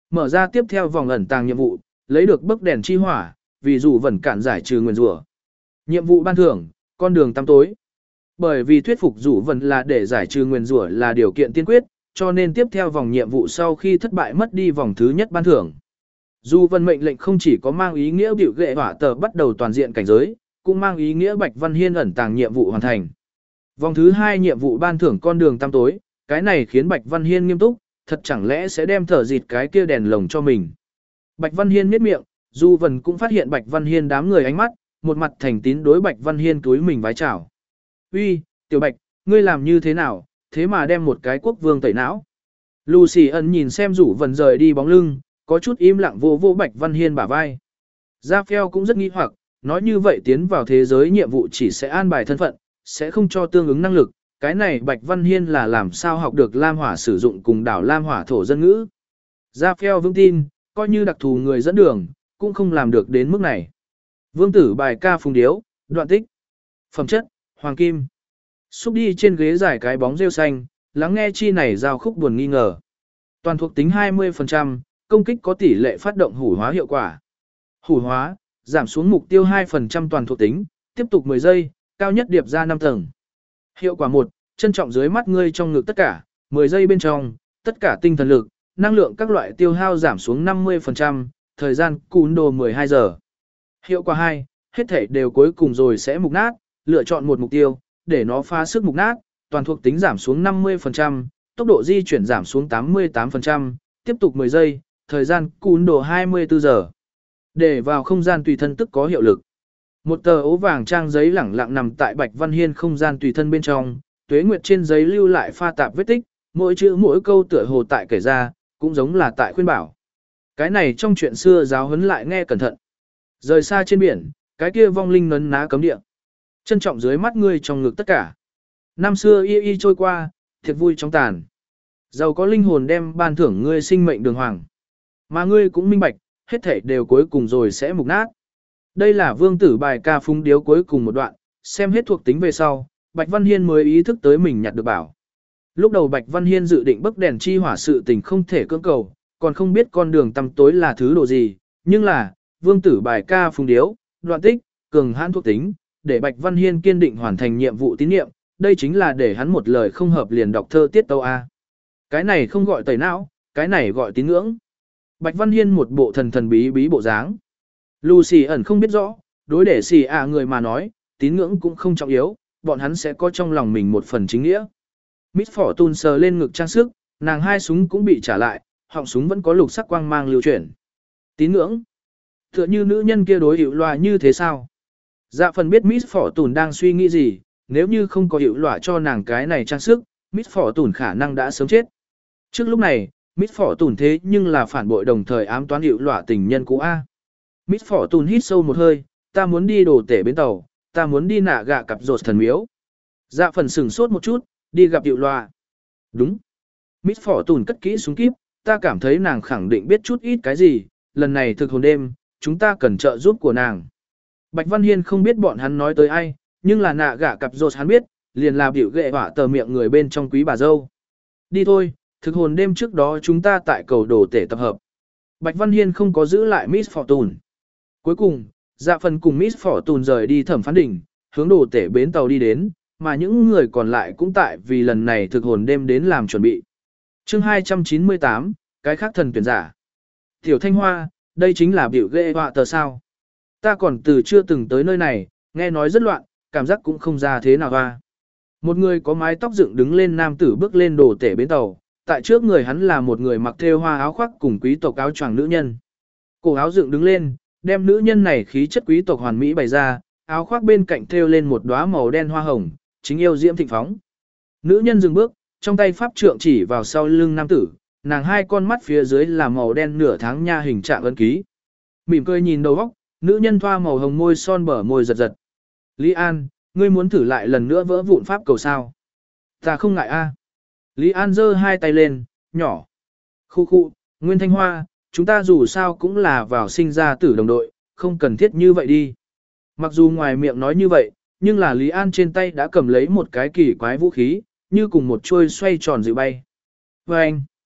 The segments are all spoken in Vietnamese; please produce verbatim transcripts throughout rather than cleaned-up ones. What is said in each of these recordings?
mở ra tiếp theo vòng ẩn tàng nhiệm vụ, lấy được bức đèn chi hỏa, vì dù vẫn cản giải trừ nguyền rủa. Nhiệm vụ ban thưởng, con đường tăm tối. Bởi vì thuyết phục rủ vần là để giải trừ nguyền rủa là điều kiện tiên quyết, cho nên tiếp theo vòng nhiệm vụ sau khi thất bại mất đi vòng thứ nhất ban thưởng. Dù vân mệnh lệnh không chỉ có mang ý nghĩa biểu ghệ hỏa tờ bắt đầu toàn diện cảnh giới, cũng mang ý nghĩa Bạch Văn Hiên ẩn tàng nhiệm vụ hoàn thành. Vòng thứ hai nhiệm vụ ban thưởng con đường tăm tối, cái này khiến Bạch Văn Hiên nghiêm túc, thật chẳng lẽ sẽ đem thở dịt cái kia đèn lồng cho mình. Bạch Văn Hiên miết miệng, dù vần cũng phát hiện Bạch Văn Hiên đám người ánh mắt, một mặt thành tín đối Bạch Văn Hiên túi mình vái chào. Uy, Tiểu Bạch, ngươi làm như thế nào, thế mà đem một cái quốc vương tẩy não. Lucy ẩn nhìn xem rủ vần rời đi bóng lưng, có chút im lặng vô vô Bạch Văn Hiên bả vai. Gia Phèo cũng rất nghi hoặc, nói như vậy tiến vào thế giới nhiệm vụ chỉ sẽ an bài thân phận, sẽ không cho tương ứng năng lực. Cái này Bạch Văn Hiên là làm sao học được Lam Hỏa sử dụng cùng đảo Lam Hỏa thổ dân ngữ. Gia Phèo vững tin, coi như đặc thù người dẫn đường, cũng không làm được đến mức này. Vương tử bài ca phùng điếu, đoạn tích. Phẩm chất, hoàng kim. Xúc đi trên ghế dài cái bóng rêu xanh, lắng nghe chi này giao khúc buồn nghi ngờ. Toàn thuộc tính hai mươi phần trăm, công kích có tỷ lệ phát động hủ hóa hiệu quả. Hủ hóa, giảm xuống mục tiêu hai phần trăm toàn thuộc tính, tiếp tục mười giây, cao nhất điệp ra năm tầng. Hiệu quả một, trân trọng dưới mắt ngươi trong ngực tất cả, mười giây bên trong, tất cả tinh thần lực, năng lượng các loại tiêu hao giảm xuống năm mươi phần trăm, thời gian cún đồ mười hai giờ. Hiệu quả hai, hết thể đều cuối cùng rồi sẽ mục nát, lựa chọn một mục tiêu, để nó phá sức mục nát, toàn thuộc tính giảm xuống năm mươi phần trăm, tốc độ di chuyển giảm xuống tám mươi tám phần trăm, tiếp tục mười giây, thời gian cún đồ hai mươi tư giờ. Để vào không gian tùy thân tức có hiệu lực. Một tờ ố vàng trang giấy lẳng lặng nằm tại Bạch Văn Hiên không gian tùy thân bên trong, tuế nguyệt trên giấy lưu lại pha tạp vết tích, mỗi chữ mỗi câu tựa hồ tại kể ra, cũng giống là tại khuyên bảo. Cái này trong chuyện xưa giáo huấn lại nghe cẩn thận. Rời xa trên biển, cái kia vong linh nấn ná cấm địa. Trân trọng dưới mắt ngươi trong ngực tất cả. Năm xưa y y trôi qua, thiệt vui trong tàn. Giàu có linh hồn đem ban thưởng ngươi sinh mệnh đường hoàng. Mà ngươi cũng minh bạch, hết thảy đều cuối cùng rồi sẽ mục nát. Đây là vương tử bài ca phúng điếu cuối cùng một đoạn, xem hết thuộc tính về sau, Bạch Văn Hiên mới ý thức tới mình nhặt được bảo. Lúc đầu Bạch Văn Hiên dự định bức đèn chi hỏa sự tình không thể cưỡng cầu, còn không biết con đường tăm tối là thứ đồ gì, nhưng là, vương tử bài ca phúng điếu, đoạn tích, cường hãn thuộc tính, để Bạch Văn Hiên kiên định hoàn thành nhiệm vụ tín nhiệm, đây chính là để hắn một lời không hợp liền đọc thơ tiết tâu A. Cái này không gọi tẩy não, cái này gọi tín ngưỡng. Bạch Văn Hiên một bộ thần thần bí bí bộ dáng. Lucy ẩn không biết rõ, đối để xì à người mà nói, tín ngưỡng cũng không trọng yếu, bọn hắn sẽ có trong lòng mình một phần chính nghĩa. Miss Fortune sờ lên ngực trang sức, nàng hai súng cũng bị trả lại, họng súng vẫn có lục sắc quang mang lưu chuyển. Tín ngưỡng. Tựa như nữ nhân kia đối hiệu loa như thế sao? Dạ phần biết Miss Fortune đang suy nghĩ gì, nếu như không có hiệu loa cho nàng cái này trang sức, Miss Fortune khả năng đã sớm chết. Trước lúc này, Miss Fortune thế nhưng là phản bội đồng thời ám toán hiệu loa tình nhân cũ A. Miss Fortune hít sâu một hơi, ta muốn đi đồ tể bến tàu, ta muốn đi nạ gạ cặp rột thần miếu. Dạ phần sừng sốt một chút, đi gặp hiệu loa. Đúng. Miss Fortune cất kỹ súng kíp, ta cảm thấy nàng khẳng định biết chút ít cái gì, lần này thực hồn đêm, chúng ta cần trợ giúp của nàng. Bạch Văn Hiên không biết bọn hắn nói tới ai, nhưng là nạ gạ cặp rột hắn biết, liền là biểu ghệ hỏa tờ miệng người bên trong quý bà dâu. Đi thôi, thực hồn đêm trước đó chúng ta tại cầu đồ tể tập hợp. Bạch Văn Hiên không có giữ lại Miss Fortune. Cuối cùng, dạ phần cùng Miss Fortune rời đi thẩm phán đỉnh, hướng đồ tể bến tàu đi đến, mà những người còn lại cũng tại vì lần này thực hồn đêm đến làm chuẩn bị. Chương hai trăm chín mươi tám, cái khác thần tuyển giả. Tiểu Thanh Hoa, đây chính là biểu ghệ họa tờ sao. Ta còn từ chưa từng tới nơi này, nghe nói rất loạn, cảm giác cũng không ra thế nào hoa. Một người có mái tóc dựng đứng lên nam tử bước lên đồ tể bến tàu, tại trước người hắn là một người mặc thêu hoa áo khoác cùng quý tộc áo choàng nữ nhân. Cổ áo dựng đứng lên, đem nữ nhân này khí chất quý tộc hoàn mỹ bày ra, áo khoác bên cạnh thêu lên một đóa màu đen hoa hồng, chính yêu diễm thịnh phóng. Nữ nhân dừng bước, trong tay pháp trượng chỉ vào sau lưng nam tử, nàng hai con mắt phía dưới là màu đen nửa tháng nha hình trạng ấn ký. Mỉm cười nhìn đầu óc, nữ nhân thoa màu hồng môi son bở môi giật giật. Lý An, ngươi muốn thử lại lần nữa vỡ vụn pháp cầu sao? Ta không ngại a. Lý An giơ hai tay lên, nhỏ. Khu khu, Nguyên Thanh Hoa, chúng ta dù sao cũng là vào sinh ra tử đồng đội, không cần thiết như vậy đi. Mặc dù ngoài miệng nói như vậy, nhưng là Lý An trên tay đã cầm lấy một cái kỳ quái vũ khí, như cùng một chuôi xoay tròn dịu bay. Và anh,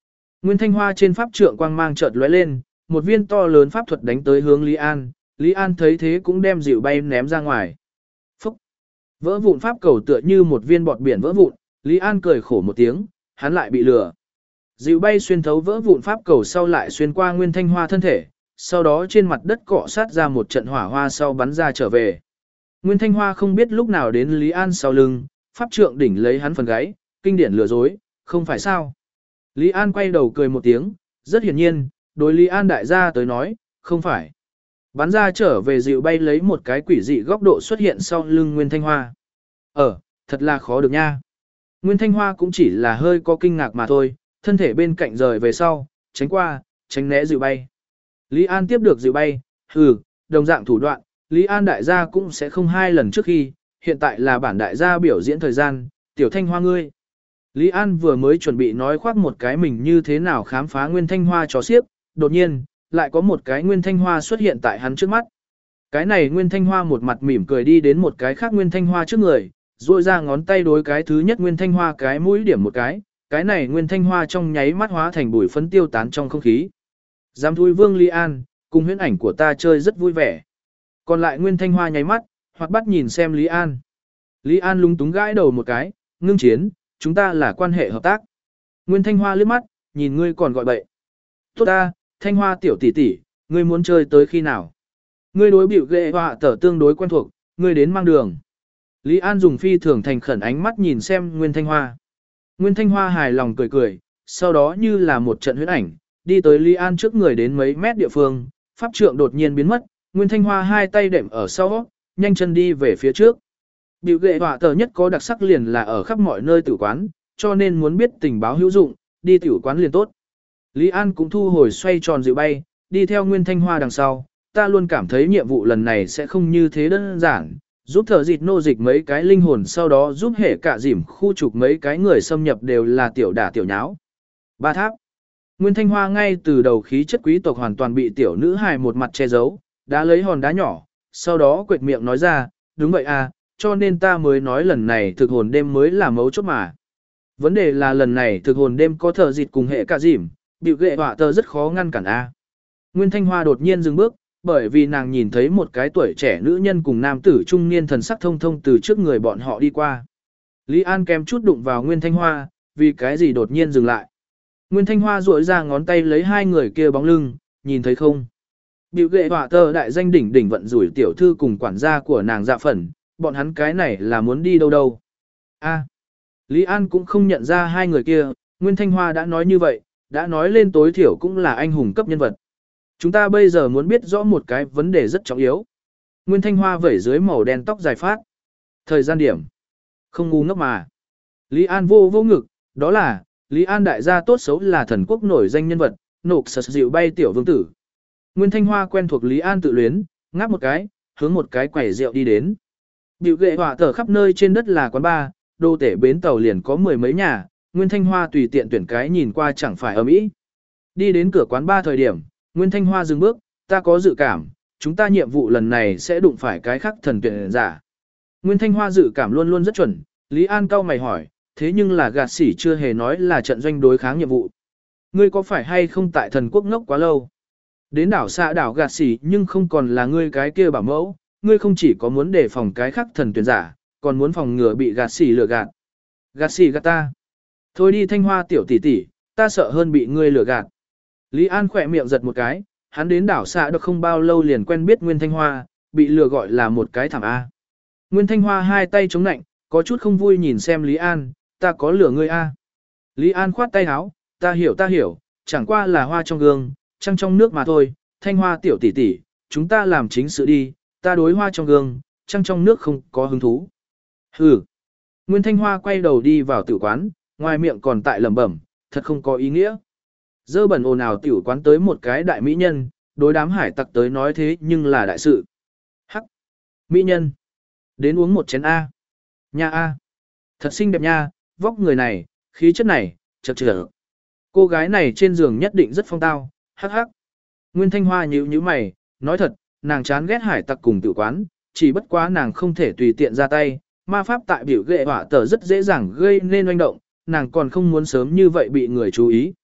Nguyên Thanh Hoa trên pháp trượng quang mang chợt lóe lên, một viên to lớn pháp thuật đánh tới hướng Lý An, Lý An thấy thế cũng đem dịu bay ném ra ngoài. Phúc! Vỡ vụn pháp cầu tựa như một viên bọt biển vỡ vụn, Lý An cười khổ một tiếng, hắn lại bị lừa. Dịu bay xuyên thấu vỡ vụn pháp cầu sau lại xuyên qua Nguyên Thanh Hoa thân thể, sau đó trên mặt đất cọ sát ra một trận hỏa hoa sau bắn ra trở về. Nguyên Thanh Hoa không biết lúc nào đến Lý An sau lưng, pháp trượng đỉnh lấy hắn phần gáy, kinh điển lừa dối, không phải sao. Lý An quay đầu cười một tiếng, rất hiển nhiên, đối Lý An đại gia tới nói, không phải. Bắn ra trở về dịu bay lấy một cái quỷ dị góc độ xuất hiện sau lưng Nguyên Thanh Hoa. Ờ, thật là khó được nha. Nguyên Thanh Hoa cũng chỉ là hơi có kinh ngạc mà thôi, thân thể bên cạnh rời về sau, tránh qua, tránh né dịu bay. Lý An tiếp được dịu bay, hừ, đồng dạng thủ đoạn, Lý An đại gia cũng sẽ không hai lần trước khi, hiện tại là bản đại gia biểu diễn thời gian, tiểu Thanh Hoa ngươi. Lý An vừa mới chuẩn bị nói khoác một cái mình như thế nào khám phá Nguyên Thanh Hoa chó xiếc, đột nhiên, lại có một cái Nguyên Thanh Hoa xuất hiện tại hắn trước mắt. Cái này Nguyên Thanh Hoa một mặt mỉm cười đi đến một cái khác Nguyên Thanh Hoa trước người, duỗi ra ngón tay đối cái thứ nhất Nguyên Thanh Hoa cái mũi điểm một cái, cái này Nguyên Thanh Hoa trong nháy mắt hóa thành bụi phấn tiêu tán trong không khí. Giám thui vương Lý An, cùng huyễn ảnh của ta chơi rất vui vẻ. Còn lại Nguyên Thanh Hoa nháy mắt, hoặc bắt nhìn xem Lý An. Lý An lúng túng gãi đầu một cái, ngưng chiến, chúng ta là quan hệ hợp tác. Nguyên Thanh Hoa liếc mắt, nhìn ngươi còn gọi bậy. Tốt ta, Thanh Hoa tiểu tỷ tỷ, ngươi muốn chơi tới khi nào? Ngươi đối biểu ghệ họa tở tương đối quen thuộc, ngươi đến mang đường. Lý An dùng phi thường thành khẩn ánh mắt nhìn xem Nguyên Thanh Hoa. Nguyên Thanh Hoa hài lòng cười cười, sau đó như là một trận huyễn ảnh, đi tới Lý An trước người đến mấy mét địa phương, pháp trượng đột nhiên biến mất, Nguyên Thanh Hoa hai tay đệm ở sau, nhanh chân đi về phía trước. Biểu ghệ họa tờ nhất có đặc sắc liền là ở khắp mọi nơi tử quán, cho nên muốn biết tình báo hữu dụng, đi tiểu quán liền tốt. Lý An cũng thu hồi xoay tròn dịu bay, đi theo Nguyên Thanh Hoa đằng sau, ta luôn cảm thấy nhiệm vụ lần này sẽ không như thế đơn giản, giúp thợ dịch nô dịch mấy cái linh hồn sau đó giúp hệ cả dìm khu trục mấy cái người xâm nhập đều là tiểu đả tiểu nháo. Ba tháp. Nguyên Thanh Hoa ngay từ đầu khí chất quý tộc hoàn toàn bị tiểu nữ hài một mặt che giấu, đã lấy hòn đá nhỏ, sau đó quệt miệng nói ra, đúng vậy à, cho nên ta mới nói lần này thực hồn đêm mới là mấu chốt mà. Vấn đề là lần này thực hồn đêm có thợ dịch cùng hệ cả dìm, biểu ghệ họa tờ rất khó ngăn cản a. Nguyên Thanh Hoa đột nhiên dừng bước, bởi vì nàng nhìn thấy một cái tuổi trẻ nữ nhân cùng nam tử trung niên thần sắc thông thông từ trước người bọn họ đi qua. Lý An kém chút đụng vào Nguyên Thanh Hoa, vì cái gì đột nhiên dừng lại. Nguyên Thanh Hoa duỗi ra ngón tay lấy hai người kia bóng lưng, nhìn thấy không? Biểu ghệ họa tờ đại danh đỉnh đỉnh vận rủi tiểu thư cùng quản gia của nàng Dạ Phẩn, bọn hắn cái này là muốn đi đâu đâu. A. Lý An cũng không nhận ra hai người kia, Nguyên Thanh Hoa đã nói như vậy, đã nói lên tối thiểu cũng là anh hùng cấp nhân vật. Chúng ta bây giờ muốn biết rõ một cái vấn đề rất trọng yếu. Nguyên Thanh Hoa vẩy dưới màu đen tóc dài phát. Thời gian điểm. Không ngu ngốc mà. Lý An vô vô ngực, đó là, Lý An đại gia tốt xấu là thần quốc nổi danh nhân vật, nộp sật dịu bay tiểu vương tử. Nguyên Thanh Hoa quen thuộc Lý An tự luyến, ngáp một cái, hướng một cái quầy rượu đi đến. Biểu ghệ họa tờ khắp nơi trên đất là quán bar, đô tể bến tàu liền có mười mấy nhà, Nguyên Thanh Hoa tùy tiện tuyển cái nhìn qua chẳng phải ầm ĩ. Đi đến cửa quán bar thời điểm, Nguyên Thanh Hoa dừng bước, ta có dự cảm, chúng ta nhiệm vụ lần này sẽ đụng phải cái khác thần tuyển giả. Nguyên Thanh Hoa dự cảm luôn luôn rất chuẩn, Lý An cau mày hỏi, thế nhưng là gạt sỉ chưa hề nói là trận doanh đối kháng nhiệm vụ. Ngươi có phải hay không tại thần quốc ngốc quá lâu? Đến đảo xa đảo gạt sỉ nhưng không còn là ngươi cái kia bảo mẫu, ngươi không chỉ có muốn đề phòng cái khác thần tuyển giả, còn muốn phòng ngừa bị gạt sỉ lừa gạt. Gạt sỉ gạt ta. Thôi đi Thanh Hoa tiểu tỷ tỷ, ta sợ hơn bị ngươi lừa gạt. Lý An khỏe miệng giật một cái, hắn đến đảo xạ được không bao lâu liền quen biết Nguyên Thanh Hoa, bị lừa gọi là một cái thảm A. Nguyên Thanh Hoa hai tay chống nạnh, có chút không vui nhìn xem Lý An, ta có lừa ngươi A. Lý An khoát tay áo, ta hiểu ta hiểu, chẳng qua là hoa trong gương, trăng trong nước mà thôi, Thanh Hoa tiểu tỷ tỷ, chúng ta làm chính sự đi, ta đối hoa trong gương, trăng trong nước không có hứng thú. Hừ. Nguyên Thanh Hoa quay đầu đi vào tử quán, ngoài miệng còn tại lẩm bẩm, thật không có ý nghĩa. Dơ bẩn ồn ào tiểu quán tới một cái đại mỹ nhân, đối đám hải tặc tới nói thế nhưng là đại sự. Hắc. Mỹ nhân. Đến uống một chén A. Nha A. Thật xinh đẹp nha, vóc người này, khí chất này, chật chật. Cô gái này trên giường nhất định rất phong tao, hắc hắc. Nguyên Thanh Hoa nhíu nhíu mày, nói thật, nàng chán ghét hải tặc cùng tử quán, chỉ bất quá nàng không thể tùy tiện ra tay, ma pháp tại biểu ghệ hỏa tờ rất dễ dàng gây nên oanh động, nàng còn không muốn sớm như vậy bị người chú ý.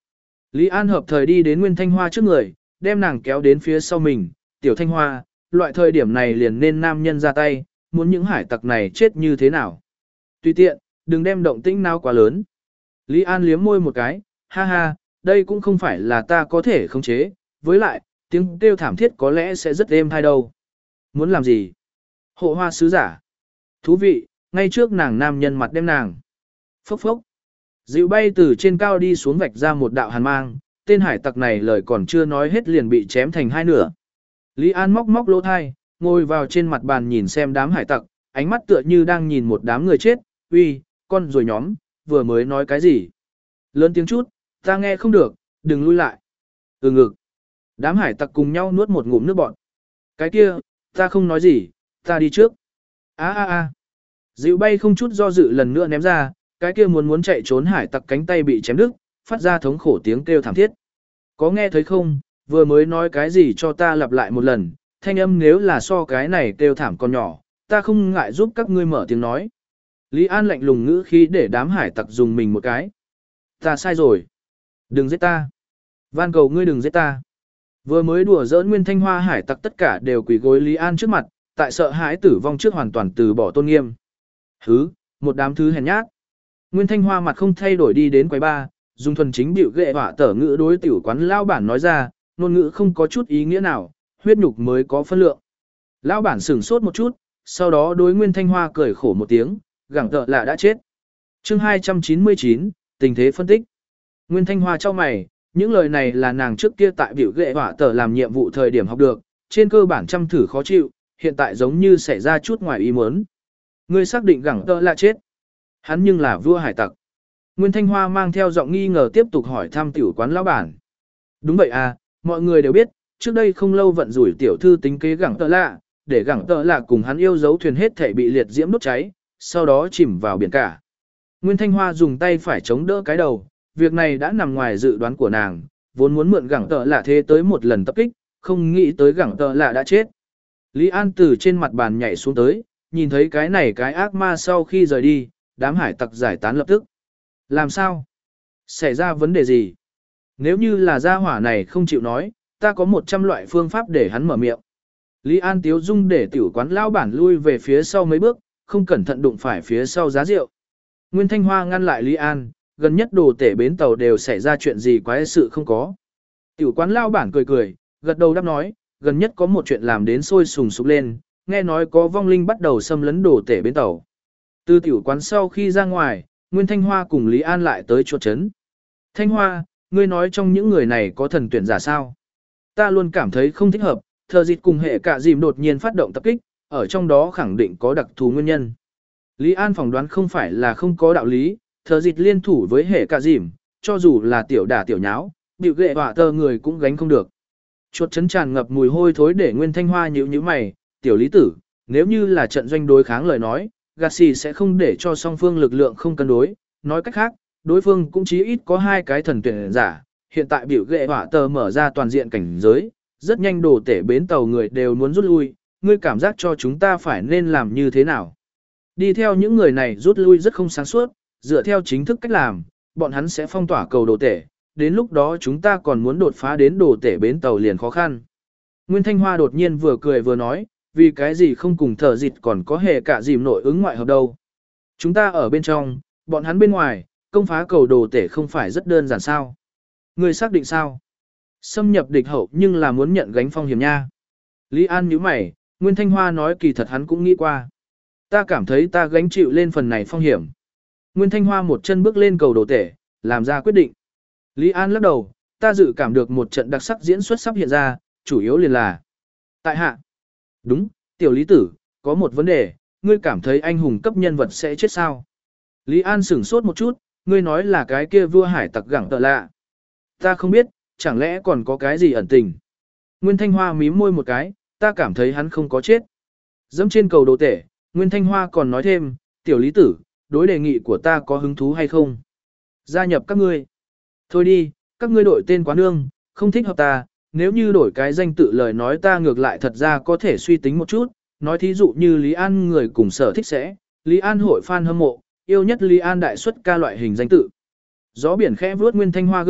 Lý An hợp thời đi đến Nguyên Thanh Hoa trước người, đem nàng kéo đến phía sau mình, tiểu Thanh Hoa, loại thời điểm này liền nên nam nhân ra tay, muốn những hải tặc này chết như thế nào. Tùy tiện, đừng đem động tĩnh nào quá lớn. Lý An liếm môi một cái, ha ha, đây cũng không phải là ta có thể khống chế, với lại, tiếng kêu thảm thiết có lẽ sẽ rất êm hay đâu. Muốn làm gì? Hộ hoa sứ giả. Thú vị, ngay trước nàng nam nhân mặt đem nàng. Phốc phốc. Dịu bay từ trên cao đi xuống vạch ra một đạo hàn mang, tên hải tặc này lời còn chưa nói hết liền bị chém thành hai nửa. Lý An móc móc lỗ thai, ngồi vào trên mặt bàn nhìn xem đám hải tặc, ánh mắt tựa như đang nhìn một đám người chết, uy, con rồi nhóm, vừa mới nói cái gì? Lớn tiếng chút, ta nghe không được, đừng lui lại. Ừ ngực. Đám hải tặc cùng nhau nuốt một ngụm nước bọt. Cái kia, ta không nói gì, ta đi trước. A a a. Dịu bay không chút do dự lần nữa ném ra, cái kia muốn muốn chạy trốn hải tặc cánh tay bị chém đứt, phát ra thống khổ tiếng kêu thảm thiết. Có nghe thấy không, vừa mới nói cái gì cho ta lặp lại một lần, thanh âm nếu là so cái này kêu thảm còn nhỏ, ta không ngại giúp các ngươi mở tiếng nói. Lý An lạnh lùng ngữ khí để đám hải tặc dùng mình một cái. Ta sai rồi. Đừng giết ta. Van cầu ngươi đừng giết ta. Vừa mới đùa giỡn Nguyên Thanh Hoa hải tặc tất cả đều quỳ gối Lý An trước mặt, tại sợ hãi tử vong trước hoàn toàn từ bỏ tôn nghiêm. Hứ, một đám thứ hèn nhát. Nguyên Thanh Hoa mặt không thay đổi đi đến quầy ba, dùng thuần chính biểu ghệ hỏa tở ngữ đối tiểu quán lao bản nói ra, ngôn ngữ không có chút ý nghĩa nào, huyết nhục mới có phân lượng. Lao bản sửng sốt một chút, sau đó đối Nguyên Thanh Hoa cười khổ một tiếng, gẳng tợ là đã chết. Chương hai trăm chín mươi chín, tình thế phân tích. Nguyên Thanh Hoa cho mày, những lời này là nàng trước kia tại biểu ghệ hỏa tở làm nhiệm vụ thời điểm học được, trên cơ bản chăm thử khó chịu, hiện tại giống như xảy ra chút ngoài ý muốn. Ngươi xác định gẳng tợ là chết. Hắn nhưng là vua hải tặc. Nguyên Thanh Hoa mang theo giọng nghi ngờ tiếp tục hỏi thăm tiểu quán lão bản. Đúng vậy à, mọi người đều biết, trước đây không lâu vận rủi tiểu thư tính kế gẳng tợ lạ, để gẳng tợ lạ cùng hắn yêu dấu thuyền hết thể bị liệt diễm đốt cháy, sau đó chìm vào biển cả. Nguyên Thanh Hoa dùng tay phải chống đỡ cái đầu, việc này đã nằm ngoài dự đoán của nàng, vốn muốn mượn gẳng tợ lạ thế tới một lần tập kích, không nghĩ tới gẳng tợ lạ đã chết. Lý An từ trên mặt bàn nhảy xuống tới, nhìn thấy cái này cái ác ma sau khi rời đi, đám hải tặc giải tán lập tức. Làm sao? Xảy ra vấn đề gì? Nếu như là gia hỏa này không chịu nói, ta có một trăm loại phương pháp để hắn mở miệng. Lý An tiếu dung để tiểu quán lao bản lui về phía sau mấy bước, không cẩn thận đụng phải phía sau giá rượu. Nguyên Thanh Hoa ngăn lại Lý An, gần nhất đồ tể bến tàu đều xảy ra chuyện gì quái sự không có. Tiểu quán lao bản cười cười, gật đầu đáp nói, gần nhất có một chuyện làm đến sôi sùng sục lên, nghe nói có vong linh bắt đầu xâm lấn đồ tể bến tàu. Từ tiểu quán sau khi ra ngoài, Nguyên Thanh Hoa cùng Lý An lại tới chuột chấn. Thanh Hoa, ngươi nói trong những người này có thần tuyển giả sao? Ta luôn cảm thấy không thích hợp, thờ dịch cùng hệ cả dìm đột nhiên phát động tập kích, ở trong đó khẳng định có đặc thù nguyên nhân. Lý An phỏng đoán không phải là không có đạo lý, thờ dịch liên thủ với hệ cả dìm, cho dù là tiểu đả tiểu nháo, bịu ghệ hỏa tờ người cũng gánh không được. Chuột chấn tràn ngập mùi hôi thối để Nguyên Thanh Hoa nhíu nhíu mày, tiểu lý tử, nếu như là trận doanh đối kháng lời nói, Gassi sẽ không để cho song phương lực lượng không cân đối, nói cách khác, đối phương cũng chí ít có hai cái thần tuyển giả, hiện tại biểu ghệ hỏa tờ mở ra toàn diện cảnh giới, rất nhanh đổ tể bến tàu người đều muốn rút lui, ngươi cảm giác cho chúng ta phải nên làm như thế nào? Đi theo những người này rút lui rất không sáng suốt, dựa theo chính thức cách làm, bọn hắn sẽ phong tỏa cầu đồ tể, đến lúc đó chúng ta còn muốn đột phá đến đồ tể bến tàu liền khó khăn. Nguyên Thanh Hoa đột nhiên vừa cười vừa nói, vì cái gì không cùng thở dịch còn có hề cả dìm nội ứng ngoại hợp đâu. Chúng ta ở bên trong, bọn hắn bên ngoài, công phá cầu đồ tể không phải rất đơn giản sao. Người xác định sao? Xâm nhập địch hậu nhưng là muốn nhận gánh phong hiểm nha. Lý An nhíu mày, Nguyên Thanh Hoa nói kỳ thật hắn cũng nghĩ qua. Ta cảm thấy ta gánh chịu lên phần này phong hiểm. Nguyên Thanh Hoa một chân bước lên cầu đồ tể, làm ra quyết định. Lý An lắc đầu, ta dự cảm được một trận đặc sắc diễn xuất sắp hiện ra, chủ yếu liền là tại hạ. Đúng, tiểu lý tử, có một vấn đề, ngươi cảm thấy anh hùng cấp nhân vật sẽ chết sao? Lý An sửng sốt một chút, ngươi nói là cái kia vua hải tặc gẳng tợ lạ. Ta không biết, chẳng lẽ còn có cái gì ẩn tình. Nguyên Thanh Hoa mím môi một cái, ta cảm thấy hắn không có chết. Dẫm trên cầu đồ tể, Nguyên Thanh Hoa còn nói thêm, tiểu lý tử, đối đề nghị của ta có hứng thú hay không? Gia nhập các ngươi. Thôi đi, các ngươi đổi tên quá nương, không thích hợp ta, nếu như đổi cái danh tự lời nói ta ngược lại thật ra có thể suy tính một chút, nói thí dụ như Lý An người cùng sở thích sẽ, Lý An hội fan hâm mộ, yêu nhất Lý An đại xuất ca loại hình danh tự. Gió biển khẽ vuốt Nguyên Thanh Hoa gương mặt,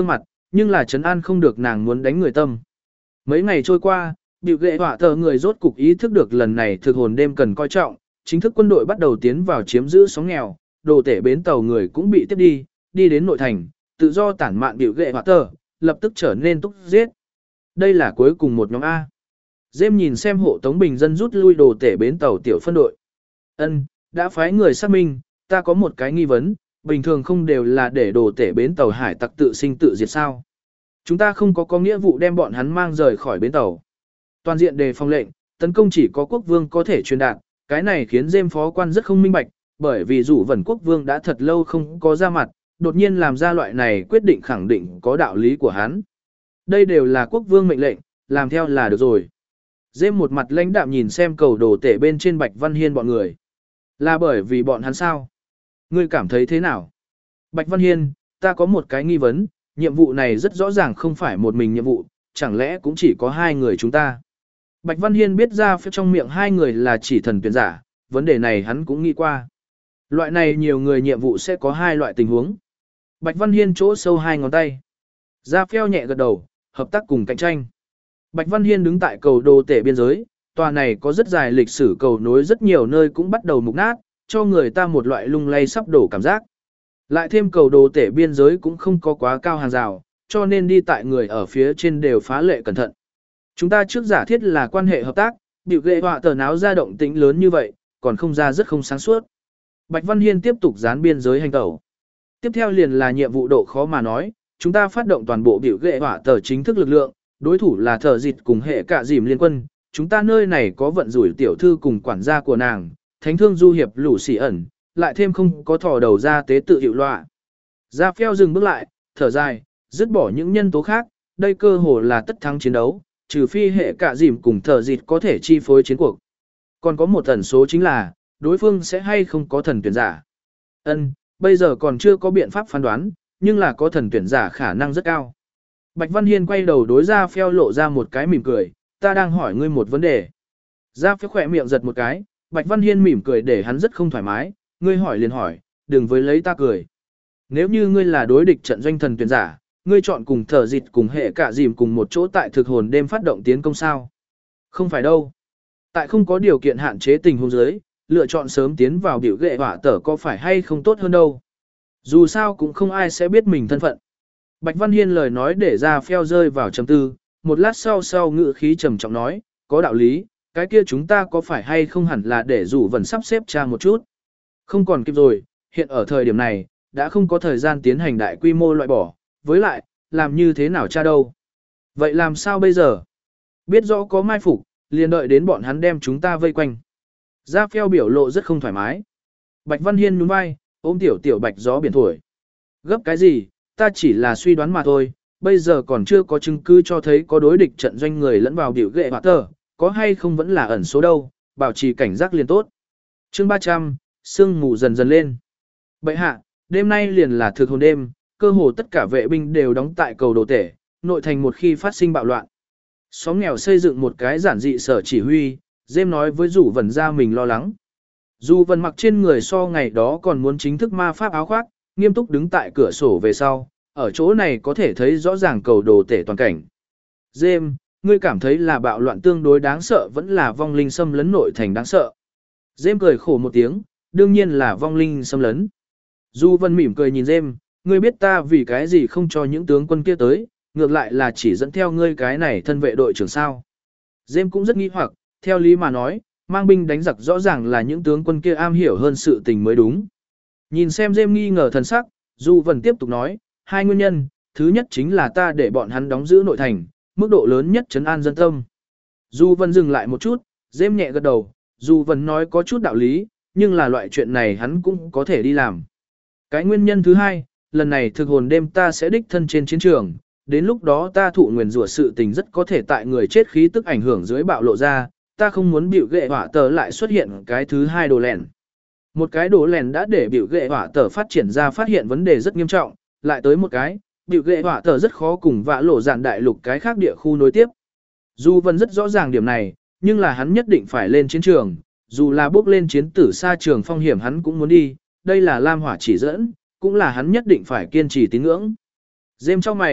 nhưng là trấn an không được nàng muốn đánh người tâm. Mấy ngày trôi qua, biểu ghệ hỏa tờ người rốt cục ý thức được lần này thực hồn đêm cần coi trọng, chính thức quân đội bắt đầu tiến vào chiếm giữ xóm nghèo, đồ tể bến tàu người cũng bị tiếp đi, đi đến nội thành, tự do tản mạn biểu ghệ hỏa tờ, lập tức trở nên túc giết. Đây là cuối cùng một nhóm A. Dêm nhìn xem hộ tống bình dân rút lui đồ tể bến tàu tiểu phân đội. Ân, đã phái người xác minh, ta có một cái nghi vấn, bình thường không đều là để đồ tể bến tàu hải tặc tự sinh tự diệt sao. Chúng ta không có có nghĩa vụ đem bọn hắn mang rời khỏi bến tàu. Toàn diện đề phòng lệnh, tấn công chỉ có quốc vương có thể truyền đạt, cái này khiến Dêm phó quan rất không minh bạch, bởi vì dù vẩn quốc vương đã thật lâu không có ra mặt, đột nhiên làm ra loại này quyết định khẳng định có đạo lý của hắn. Đây đều là quốc vương mệnh lệnh, làm theo là được rồi. Dêm một mặt lãnh đạm nhìn xem cầu đồ tể bên trên Bạch Văn Hiên bọn người. Là bởi vì bọn hắn sao? Ngươi cảm thấy thế nào? Bạch Văn Hiên, ta có một cái nghi vấn, nhiệm vụ này rất rõ ràng không phải một mình nhiệm vụ, chẳng lẽ cũng chỉ có hai người chúng ta? Bạch Văn Hiên biết ra phía trong miệng hai người là chỉ thần tuyển giả, vấn đề này hắn cũng nghĩ qua. Loại này nhiều người nhiệm vụ sẽ có hai loại tình huống. Bạch Văn Hiên chỗ sâu hai ngón tay. Ra phèo nhẹ gật đầu, hợp tác cùng cạnh tranh. Bạch Văn Hiên đứng tại cầu đồ tể biên giới, tòa này có rất dài lịch sử cầu nối rất nhiều nơi cũng bắt đầu mục nát, cho người ta một loại lung lay sắp đổ cảm giác. Lại thêm cầu đồ tể biên giới cũng không có quá cao hàng rào, cho nên đi tại người ở phía trên đều phá lệ cẩn thận. Chúng ta trước giả thiết là quan hệ hợp tác, biểu ghệ họa tờ náo ra động tĩnh lớn như vậy, còn không ra rất không sáng suốt. Bạch Văn Hiên tiếp tục dán biên giới hành tẩu. Tiếp theo liền là nhiệm vụ độ khó mà nói, chúng ta phát động toàn bộ biểu ghệ họa tờ chính thức lực lượng, đối thủ là thờ dịch cùng hệ cả dìm liên quân. Chúng ta nơi này có vận rủi tiểu thư cùng quản gia của nàng, thánh thương du hiệp lũ xỉ ẩn, lại thêm không có thò đầu ra tế tự hiệu loạ. Ra phèo dừng bước lại, thở dài, dứt bỏ những nhân tố khác, đây cơ hồ là tất thắng chiến đấu, trừ phi hệ cả dìm cùng thờ dịch có thể chi phối chiến cuộc. Còn có một tần số chính là, đối phương sẽ hay không có thần tuyển giả. Ân, bây giờ còn chưa có biện pháp phán đoán, nhưng là có thần tuyển giả khả năng rất cao. Bạch Văn Hiên quay đầu đối ra phèo lộ ra một cái mỉm cười, ta đang hỏi ngươi một vấn đề. Ra phèo khỏe miệng giật một cái, Bạch Văn Hiên mỉm cười để hắn rất không thoải mái, ngươi hỏi liền hỏi, đừng với lấy ta cười. Nếu như ngươi là đối địch trận doanh thần tuyển giả, ngươi chọn cùng thở dịch cùng hệ cả dìm cùng một chỗ tại thực hồn đêm phát động tiến công sao? Không phải đâu. Tại không có điều kiện hạn chế tình huống dưới, lựa chọn sớm tiến vào biểu ghệ hỏa tở có phải hay không tốt hơn đâu. Dù sao cũng không ai sẽ biết mình thân phận. Bạch Văn Hiên lời nói để ra phèo rơi vào trầm tư, một lát sau sau ngữ khí trầm trọng nói, có đạo lý, cái kia chúng ta có phải hay không hẳn là để rủ vần sắp xếp tra một chút. Không còn kịp rồi, hiện ở thời điểm này, đã không có thời gian tiến hành đại quy mô loại bỏ, với lại, làm như thế nào tra đâu. Vậy làm sao bây giờ? Biết rõ có mai phục, liền đợi đến bọn hắn đem chúng ta vây quanh. Ra phèo biểu lộ rất không thoải mái. Bạch Văn Hiên nhún vai, ôm tiểu tiểu bạch gió biển thổi. Gấp cái gì, ta chỉ là suy đoán mà thôi, bây giờ còn chưa có chứng cứ cho thấy có đối địch trận doanh người lẫn vào biểu ghệ hỏa tờ, có hay không vẫn là ẩn số đâu, bảo trì cảnh giác liền tốt. Chương ba trăm, sương mù dần dần lên. Bệ hạ, đêm nay liền là thực hồn đêm, cơ hồ tất cả vệ binh đều đóng tại cầu đồ tể, nội thành một khi phát sinh bạo loạn. Xóm nghèo xây dựng một cái giản dị sở chỉ huy, Dêm nói với Dụ Vân ra mình lo lắng. Dụ Vân mặc trên người so ngày đó còn muốn chính thức ma pháp áo khoác, nghiêm túc đứng tại cửa sổ về sau, ở chỗ này có thể thấy rõ ràng cầu đồ tể toàn cảnh. Dêm, ngươi cảm thấy là bạo loạn tương đối đáng sợ vẫn là vong linh xâm lấn nội thành đáng sợ. Dêm cười khổ một tiếng, đương nhiên là vong linh xâm lấn. Du Vân mỉm cười nhìn Dêm, ngươi biết ta vì cái gì không cho những tướng quân kia tới, ngược lại là chỉ dẫn theo ngươi cái này thân vệ đội trưởng sao. Dêm cũng rất nghi hoặc, theo lý mà nói, mang binh đánh giặc rõ ràng là những tướng quân kia am hiểu hơn sự tình mới đúng. Nhìn xem Dêm nghi ngờ thần sắc, Du Vân tiếp tục nói, hai nguyên nhân, thứ nhất chính là ta để bọn hắn đóng giữ nội thành, mức độ lớn nhất trấn an dân tâm. Du Vân dừng lại một chút, Dêm nhẹ gật đầu, Du Vân nói có chút đạo lý, nhưng là loại chuyện này hắn cũng có thể đi làm. Cái nguyên nhân thứ hai, lần này thực hồn đêm ta sẽ đích thân trên chiến trường, đến lúc đó ta thụ nguyền rủa sự tình rất có thể tại người chết khí tức ảnh hưởng dưới bạo lộ ra, ta không muốn biểu ghệ hỏa tờ lại xuất hiện cái thứ hai đồ lẻn. Một cái đồ lẻn đã để biểu ghệ hỏa tờ phát triển ra phát hiện vấn đề rất nghiêm trọng, lại tới một cái, biểu ghệ hỏa tờ rất khó cùng vã lộ dạn đại lục cái khác địa khu nối tiếp. Dù Vân rất rõ ràng điểm này, nhưng là hắn nhất định phải lên chiến trường, dù là bước lên chiến tử xa trường phong hiểm hắn cũng muốn đi, đây là Lam Hỏa chỉ dẫn, cũng là hắn nhất định phải kiên trì tín ngưỡng. Dêm trong mày,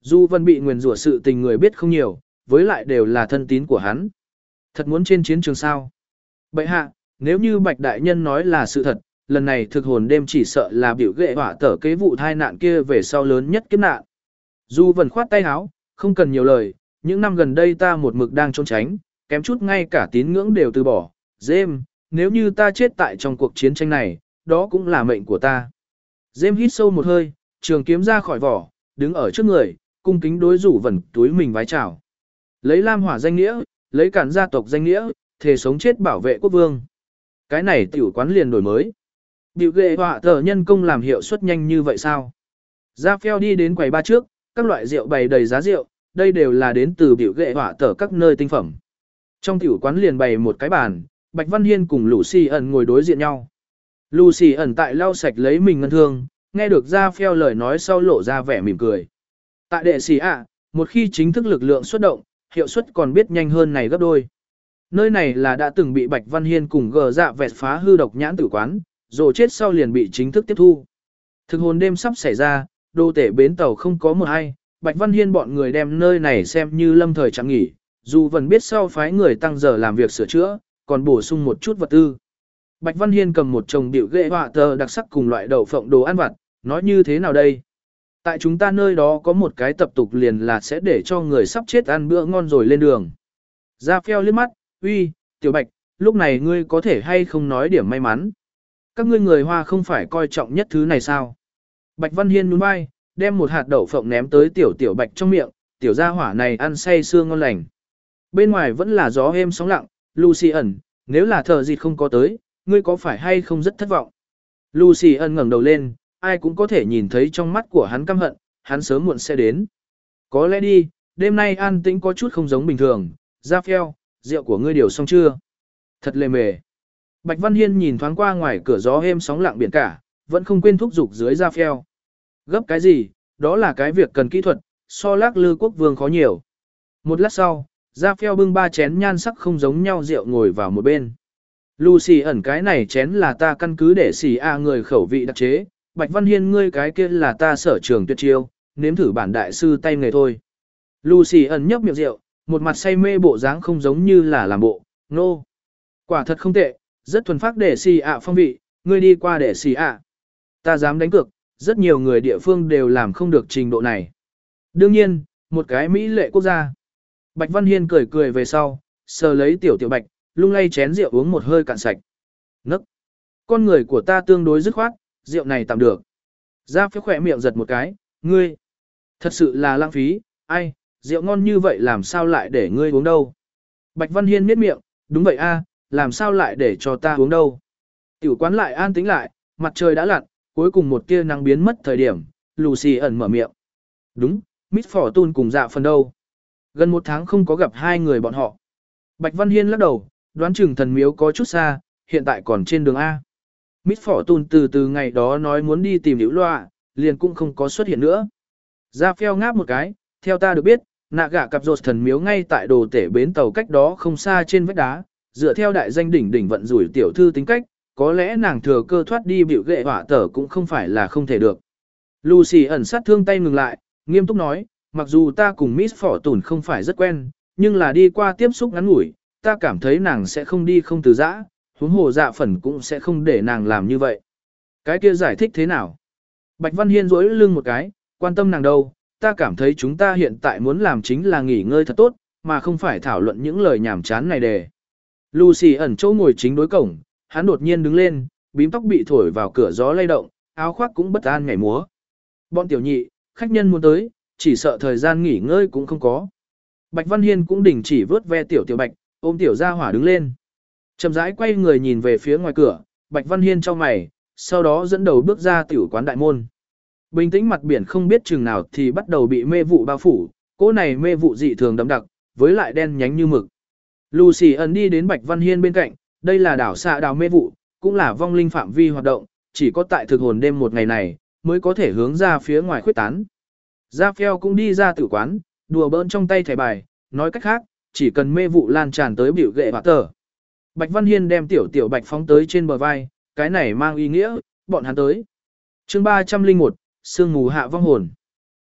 Du Vân bị nguyền rủa sự tình người biết không nhiều, với lại đều là thân tín của hắn. Thật muốn trên chiến trường sao? Bệ hạ, nếu như Bạch Đại Nhân nói là sự thật, lần này thực hồn đêm chỉ sợ là biểu ghệ hỏa tở kế vụ thai nạn kia về sau lớn nhất kiếp nạn. Du Vân khoát tay áo, không cần nhiều lời, những năm gần đây ta một mực đang trốn tránh, kém chút ngay cả tín ngưỡng đều từ bỏ. James, nếu như ta chết tại trong cuộc chiến tranh này, đó cũng là mệnh của ta. James hít sâu một hơi, trường kiếm ra khỏi vỏ, đứng ở trước người, cung kính đối rủ vẩn túi mình vái chào. Lấy Lam Hỏa danh nghĩa, lấy cản gia tộc danh nghĩa, thề sống chết bảo vệ quốc vương. Cái này tiểu quán liền đổi mới. Biểu ghệ họa tờ nhân công làm hiệu suất nhanh như vậy sao? Ra phèo đi đến quầy ba trước, các loại rượu bày đầy giá rượu, đây đều là đến từ biểu ghệ họa tờ các nơi tinh phẩm. Trong tiểu quán liền bày một cái bàn, Bạch Văn Hiên cùng Lucy ẩn ngồi đối diện nhau. Lucy ẩn tại lau sạch lấy mình ngân thương, nghe được ra phèo lời nói sau lộ ra vẻ mỉm cười. Tại đệ sĩ ạ, một khi chính thức lực lượng xuất động, hiệu suất còn biết nhanh hơn này gấp đôi. Nơi này là đã từng bị Bạch Văn Hiên cùng gờ dạ vẹt phá hư độc nhãn tử quán, rồi chết sau liền bị chính thức tiếp thu. Thực hồn đêm sắp xảy ra, đô tể bến tàu không có một ai, Bạch Văn Hiên bọn người đem nơi này xem như lâm thời chẳng nghỉ, dù vẫn biết sau phái người tăng giờ làm việc sửa chữa, còn bổ sung một chút vật tư. Bạch Văn Hiên cầm một chồng điệu ghệ họa tờ đặc sắc cùng loại đậu phộng đồ ăn vặt, nói như thế nào đây? Tại chúng ta nơi đó có một cái tập tục liền là sẽ để cho người sắp chết ăn bữa ngon rồi lên đường. Ra phèo liếc mắt, uy, tiểu Bạch, lúc này ngươi có thể hay không nói điểm may mắn. Các ngươi người Hoa không phải coi trọng nhất thứ này sao? Bạch Văn Hiên nhún vai, đem một hạt đậu phộng ném tới tiểu tiểu Bạch trong miệng, tiểu gia hỏa này ăn say sưa ngon lành. Bên ngoài vẫn là gió êm sóng lặng, Lucy ẩn, nếu là thờ gì không có tới, ngươi có phải hay không rất thất vọng? Lucy ẩn ngẩng đầu lên, ai cũng có thể nhìn thấy trong mắt của hắn căm hận, hắn sớm muộn sẽ đến. Có lẽ đi, đêm nay an tĩnh có chút không giống bình thường, ra phèo, rượu của ngươi điều xong chưa? Thật lề mề. Bạch Văn Hiên nhìn thoáng qua ngoài cửa gió êm sóng lặng biển cả, vẫn không quên thúc giục dưới ra phèo. Gấp cái gì, đó là cái việc cần kỹ thuật, so lác lư quốc vương khó nhiều. Một lát sau, ra phèo bưng ba chén nhan sắc không giống nhau rượu ngồi vào một bên. Lucy ẩn cái này chén là ta căn cứ để xỉ a người khẩu vị đặc chế, Bạch Văn Hiên ngươi cái kia là ta sở trường tuyệt chiêu, nếm thử bản đại sư tay nghề thôi. Lucy ẩn nhấp miệng rượu, một mặt say mê bộ dáng không giống như là làm bộ, nô. No. Quả thật không tệ, rất thuần phác để xì ạ phong vị, ngươi đi qua để xì ạ. Ta dám đánh cược, rất nhiều người địa phương đều làm không được trình độ này. Đương nhiên, một cái mỹ lệ quốc gia. Bạch Văn Hiên cười cười về sau, sờ lấy tiểu tiểu Bạch, lung lay chén rượu uống một hơi cạn sạch. Nấc. Con người của ta tương đối dứt khoát, rượu này tạm được. Ra phía khỏe miệng giật một cái, ngươi. Thật sự là lãng phí, ai, rượu ngon như vậy làm sao lại để ngươi uống đâu. Bạch Văn Hiên miết miệng, đúng vậy a, làm sao lại để cho ta uống đâu. Tiểu quán lại an tĩnh lại, mặt trời đã lặn, cuối cùng một tia nắng biến mất thời điểm, Lucy ẩn mở miệng. Đúng, Miss Fortune cùng dạ phần đâu. Gần một tháng không có gặp hai người bọn họ. Bạch Văn Hiên lắc đầu, đoán chừng thần miếu có chút xa, hiện tại còn trên đường A. Miss Fortune từ từ ngày đó nói muốn đi tìm Liễu Loa, liền cũng không có xuất hiện nữa. Ra phèo ngáp một cái, theo ta được biết, nạ gạ cặp rột thần miếu ngay tại đồ tể bến tàu cách đó không xa trên vách đá, dựa theo đại danh đỉnh đỉnh vận rủi tiểu thư tính cách, có lẽ nàng thừa cơ thoát đi biểu ghệ hỏa tở cũng không phải là không thể được. Lucy ẩn sát thương tay ngừng lại, nghiêm túc nói, mặc dù ta cùng Miss Fortune không phải rất quen, nhưng là đi qua tiếp xúc ngắn ngủi, ta cảm thấy nàng sẽ không đi không từ giã, huống hồ dạ phần cũng sẽ không để nàng làm như vậy. Cái kia giải thích thế nào? Bạch Văn Hiên duỗi lưng một cái, quan tâm nàng đâu, ta cảm thấy chúng ta hiện tại muốn làm chính là nghỉ ngơi thật tốt, mà không phải thảo luận những lời nhảm chán này đề. Lucy ẩn chỗ ngồi chính đối cổng, hắn đột nhiên đứng lên, bím tóc bị thổi vào cửa gió lay động, áo khoác cũng bất an nhảy múa. Bọn tiểu nhị, khách nhân muốn tới, chỉ sợ thời gian nghỉ ngơi cũng không có. Bạch Văn Hiên cũng đình chỉ vớt ve tiểu tiểu Bạch, ôm tiểu gia hỏa đứng lên. Chậm rãi quay người nhìn về phía ngoài cửa, Bạch Văn Hiên chau mày, sau đó dẫn đầu bước ra tiểu quán đại môn. Bình tĩnh mặt biển không biết chừng nào thì bắt đầu bị mê vụ bao phủ, cỗ này mê vụ dị thường đậm đặc, với lại đen nhánh như mực. Lucy ẩn đi đến Bạch Văn Hiên bên cạnh, đây là đảo xạ đào mê vụ, cũng là vong linh phạm vi hoạt động, chỉ có tại thực hồn đêm một ngày này, mới có thể hướng ra phía ngoài khuyết tán. Gia Phèo cũng đi ra tử quán, đùa bỡn trong tay thẻ bài, nói cách khác, chỉ cần mê vụ lan tràn tới biểu ghệ hoạt tờ. Bạch Văn Hiên đem tiểu tiểu Bạch phóng tới trên bờ vai, cái này mang ý nghĩa, bọn hắn tới. Chương ba trăm linh một, sương mù hạ vong hồn.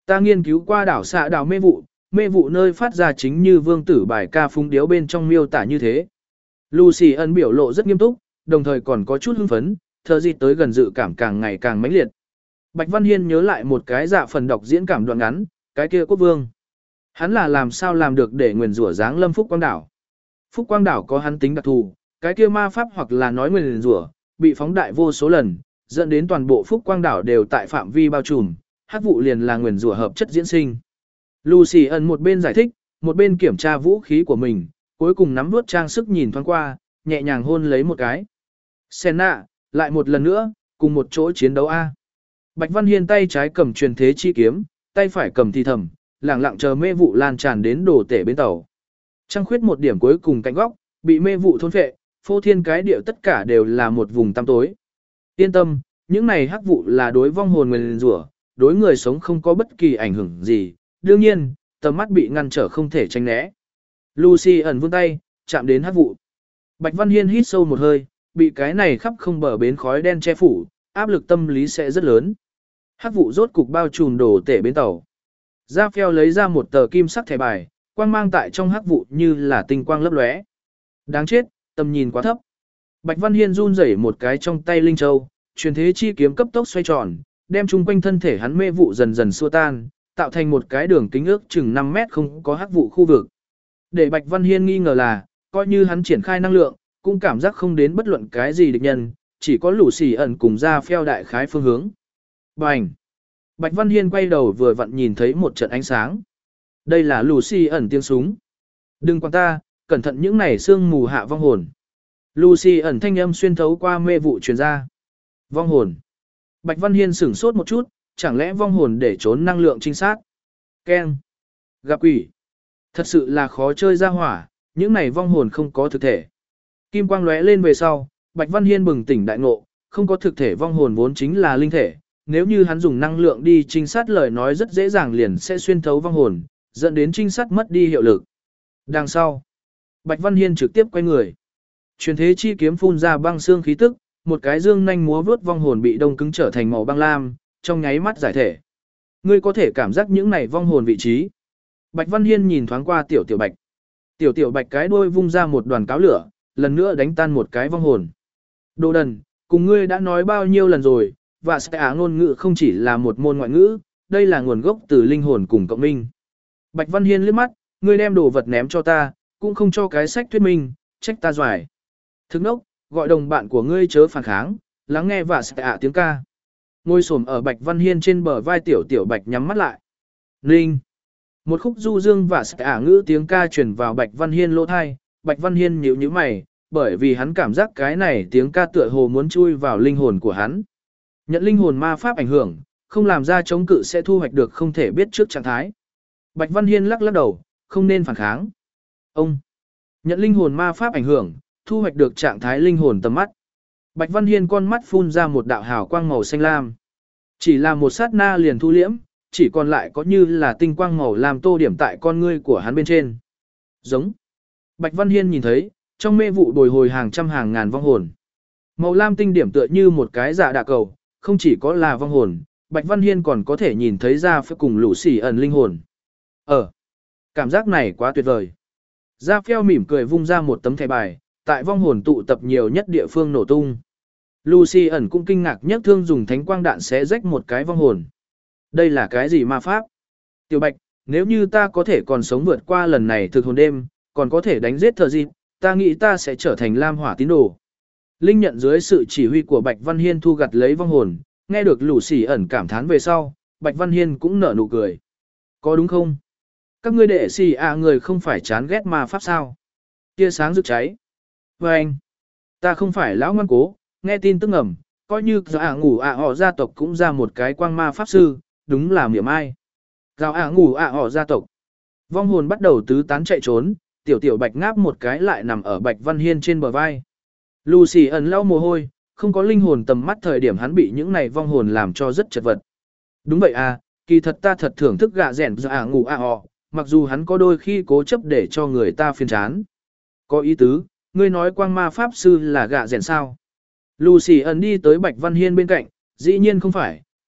Ta nghiên cứu qua đảo xạ đảo mê vụ, mê vụ nơi phát ra chính như vương tử bài ca phung điếu bên trong miêu tả như thế. Lucy ẩn biểu lộ rất nghiêm túc, đồng thời còn có chút hưng phấn, thờ gì tới gần dự cảm càng ngày càng mãnh liệt. Bạch Văn Hiên nhớ lại một cái dạ phần đọc diễn cảm đoạn ngắn, cái kia quốc vương. Hắn là làm sao làm được để nguyền rủa giáng lâm Phúc Quang Đảo. Phúc Quang Đảo có hắn tính đặc thù, cái kia ma pháp hoặc là nói nguyền rủa bị phóng đại vô số lần, dẫn đến toàn bộ Phúc Quang Đảo đều tại phạm vi bao trùm, hắc vụ liền là nguyền rủa hợp chất diễn sinh. Lucy ẩn một bên giải thích, một bên kiểm tra vũ khí của mình, cuối cùng nắm vuốt trang sức nhìn thoáng qua, nhẹ nhàng hôn lấy một cái. Senna, lại một lần nữa, cùng một chỗ chiến đấu A. Bạch Văn Hiên tay trái cầm truyền thế chi kiếm, tay phải cầm thi thầm, lặng lặng chờ mê vụ lan tràn đến đổ tể bến tàu. Trăng khuyết một điểm cuối cùng cạnh góc, bị mê vụ thôn phệ, phô thiên cái điệu tất cả đều là một vùng tăm tối. Yên tâm, những này hắc vụ là đối vong hồn nguyền rủa, đối người sống không có bất kỳ ảnh hưởng gì, đương nhiên, tầm mắt bị ngăn trở không thể tránh né. Lucy ẩn vươn tay, chạm đến hắc vụ. Bạch Văn Hiên hít sâu một hơi, bị cái này khắp không bờ bến khói đen che phủ, áp lực tâm lý sẽ rất lớn. Hắc vụ rốt cục bao trùm đổ tể bến tàu. Ra phèo lấy ra một tờ kim sắc thẻ bài, quang mang tại trong hắc vụ như là tinh quang lấp lóe. Đáng chết, tầm nhìn quá thấp. Bạch Văn Hiên run rẩy một cái trong tay linh châu, truyền thế chi kiếm cấp tốc xoay tròn, đem chung quanh thân thể hắn mê vụ dần dần xua tan, tạo thành một cái đường kính ước chừng năm mét không có hắc vụ khu vực. Để Bạch Văn Hiên nghi ngờ là, coi như hắn triển khai năng lượng, cũng cảm giác không đến bất luận cái gì địch nhân, chỉ có lũ xì ẩn cùng ra phèo đại khái phương hướng. Bành! Bạch Văn Hiên quay đầu vừa vặn nhìn thấy một trận ánh sáng. Đây là lũ xì ẩn tiếng súng. Đừng quan ta, cẩn thận những này sương mù hạ vong hồn. Lucy ẩn thanh âm xuyên thấu qua mê vụ truyền ra. Vong hồn. Bạch Văn Hiên sửng sốt một chút, chẳng lẽ vong hồn để trốn năng lượng trinh sát. Keng. Gặp quỷ. Thật sự là khó chơi ra hỏa, những này vong hồn không có thực thể. Kim quang lóe lên về sau, Bạch Văn Hiên bừng tỉnh đại ngộ, không có thực thể vong hồn vốn chính là linh thể. Nếu như hắn dùng năng lượng đi trinh sát lời nói rất dễ dàng liền sẽ xuyên thấu vong hồn, dẫn đến trinh sát mất đi hiệu lực. Đằng sau, Bạch Văn Hiên trực tiếp quay người. Truyền thế chi kiếm phun ra băng xương khí tức, một cái dương nhanh múa vướt vong hồn bị đông cứng trở thành màu băng lam, trong nháy mắt giải thể. Ngươi có thể cảm giác những này vong hồn vị trí. Bạch Văn Hiên nhìn thoáng qua tiểu tiểu bạch. Tiểu tiểu bạch cái đuôi vung ra một đoàn cáo lửa, lần nữa đánh tan một cái vong hồn. Đồ đần, cùng ngươi đã nói bao nhiêu lần rồi, và sẽ á ngôn ngữ không chỉ là một môn ngoại ngữ, đây là nguồn gốc từ linh hồn cùng cộng minh. Bạch Văn Hiên liếc mắt, ngươi đem đồ vật ném cho ta, cũng không cho cái sách thuyết minh, trách ta doài. Thức nốc, gọi đồng bạn của ngươi chớ phản kháng, lắng nghe và sẽ ạ tiếng ca. Ngồi xổm ở Bạch Văn Hiên trên bờ vai tiểu tiểu Bạch nhắm mắt lại. Ninh. Một khúc du dương và sẽ ạ ngữ tiếng ca truyền vào Bạch Văn Hiên lỗ thai, Bạch Văn Hiên nhíu nhíu mày, bởi vì hắn cảm giác cái này tiếng ca tựa hồ muốn chui vào linh hồn của hắn. Nhận linh hồn ma pháp ảnh hưởng, không làm ra chống cự sẽ thu hoạch được không thể biết trước trạng thái. Bạch Văn Hiên lắc lắc đầu, không nên phản kháng. Ông. Nhận linh hồn ma pháp ảnh hưởng, thu hoạch được trạng thái linh hồn tầm mắt. Bạch Văn Hiên con mắt phun ra một đạo hào quang màu xanh lam. Chỉ là một sát na liền thu liễm, chỉ còn lại có như là tinh quang màu lam tô điểm tại con ngươi của hắn bên trên. Giống. Bạch Văn Hiên nhìn thấy, trong mê vụ bồi hồi hàng trăm hàng ngàn vong hồn. Màu lam tinh điểm tựa như một cái dạ đạ cầu, không chỉ có là vong hồn, Bạch Văn Hiên còn có thể nhìn thấy ra phía cùng lũ xỉ ẩn linh hồn. Ờ, cảm giác này quá tuyệt vời. Ra phèo mỉm cười vung ra một tấm thẻ bài, tại vong hồn tụ tập nhiều nhất địa phương nổ tung. Lucy ẩn cũng kinh ngạc nhất thương dùng thánh quang đạn xé rách một cái vong hồn. Đây là cái gì ma pháp? Tiểu Bạch, nếu như ta có thể còn sống vượt qua lần này thực hồn đêm, còn có thể đánh giết thờ dịp, ta nghĩ ta sẽ trở thành lam hỏa tín đồ. Linh nhận dưới sự chỉ huy của Bạch Văn Hiên thu gặt lấy vong hồn, nghe được Lucy ẩn cảm thán về sau, Bạch Văn Hiên cũng nở nụ cười. Có đúng không? Các ngươi đệ xì à người không phải chán ghét ma pháp sao? Tia sáng rực cháy. Và anh, ta không phải lão ngoan cố, nghe tin tức ngầm, coi như giáo ả ngủ ạ họ gia tộc cũng ra một cái quang ma pháp sư, đúng là miệng ai. Giáo ả ngủ ạ họ gia tộc. Vong hồn bắt đầu tứ tán chạy trốn, tiểu tiểu Bạch ngáp một cái lại nằm ở Bạch Văn Hiên trên bờ vai. Lucy ẩn lau mồ hôi, không có linh hồn tầm mắt thời điểm hắn bị những này vong hồn làm cho rất chật vật. Đúng vậy à, kỳ thật ta thật thưởng thức gạ rẻn giáo ả ngủ ạ họ, mặc dù hắn có đôi khi cố chấp để cho người ta phiền chán. Có ý tứ, ngươi nói quang ma pháp sư là gạ rèn sao? Lucy ẩn đi tới Bạch Văn Hiên bên cạnh, dĩ nhiên không phải,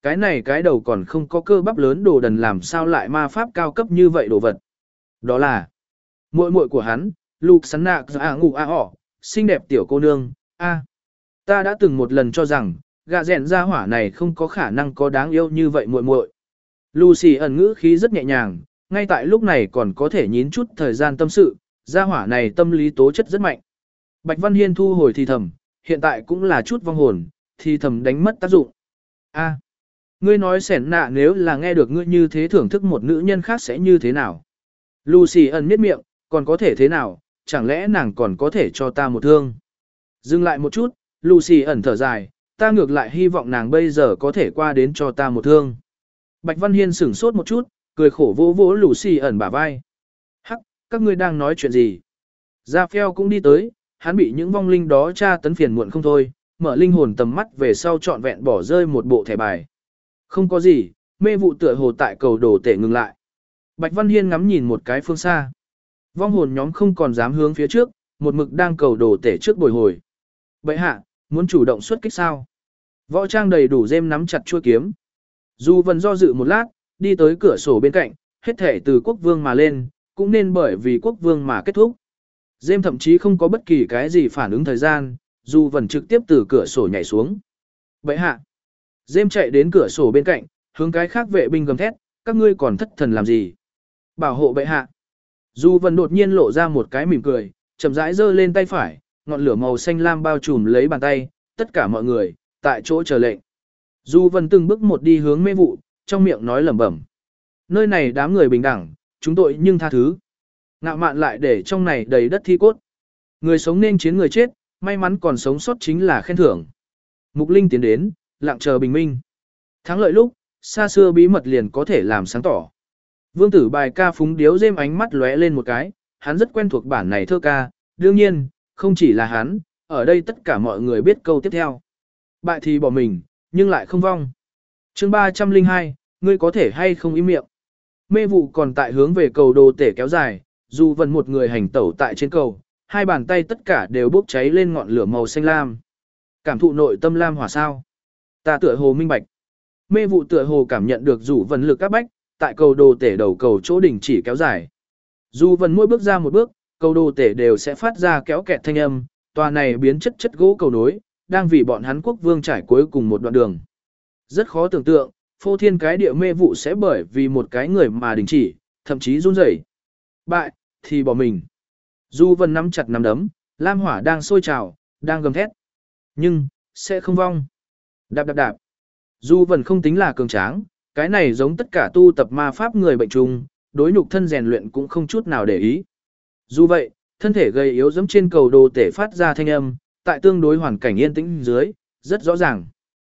cái này cái đầu còn không có cơ bắp lớn đồ đần làm sao lại ma pháp cao cấp như vậy đồ vật. Đó là muội muội của hắn, Lục Sắn Nạc à ngủ a họ, xinh đẹp tiểu cô nương, a. Ta đã từng một lần cho rằng, gạ rèn gia hỏa này không có khả năng có đáng yêu như vậy muội muội. Lucy ẩn ngữ khí rất nhẹ nhàng, ngay tại lúc này còn có thể nhín chút thời gian tâm sự, gia hỏa này tâm lý tố chất rất mạnh. Bạch Văn Hiên thu hồi thì thầm, hiện tại cũng là chút vong hồn, thì thầm đánh mất tác dụng. A, ngươi nói sẻn nạ nếu là nghe được ngươi như thế thưởng thức một nữ nhân khác sẽ như thế nào? Lucy ẩn miết miệng, còn có thể thế nào, chẳng lẽ nàng còn có thể cho ta một thương? Dừng lại một chút, Lucy ẩn thở dài, ta ngược lại hy vọng nàng bây giờ có thể qua đến cho ta một thương. Bạch Văn Hiên sửng sốt một chút, cười khổ vỗ vỗ Lucy ẩn bả vai. Hắc, các ngươi đang nói chuyện gì? Gia Phèo cũng đi tới, hắn bị những vong linh đó tra tấn phiền muộn không thôi, mở linh hồn tầm mắt về sau trọn vẹn bỏ rơi một bộ thẻ bài. Không có gì, mê vụ tựa hồ tại cầu đồ tể ngừng lại. Bạch Văn Hiên ngắm nhìn một cái phương xa. Vong hồn nhóm không còn dám hướng phía trước, một mực đang cầu đồ tể trước bồi hồi. Bệ hạ, muốn chủ động xuất kích sao? Võ trang đầy đủ dêm nắm chặt chuôi kiếm. Dù vẫn do dự một lát, đi tới cửa sổ bên cạnh, hết thể từ quốc vương mà lên, cũng nên bởi vì quốc vương mà kết thúc. Dêm thậm chí không có bất kỳ cái gì phản ứng thời gian, dù vẫn trực tiếp từ cửa sổ nhảy xuống. Bệ hạ. Dêm chạy đến cửa sổ bên cạnh, hướng cái khác vệ binh gầm thét, các ngươi còn thất thần làm gì? Bảo hộ bệ hạ. Dù vẫn đột nhiên lộ ra một cái mỉm cười, chậm rãi giơ lên tay phải, ngọn lửa màu xanh lam bao trùm lấy bàn tay, tất cả mọi người, tại chỗ chờ lệnh. Dù vẫn từng bước một đi hướng mê vụ, trong miệng nói lẩm bẩm. Nơi này đám người bình đẳng, chúng tội nhưng tha thứ. Ngạo mạn lại để trong này đầy đất thi cốt. Người sống nên chiến người chết, may mắn còn sống sót chính là khen thưởng. Mục Linh tiến đến, lặng chờ bình minh. Thắng lợi lúc, xa xưa bí mật liền có thể làm sáng tỏ. Vương tử bài ca phúng điếu rêm ánh mắt lóe lên một cái, hắn rất quen thuộc bản này thơ ca, đương nhiên, không chỉ là hắn, ở đây tất cả mọi người biết câu tiếp theo. Bại thì bỏ mình, nhưng lại không vong. chương ba trăm lẻ hai, ngươi có thể hay không im miệng. Mê vụ còn tại hướng về cầu đồ tể kéo dài, dù vẫn một người hành tẩu tại trên cầu, hai bàn tay tất cả đều bốc cháy lên ngọn lửa màu xanh lam. Cảm thụ nội tâm lam hỏa sao. Ta tựa hồ minh bạch. Mê vụ tựa hồ cảm nhận được rủ vần lực các bách, tại cầu đồ tể đầu cầu chỗ đỉnh chỉ kéo dài. Dù vần mỗi bước ra một bước, cầu đồ tể đều sẽ phát ra kéo kẹt thanh âm, tòa này biến chất chất gỗ cầu nối, đang vì bọn hắn quốc vương trải cuối cùng một đoạn đường. Rất khó tưởng tượng, phô thiên cái địa mê vụ sẽ bởi vì một cái người mà đình chỉ, thậm chí run rẩy. Bại, thì bỏ mình. Dù vần nắm chặt nắm đấm, lam hỏa đang sôi trào, đang gầm thét. Nhưng, sẽ không vong. Đạp đạp đạp. Dù vần không tính là cường tráng, cái này giống tất cả tu tập ma pháp người bệnh trùng, đối nhục thân rèn luyện cũng không chút nào để ý. Dù vậy, thân thể gầy yếu giống trên cầu đồ tể phát ra thanh âm, tại tương đối hoàn cảnh yên tĩnh dưới, rất rõ ràng.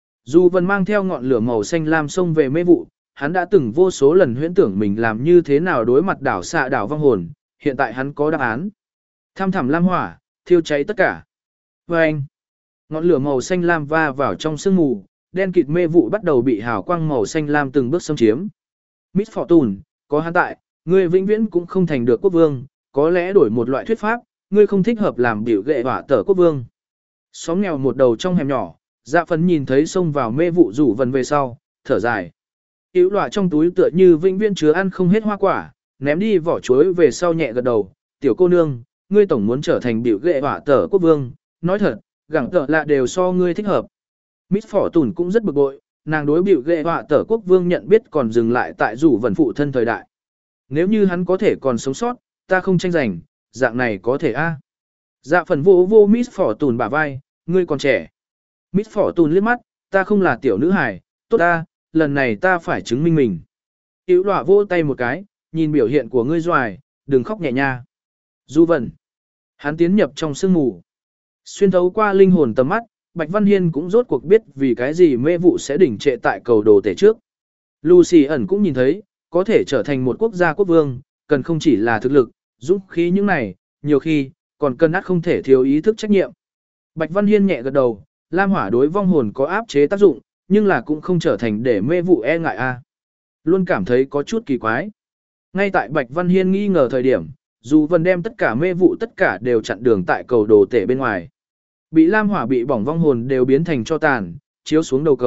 Dù vần mang theo ngọn lửa màu xanh lam xông về mê vụ, hắn đã từng vô số lần huyễn tưởng mình làm như thế nào đối mặt đảo xạ đảo vong hồn, hiện tại hắn có đáp án. Tham thẳm lam hỏa, thiêu cháy tất cả. Và anh, ngọn lửa màu xanh lam va vào trong sương mù, đen kịt mê vụ bắt đầu bị hào quang màu xanh lam từng bước xâm chiếm. Miss Fortune, có hắn tại, ngươi vĩnh viễn cũng không thành được quốc vương, có lẽ đổi một loại thuyết pháp, ngươi không thích hợp làm biểu gệ hỏa tở quốc vương. Xóm nghèo một đầu trong hẻm nhỏ, dạ phấn nhìn thấy xông vào mê vụ rủ vần về sau, thở dài. Yếu lọa trong túi tựa như vĩnh viễn chứa ăn không hết hoa quả, ném đi vỏ chuối về sau nhẹ gật đầu, tiểu cô nương, ngươi tổng muốn trở thành biểu gệ hỏa tở quốc vương, nói thật, gẳng tở lạ đều so ngươi thích hợp. Miss Fortune cũng rất bực bội, nàng đối biểu ghệ họa tở quốc vương nhận biết còn dừng lại tại rủ vần phụ thân thời đại. Nếu như hắn có thể còn sống sót, ta không tranh giành, dạng này có thể a. Dạ phần vô vô Miss Fortune bả vai, ngươi còn trẻ. Miss Fortune liếc mắt, ta không là tiểu nữ hài, tốt ta, lần này ta phải chứng minh mình. Yếu lọa vỗ tay một cái, nhìn biểu hiện của ngươi doài, đừng khóc nhẹ nha. Du vần. Hắn tiến nhập trong sương mù. Xuyên thấu qua linh hồn tầm mắt, Bạch Văn Hiên cũng rốt cuộc biết vì cái gì mê vụ sẽ đỉnh trệ tại cầu đồ tể trước. Lucy ẩn cũng nhìn thấy, có thể trở thành một quốc gia quốc vương, cần không chỉ là thực lực, dũng khí những này, nhiều khi, còn cần át không thể thiếu ý thức trách nhiệm. Bạch Văn Hiên nhẹ gật đầu, lam hỏa đối vong hồn có áp chế tác dụng, nhưng là cũng không trở thành để mê vụ e ngại a. Luôn cảm thấy có chút kỳ quái. Ngay tại Bạch Văn Hiên nghi ngờ thời điểm, dù vần đem tất cả mê vụ tất cả đều chặn đường tại cầu đồ tể bên ngoài. Bị lam hỏa bị bỏng vong hồn đều biến thành cho tàn, chiếu xuống đầu cầu,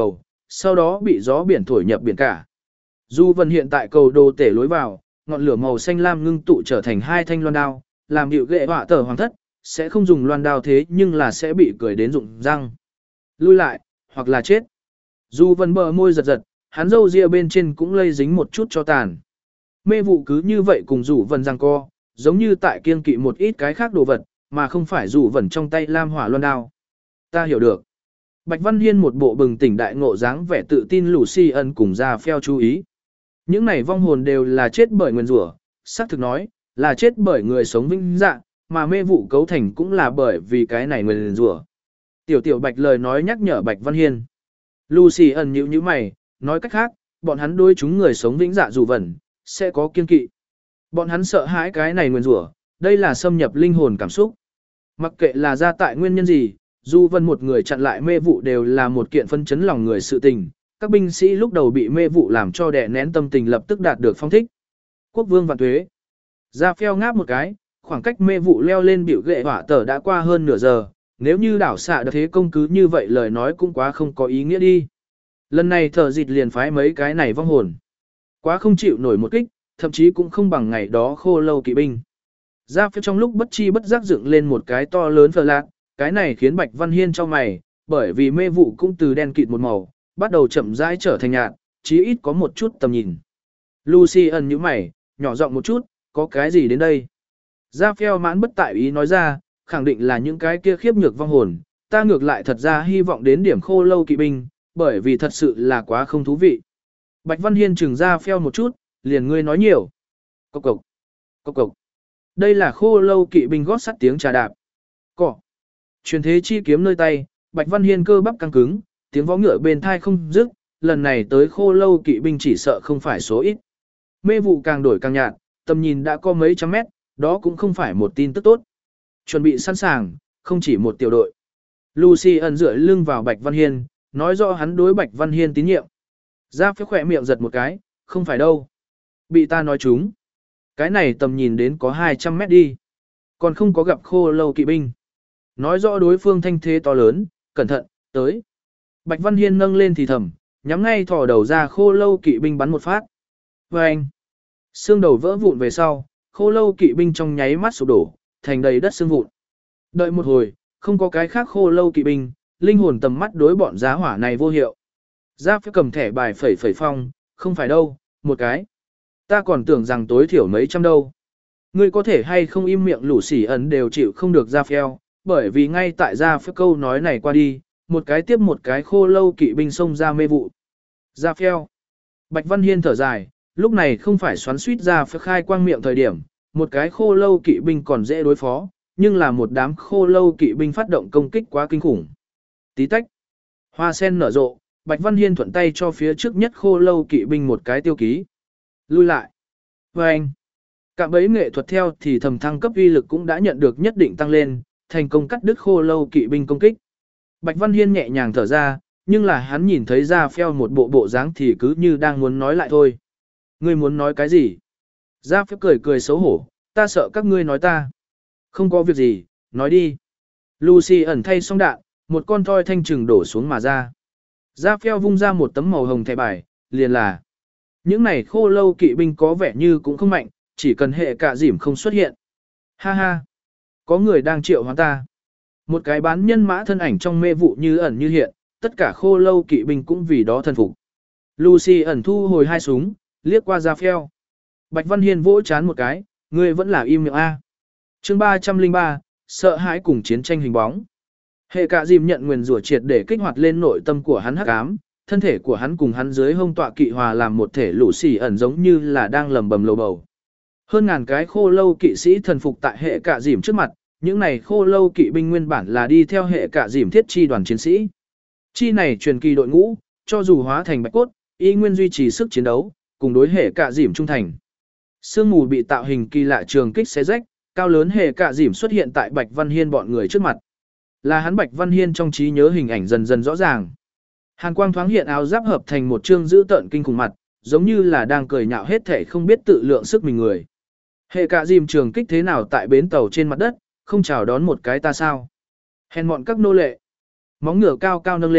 sau đó bị gió biển thổi nhập biển cả. Du Vân hiện tại cầu đồ tể lối vào, ngọn lửa màu xanh lam ngưng tụ trở thành hai thanh loan đao, làm hiệu ghệ họa tờ hoàng thất, sẽ không dùng loan đao thế nhưng là sẽ bị cười đến rụng răng. Lui lại, hoặc là chết. Du Vân bờ môi giật giật, hắn râu ria bên trên cũng lây dính một chút cho tàn. Mê vụ cứ như vậy cùng rủ vần răng co, giống như tại kiên kỵ một ít cái khác đồ vật, mà không phải rủ vần trong tay lam hỏa loan đao. Ta hiểu được. Bạch Văn Hiên một bộ bừng tỉnh đại ngộ dáng vẻ tự tin Lucy ân cùng ra phèo chú ý. Những này vong hồn đều là chết bởi nguyên rủa, xác thực nói, là chết bởi người sống vinh dạ, mà mê vụ cấu thành cũng là bởi vì cái này nguyên rủa. Tiểu tiểu Bạch lời nói nhắc nhở Bạch Văn Hiên. Lucy ân nhíu nhíu mày, nói cách khác, bọn hắn đối chúng người sống vĩnh dạ dù vẩn, sẽ có kiên kỵ. Bọn hắn sợ hãi cái này nguyên rủa, đây là xâm nhập linh hồn cảm xúc. Mặc kệ là ra tại nguyên nhân gì, dù vân một người chặn lại mê vụ đều là một kiện phân chấn lòng người sự tình. Các binh sĩ lúc đầu bị mê vụ làm cho đè nén tâm tình lập tức đạt được phong thích. Quốc vương vạn tuế. Ra phèo ngáp một cái, khoảng cách mê vụ leo lên biểu ghệ hỏa tờ đã qua hơn nửa giờ. Nếu như đảo xạ được thế công cứ như vậy lời nói cũng quá không có ý nghĩa đi. Lần này thở dịt liền phái mấy cái này vong hồn. Quá không chịu nổi một kích, thậm chí cũng không bằng ngày đó khô lâu kỵ binh. Ra phía trong lúc bất chi bất giác dựng lên một cái to lớn phờ lạc, cái này khiến Bạch Văn Hiên cho mày, bởi vì mê vụ cũng từ đen kịt một màu, bắt đầu chậm rãi trở thành nhạt, chí ít có một chút tầm nhìn. Lucy ẩn như mày, nhỏ giọng một chút, có cái gì đến đây? Ra phèo mãn bất tại ý nói ra, khẳng định là những cái kia khiếp nhược vong hồn, ta ngược lại thật ra hy vọng đến điểm khô lâu kỵ binh, bởi vì thật sự là quá không thú vị. Bạch Văn Hiên trừng ra phèo một chút, liền ngươi nói nhiều. Cộc cộc, cộc cộc. Đây là khô lâu kỵ binh gót sắt tiếng trà đạp. Cỏ. Truyền thế chi kiếm nơi tay, Bạch Văn Hiên cơ bắp căng cứng, tiếng vó ngựa bên thai không dứt, lần này tới khô lâu kỵ binh chỉ sợ không phải số ít. Mê vụ càng đổi càng nhạt, tầm nhìn đã có mấy trăm mét, đó cũng không phải một tin tức tốt. Chuẩn bị sẵn sàng, không chỉ một tiểu đội. Lucy ẩn dựa lưng vào Bạch Văn Hiên, nói rõ hắn đối Bạch Văn Hiên tín nhiệm. Ra phía khỏe miệng giật một cái, không phải đâu. Bị ta nói trúng. Cái này tầm nhìn đến có hai trăm mét đi. Còn không có gặp khô lâu kỵ binh. Nói rõ đối phương thanh thế to lớn, cẩn thận, tới. Bạch Văn Hiên nâng lên thì thầm, nhắm ngay thò đầu ra khô lâu kỵ binh bắn một phát. Và anh, xương đầu vỡ vụn về sau, khô lâu kỵ binh trong nháy mắt sụp đổ, thành đầy đất xương vụn. Đợi một hồi, không có cái khác khô lâu kỵ binh, linh hồn tầm mắt đối bọn giá hỏa này vô hiệu. Giáp phải cầm thẻ bài phẩy phẩy phong, không phải đâu, một cái. Ta còn tưởng rằng tối thiểu mấy trăm đâu. Ngươi có thể hay không im miệng lũ sỉ ấn đều chịu không được ra phèo, bởi vì ngay tại ra phía câu nói này qua đi, một cái tiếp một cái khô lâu kỵ binh xông ra mê vụ. Ra phèo. Bạch Văn Hiên thở dài, lúc này không phải xoắn suýt ra phía khai quang miệng thời điểm, một cái khô lâu kỵ binh còn dễ đối phó, nhưng là một đám khô lâu kỵ binh phát động công kích quá kinh khủng. Tí tách. Hoa sen nở rộ, Bạch Văn Hiên thuận tay cho phía trước nhất khô lâu kỵ binh một cái tiêu ký. Lui lại. Và anh. Cạm bẫy nghệ thuật theo thì thầm thăng cấp uy lực cũng đã nhận được nhất định tăng lên, thành công cắt đứt khô lâu kỵ binh công kích. Bạch Văn Hiên nhẹ nhàng thở ra, nhưng là hắn nhìn thấy ra phèo một bộ bộ dáng thì cứ như đang muốn nói lại thôi. Ngươi muốn nói cái gì? Ra phèo cười cười xấu hổ, ta sợ các ngươi nói ta. Không có việc gì, nói đi. Lucy ẩn thay xong đạn, một con thoi thanh trừng đổ xuống mà ra. Ra phèo vung ra một tấm màu hồng thẻ bài, liền là. Những này khô lâu kỵ binh có vẻ như cũng không mạnh, chỉ cần hệ cả dìm không xuất hiện. Ha ha, có người đang triệu hoán ta. Một cái bán nhân mã thân ảnh trong mê vụ như ẩn như hiện, tất cả khô lâu kỵ binh cũng vì đó thân phục. Lucy ẩn thu hồi hai súng, liếc qua ra phèo. Bạch Văn Hiên vỗ chán một cái, ngươi vẫn là im miệng A. Chương ba trăm lẻ ba, sợ hãi cùng chiến tranh hình bóng. Hệ cả dìm nhận nguyền rủa triệt để kích hoạt lên nội tâm của hắn hắc ám, thân thể của hắn cùng hắn dưới hông tọa kỵ hòa làm một thể lũ xỉ ẩn giống như là đang lầm bầm lầu bầu. Hơn ngàn cái khô lâu kỵ sĩ thần phục tại hệ cả dìm trước mặt, những này khô lâu kỵ binh nguyên bản là đi theo hệ cả dìm thiết chi đoàn chiến sĩ. Chi này truyền kỳ đội ngũ, cho dù hóa thành bạch cốt, y nguyên duy trì sức chiến đấu, cùng đối hệ cả dìm trung thành. Sương mù bị tạo hình kỳ lạ trường kích xé rách, cao lớn hệ cả dìm xuất hiện tại Bạch Văn Hiên bọn người trước mặt. Là hắn Bạch Văn Hiên trong trí nhớ hình ảnh dần dần rõ ràng. Hàn quang thoáng hiện áo giáp hợp thành một trương dữ tợn kinh khủng mặt, giống như là đang cười nhạo hết thể không biết tự lượng sức mình người. Hệ cả dìm trường kích thế nào tại bến tàu trên mặt đất, không chào đón một cái ta sao? Hèn mọn các nô lệ. Móng ngựa cao cao nâng lên,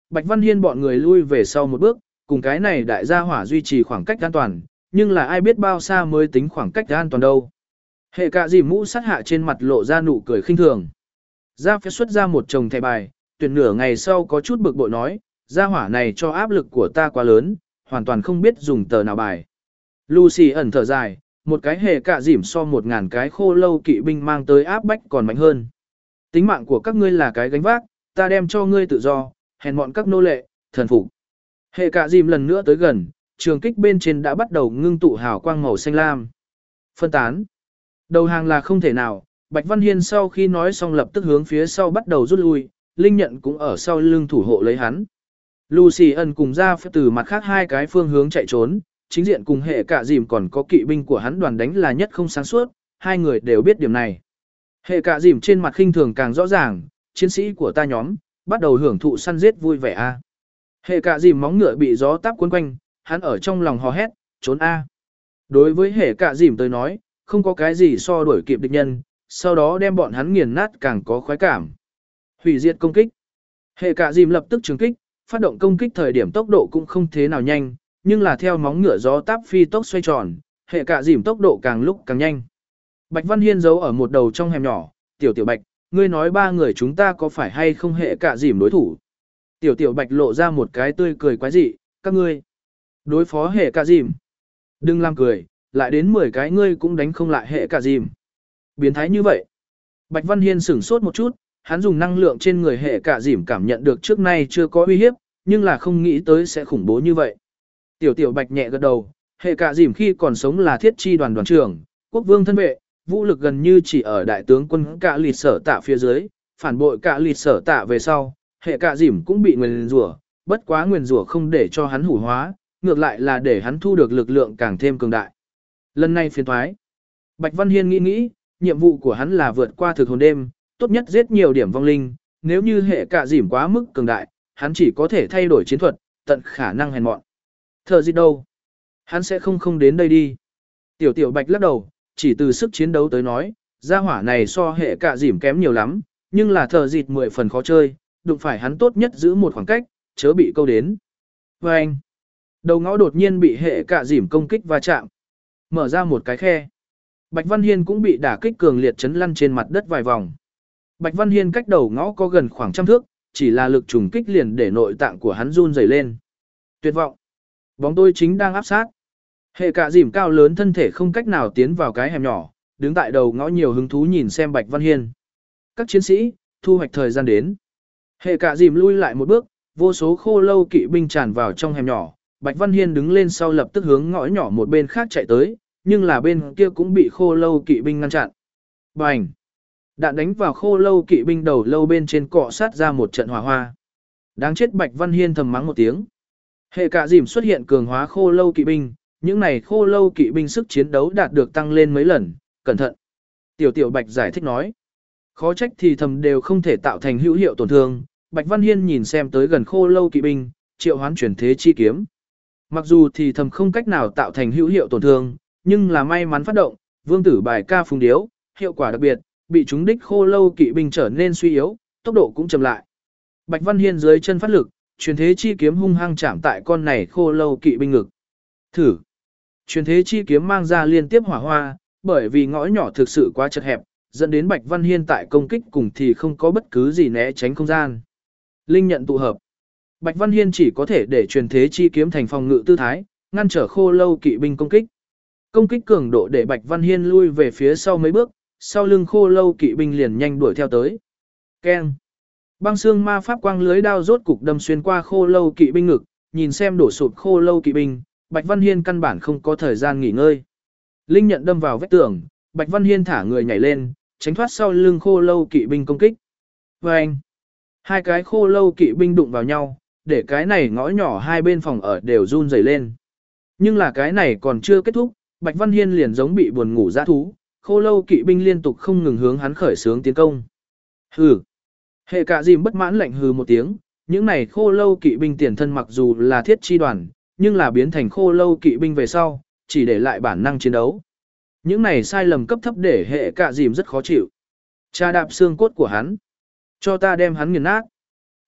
Bạch Văn Hiên bọn người lui về sau một bước, cùng cái này đại gia hỏa duy trì khoảng cách an toàn, nhưng là ai biết bao xa mới tính khoảng cách an toàn đâu. Hệ cả dìm mũ sát hạ trên mặt lộ ra nụ cười khinh thường. Gia phép xuất ra một chồng thẻ bài, tuyển nửa ngày sau có chút bực bội nói, gia hỏa này cho áp lực của ta quá lớn, hoàn toàn không biết dùng tờ nào bài. Lucy ẩn thở dài, một cái hệ cả dìm so một ngàn cái khô lâu kỵ binh mang tới áp bách còn mạnh hơn. Tính mạng của các ngươi là cái gánh vác, ta đem cho ngươi tự do, hèn mọn các nô lệ, thần phục. Hệ cả dìm lần nữa tới gần, trường kích bên trên đã bắt đầu ngưng tụ hào quang màu xanh lam. Phân tán. Đầu hàng là không thể nào, Bạch Văn Hiên sau khi nói xong lập tức hướng phía sau bắt đầu rút lui, Linh Nhận cũng ở sau lưng thủ hộ lấy hắn. Lucy ẩn cùng ra phép từ mặt khác hai cái phương hướng chạy trốn, chính diện cùng hệ cả dìm còn có kỵ binh của hắn đoàn đánh là nhất không sáng suốt, hai người đều biết điểm này. Hệ cả dìm trên mặt khinh thường càng rõ ràng, chiến sĩ của ta nhóm, bắt đầu hưởng thụ săn giết vui vẻ a. Hệ cả dìm móng ngựa bị gió táp cuốn quanh, hắn ở trong lòng hò hét, trốn a. Đối với hệ cả dìm tới nói, không có cái gì so đuổi kịp địch nhân, sau đó đem bọn hắn nghiền nát càng có khoái cảm. Hủy diệt công kích. Hệ cả dìm lập tức trường kích, phát động công kích thời điểm tốc độ cũng không thế nào nhanh, nhưng là theo móng ngựa gió táp phi tốc xoay tròn, hệ cả dìm tốc độ càng lúc càng nhanh. Bạch Văn Hiên giấu ở một đầu trong hẻm nhỏ, tiểu tiểu Bạch, ngươi nói ba người chúng ta có phải hay không hệ cả dìm đối thủ. Tiểu tiểu Bạch lộ ra một cái tươi cười quái dị, các ngươi đối phó hệ cả dìm. Đừng làm cười, lại đến mười cái ngươi cũng đánh không lại hệ cả dìm. Biến thái như vậy. Bạch Văn Hiên sửng sốt một chút, hắn dùng năng lượng trên người hệ cả dìm cảm nhận được trước nay chưa có uy hiếp, nhưng là không nghĩ tới sẽ khủng bố như vậy. Tiểu tiểu Bạch nhẹ gật đầu, hệ cả dìm khi còn sống là thiết chi đoàn đoàn trưởng, quốc vương thân vệ, vũ lực gần như chỉ ở đại tướng quân cả lịt sở tạ phía dưới, phản bội cả lịt sở tạ về sau, hệ cả dìm cũng bị nguyền rủa, bất quá nguyền rủa không để cho hắn hủ hóa, ngược lại là để hắn thu được lực lượng càng thêm cường đại. Lần này phiền thoái. Bạch Văn Hiên nghĩ nghĩ, nhiệm vụ của hắn là vượt qua thực hồn đêm, tốt nhất giết nhiều điểm vong linh, nếu như hệ cả dìm quá mức cường đại, hắn chỉ có thể thay đổi chiến thuật, tận khả năng hèn mọn. Thờ gì đâu? Hắn sẽ không không đến đây đi. Tiểu tiểu Bạch lắc đầu, chỉ từ sức chiến đấu tới nói, gia hỏa này so hệ cả dìm kém nhiều lắm, nhưng là thờ dịt mười phần khó chơi, đụng phải hắn tốt nhất giữ một khoảng cách, chớ bị câu đến. Và anh, đầu ngõ đột nhiên bị hệ cả dìm công kích va chạm, mở ra một cái khe. Bạch Văn Hiên cũng bị đả kích cường liệt chấn lăn trên mặt đất vài vòng. Bạch Văn Hiên cách đầu ngõ có gần khoảng trăm thước, chỉ là lực trùng kích liền để nội tạng của hắn run rẩy lên. Tuyệt vọng. Bóng tôi chính đang áp sát. Hệ cả dìm cao lớn thân thể không cách nào tiến vào cái hẻm nhỏ, đứng tại đầu ngõ nhiều hứng thú nhìn xem Bạch Văn Hiên. Các chiến sĩ, thu hoạch thời gian đến. Hệ cả dìm lui lại một bước, vô số khô lâu kỵ binh tràn vào trong hẻm nhỏ. Bạch Văn Hiên đứng lên sau lập tức hướng ngõ nhỏ một bên khác chạy tới, nhưng là bên kia cũng bị khô lâu kỵ binh ngăn chặn. Bành! Đạn đánh vào khô lâu kỵ binh đầu lâu bên trên cọ sát ra một trận hỏa hoa. Đáng chết, Bạch Văn Hiên thầm mắng một tiếng. Hệ cả dìm xuất hiện cường hóa khô lâu kỵ binh, những này khô lâu kỵ binh sức chiến đấu đạt được tăng lên mấy lần, cẩn thận. Tiểu tiểu Bạch giải thích nói. Khó trách thì thầm đều không thể tạo thành hữu hiệu tổn thương. Bạch Văn Hiên nhìn xem tới gần khô lâu kỵ binh, triệu hoán chuyển thế chi kiếm. Mặc dù thì thầm không cách nào tạo thành hữu hiệu tổn thương, nhưng là may mắn phát động, vương tử bài ca phùng điếu, hiệu quả đặc biệt, bị chúng đích khô lâu kỵ binh trở nên suy yếu, tốc độ cũng chậm lại. Bạch Văn Hiên dưới chân phát lực, truyền thế chi kiếm hung hăng chạm tại con này khô lâu kỵ binh ngực. Thử. Truyền thế chi kiếm mang ra liên tiếp hỏa hoa, bởi vì ngõ nhỏ thực sự quá chật hẹp, dẫn đến Bạch Văn Hiên tại công kích cùng thì không có bất cứ gì né tránh không gian. Linh nhận tụ hợp. Bạch Văn Hiên chỉ có thể để truyền thế chi kiếm thành phòng ngự tư thái, ngăn trở khô lâu kỵ binh công kích. Công kích cường độ để Bạch Văn Hiên lui về phía sau mấy bước, sau lưng khô lâu kỵ binh liền nhanh đuổi theo tới. Keng. Băng xương ma pháp quang lưới đao rốt cục đâm xuyên qua khô lâu kỵ binh ngực, nhìn xem đổ sụp khô lâu kỵ binh, Bạch Văn Hiên căn bản không có thời gian nghỉ ngơi. Linh nhận đâm vào vách tường, Bạch Văn Hiên thả người nhảy lên, tránh thoát sau lưng khô lâu kỵ binh công kích. Và anh, hai cái khô lâu kỵ binh đụng vào nhau, để cái này ngõ nhỏ hai bên phòng ở đều run rẩy lên. Nhưng là cái này còn chưa kết thúc, Bạch Văn Hiên liền giống bị buồn ngủ dã thú, khô lâu kỵ binh liên tục không ngừng hướng hắn khởi xướng tiến công. Hừ. Hệ cả dìm bất mãn lạnh hừ một tiếng, những này khô lâu kỵ binh tiền thân mặc dù là thiết chi đoàn, nhưng là biến thành khô lâu kỵ binh về sau, chỉ để lại bản năng chiến đấu. Những này sai lầm cấp thấp để hệ cả dìm rất khó chịu. Cha đạp xương cốt của hắn. Cho ta đem hắn nghiền nát.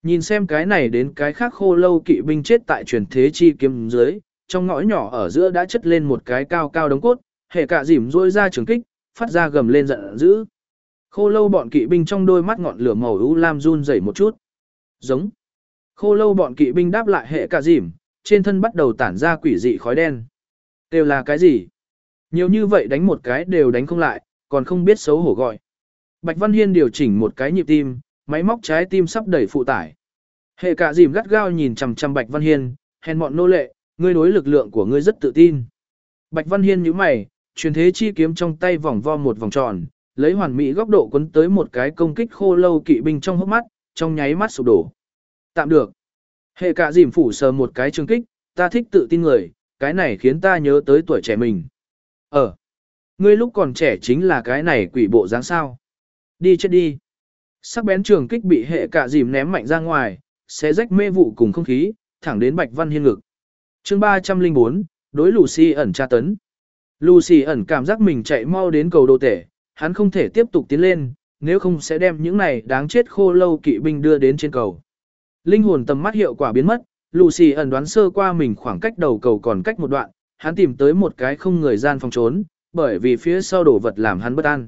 Nhìn xem cái này đến cái khác khô lâu kỵ binh chết tại truyền thế chi kiếm dưới, trong ngõ nhỏ ở giữa đã chất lên một cái cao cao đống cốt, hệ cả dìm rôi ra trường kích, phát ra gầm lên giận dữ. Khô lâu bọn kỵ binh trong đôi mắt ngọn lửa màu u lam run rẩy một chút. Giống. Khô lâu bọn kỵ binh đáp lại hệ cả dìm, trên thân bắt đầu tản ra quỷ dị khói đen. Đều là cái gì? Nhiều như vậy đánh một cái đều đánh không lại, còn không biết xấu hổ gọi. Bạch Văn Hiên điều chỉnh một cái nhịp tim, máy móc trái tim sắp đẩy phụ tải. Hệ cả dìm gắt gao nhìn chằm chằm Bạch Văn Hiên, hèn mọn nô lệ, ngươi đối lực lượng của ngươi rất tự tin. Bạch Văn Hiên nhíu mày, truyền thế chi kiếm trong tay vòng vo một vòng tròn, lấy hoàn mỹ góc độ quấn tới một cái công kích khô lâu kỵ binh trong hốc mắt, trong nháy mắt sụp đổ. Tạm được. Hệ cả dìm phủ sờ một cái trường kích, ta thích tự tin người, cái này khiến ta nhớ tới tuổi trẻ mình. Ờ, ngươi lúc còn trẻ chính là cái này quỷ bộ dáng sao. Đi chết đi. Sắc bén trường kích bị hệ cả dìm ném mạnh ra ngoài, xé rách mê vụ cùng không khí, thẳng đến Bạch Văn Hiên ngực. Chương ba trăm lẻ bốn, đối Lucy ẩn tra tấn. Lucy ẩn cảm giác mình chạy mau đến cầu đồ tể, hắn không thể tiếp tục tiến lên, nếu không sẽ đem những này đáng chết khô lâu kỵ binh đưa đến trên cầu. Linh hồn tầm mắt hiệu quả biến mất, Lucy ẩn đoán sơ qua mình khoảng cách đầu cầu còn cách một đoạn, hắn tìm tới một cái không người gian phòng trốn, bởi vì phía sau đổ vật làm hắn bất an.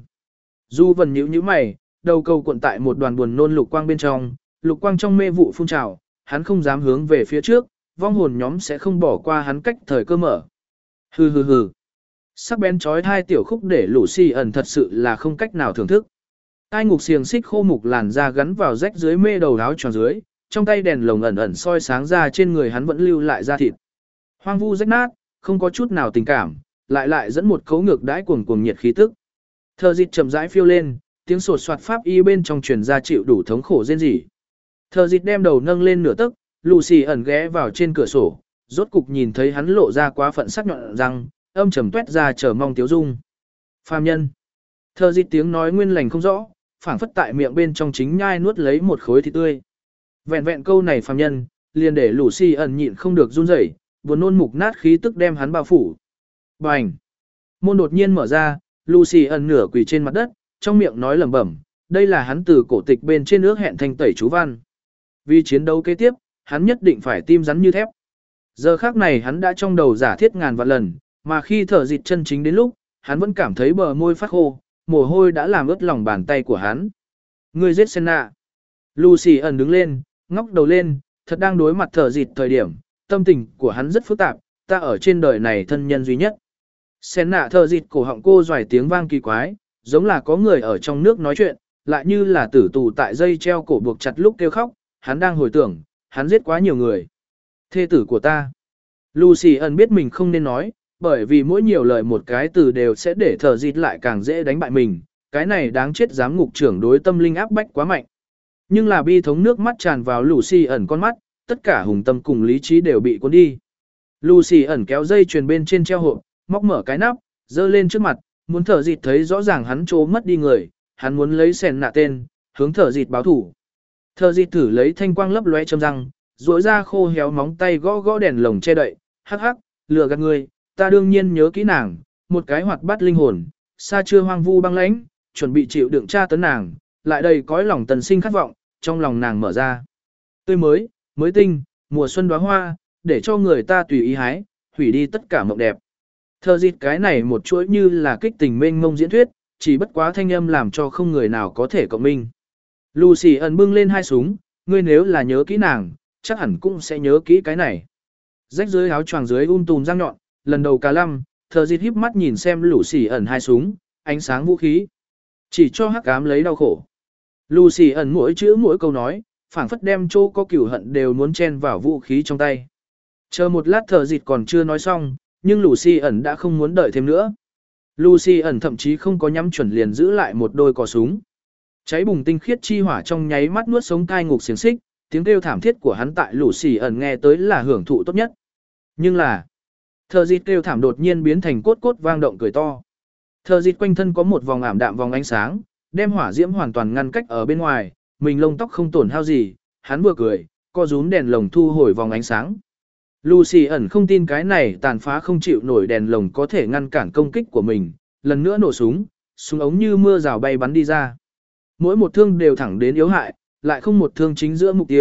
Du Vân nhíu nhíu mày, đầu cầu cuộn tại một đoàn buồn nôn lục quang bên trong, lục quang trong mê vụ phun trào, hắn không dám hướng về phía trước, vong hồn nhóm sẽ không bỏ qua hắn cách thời cơ mở. Hừ hừ hừ. Sắc bén chói hai tiểu khúc để Lucy ẩn thật sự là không cách nào thưởng thức. Tai ngục xiềng xích khô mục làn da gắn vào rách dưới mê đầu áo tròn dưới, trong tay đèn lồng ẩn ẩn soi sáng ra trên người hắn vẫn lưu lại da thịt. Hoang vu rách nát, không có chút nào tình cảm, lại lại dẫn một cấu ngược đãi cuồng cuồng nhiệt khí tức. Thờ dịch chậm rãi phiêu lên, tiếng sột soạt pháp y bên trong truyền ra chịu đủ thống khổ rên rỉ. Thờ dịch đem đầu nâng lên nửa tấc, Lucy ẩn ghé vào trên cửa sổ, rốt cục nhìn thấy hắn lộ ra quá phận sắc nhọn răng, âm trầm tuét ra chờ mong tiếu dung. Phàm nhân. Thờ dịch tiếng nói nguyên lành không rõ, phảng phất tại miệng bên trong chính nhai nuốt lấy một khối thịt tươi. Vẹn vẹn câu này phàm nhân, liền để Lucy ẩn nhịn không được run rẩy, buồn nôn mục nát khí tức đem hắn bao phủ. Bành! Môn đột nhiên mở ra, Lucy ẩn nửa quỳ trên mặt đất, trong miệng nói lẩm bẩm, đây là hắn từ cổ tịch bên trên ước hẹn thanh tẩy chú văn. Vì chiến đấu kế tiếp, hắn nhất định phải tim rắn như thép. Giờ khắc này hắn đã trong đầu giả thiết ngàn vạn lần, mà khi thở dịt chân chính đến lúc, hắn vẫn cảm thấy bờ môi phát khô, mồ hôi đã làm ướt lòng bàn tay của hắn. Ngươi giết Senna. Lucy ẩn đứng lên, ngóc đầu lên, thật đang đối mặt thở dịt thời điểm, tâm tình của hắn rất phức tạp, ta ở trên đời này thân nhân duy nhất. Senna thở dịt cổ họng cô doài tiếng vang kỳ quái, giống là có người ở trong nước nói chuyện, lại như là tử tù tại dây treo cổ buộc chặt lúc kêu khóc, hắn đang hồi tưởng, hắn giết quá nhiều người. Thê tử của ta. Lucy ẩn biết mình không nên nói, bởi vì mỗi nhiều lời một cái từ đều sẽ để thở dịt lại càng dễ đánh bại mình, cái này đáng chết giám ngục trưởng đối tâm linh áp bách quá mạnh. Nhưng là bi thống nước mắt tràn vào Lucy ẩn con mắt, tất cả hùng tâm cùng lý trí đều bị cuốn đi. Lucy ẩn kéo dây chuyền bên trên treo hộp, móc mở cái nắp, dơ lên trước mặt, muốn thở dịt thấy rõ ràng hắn trố mất đi người, hắn muốn lấy sèn nạ tên, hướng thở dịt báo thủ. Thở dịt thử lấy thanh quang lấp lóe châm răng, duỗi ra khô héo móng tay gõ gõ đèn lồng che đậy, hắc hắc, lừa gạt người, ta đương nhiên nhớ kỹ nàng, một cái hoạt bát linh hồn, xa chưa hoang vu băng lãnh, chuẩn bị chịu đựng tra tấn nàng, lại đầy cõi lòng tần sinh khát vọng, trong lòng nàng mở ra. Tươi mới, mới tinh, mùa xuân đóa hoa, để cho người ta tùy ý hái, hủy đi tất cả mộng đẹp. Thờ dịt cái này một chuỗi như là kích tình mênh mông diễn thuyết, chỉ bất quá thanh âm làm cho không người nào có thể cộng minh. Lucy ẩn bưng lên hai súng, ngươi nếu là nhớ kỹ nàng, chắc hẳn cũng sẽ nhớ kỹ cái này. Rách dưới áo choàng dưới um tùm răng nhọn, lần đầu cả lăm, thờ dịt híp mắt nhìn xem Lucy ẩn hai súng, ánh sáng vũ khí. Chỉ cho hắc ám lấy đau khổ. Lucy ẩn mỗi chữ mỗi câu nói, phảng phất đem chỗ có cửu hận đều muốn chen vào vũ khí trong tay. Chờ một lát thờ dịt còn chưa nói xong, nhưng Lucy ẩn đã không muốn đợi thêm nữa. Lucy ẩn thậm chí không có nhắm chuẩn liền giữ lại một đôi cò súng. Cháy bùng tinh khiết chi hỏa trong nháy mắt nuốt sống cai ngục xiềng xích, tiếng kêu thảm thiết của hắn tại Lucy ẩn nghe tới là hưởng thụ tốt nhất. Nhưng là, thờ dịt kêu thảm đột nhiên biến thành cốt cốt vang động cười to. Thờ dịt quanh thân có một vòng ảm đạm vòng ánh sáng, đem hỏa diễm hoàn toàn ngăn cách ở bên ngoài, mình lông tóc không tổn hao gì, hắn vừa cười, co rúm đèn lồng thu hồi vòng ánh sáng. Lucy ẩn không tin cái này tàn phá không chịu nổi đèn lồng có thể ngăn cản công kích của mình, lần nữa nổ súng, súng ống như mưa rào bay bắn đi ra. Mỗi một thương đều thẳng đến yếu hại, lại không một thương chính giữa mục tiêu,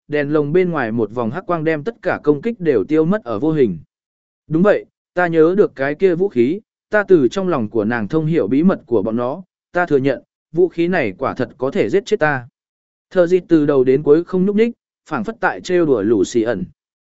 đèn lồng bên ngoài một vòng hắc quang đem tất cả công kích đều tiêu mất ở vô hình. Đúng vậy, ta nhớ được cái kia vũ khí, ta từ trong lòng của nàng thông hiểu bí mật của bọn nó, ta thừa nhận, vũ khí này quả thật có thể giết chết ta. Thờ dịt từ đầu đến cuối không nhúc nhích, phảng phất tại trêu đùa Lucy ẩn.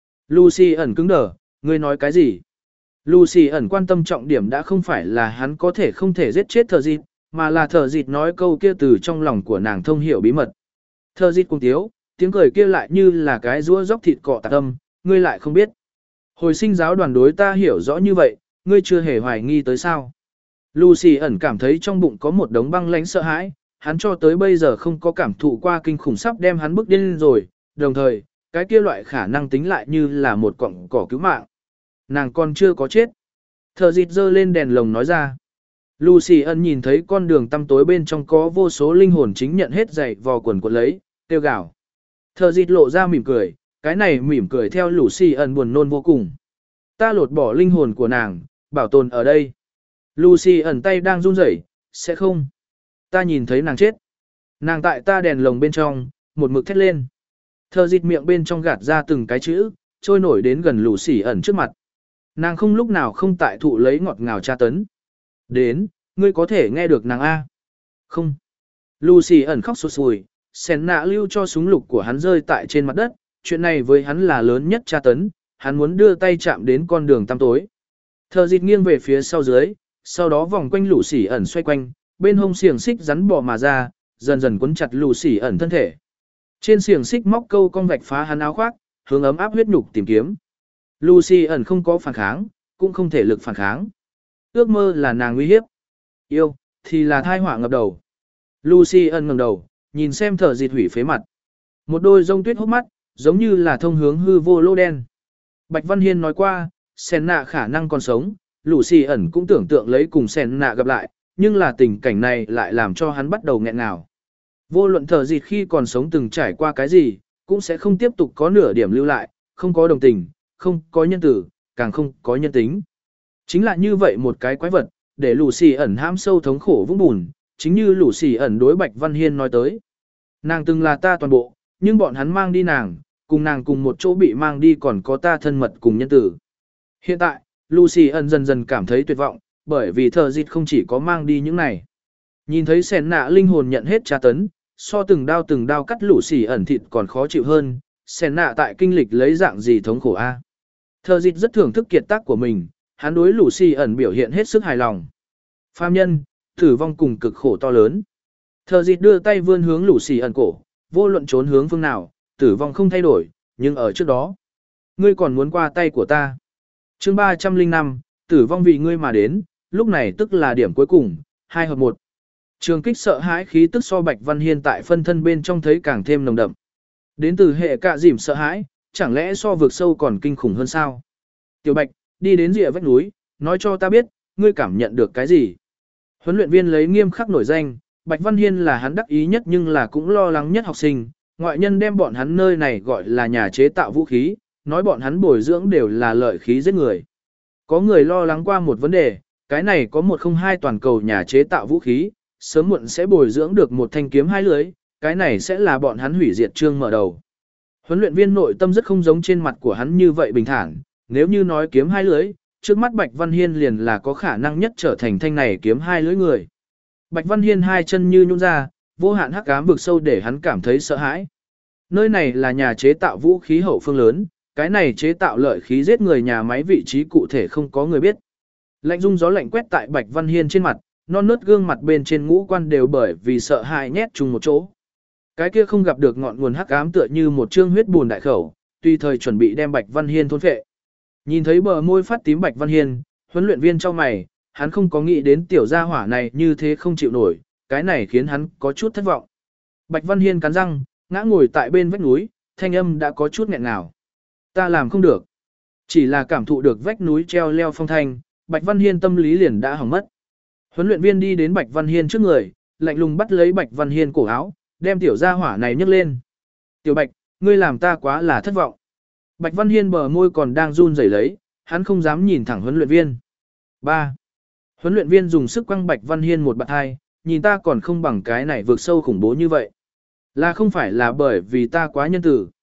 Lucy ẩn cứng đờ, ngươi nói cái gì? Lucy ẩn quan tâm trọng điểm đã không phải là hắn có thể không thể giết chết thờ dịt, mà là thờ dịt nói câu kia từ trong lòng của nàng thông hiểu bí mật. Thờ dịt cùng tiếu, tiếng cười kia lại như là cái rũa dốc thịt cọ tạc tâm, ngươi lại không biết. Hồi sinh giáo đoàn đối ta hiểu rõ như vậy, ngươi chưa hề hoài nghi tới sao. Lucy ẩn cảm thấy trong bụng có một đống băng lãnh sợ hãi, hắn cho tới bây giờ không có cảm thụ qua kinh khủng sắp đem hắn bức điên rồi, đồng thời, cái kia loại khả năng tính lại như là một cọng cỏ cứu mạng. Nàng còn chưa có chết. Thờ dịt giơ lên đèn lồng nói ra. Lucy ẩn nhìn thấy con đường tăm tối bên trong có vô số linh hồn chính nhận hết dày vò quần quần lấy, tiêu gào. Thờ dịt lộ ra mỉm cười, cái này mỉm cười theo Lucy ẩn buồn nôn vô cùng. Ta lột bỏ linh hồn của nàng, bảo tồn ở đây. Lucy ẩn tay đang run rẩy, sẽ không. Ta nhìn thấy nàng chết. Nàng tại ta đèn lồng bên trong, một mực thét lên. Thờ dịt miệng bên trong gạt ra từng cái chữ, trôi nổi đến gần Lucy ẩn trước mặt. Nàng không lúc nào không tại thụ lấy ngọt ngào tra tấn. Đến, ngươi có thể nghe được nàng A. Không. Lucy ẩn khóc sụt sùi, Sen nạ lưu cho súng lục của hắn rơi tại trên mặt đất, chuyện này với hắn là lớn nhất tra tấn, hắn muốn đưa tay chạm đến con đường tăm tối. Thờ dịt nghiêng về phía sau dưới, sau đó vòng quanh Lucy ẩn xoay quanh, bên hông xiềng xích rắn bò mà ra, dần dần quấn chặt Lucy ẩn thân thể. Trên xiềng xích móc câu cong vạch phá hắn áo khoác, hướng ấm áp huyết nhục tìm kiếm. Lucy ẩn không có phản kháng, cũng không thể lực phản kháng. Ước mơ là nàng uy hiếp. Yêu, thì là thai họa ngập đầu. Lucy ẩn ngẩng đầu, nhìn xem thờ dịt hủy phế mặt. Một đôi rông tuyết hốc mắt, giống như là thông hướng hư vô lô đen. Bạch Văn Hiên nói qua, Sen nạ khả năng còn sống, Lucy ẩn cũng tưởng tượng lấy cùng Sen nạ gặp lại, nhưng là tình cảnh này lại làm cho hắn bắt đầu nghẹn ngào. Vô luận thờ dịt khi còn sống từng trải qua cái gì, cũng sẽ không tiếp tục có nửa điểm lưu lại, không có đồng tình, không có nhân tử, càng không có nhân tính. Chính là như vậy một cái quái vật, để Lucy ẩn hãm sâu thống khổ vũng bùn, chính như Lucy ẩn đối Bạch Văn Hiên nói tới. Nàng từng là ta toàn bộ, nhưng bọn hắn mang đi nàng, cùng nàng cùng một chỗ bị mang đi còn có ta thân mật cùng nhân tử. Hiện tại, Lucy ẩn dần dần cảm thấy tuyệt vọng, bởi vì thờ dịt không chỉ có mang đi những này. Nhìn thấy Sen nạ linh hồn nhận hết tra tấn, so từng đao từng đao cắt Lucy ẩn thịt còn khó chịu hơn, Sen nạ tại kinh lịch lấy dạng gì thống khổ a. Thờ dịt rất thưởng thức kiệt tác của mình, hắn đối Lucy ẩn biểu hiện hết sức hài lòng. Phàm nhân, tử vong cùng cực khổ to lớn. Thờ dịt đưa tay vươn hướng Lucy ẩn cổ, vô luận trốn hướng phương nào, tử vong không thay đổi, nhưng ở trước đó, ngươi còn muốn qua tay của ta. Chương ba trăm lẻ năm, tử vong vì ngươi mà đến, lúc này tức là điểm cuối cùng, hai hợp một. Trường kích sợ hãi khí tức so Bạch Văn Hiên tại phân thân bên trong thấy càng thêm nồng đậm. Đến từ hệ cạ dìm sợ hãi, chẳng lẽ so vực sâu còn kinh khủng hơn sao? Tiểu Bạch, đi đến rìa vách núi, nói cho ta biết, ngươi cảm nhận được cái gì? Huấn luyện viên lấy nghiêm khắc nổi danh, Bạch Văn Hiên là hắn đắc ý nhất nhưng là cũng lo lắng nhất học sinh, ngoại nhân đem bọn hắn nơi này gọi là nhà chế tạo vũ khí, nói bọn hắn bồi dưỡng đều là lợi khí giết người. Có người lo lắng qua một vấn đề, cái này có một không hai toàn cầu nhà chế tạo vũ khí, sớm muộn sẽ bồi dưỡng được một thanh kiếm hai lưới, cái này sẽ là bọn hắn hủy diệt chương mở đầu. Huấn luyện viên nội tâm rất không giống trên mặt của hắn như vậy bình thản, nếu như nói kiếm hai lưới, trước mắt Bạch Văn Hiên liền là có khả năng nhất trở thành thanh này kiếm hai lưới người. Bạch Văn Hiên hai chân như nhũn ra, vô hạn hắc ám vực sâu để hắn cảm thấy sợ hãi. Nơi này là nhà chế tạo vũ khí hậu phương lớn, cái này chế tạo lợi khí giết người nhà máy vị trí cụ thể không có người biết. Lạnh rung gió lạnh quét tại Bạch Văn Hiên trên mặt, non nớt gương mặt bên trên ngũ quan đều bởi vì sợ hãi nhét chung một chỗ. Cái kia không gặp được ngọn nguồn hắc ám tựa như một trương huyết buồn đại khẩu, tùy thời chuẩn bị đem Bạch Văn Hiên thôn phệ. Nhìn thấy bờ môi phát tím Bạch Văn Hiên, huấn luyện viên cho mày, hắn không có nghĩ đến tiểu gia hỏa này như thế không chịu nổi, cái này khiến hắn có chút thất vọng. Bạch Văn Hiên cắn răng, ngã ngồi tại bên vách núi, thanh âm đã có chút nghẹn ngào. Ta làm không được. Chỉ là cảm thụ được vách núi treo leo phong thanh, Bạch Văn Hiên tâm lý liền đã hỏng mất. Huấn luyện viên đi đến Bạch Văn Hiên trước người, lạnh lùng bắt lấy Bạch Văn Hiên cổ áo, đem tiểu gia hỏa này nhấc lên. Tiểu Bạch, ngươi làm ta quá là thất vọng. Bạch Văn Hiên bờ môi còn đang run rẩy lấy, hắn không dám nhìn thẳng huấn luyện viên. ba. Huấn luyện viên dùng sức quăng Bạch Văn Hiên một bạt hai, nhìn ta còn không bằng cái này vượt sâu khủng bố như vậy. Là không phải là bởi vì ta quá nhân tử.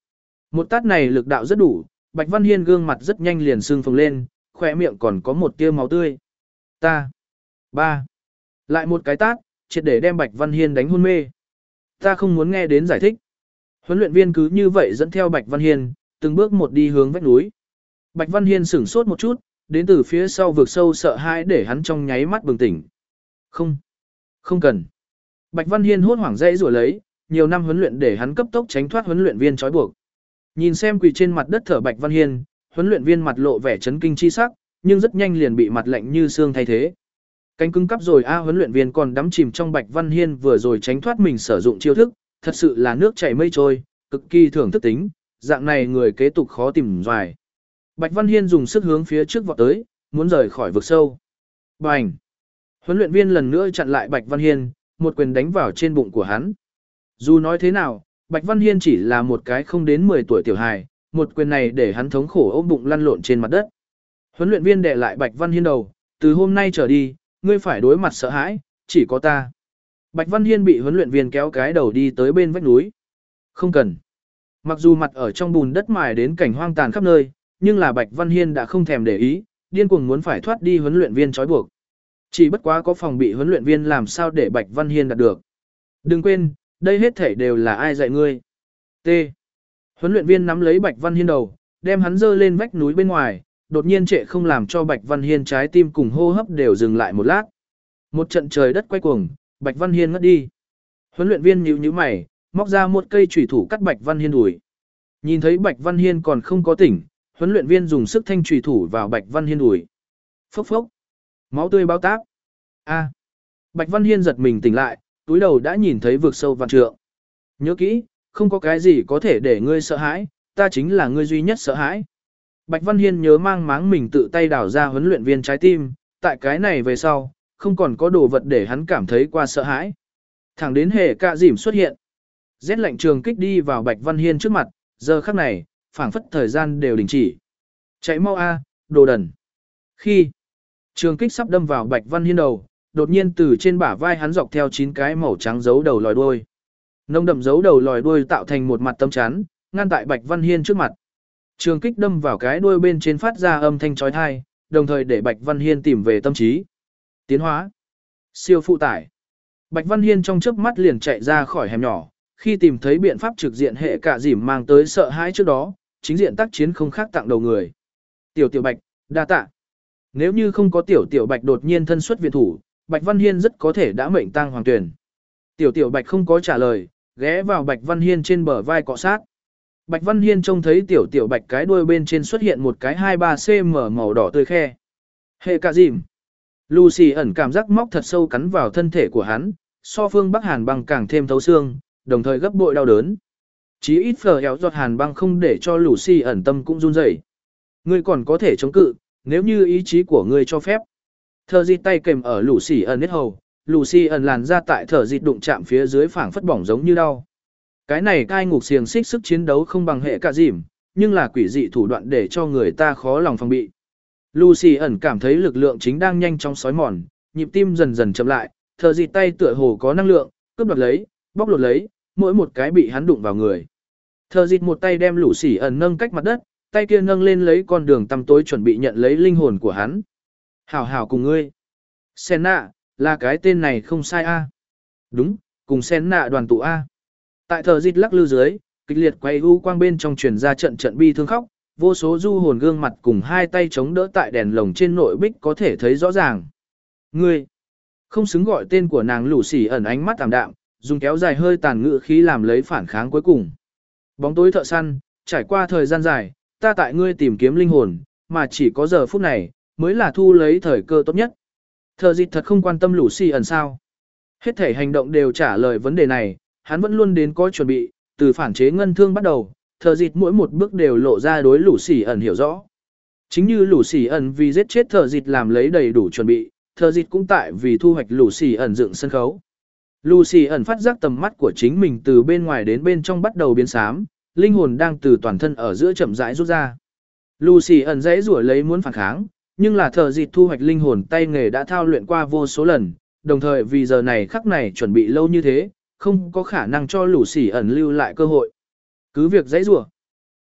Một tát này lực đạo rất đủ, Bạch Văn Hiên gương mặt rất nhanh liền sưng phồng lên, khỏe miệng còn có một tia máu tươi. Ta. Ba. Lại một cái tát, triệt để đem Bạch Văn Hiên đánh hôn mê. Ta không muốn nghe đến giải thích. Huấn luyện viên cứ như vậy dẫn theo Bạch Văn Hiên, từng bước một đi hướng vách núi. Bạch Văn Hiên sửng sốt một chút, đến từ phía sau vực sâu sợ hãi để hắn trong nháy mắt bừng tỉnh. Không. Không cần. Bạch Văn Hiên hốt hoảng dãy rủa lấy, nhiều năm huấn luyện để hắn cấp tốc tránh thoát huấn luyện viên trói buộc. Nhìn xem quỳ trên mặt đất thở Bạch Văn Hiên, huấn luyện viên mặt lộ vẻ chấn kinh chi sắc, nhưng rất nhanh liền bị mặt lạnh như xương thay thế. Cánh cứng cắp rồi a, huấn luyện viên còn đắm chìm trong Bạch Văn Hiên vừa rồi tránh thoát mình sử dụng chiêu thức, thật sự là nước chảy mây trôi, cực kỳ thưởng thức tính, dạng này người kế tục khó tìm doài. Bạch Văn Hiên dùng sức hướng phía trước vọt tới, muốn rời khỏi vực sâu. Bành! Huấn luyện viên lần nữa chặn lại Bạch Văn Hiên, một quyền đánh vào trên bụng của hắn. Dù nói thế nào, Bạch Văn Hiên chỉ là một cái không đến mười tuổi tiểu hài, một quyền này để hắn thống khổ ôm bụng lăn lộn trên mặt đất. Huấn luyện viên đè lại Bạch Văn Hiên đầu, từ hôm nay trở đi, ngươi phải đối mặt sợ hãi, chỉ có ta. Bạch Văn Hiên bị huấn luyện viên kéo cái đầu đi tới bên vách núi. Không cần. Mặc dù mặt ở trong bùn đất mài đến cảnh hoang tàn khắp nơi, nhưng là Bạch Văn Hiên đã không thèm để ý, điên cuồng muốn phải thoát đi huấn luyện viên trói buộc. Chỉ bất quá có phòng bị huấn luyện viên làm sao để Bạch Văn Hiên đạt được. Đừng quên, đây hết thể đều là ai dạy ngươi. T. Huấn luyện viên nắm lấy Bạch Văn Hiên đầu, đem hắn dơ lên vách núi bên ngoài, đột nhiên trệ không làm cho Bạch Văn Hiên trái tim cùng hô hấp đều dừng lại một lát. Một trận trời đất quay cuồng, Bạch Văn Hiên ngất đi. Huấn luyện viên nhíu nhíu mày, móc ra một cây chủy thủ cắt Bạch Văn Hiên đùi. Nhìn thấy Bạch Văn Hiên còn không có tỉnh, huấn luyện viên dùng sức thanh chủy thủ vào Bạch Văn Hiên đùi. Phốc phốc. Máu tươi bao táp. A. Bạch Văn Hiên giật mình tỉnh lại, túi đầu đã nhìn thấy vực sâu vạn trượng. Nhớ kỹ, không có cái gì có thể để ngươi sợ hãi, ta chính là ngươi duy nhất sợ hãi. Bạch Văn Hiên nhớ mang máng mình tự tay đào ra huấn luyện viên trái tim, tại cái này về sau, không còn có đồ vật để hắn cảm thấy qua sợ hãi. Thẳng đến hệ cạ dìm xuất hiện. Rét lạnh trường kích đi vào Bạch Văn Hiên trước mặt, giờ khắc này, phảng phất thời gian đều đình chỉ. Chạy mau a, đồ đần. Khi trường kích sắp đâm vào Bạch Văn Hiên đầu, đột nhiên từ trên bả vai hắn dọc theo chín cái màu trắng dấu đầu lòi đuôi. Nông đậm dấu đầu lòi đuôi tạo thành một mặt tấm chắn, ngăn tại Bạch Văn Hiên trước mặt. Trường kích đâm vào cái đuôi bên trên phát ra âm thanh chói tai, đồng thời để Bạch Văn Hiên tìm về tâm trí. Tiến hóa. Siêu phụ tải. Bạch Văn Hiên trong chớp mắt liền chạy ra khỏi hẻm nhỏ, khi tìm thấy biện pháp trực diện hệ cạ dìm mang tới sợ hãi trước đó, chính diện tác chiến không khác tặng đầu người. Tiểu Tiểu Bạch, đa tạ. Nếu như không có Tiểu Tiểu Bạch đột nhiên thân xuất viện thủ, Bạch Văn Hiên rất có thể đã mệnh tang hoàng tuyển. Tiểu Tiểu Bạch không có trả lời, ghé vào Bạch Văn Hiên trên bờ vai cọ sát. Bạch Văn Hiên trông thấy Tiểu Tiểu Bạch cái đuôi bên trên xuất hiện một cái hai ba xăng ti mét màu đỏ tươi khe. Hệ cạ dìm. Lucy ẩn cảm giác móc thật sâu cắn vào thân thể của hắn, so phương Bắc Hàn băng càng thêm thấu xương, đồng thời gấp bội đau đớn. Chí ít phở éo giọt Hàn băng không để cho Lucy ẩn tâm cũng run rẩy. Ngươi còn có thể chống cự, nếu như ý chí của ngươi cho phép. Thở dịt tay kèm ở Lucy ẩn hết hầu, Lucy ẩn làn ra tại thở dịt đụng chạm phía dưới phảng phất bỏng giống như đau. Cái này cai ngục xiềng xích sức chiến đấu không bằng hệ cạ dìm, nhưng là quỷ dị thủ đoạn để cho người ta khó lòng phòng bị. Lucy ẩn cảm thấy lực lượng chính đang nhanh chóng xói mòn, nhịp tim dần dần chậm lại, thở dịt tay tựa hồ có năng lượng, cướp đoạt lấy, bóc lột lấy, mỗi một cái bị hắn đụng vào người. Thở dịt một tay đem Lucy ẩn nâng cách mặt đất, tay kia nâng lên lấy con đường tăm tối chuẩn bị nhận lấy linh hồn của hắn. Hảo hảo cùng ngươi. Senna, là cái tên này không sai a. Đúng, cùng Senna đoàn tụ a. Tại thở dịt lắc lư dưới, kịch liệt quay u quang bên trong truyền ra trận trận bi thương khóc, vô số du hồn gương mặt cùng hai tay chống đỡ tại đèn lồng trên nội bích có thể thấy rõ ràng. Ngươi, không xứng gọi tên của nàng Lucy ẩn ánh mắt tạm đạm, dùng kéo dài hơi tàn ngữ khí làm lấy phản kháng cuối cùng. Bóng tối thợ săn, trải qua thời gian dài, ta tại ngươi tìm kiếm linh hồn, mà chỉ có giờ phút này, mới là thu lấy thời cơ tốt nhất. Thở dịt thật không quan tâm Lucy ẩn sao. Hết thể hành động đều trả lời vấn đề này, hắn vẫn luôn đến có chuẩn bị, từ phản chế ngân thương bắt đầu, thở dịt mỗi một bước đều lộ ra đối Lucy ẩn hiểu rõ. Chính như Lucy ẩn vì giết chết thở dịt làm lấy đầy đủ chuẩn bị, thở dịt cũng tại vì thu hoạch Lucy ẩn dựng sân khấu. Lucy ẩn phát giác tầm mắt của chính mình từ bên ngoài đến bên trong bắt đầu biến xám, linh hồn đang từ toàn thân ở giữa chậm rãi rút ra. Lucy ẩn dãy rủa lấy muốn phản kháng, nhưng là thở dịt thu hoạch linh hồn tay nghề đã thao luyện qua vô số lần, đồng thời vì giờ này khắc này chuẩn bị lâu như thế, không có khả năng cho Lucy ẩn lưu lại cơ hội. Cứ việc dãy rủa.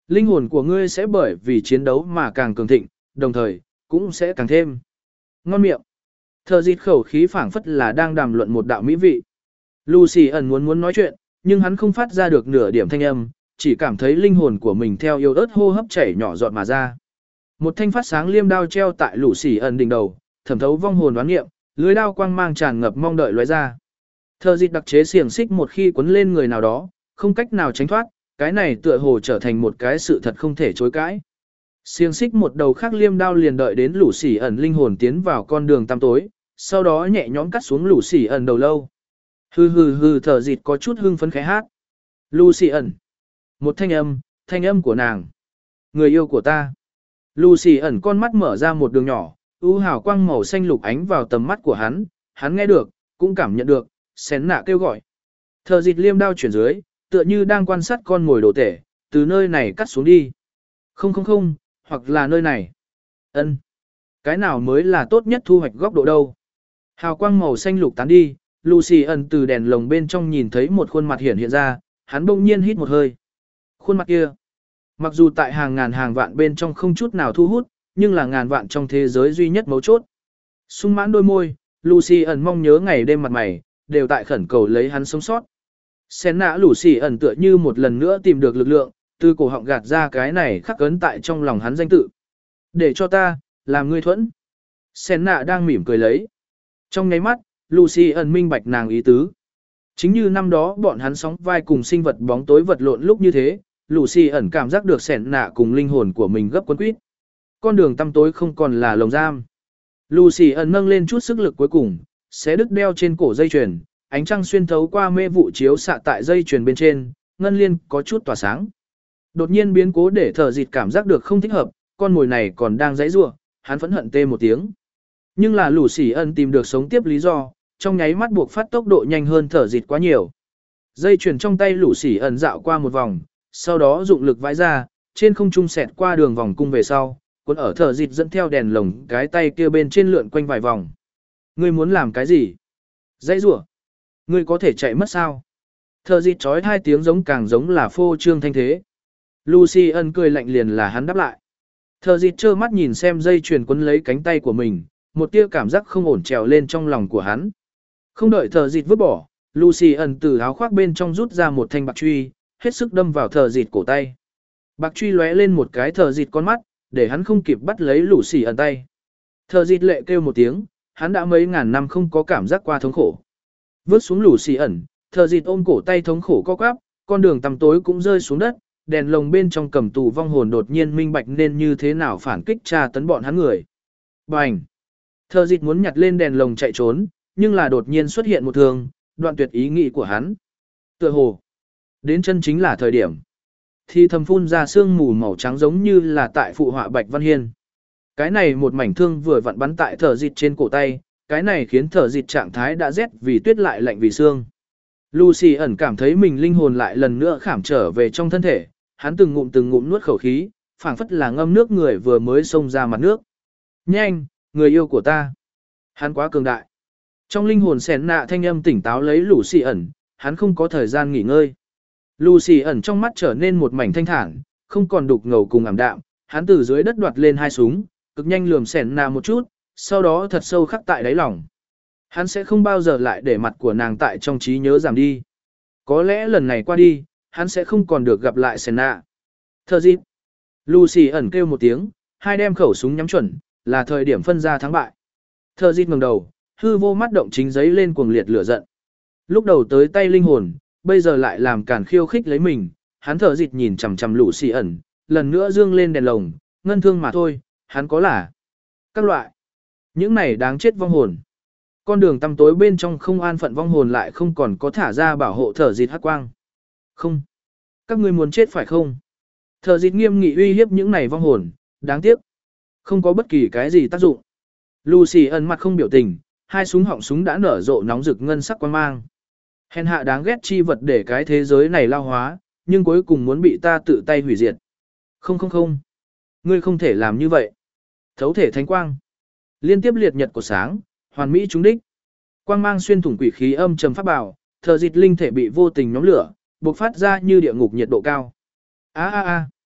Linh hồn của ngươi sẽ bởi vì chiến đấu mà càng cường thịnh, đồng thời, cũng sẽ càng thêm ngon miệng. Thờ dịt khẩu khí phảng phất là đang đàm luận một đạo mỹ vị. Lucy ẩn muốn muốn nói chuyện, nhưng hắn không phát ra được nửa điểm thanh âm, chỉ cảm thấy linh hồn của mình theo yêu ớt hô hấp chảy nhỏ giọt mà ra. Một thanh phát sáng liêm đao treo tại Lucy ẩn đỉnh đầu, thẩm thấu vong hồn đoán nghiệm, lưới đao quang mang tràn ngập mong đợi lóe ra. Thờ dịt đặc chế xiềng xích một khi quấn lên người nào đó, không cách nào tránh thoát, cái này tựa hồ trở thành một cái sự thật không thể chối cãi. Xiềng xích một đầu khác liêm đao liền đợi đến lũ xỉ ẩn linh hồn tiến vào con đường tăm tối, sau đó nhẹ nhõm cắt xuống lũ xỉ ẩn đầu lâu. Hừ hừ hừ thở dịt có chút hưng phấn khẽ hát. Lũ xỉ ẩn. Một thanh âm, thanh âm của nàng. Người yêu của ta. Lũ xỉ ẩn con mắt mở ra một đường nhỏ, ưu hào quang màu xanh lục ánh vào tầm mắt của hắn, hắn nghe được, cũng cảm nhận được, xén nạ kêu gọi. Thở dịt liêm đao chuyển dưới, tựa như đang quan sát con ngồi đồ tể, từ nơi này cắt xuống đi. Không không không, hoặc là nơi này. Ân, cái nào mới là tốt nhất thu hoạch góc độ đâu? Hào quang màu xanh lục tán đi, Lucy ẩn từ đèn lồng bên trong nhìn thấy một khuôn mặt hiện hiện ra, hắn bỗng nhiên hít một hơi. Khuôn mặt kia, mặc dù tại hàng ngàn hàng vạn bên trong không chút nào thu hút, nhưng là ngàn vạn trong thế giới duy nhất mấu chốt. Sung mãn đôi môi, Lucy ẩn mong nhớ ngày đêm mặt mày, đều tại khẩn cầu lấy hắn sống sót. Xén nã Lucy ẩn tựa như một lần nữa tìm được lực lượng, từ cổ họng gạt ra cái này khắc ấn tại trong lòng hắn danh tự. Để cho ta, làm ngươi thuẫn. Sen nạ đang mỉm cười lấy. Trong nháy mắt, Lucy ẩn minh bạch nàng ý tứ. Chính như năm đó bọn hắn sóng vai cùng sinh vật bóng tối vật lộn lúc như thế, Lucy ẩn cảm giác được Sen nạ cùng linh hồn của mình gấp quấn quýt. Con đường tăm tối không còn là lồng giam. Lucy ẩn nâng lên chút sức lực cuối cùng, xé đứt đeo trên cổ dây chuyền, ánh trăng xuyên thấu qua mê vụ chiếu xạ tại dây chuyền bên trên, ngân liên có chút tỏa sáng. Đột nhiên biến cố để thở dịt cảm giác được không thích hợp, con mồi này còn đang giãy giụa, hắn phẫn hận tê một tiếng. Nhưng là Lũ Xỉ Ẩn tìm được sống tiếp lý do, trong nháy mắt buộc phát tốc độ nhanh hơn thở dịt quá nhiều. Dây chuyền trong tay Lũ Xỉ Ẩn dạo qua một vòng, sau đó dụng lực vãi ra, trên không trung xẹt qua đường vòng cung về sau, cuốn ở thở dịt dẫn theo đèn lồng cái tay kia bên trên lượn quanh vài vòng. Ngươi muốn làm cái gì? Giãy giụa. Ngươi có thể chạy mất sao? Thở dịt chói hai tiếng giống càng giống là phô trương thanh thế. Lucy ân cười lạnh liền là hắn đáp lại. Thờ dịt trơ mắt nhìn xem dây chuyền quấn lấy cánh tay của mình, một tia cảm giác không ổn trèo lên trong lòng của hắn. Không đợi thờ dịt vứt bỏ, Lucy ân từ áo khoác bên trong rút ra một thanh bạc truy, hết sức đâm vào thờ dịt cổ tay. Bạc truy lóe lên một cái thờ dịt con mắt, để hắn không kịp bắt lấy Lucy ân tay. Thờ dịt lệ kêu một tiếng, hắn đã mấy ngàn năm không có cảm giác qua thống khổ. Vứt xuống Lucy ẩn, thờ dịt ôm cổ tay thống khổ co quắp, con đường tăm tối cũng rơi xuống đất. Đèn lồng bên trong cầm tù vong hồn đột nhiên minh bạch nên như thế nào phản kích tra tấn bọn hắn người. Bành! Thờ dịt muốn nhặt lên đèn lồng chạy trốn, nhưng là đột nhiên xuất hiện một thương, đoạn tuyệt ý nghĩ của hắn. Tựa hồ! Đến chân chính là thời điểm. Thì thầm phun ra sương mù màu trắng giống như là tại phụ họa Bạch Văn Hiên. Cái này một mảnh thương vừa vặn bắn tại thờ dịt trên cổ tay, cái này khiến thờ dịt trạng thái đã rét vì tuyết lại lạnh vì xương. Lucy ẩn cảm thấy mình linh hồn lại lần nữa khảm trở về trong thân thể. Hắn từng ngụm từng ngụm nuốt khẩu khí, phảng phất là ngâm nước người vừa mới xông ra mặt nước. Nhanh, người yêu của ta. Hắn quá cường đại. Trong linh hồn xẻn nạ thanh âm tỉnh táo lấy Lucy ẩn, hắn không có thời gian nghỉ ngơi. Lucy ẩn trong mắt trở nên một mảnh thanh thản, không còn đục ngầu cùng ảm đạm, hắn từ dưới đất đoạt lên hai súng, cực nhanh lườm xẻn nạ một chút, sau đó thật sâu khắc tại đáy lòng. Hắn sẽ không bao giờ lại để mặt của nàng tại trong trí nhớ giảm đi. Có lẽ lần này qua đi, hắn sẽ không còn được gặp lại Senna. Thờ dịp. Lucy ẩn kêu một tiếng, hai đem khẩu súng nhắm chuẩn, là thời điểm phân ra thắng bại. Thờ dịp ngẩng đầu, hư vô mắt động chính giấy lên cuồng liệt lửa giận. Lúc đầu tới tay linh hồn, bây giờ lại làm cản khiêu khích lấy mình, hắn thờ dịp nhìn chằm chằm Lucy ẩn, lần nữa dương lên đèn lồng, ngân thương mà thôi, hắn có là các loại. Những này đáng chết vong hồn. Con đường tăm tối bên trong không an phận vong hồn lại không còn có thả ra bảo hộ thở dịt hắc quang. Không. Các ngươi muốn chết phải không? Thờ dịt nghiêm nghị uy hiếp những này vong hồn, đáng tiếc. Không có bất kỳ cái gì tác dụng. Lucy ẩn mặt không biểu tình, hai súng họng súng đã nở rộ nóng rực ngân sắc quang mang. Hèn hạ đáng ghét chi vật để cái thế giới này lao hóa, nhưng cuối cùng muốn bị ta tự tay hủy diệt. Không không không. Ngươi không thể làm như vậy. Thấu thể thánh quang. Liên tiếp liệt nhật của sáng, hoàn mỹ trúng đích. Quang mang xuyên thủng quỷ khí âm trầm pháp bảo, thờ dịt linh thể bị vô tình nhóm lửa, bộc phát ra như địa ngục nhiệt độ cao. A a a.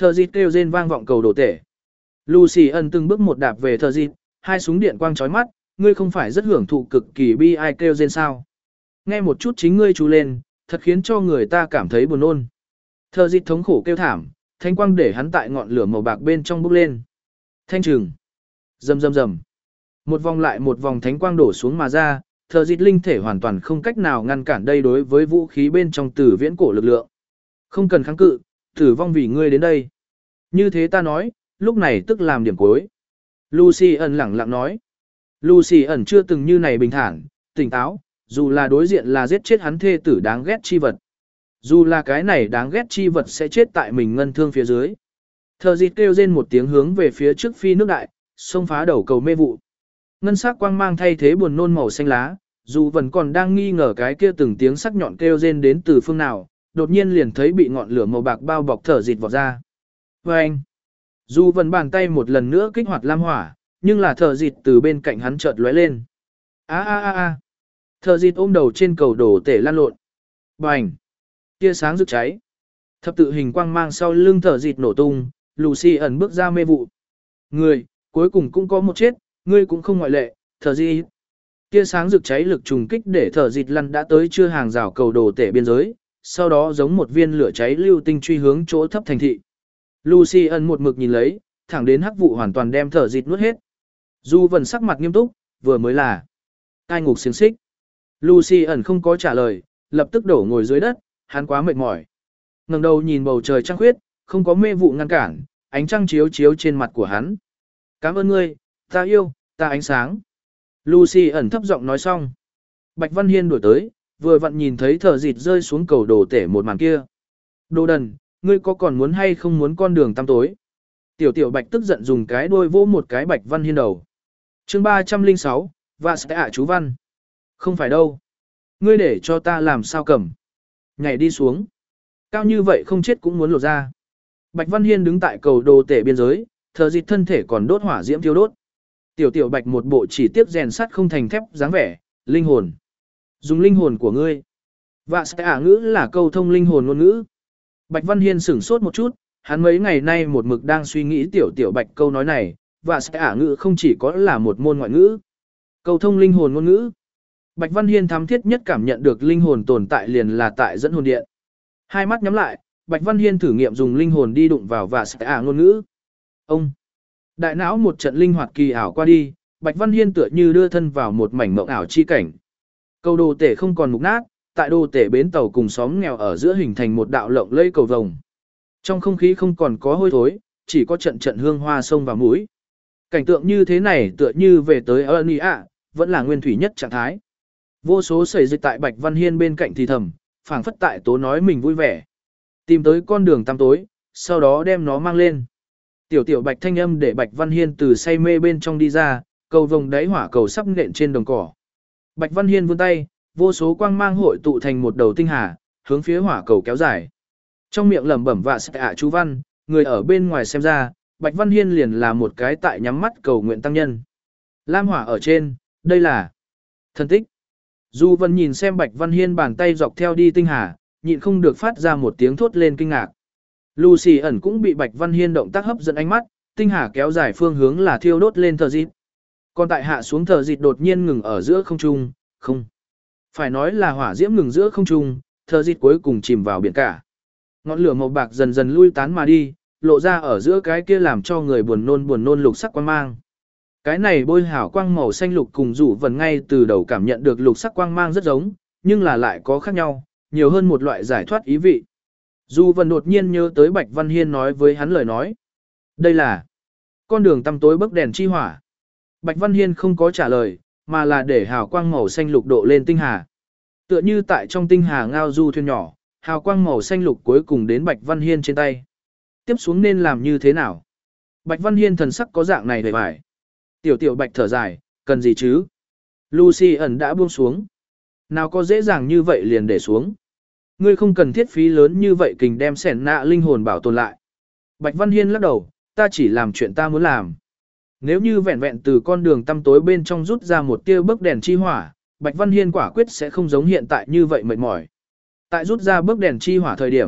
Thờ dịt kêu rên vang vọng cầu đồ tể. Lucy ẩn từng bước một đạp về thờ dịt, hai súng điện quang chói mắt, ngươi không phải rất hưởng thụ cực kỳ bi ai kêu rên sao. Nghe một chút chính ngươi chú lên, thật khiến cho người ta cảm thấy buồn nôn. Thờ dịt thống khổ kêu thảm, thanh quang để hắn tại ngọn lửa màu bạc bên trong bốc lên. Thanh trừng. Rầm rầm rầm. Một vòng lại một vòng thánh quang đổ xuống mà ra, thờ dịt linh thể hoàn toàn không cách nào ngăn cản đây đối với vũ khí bên trong tử viễn cổ lực lượng. Không cần kháng cự, tử vong vì ngươi đến đây. Như thế ta nói, lúc này tức làm điểm cuối. Lucy ẩn lẳng lặng nói. Lucy ẩn chưa từng như này bình thản, tỉnh táo, dù là đối diện là giết chết hắn thê tử đáng ghét chi vật. Dù là cái này đáng ghét chi vật sẽ chết tại mình ngân thương phía dưới. Thờ dịt kêu rên một tiếng hướng về phía trước phi nước đại, xông phá đầu cầu mê vụ. Ngân sắc quang mang thay thế buồn nôn màu xanh lá, dù vẫn còn đang nghi ngờ cái kia từng tiếng sắc nhọn kêu rên đến từ phương nào, đột nhiên liền thấy bị ngọn lửa màu bạc bao bọc thở dịt vọt ra. Và anh, dù vẫn bàn tay một lần nữa kích hoạt lam hỏa, nhưng là thở dịt từ bên cạnh hắn chợt lóe lên. A a a a. Thở dịt ôm đầu trên cầu đổ tể lan lộn. Bành. Tia sáng rực cháy. Thập tự hình quang mang sau lưng thở dịt nổ tung, Lucy ẩn bước ra mê vụ. Người, cuối cùng cũng có một chết, ngươi cũng không ngoại lệ, thở dịt. Tia sáng rực cháy lực trùng kích để thở dịt lăn đã tới chưa hàng rào cầu đồ tể biên giới, sau đó giống một viên lửa cháy lưu tinh truy hướng chỗ thấp thành thị. Lucy ẩn một mực nhìn lấy, thẳng đến hắc vụ hoàn toàn đem thở dịt nuốt hết. Du Vân sắc mặt nghiêm túc, vừa mới là cai ngục xiềng xích. Lucy ẩn không có trả lời, lập tức đổ ngồi dưới đất, hắn quá mệt mỏi. Ngẩng đầu nhìn bầu trời trăng khuyết, không có mê vụ ngăn cản, ánh trăng chiếu chiếu trên mặt của hắn. Cảm ơn ngươi, ta yêu, ta ánh sáng. Lucy ẩn thấp giọng nói xong. Bạch Văn Hiên đuổi tới, vừa vặn nhìn thấy thở dịt rơi xuống cầu đồ tể một màn kia. Đồ đần, ngươi có còn muốn hay không muốn con đường tăm tối? Tiểu tiểu Bạch tức giận dùng cái đuôi vỗ một cái Bạch Văn Hiên đầu. Chương ba trăm lẻ sáu, và sẽ ạ chú văn. Không phải đâu. Ngươi để cho ta làm sao cầm. Nhảy đi xuống. Cao như vậy không chết cũng muốn lột ra. Bạch Văn Hiên đứng tại cầu đồ tể biên giới, thở dịt thân thể còn đốt hỏa diễm thiêu đốt. Tiểu tiểu Bạch một bộ chỉ tiếp rèn sắt không thành thép dáng vẻ, linh hồn. Dùng linh hồn của ngươi. Và sẽ ả ngữ là câu thông linh hồn ngôn ngữ. Bạch Văn Hiên sửng sốt một chút, hắn mấy ngày nay một mực đang suy nghĩ tiểu tiểu Bạch câu nói này, và sẽ ả ngữ không chỉ có là một môn ngoại ngữ. Câu thông linh hồn ngôn ngữ. Bạch Văn Hiên thám thiết nhất cảm nhận được linh hồn tồn tại liền là tại dẫn hồn điện. Hai mắt nhắm lại, Bạch Văn Hiên thử nghiệm dùng linh hồn đi đụng vào và sẽ ả ngôn ngữ. Ông. Đại não một trận linh hoạt kỳ ảo qua đi, Bạch Văn Hiên tựa như đưa thân vào một mảnh mộng ảo chi cảnh. Cầu đồ tể không còn mục nát, tại đồ tể bến tàu cùng xóm nghèo ở giữa hình thành một đạo lộng lây cầu vồng. Trong không khí không còn có hôi thối, chỉ có trận trận hương hoa sông vào mũi. Cảnh tượng như thế này tựa như về tới Ania, vẫn là nguyên thủy nhất trạng thái. Vô số sẩy dịch tại Bạch Văn Hiên bên cạnh thì thầm, phảng phất tại tố nói mình vui vẻ. Tìm tới con đường tăm tối, sau đó đem nó mang lên. Tiểu tiểu Bạch thanh âm để Bạch Văn Hiên từ say mê bên trong đi ra, cầu vồng đáy hỏa cầu sắp nện trên đồng cỏ. Bạch Văn Hiên vươn tay, vô số quang mang hội tụ thành một đầu tinh hà, hướng phía hỏa cầu kéo dài. Trong miệng lẩm bẩm và sẽ ạ chú văn, người ở bên ngoài xem ra, Bạch Văn Hiên liền là một cái tại nhắm mắt cầu nguyện tăng nhân. Lam hỏa ở trên, đây là thần tích. Du Vân nhìn xem Bạch Văn Hiên bàn tay dọc theo đi tinh hà, nhịn không được phát ra một tiếng thốt lên kinh ngạc. Lucy ẩn cũng bị Bạch Văn Hiên động tác hấp dẫn ánh mắt, tinh hà kéo dài phương hướng là thiêu đốt lên thờ dịt. Còn tại hạ xuống thờ dịt đột nhiên ngừng ở giữa không trung, không. Phải nói là hỏa diễm ngừng giữa không trung, thờ dịt cuối cùng chìm vào biển cả. Ngọn lửa màu bạc dần dần lui tán mà đi, lộ ra ở giữa cái kia làm cho người buồn nôn buồn nôn lục sắc quang mang. Cái này bôi hảo quang màu xanh lục cùng rủ vần ngay từ đầu cảm nhận được lục sắc quang mang rất giống, nhưng là lại có khác nhau, nhiều hơn một loại giải thoát ý vị. Dù vần đột nhiên nhớ tới Bạch Văn Hiên nói với hắn lời nói. Đây là con đường tăm tối bấc đèn chi hỏa. Bạch Văn Hiên không có trả lời, mà là để hào quang màu xanh lục độ lên tinh hà. Tựa như tại trong tinh hà ngao du thuyền nhỏ, hào quang màu xanh lục cuối cùng đến Bạch Văn Hiên trên tay. Tiếp xuống nên làm như thế nào? Bạch Văn Hiên thần sắc có dạng này về bài. Tiểu tiểu Bạch thở dài, cần gì chứ? Lucy ẩn đã buông xuống. Nào có dễ dàng như vậy liền để xuống. Ngươi không cần thiết phí lớn như vậy kình đem sẻn nạ linh hồn bảo tồn lại. Bạch Văn Hiên lắc đầu, ta chỉ làm chuyện ta muốn làm. Nếu như vẹn vẹn từ con đường tăm tối bên trong rút ra một tia bức đèn chi hỏa, Bạch Văn Hiên quả quyết sẽ không giống hiện tại như vậy mệt mỏi. Tại rút ra bức đèn chi hỏa thời điểm,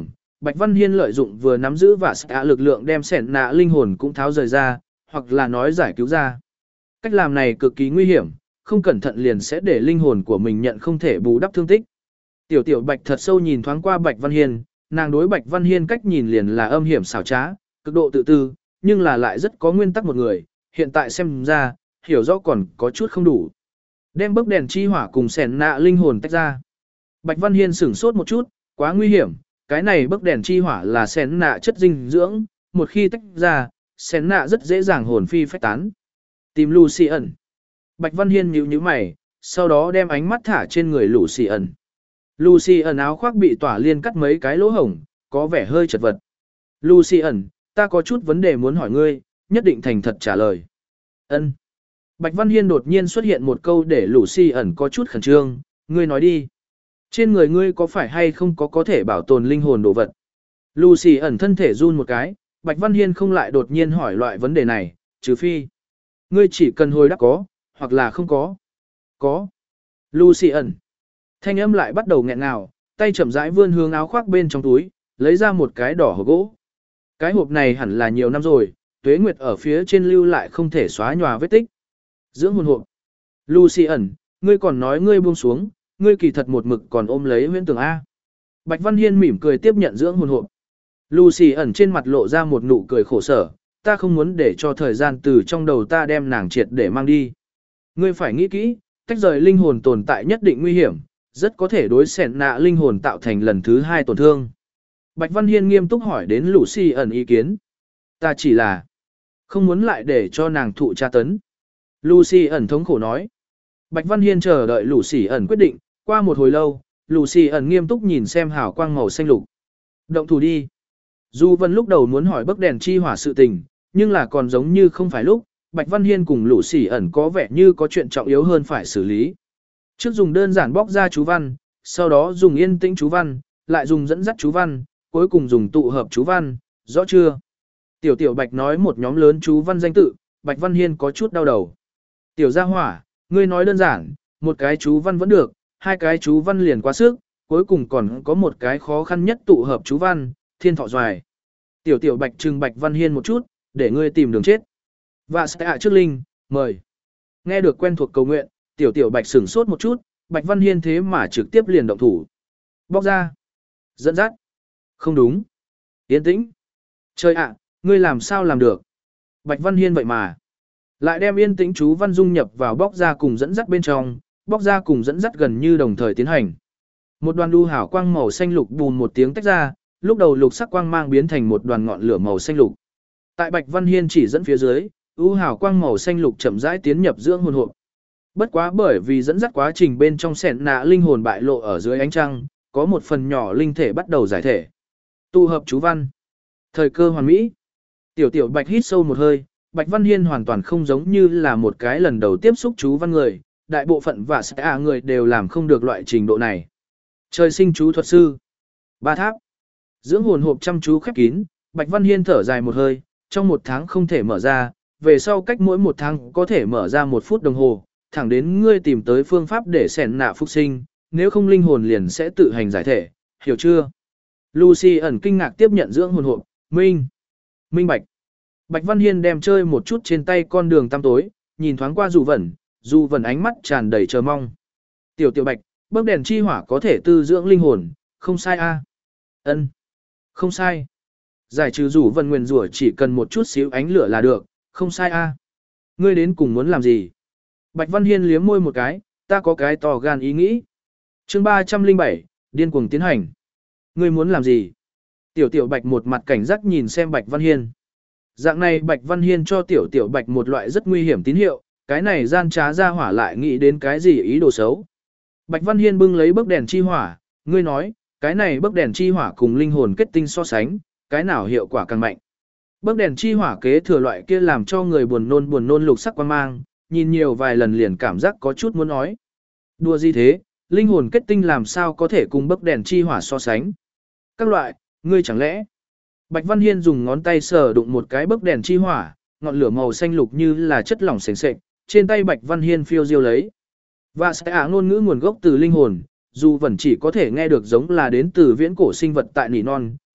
Bạch Văn Hiên lợi dụng vừa nắm giữ và sẽ lực lượng đem sẻn nạ linh hồn cũng tháo rời ra, hoặc là nói giải cứu ra. Cách làm này cực kỳ nguy hiểm, không cẩn thận liền sẽ để linh hồn của mình nhận không thể bù đắp thương tích. Tiểu tiểu Bạch thật sâu nhìn thoáng qua Bạch Văn Hiên, nàng đối Bạch Văn Hiên cách nhìn liền là âm hiểm xảo trá, cực độ tự tư, nhưng là lại rất có nguyên tắc một người, hiện tại xem ra, hiểu rõ còn có chút không đủ. Đem bấc đèn chi hỏa cùng sẻn nạ linh hồn tách ra. Bạch Văn Hiên sửng sốt một chút, quá nguy hiểm, cái này bấc đèn chi hỏa là sẻn nạ chất dinh dưỡng, một khi tách ra, sẻn nạ rất dễ dàng hồn phi phách tán. Tìm Lucy ẩn. Bạch Văn Hiên nhíu nhíu mày, sau đó đem ánh mắt thả trên người Lucy ẩn. Lucy ẩn áo khoác bị tỏa liên cắt mấy cái lỗ hổng, có vẻ hơi chật vật. Lucy ẩn, ta có chút vấn đề muốn hỏi ngươi, nhất định thành thật trả lời. Ân. Bạch Văn Hiên đột nhiên xuất hiện một câu để Lucy ẩn có chút khẩn trương, ngươi nói đi. Trên người ngươi có phải hay không có có thể bảo tồn linh hồn đồ vật? Lucy ẩn thân thể run một cái, Bạch Văn Hiên không lại đột nhiên hỏi loại vấn đề này, trừ phi. Ngươi chỉ cần hồi đáp có, hoặc là không có. Có. Lucy ẩn. Thanh âm lại bắt đầu nghẹn ngào, tay chậm rãi vươn hướng áo khoác bên trong túi, lấy ra một cái đỏ hộp gỗ. Cái hộp này hẳn là nhiều năm rồi, tuế nguyệt ở phía trên lưu lại không thể xóa nhòa vết tích. Dưỡng hồn hộp. Lucy ẩn, ngươi còn nói ngươi buông xuống, ngươi kỳ thật một mực còn ôm lấy huyễn tưởng A. Bạch Văn Hiên mỉm cười tiếp nhận dưỡng hồn hộp. Lucy ẩn trên mặt lộ ra một nụ cười khổ sở, ta không muốn để cho thời gian từ trong đầu ta đem nàng triệt để mang đi. Ngươi phải nghĩ kỹ, tách rời linh hồn tồn tại nhất định nguy hiểm, rất có thể đối xẻn nạ linh hồn tạo thành lần thứ hai tổn thương. Bạch Văn Hiên nghiêm túc hỏi đến Lucy ẩn ý kiến. Ta chỉ là không muốn lại để cho nàng thụ tra tấn. Lucy ẩn thống khổ nói. Bạch Văn Hiên chờ đợi Lucy ẩn quyết định, qua một hồi lâu, Lucy ẩn nghiêm túc nhìn xem hào quang màu xanh lục. Động thủ đi. Du Vân lúc đầu muốn hỏi bấc đèn chi hỏa sự tình, nhưng là còn giống như không phải lúc, Bạch Văn Hiên cùng Lucy ẩn có vẻ như có chuyện trọng yếu hơn phải xử lý. Trước dùng đơn giản bóc ra chú văn, sau đó dùng yên tĩnh chú văn, lại dùng dẫn dắt chú văn, cuối cùng dùng tụ hợp chú văn, rõ chưa? Tiểu tiểu Bạch nói một nhóm lớn chú văn danh tự, Bạch Văn Hiên có chút đau đầu. Tiểu gia hỏa, ngươi nói đơn giản, một cái chú văn vẫn được, hai cái chú văn liền quá sức, cuối cùng còn có một cái khó khăn nhất tụ hợp chú văn, thiên thọ doài. Tiểu tiểu Bạch trừng Bạch Văn Hiên một chút, để ngươi tìm đường chết. Và sẽ ạ trước linh, mời. Nghe được quen thuộc cầu nguyện, tiểu tiểu Bạch sửng sốt một chút, Bạch Văn Hiên thế mà trực tiếp liền động thủ. Bóc ra. Dẫn dắt. Không đúng. Yên tĩnh. Trời ạ, ngươi làm sao làm được? Bạch Văn Hiên vậy mà. Lại đem yên tĩnh chú văn dung nhập vào bóc ra cùng dẫn dắt bên trong, bóc ra cùng dẫn dắt gần như đồng thời tiến hành. Một đoàn lưu hảo quang màu xanh lục bùn một tiếng tách ra, lúc đầu lục sắc quang mang biến thành một đoàn ngọn lửa màu xanh lục. Tại Bạch Văn Hiên chỉ dẫn phía dưới, u hảo quang màu xanh lục chậm rãi tiến nhập dưỡng hồn hộp. Bất quá bởi vì dẫn dắt quá trình bên trong sẹn nạ linh hồn bại lộ ở dưới ánh trăng, có một phần nhỏ linh thể bắt đầu giải thể. Tụ hợp chú văn. Thời cơ hoàn mỹ. Tiểu tiểu Bạch hít sâu một hơi, Bạch Văn Hiên hoàn toàn không giống như là một cái lần đầu tiếp xúc chú văn người, đại bộ phận và sẽ à người đều làm không được loại trình độ này. Trời sinh chú thuật sư. Ba tháp. Dưỡng hồn hộp chăm chú khép kín, Bạch Văn Hiên thở dài một hơi, trong một tháng không thể mở ra, về sau cách mỗi một tháng có thể mở ra một phút đồng hồ, thẳng đến ngươi tìm tới phương pháp để sẻn nạ phục sinh, nếu không linh hồn liền sẽ tự hành giải thể, hiểu chưa? Lucy ẩn kinh ngạc tiếp nhận dưỡng hồn hộp, minh, minh bạch. Bạch Văn Hiên đem chơi một chút trên tay con đường tăm tối, nhìn thoáng qua dù vẩn, dù vẩn ánh mắt tràn đầy chờ mong. Tiểu tiểu Bạch, bấc đèn chi hỏa có thể tư dưỡng linh hồn, không sai a? Ân, không sai. Giải trừ rủ vân nguyền rủa chỉ cần một chút xíu ánh lửa là được, không sai a. Ngươi đến cùng muốn làm gì? Bạch Văn Hiên liếm môi một cái, ta có cái to gan ý nghĩ. Chương ba trăm lẻ bảy, điên cuồng tiến hành. Ngươi muốn làm gì? Tiểu tiểu Bạch một mặt cảnh giác nhìn xem Bạch Văn Hiên. Dạng này Bạch Văn Hiên cho tiểu tiểu Bạch một loại rất nguy hiểm tín hiệu, cái này gian trá ra hỏa lại nghĩ đến cái gì ý đồ xấu. Bạch Văn Hiên bưng lấy bấc đèn chi hỏa, ngươi nói, cái này bấc đèn chi hỏa cùng linh hồn kết tinh so sánh, cái nào hiệu quả càng mạnh. Bấc đèn chi hỏa kế thừa loại kia làm cho người buồn nôn buồn nôn lục sắc quan mang, nhìn nhiều vài lần liền cảm giác có chút muốn nói. Đùa gì thế, linh hồn kết tinh làm sao có thể cùng bấc đèn chi hỏa so sánh. Các loại, ngươi chẳng lẽ. Bạch Văn Hiên dùng ngón tay sờ đụng một cái bấc đèn chi hỏa, ngọn lửa màu xanh lục như là chất lỏng sền sệt, trên tay Bạch Văn Hiên phiêu diêu lấy. Và sẽ ả ngôn ngữ nguồn gốc từ linh hồn, dù vẫn chỉ có thể nghe được giống là đến từ viễn cổ sinh vật tại nỉ non,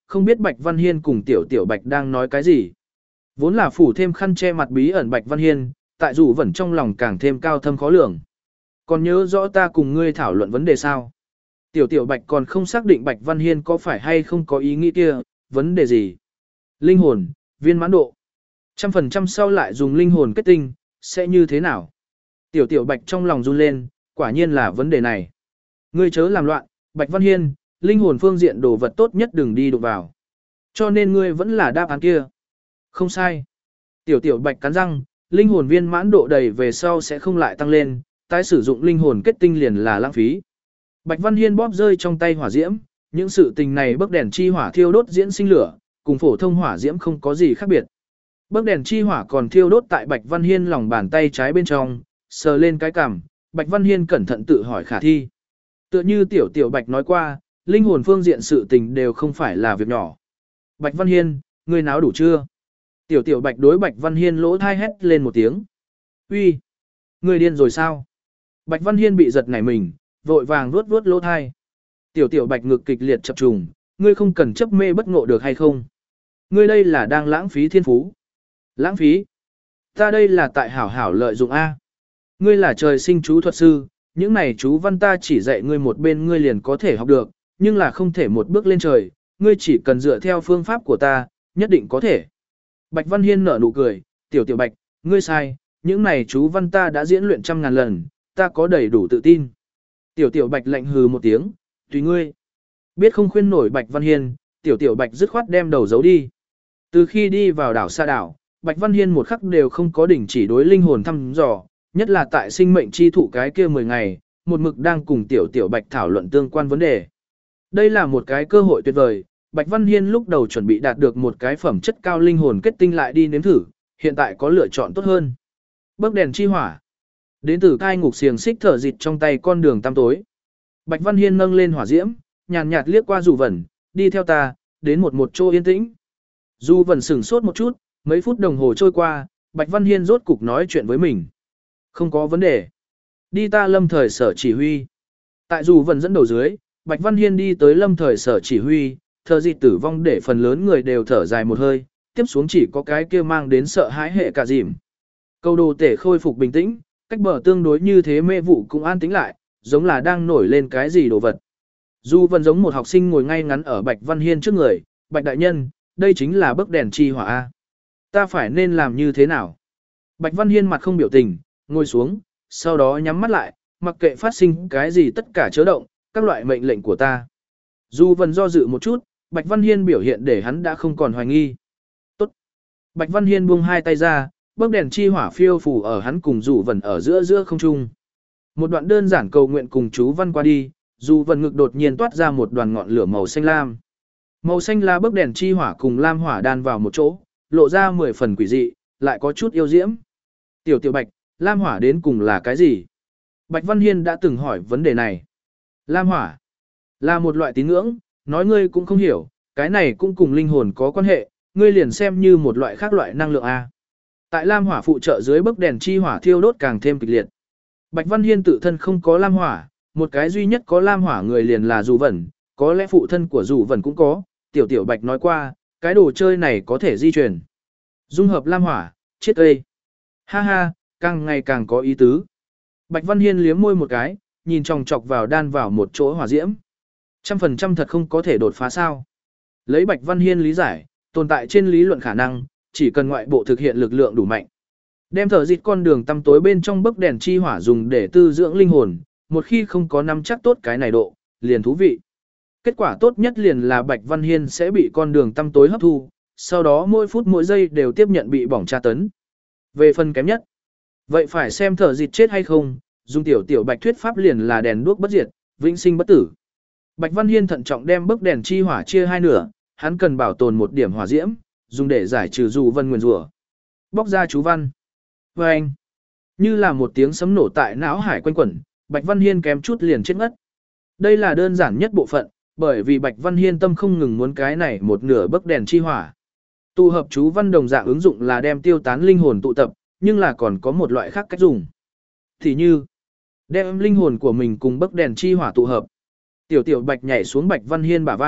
không biết Bạch Văn Hiên cùng Tiểu Tiểu Bạch đang nói cái gì. Vốn là phủ thêm khăn che mặt bí ẩn Bạch Văn Hiên, tại dù vẫn trong lòng càng thêm cao thâm khó lường. Còn nhớ rõ ta cùng ngươi thảo luận vấn đề sao? Tiểu Tiểu Bạch còn không xác định Bạch Văn Hiên có phải hay không có ý nghĩ kia, vấn đề gì? Linh hồn, viên mãn độ. Trăm phần trăm sau lại dùng linh hồn kết tinh, sẽ như thế nào? Tiểu Tiểu Bạch trong lòng run lên, quả nhiên là vấn đề này. Ngươi chớ làm loạn, Bạch Văn Hiên, linh hồn phương diện đồ vật tốt nhất đừng đi đụng vào. Cho nên ngươi vẫn là đáp án kia. Không sai. Tiểu Tiểu Bạch cắn răng, linh hồn viên mãn độ đầy về sau sẽ không lại tăng lên, tái sử dụng linh hồn kết tinh liền là lãng phí. Bạch Văn Hiên bóp rơi trong tay hỏa diễm, những sự tình này bấc đèn chi hỏa thiêu đốt diễn sinh lửa, cùng phổ thông hỏa diễm không có gì khác biệt. Bấc đèn chi hỏa còn thiêu đốt tại Bạch Văn Hiên lòng bàn tay trái bên trong, sờ lên cái cằm, Bạch Văn Hiên cẩn thận tự hỏi khả thi. Tựa như Tiểu Tiểu Bạch nói qua, linh hồn phương diện sự tình đều không phải là việc nhỏ. Bạch Văn Hiên, ngươi náo đủ chưa? Tiểu Tiểu Bạch đối Bạch Văn Hiên lỗ thai hét lên một tiếng. Uy, ngươi điên rồi sao? Bạch Văn Hiên bị giật nảy mình, vội vàng vuốt vuốt lỗ thai. Tiểu Tiểu Bạch ngực kịch liệt chập trùng, ngươi không cần chấp mê bất ngộ được hay không? Ngươi đây là đang lãng phí thiên phú. Lãng phí? Ta đây là tại hảo hảo lợi dụng A. Ngươi là trời sinh chú thuật sư, những này chú văn ta chỉ dạy ngươi một bên ngươi liền có thể học được, nhưng là không thể một bước lên trời, ngươi chỉ cần dựa theo phương pháp của ta, nhất định có thể. Bạch Văn Hiên nở nụ cười, Tiểu Tiểu Bạch, ngươi sai, những này chú văn ta đã diễn luyện trăm ngàn lần, ta có đầy đủ tự tin. Tiểu Tiểu Bạch lạnh hừ một tiếng, tùy ngươi. Biết không khuyên nổi Bạch Văn Hiên, Tiểu Tiểu Bạch dứt khoát đem đầu giấu đi. Từ khi đi vào đảo Sa đảo, Bạch Văn Hiên một khắc đều không có đỉnh chỉ đối linh hồn thăm dò, nhất là tại sinh mệnh chi thụ cái kia mười ngày, một mực đang cùng Tiểu Tiểu Bạch thảo luận tương quan vấn đề. Đây là một cái cơ hội tuyệt vời, Bạch Văn Hiên lúc đầu chuẩn bị đạt được một cái phẩm chất cao linh hồn kết tinh lại đi nếm thử, hiện tại có lựa chọn tốt hơn. Bấc đèn chi hỏa. Đến từ cai ngục xiềng xích thở dịt trong tay con đường tăm tối. Bạch Văn Hiên nâng lên hỏa diễm, nhàn nhạt liếc qua Dù Vẩn, đi theo ta, đến một một chỗ yên tĩnh. Dù Vẩn sửng sốt một chút, mấy phút đồng hồ trôi qua, Bạch Văn Hiên rốt cục nói chuyện với mình. Không có vấn đề. Đi ta lâm thời sở chỉ huy. Tại Dù Vẩn dẫn đầu dưới, Bạch Văn Hiên đi tới lâm thời sở chỉ huy, thờ dịt tử vong để phần lớn người đều thở dài một hơi, tiếp xuống chỉ có cái kia mang đến sợ hãi hệ cả dìm. Câu đồ tể khôi phục bình tĩnh, cách bờ tương đối như thế mê vụ cũng an tĩnh lại, giống là đang nổi lên cái gì đồ vật. Dù vẫn giống một học sinh ngồi ngay ngắn ở Bạch Văn Hiên trước người, Bạch đại nhân, đây chính là bấc đèn chi hỏa A. Ta phải nên làm như thế nào? Bạch Văn Hiên mặt không biểu tình, ngồi xuống, sau đó nhắm mắt lại, mặc kệ phát sinh cái gì tất cả chớ động, các loại mệnh lệnh của ta. Dù vẫn do dự một chút, Bạch Văn Hiên biểu hiện để hắn đã không còn hoài nghi. Tốt. Bạch Văn Hiên buông hai tay ra, bấc đèn chi hỏa phiêu phù ở hắn cùng Dù Vẩn ở giữa giữa không trung. Một đoạn đơn giản cầu nguyện cùng chú văn qua đi, Dù Vẩn ngực đột nhiên toát ra một đoàn ngọn lửa màu xanh lam. Màu xanh là bấc đèn chi hỏa cùng lam hỏa đan vào một chỗ, lộ ra mười phần quỷ dị, lại có chút yêu diễm. Tiểu Tiểu Bạch, lam hỏa đến cùng là cái gì? Bạch Văn Hiên đã từng hỏi vấn đề này. Lam hỏa là một loại tín ngưỡng, nói ngươi cũng không hiểu, cái này cũng cùng linh hồn có quan hệ, ngươi liền xem như một loại khác loại năng lượng A. Tại lam hỏa phụ trợ dưới bấc đèn chi hỏa thiêu đốt càng thêm kịch liệt. Bạch Văn Hiên tự thân không có lam hỏa, một cái duy nhất có lam hỏa người liền là Dù Vẩn, có lẽ phụ thân của Dù Vẩn cũng có, Tiểu Tiểu Bạch nói qua, cái đồ chơi này có thể di chuyển. Dung hợp lam hỏa, chiết cây. Ha ha, càng ngày càng có ý tứ. Bạch Văn Hiên liếm môi một cái, nhìn chòng chọc vào đan vào một chỗ hỏa diễm. Trăm phần trăm thật không có thể đột phá sao. Lấy Bạch Văn Hiên lý giải, tồn tại trên lý luận khả năng, chỉ cần ngoại bộ thực hiện lực lượng đủ mạnh. Đem thở dịt con đường tăm tối bên trong bấc đèn chi hỏa dùng để tư dưỡng linh hồn, một khi không có nắm chắc tốt cái này độ, liền thú vị. Kết quả tốt nhất liền là Bạch Văn Hiên sẽ bị con đường tăm tối hấp thu, sau đó mỗi phút mỗi giây đều tiếp nhận bị bỏng tra tấn. Về phần kém nhất, vậy phải xem thở dịt chết hay không, dùng tiểu tiểu Bạch thuyết pháp liền là đèn đuốc bất diệt, vĩnh sinh bất tử. Bạch Văn Hiên thận trọng đem bấc đèn chi hỏa chia hai nửa, hắn cần bảo tồn một điểm hỏa diễm, dùng để giải trừ Dù Vân nguyền rủa. Bóc ra chú văn. Và anh, như là một tiếng sấm nổ tại não hải quanh quẩn, Bạch Văn Hiên kém chút liền chết ngất. Đây là đơn giản nhất bộ phận, bởi vì Bạch Văn Hiên tâm không ngừng muốn cái này một nửa bấc đèn chi hỏa. Tụ hợp chú văn đồng dạng ứng dụng là đem tiêu tán linh hồn tụ tập, nhưng là còn có một loại khác cách dùng. Thì như, đem linh hồn của mình cùng bấc đèn chi hỏa tụ hợp. Tiểu tiểu Bạch nhảy xuống Bạch Văn Hiên bả vai,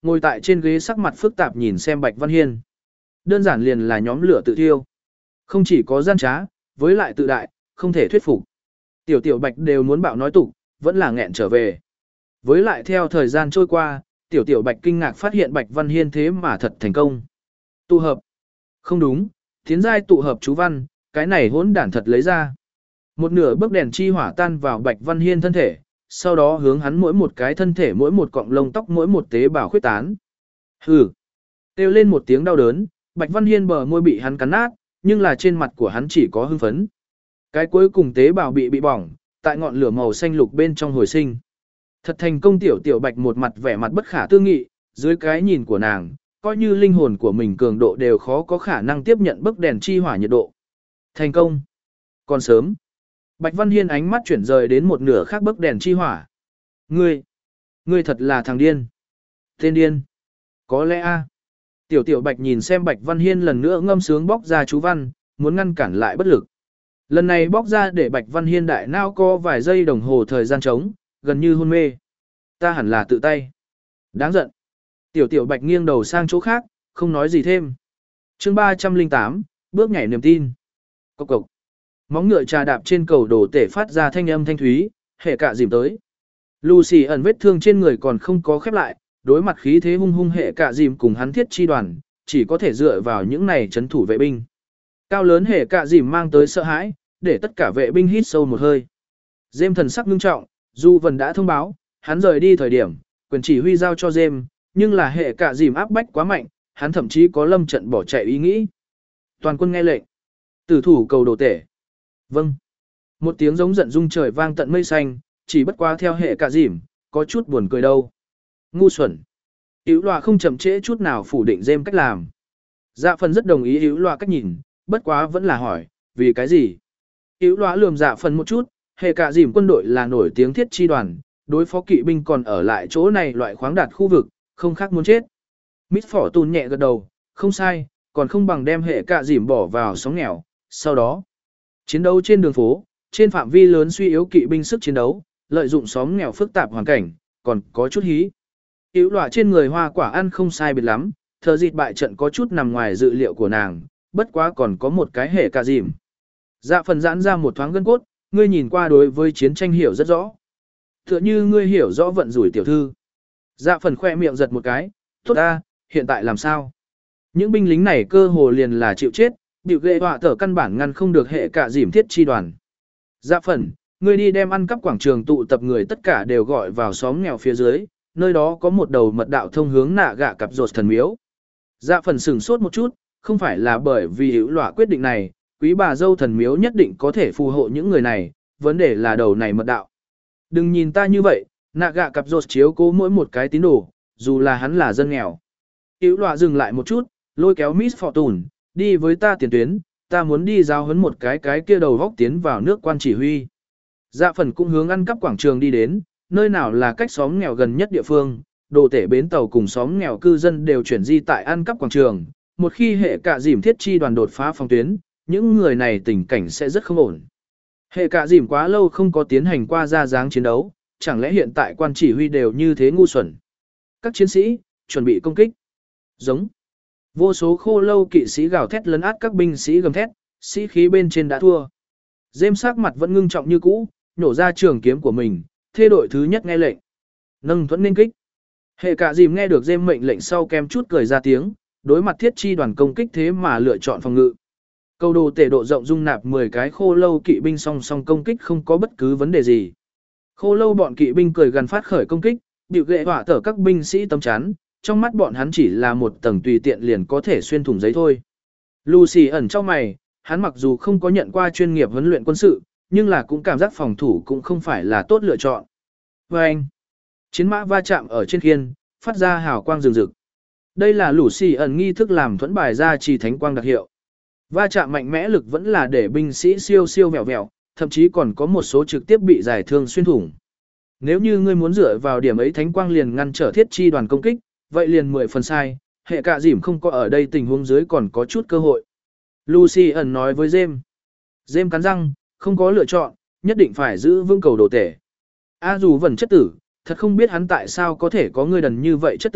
Ngồi tại trên ghế sắc mặt phức tạp nhìn xem Bạch Văn Hiên. Đơn giản liền là nhóm lửa tự thiêu. Không chỉ có gian trá, với lại tự đại, không thể thuyết phục. Tiểu tiểu Bạch đều muốn bạo nói tục, vẫn là nghẹn trở về. Với lại theo thời gian trôi qua, tiểu tiểu Bạch kinh ngạc phát hiện Bạch Văn Hiên thế mà thật thành công. Tụ hợp. Không đúng, tiến giai tụ hợp chú văn, cái này hỗn đản thật lấy ra. Một nửa bức đèn chi hỏa tan vào Bạch Văn Hiên thân thể, sau đó hướng hắn mỗi một cái thân thể mỗi một cọng lông tóc mỗi một tế bào khuyết tán. Hừ. Kêu lên một tiếng đau đớn, Bạch Văn Hiên bờ môi bị hắn cắn nát, nhưng là trên mặt của hắn chỉ có hưng phấn. Cái cuối cùng tế bào bị bị bỏng, tại ngọn lửa màu xanh lục bên trong hồi sinh. Thật thành công tiểu tiểu Bạch một mặt vẻ mặt bất khả tư nghị, dưới cái nhìn của nàng, coi như linh hồn của mình cường độ đều khó có khả năng tiếp nhận bức đèn chi hỏa nhiệt độ. Thành công. Còn sớm. Bạch Văn Hiên ánh mắt chuyển rời đến một nửa khác bức đèn chi hỏa. Ngươi, ngươi thật là thằng điên. Tên điên. Có lẽ a. Tiểu tiểu Bạch nhìn xem Bạch Văn Hiên lần nữa ngâm sướng bóc ra chú văn, muốn ngăn cản lại bất lực. Lần này bóc ra để Bạch Văn Hiên đại não co vài giây đồng hồ thời gian trống, gần như hôn mê. Ta hẳn là tự tay. Đáng giận. Tiểu tiểu Bạch nghiêng đầu sang chỗ khác, không nói gì thêm. Chương ba trăm lẻ tám, bước nhảy niềm tin. Cộc cộc. Móng ngựa trà đạp trên cầu đổ tể phát ra thanh âm thanh thúy, hệ cạ dìm tới. Lucy ẩn vết thương trên người còn không có khép lại, đối mặt khí thế hung hung hệ cạ dìm cùng hắn thiết chi đoàn, chỉ có thể dựa vào những này chấn thủ vệ binh. Cao lớn hệ cạ dìm mang tới sợ hãi, để tất cả vệ binh hít sâu một hơi. Dêm thần sắc nghiêm trọng, Du Vân đã thông báo, hắn rời đi thời điểm, quyền chỉ huy giao cho Dêm, nhưng là hệ cạ dìm áp bách quá mạnh, hắn thậm chí có lâm trận bỏ chạy ý nghĩ. Toàn quân nghe lệnh. Tử thủ cầu đồ tể. Vâng. Một tiếng giống giận rung trời vang tận mây xanh, chỉ bất quá theo hệ cạ dìm, có chút buồn cười đâu. Ngu xuẩn. Hữu Loa không chậm trễ chút nào phủ định Dêm cách làm. Dạ phần rất đồng ý Hữu Loa cách nhìn, bất quá vẫn là hỏi, vì cái gì? Hữu Loa lườm dạ phần một chút, hệ cạ dìm quân đội là nổi tiếng thiết chi đoàn, đối phó kỵ binh còn ở lại chỗ này loại khoáng đạt khu vực, không khác muốn chết. Mít Phỏ Tùn nhẹ gật đầu, không sai, còn không bằng đem hệ cạ dìm bỏ vào sóng nghèo, sau đó chiến đấu trên đường phố, trên phạm vi lớn suy yếu kỵ binh sức chiến đấu, lợi dụng xóm nghèo phức tạp hoàn cảnh, còn có chút hí. Hữu Loa trên người hoa quả ăn không sai biệt lắm, thờ dịt bại trận có chút nằm ngoài dự liệu của nàng, bất quá còn có một cái hệ cạ dìm. Dạ phần giãn ra một thoáng gân cốt, ngươi nhìn qua đối với chiến tranh hiểu rất rõ. Tựa như ngươi hiểu rõ vận rủi tiểu thư. Dạ phần khoe miệng giật một cái, tốt ta, hiện tại làm sao? Những binh lính này cơ hồ liền là chịu chết, biểu ghệ họa tở căn bản ngăn không được hệ cả dìm thiết chi đoàn. Dạ phần, ngươi đi đem ăn cắp quảng trường tụ tập người tất cả đều gọi vào xóm nghèo phía dưới, nơi đó có một đầu mật đạo thông hướng nạ gạ cặp rột thần miếu. Dạ phần sửng sốt một chút, không phải là bởi vì hữu lọa quyết định này, quý bà dâu thần miếu nhất định có thể phù hộ những người này, vấn đề là đầu này mật đạo. Đừng nhìn ta như vậy, nạ gạ cặp rột chiếu cố mỗi một cái tín đồ, dù là hắn là dân nghèo. Hữu lọa dừng lại một chút, lôi kéo Miss Fortune, đi với ta tiền tuyến, ta muốn đi giao huấn một cái cái kia đầu góc tiến vào nước quan chỉ huy. Dạ phần cũng hướng ăn cắp quảng trường đi đến, nơi nào là cách xóm nghèo gần nhất địa phương, đồ tể bến tàu cùng xóm nghèo cư dân đều chuyển di tại ăn cắp quảng trường. Một khi hệ cả dìm thiết chi đoàn đột phá phòng tuyến, những người này tình cảnh sẽ rất không ổn. Hệ cả dìm quá lâu không có tiến hành qua ra dáng chiến đấu, chẳng lẽ hiện tại quan chỉ huy đều như thế ngu xuẩn. Các chiến sĩ, chuẩn bị công kích. Giống. Vô số khô lâu kỵ sĩ gào thét lấn át các binh sĩ gầm thét, sĩ khí bên trên đã thua. Dêm sắc mặt vẫn ngưng trọng như cũ, nhổ ra trường kiếm của mình, thê đội thứ nhất nghe lệnh. Nâng thuẫn nên kích. Hệ cả dìm nghe được Dêm mệnh lệnh sau kem chút cười ra tiếng, đối mặt thiết chi đoàn công kích thế mà lựa chọn phòng ngự. Cầu đồ tể độ rộng dung nạp mười cái khô lâu kỵ binh song song công kích không có bất cứ vấn đề gì. Khô lâu bọn kỵ binh cười gần phát khởi công kích, biểu ghệ hỏa tở các binh sĩ tấm chắn, trong mắt bọn hắn chỉ là một tầng tùy tiện liền có thể xuyên thủng giấy thôi. Lucy ẩn trong mày, hắn mặc dù không có nhận qua chuyên nghiệp huấn luyện quân sự, nhưng là cũng cảm giác phòng thủ cũng không phải là tốt lựa chọn. Và anh, chiến mã va chạm ở trên khiên, phát ra hào quang rừng rực. Đây là Lucy ẩn nghi thức làm thuẫn bài ra trì thánh quang đặc hiệu. Va chạm mạnh mẽ lực vẫn là để binh sĩ siêu siêu vẹo vẹo, thậm chí còn có một số trực tiếp bị giải thương xuyên thủng. Nếu như ngươi muốn dựa vào điểm ấy thánh quang liền ngăn trở thiết chi đoàn công kích, vậy liền mười phần sai, hệ cả dìm không có ở đây tình huống dưới còn có chút cơ hội. Lucy ẩn nói với James. James cắn răng, không có lựa chọn, nhất định phải giữ vững cầu đồ tể. A dù vẫn chất tử, thật không biết hắn tại sao có thể có người đần như vậy chất tử,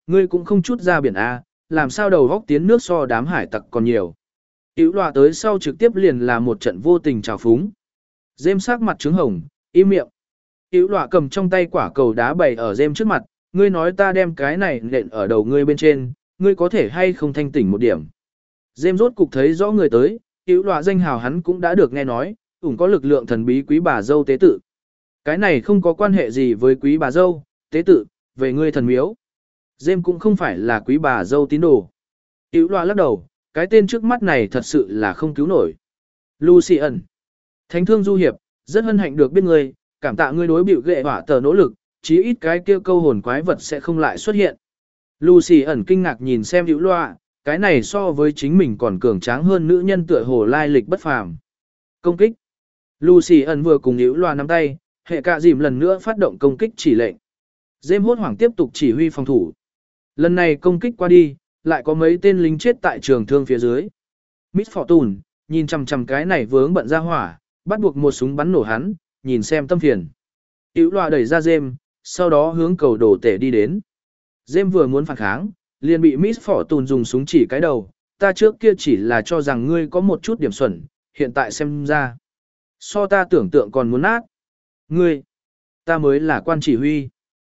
ngươi cũng không chút ra biển A, làm sao đầu góc tiến nước so đám hải tặc còn nhiều. Hữu lọa tới sau trực tiếp liền là một trận vô tình trào phúng. Dêm sắc mặt trứng hồng, im miệng. Hữu lọa cầm trong tay quả cầu đá bày ở Dêm trước mặt, ngươi nói ta đem cái này nện ở đầu ngươi bên trên, ngươi có thể hay không thanh tỉnh một điểm. Dêm rốt cục thấy rõ người tới, hữu lọa danh hào hắn cũng đã được nghe nói, ủng có lực lượng thần bí quý bà dâu tế tự. Cái này không có quan hệ gì với quý bà dâu, tế tự, về ngươi thần miếu. Dêm cũng không phải là quý bà dâu tín đồ. Hữu lọa lắc đầu, cái tên trước mắt này thật sự là không cứu nổi. Lucian, thánh thương du hiệp, rất hân hạnh được biết ngươi, cảm tạ ngươi đối biểu ghệ hỏa tờ nỗ lực, chí ít cái kia câu hồn quái vật sẽ không lại xuất hiện. Lucian kinh ngạc nhìn xem hữu lọa, cái này so với chính mình còn cường tráng hơn nữ nhân tựa hồ lai lịch bất phàm. Công kích. Lucian vừa cùng hữu lọa nắm tay, hệ cạ dìm lần nữa phát động công kích chỉ lệnh. Dêm hốt hoảng tiếp tục chỉ huy phòng thủ. Lần này công kích qua đi, lại có mấy tên lính chết tại trường thương phía dưới. Miss Fortune, nhìn chằm chằm cái này vướng bận ra hỏa, bắt buộc một súng bắn nổ hắn, nhìn xem tâm phiền. Hữu Loa đẩy ra Dêm, sau đó hướng cầu đổ tể đi đến. Dêm vừa muốn phản kháng, liền bị Miss Fortune dùng súng chỉ cái đầu, ta trước kia chỉ là cho rằng ngươi có một chút điểm xuẩn, hiện tại xem ra. So ta tưởng tượng còn muốn nát. Ngươi, ta mới là quan chỉ huy.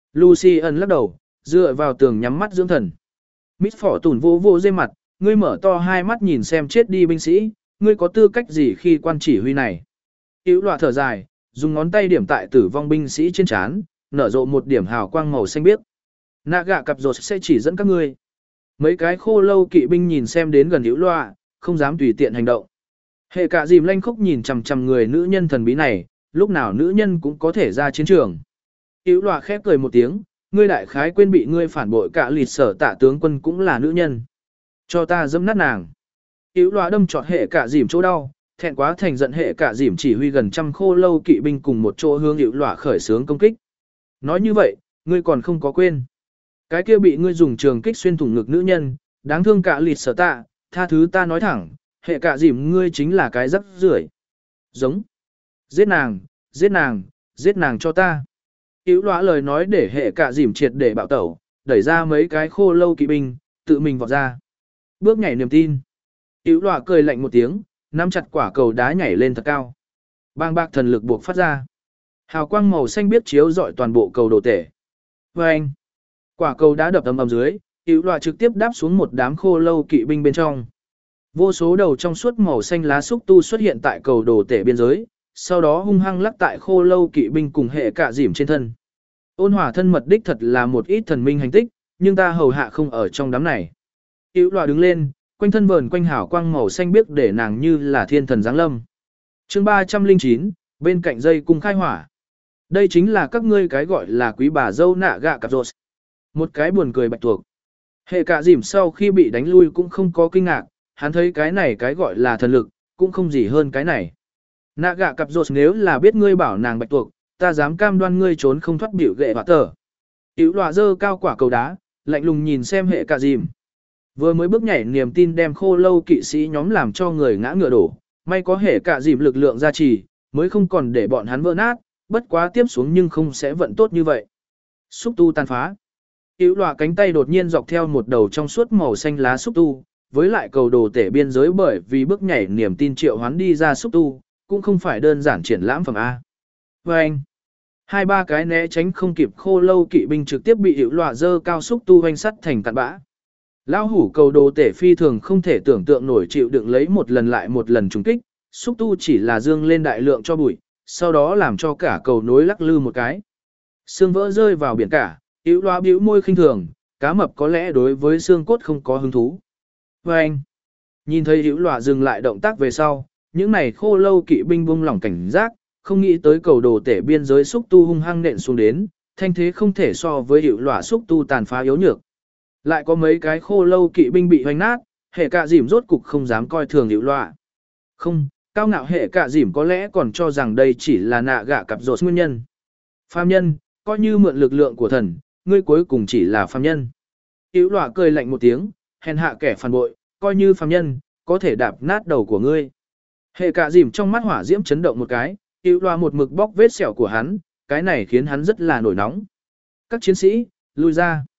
Lucian lắc đầu, dựa vào tường nhắm mắt dưỡng thần. Miss Fortune vô vô Dêm mặt, ngươi mở to hai mắt nhìn xem chết đi binh sĩ, ngươi có tư cách gì khi quan chỉ huy này. Hữu Loa thở dài, dùng ngón tay điểm tại tử vong binh sĩ trên trán, nở rộ một điểm hào quang màu xanh biếc. Nạ gạ cặp rột sẽ chỉ dẫn các ngươi. Mấy cái khô lâu kỵ binh nhìn xem đến gần Hữu Loa, không dám tùy tiện hành động. Hệ cả dìm lanh khốc nhìn chằm chằm người nữ nhân thần bí này, lúc nào nữ nhân cũng có thể ra chiến trường. Hữu Loa khép cười một tiếng, ngươi đại khái quên bị ngươi phản bội cả lịt sở tạ tướng quân cũng là nữ nhân. Cho ta dẫm nát nàng. Hữu Loa đâm trọt hệ cả dìm chỗ đau, thẹn quá thành giận hệ cả dìm chỉ huy gần trăm khô lâu kỵ binh cùng một chỗ hướng Hữu Loa khởi xướng công kích. Nói như vậy, ngươi còn không có quên. Cái kia bị ngươi dùng trường kích xuyên thủng ngực nữ nhân, đáng thương cả lịt sở tạ, tha thứ ta nói thẳng, hệ cả dìm ngươi chính là cái rắc rưởi. Giống. Giết nàng, giết nàng, giết nàng cho ta. Hữu Loa lời nói để hệ cả dìm triệt để bạo tẩu, đẩy ra mấy cái khô lâu kỵ binh, tự mình vọt ra. Bước nhảy niềm tin. Hữu Loa cười lạnh một tiếng, nắm chặt quả cầu đá nhảy lên thật cao. Bang bạc thần lực buộc phát ra. Hào quang màu xanh biếc chiếu rọi toàn bộ cầu đồ tể. Vâng! Quả cầu đá đập ầm ầm dưới, Hữu Loa trực tiếp đáp xuống một đám khô lâu kỵ binh bên trong. Vô số đầu trong suốt màu xanh lá xúc tu xuất hiện tại cầu đồ tể biên giới, sau đó hung hăng lắc tại khô lâu kỵ binh cùng hệ cả dìm trên thân. Ôn hòa thân mật đích thật là một ít thần minh hành tích, nhưng ta hầu hạ không ở trong đám này. Hữu Loa đứng lên, quanh thân vờn quanh hào quang màu xanh biếc để nàng như là thiên thần giáng lâm. Chương ba trăm lẻ chín, bên cạnh dây cung khai hỏa. Đây chính là các ngươi cái gọi là quý bà dâu nạ gạ cặp rột. Một cái buồn cười bạch tuộc. Hệ cả dìm sau khi bị đánh lui cũng không có kinh ngạc, hắn thấy cái này cái gọi là thần lực, cũng không gì hơn cái này. Nạ gạ cặp rột nếu là biết ngươi bảo nàng bạch tuộc, ta dám cam đoan ngươi trốn không thoát biểu ghệ hỏa tờ. Hữu Loa giơ cao quả cầu đá, lạnh lùng nhìn xem hệ cả dìm. Vừa mới bước nhảy niềm tin đem khô lâu kỵ sĩ nhóm làm cho người ngã ngựa đổ, may có hệ cả dìm lực lượng gia trì, mới không còn để bọn hắn vỡ nát, bất quá tiếp xuống nhưng không sẽ vận tốt như vậy. Xúc tu tàn phá. Hữu Loa cánh tay đột nhiên dọc theo một đầu trong suốt màu xanh lá xúc tu, với lại cầu đồ tể biên giới bởi vì bước nhảy niềm tin triệu hoán đi ra xúc tu, cũng không phải đơn giản triển lãm phẩm A. Và anh, hai ba cái né tránh không kịp khô lâu kỵ binh trực tiếp bị Hữu Loa dơ cao xúc tu hoành sắt thành cặn bã. Lão hủ cầu đồ tể phi thường không thể tưởng tượng nổi chịu đựng lấy một lần lại một lần trùng kích, xúc tu chỉ là dương lên đại lượng cho bụi, sau đó làm cho cả cầu nối lắc lư một cái. Xương vỡ rơi vào biển cả, Hữu Loa bĩu môi khinh thường, cá mập có lẽ đối với xương cốt không có hứng thú. Và anh, nhìn thấy Hữu Loa dừng lại động tác về sau, những này khô lâu kỵ binh buông lỏng cảnh giác, không nghĩ tới cầu đồ tể biên giới xúc tu hung hăng nện xuống đến, thanh thế không thể so với Hữu Loa xúc tu tàn phá yếu nhược. Lại có mấy cái khô lâu kỵ binh bị hoành nát, hệ cả dìm rốt cục không dám coi thường Hữu Loa. Không, cao ngạo hệ cả dìm có lẽ còn cho rằng đây chỉ là nạ gạ cặp rột nguyên nhân. Phàm nhân, coi như mượn lực lượng của thần, ngươi cuối cùng chỉ là phàm nhân. Hữu Loa cười lạnh một tiếng, hèn hạ kẻ phản bội, coi như phàm nhân, có thể đạp nát đầu của ngươi. Hệ cả dìm trong mắt hỏa diễm chấn động một cái, Hữu Loa một mực bóc vết sẹo của hắn, cái này khiến hắn rất là nổi nóng. Các chiến sĩ, lui ra.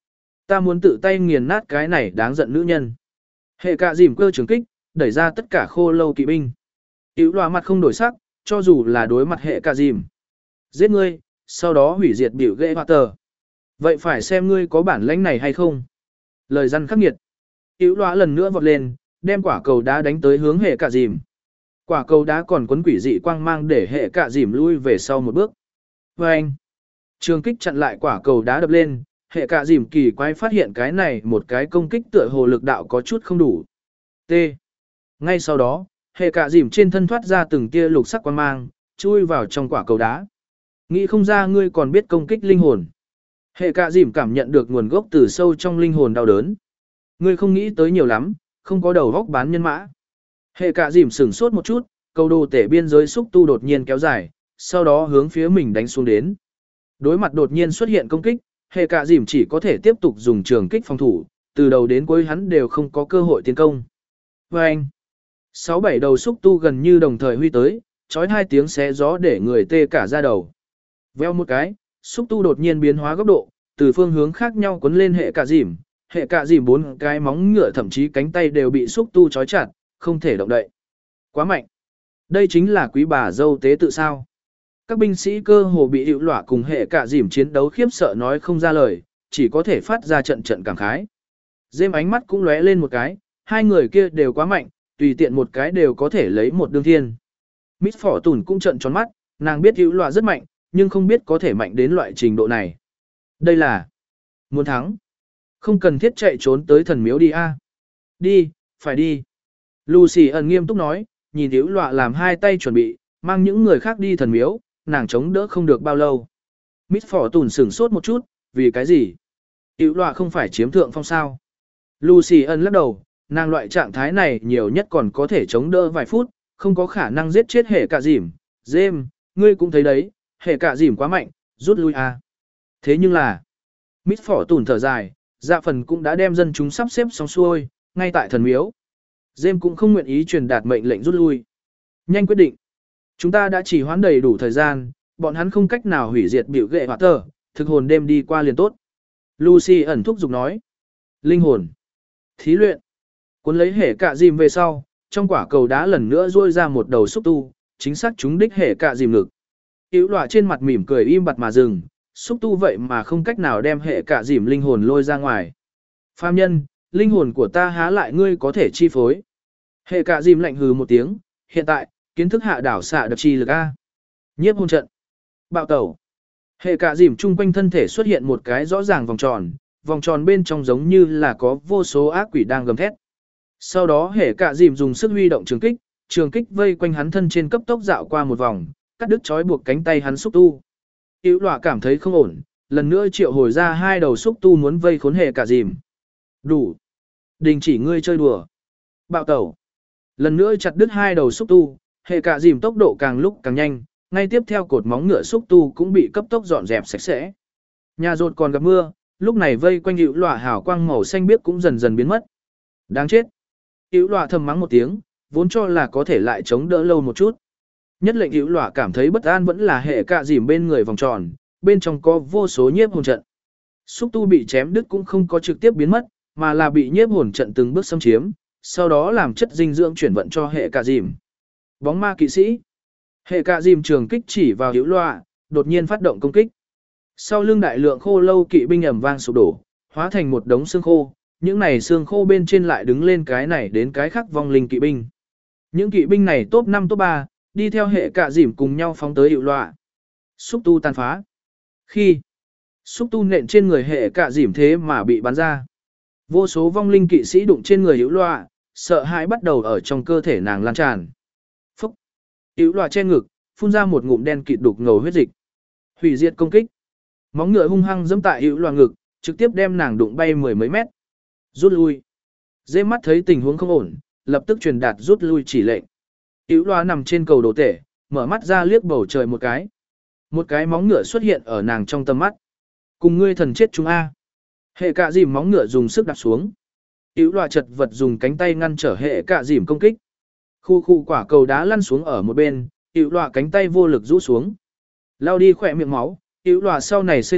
Ta muốn tự tay nghiền nát cái này đáng giận nữ nhân. Hệ cạ dìm cơ trường kích, đẩy ra tất cả khô lâu kỵ binh. Yếu loa mặt không đổi sắc, cho dù là đối mặt hệ cạ dìm. Giết ngươi, sau đó hủy diệt biểu ghệ hoa tờ. Vậy phải xem ngươi có bản lãnh này hay không. Lời răn khắc nghiệt. Yếu loa lần nữa vọt lên, đem quả cầu đá đánh tới hướng hệ cạ dìm. Quả cầu đá còn quấn quỷ dị quang mang để hệ cạ dìm lui về sau một bước. Và anh, trường kích chặn lại quả cầu đá đập lên, hệ cạ dìm kỳ quái phát hiện cái này một cái công kích tựa hồ lực đạo có chút không đủ. T. Ngay sau đó, hệ cạ dìm trên thân thoát ra từng tia lục sắc quang mang, chui vào trong quả cầu đá. Nghĩ không ra ngươi còn biết công kích linh hồn. Hệ cạ dìm cảm nhận được nguồn gốc từ sâu trong linh hồn đau đớn. Ngươi không nghĩ tới nhiều lắm, không có đầu góc bán nhân mã. Hệ cạ dìm sửng sốt một chút, cầu đồ tể biên giới xúc tu đột nhiên kéo dài, sau đó hướng phía mình đánh xuống đến. Đối mặt đột nhiên xuất hiện công kích, hệ cạ dìm chỉ có thể tiếp tục dùng trường kích phòng thủ, từ đầu đến cuối hắn đều không có cơ hội tiến công. Và anh, sáu bảy đầu xúc tu gần như đồng thời huy tới, chói hai tiếng xé gió để người tê cả da đầu. Veo một cái, xúc tu đột nhiên biến hóa góc độ, từ phương hướng khác nhau quấn lên hệ cạ dìm, hệ cạ dìm bốn cái móng ngựa thậm chí cánh tay đều bị xúc tu chói chặt, không thể động đậy. Quá mạnh. Đây chính là quý bà dâu tế tự sao. Các binh sĩ cơ hồ bị hữu lỏa cùng hệ cạ dìm chiến đấu khiếp sợ nói không ra lời, chỉ có thể phát ra trận trận cảm khái. Dêm ánh mắt cũng lóe lên một cái, hai người kia đều quá mạnh, tùy tiện một cái đều có thể lấy một đương thiên. Miss Phỏ Tùn cũng trận tròn mắt, nàng biết hữu lỏa rất mạnh, nhưng không biết có thể mạnh đến loại trình độ này. Đây là muốn thắng. Không cần thiết chạy trốn tới thần miếu đi a. Đi, phải đi. Lucy ẩn nghiêm túc nói, nhìn hữu lỏa làm hai tay chuẩn bị, mang những người khác đi thần miếu, nàng chống đỡ không được bao lâu. Miss Phỏ Tùn sửng sốt một chút, vì cái gì? Hữu lỏa không phải chiếm thượng phong sao? Lucy ẩn lắc đầu, nàng loại trạng thái này nhiều nhất còn có thể chống đỡ vài phút, không có khả năng giết chết hệ cạ dìm. James, ngươi cũng thấy đấy, hệ cạ dìm quá mạnh, rút lui à. Thế nhưng là, Miss Phỏ Tùn thở dài, dạ phần cũng đã đem dân chúng sắp xếp xong xuôi, ngay tại thần miếu. James cũng không nguyện ý truyền đạt mệnh lệnh rút lui. Nhanh quyết định. Chúng ta đã chỉ hoãn đầy đủ thời gian, bọn hắn không cách nào hủy diệt biểu ghệ hoạt tờ, thực hồn đêm đi qua liền tốt. Lucy ẩn thúc giục nói. Linh hồn. Thí luyện. Cuốn lấy hệ cạ dìm về sau, trong quả cầu đá lần nữa rôi ra một đầu xúc tu, chính xác chúng đích hệ cạ dìm ngực. Yếu lọa trên mặt mỉm cười im bặt mà dừng, xúc tu vậy mà không cách nào đem hệ cạ dìm linh hồn lôi ra ngoài. Phàm nhân, linh hồn của ta há lại ngươi có thể chi phối. Hệ cạ dìm lạnh hừ một tiếng, hiện tại, kiến thức hạ đảo xạ đập chi lực A. Nhiếp hôn trận. Bạo tẩu. Hệ cạ dìm chung quanh thân thể xuất hiện một cái rõ ràng vòng tròn, vòng tròn bên trong giống như là có vô số ác quỷ đang gầm thét. Sau đó hệ cạ dìm dùng sức huy động trường kích, trường kích vây quanh hắn thân trên cấp tốc dạo qua một vòng, cắt đứt trói buộc cánh tay hắn xúc tu. Yếu lọa cảm thấy không ổn, lần nữa triệu hồi ra hai đầu xúc tu muốn vây khốn hệ cạ dìm. Đủ. Đình chỉ ngươi chơi đùa. Bạo tẩu. Lần nữa chặt đứt hai đầu xúc tu, hệ cạ dìm tốc độ càng lúc càng nhanh, ngay tiếp theo cột móng ngựa xúc tu cũng bị cấp tốc dọn dẹp sạch sẽ. Nhà rột còn gặp mưa, lúc này vây quanh hữu lọa hào quang màu xanh biếc cũng dần dần biến mất. Đáng chết. Hữu lọa thầm mắng một tiếng, vốn cho là có thể lại chống đỡ lâu một chút. Nhất lệnh hữu lọa cảm thấy bất an vẫn là hệ cạ dìm bên người vòng tròn, bên trong có vô số nhiếp hồn trận. Xúc tu bị chém đứt cũng không có trực tiếp biến mất, mà là bị nhiếp hồn trận từng bước xâm chiếm, sau đó làm chất dinh dưỡng chuyển vận cho hệ cạ dìm. Bóng ma kỵ sĩ. Hệ cạ dìm trường kích chỉ vào hữu lọa, đột nhiên phát động công kích. Sau lưng đại lượng khô lâu kỵ binh ầm vang sụp đổ, hóa thành một đống xương khô, những này xương khô bên trên lại đứng lên cái này đến cái khác vong linh kỵ binh. Những kỵ binh này top năm top ba, đi theo hệ cạ dìm cùng nhau phóng tới hữu lọa. Xúc tu tàn phá. Khi xúc tu nện trên người hệ cạ dìm thế mà bị bắn ra. Vô số vong linh kỵ sĩ đụng trên người hữu lọa, sợ hãi bắt đầu ở trong cơ thể nàng lan tràn. Phúc. Hữu lọa che ngực, phun ra một ngụm đen kịt đục ngầu huyết dịch. Hủy diệt công kích. Móng ngựa hung hăng giẫm tại hữu lọa ngực, trực tiếp đem nàng đụng bay mười mấy mét. Rút lui. Dê mắt thấy tình huống không ổn, lập tức truyền đạt rút lui chỉ lệnh. Hữu lọa nằm trên cầu đồ tể, mở mắt ra liếc bầu trời một cái. Một cái móng ngựa xuất hiện ở nàng trong tầm mắt. Cùng ngươi thần chết chúng a. Hệ cạ dìm móng ngựa dùng sức đạp xuống. Hữu lọa chật vật dùng cánh tay ngăn trở hệ cạ dìm công kích. Khu khu quả cầu đá lăn xuống ở một bên, hữu lọa cánh tay vô lực rũ xuống. Lao đi khỏe miệng máu, hữu lọa sau này xê dịch,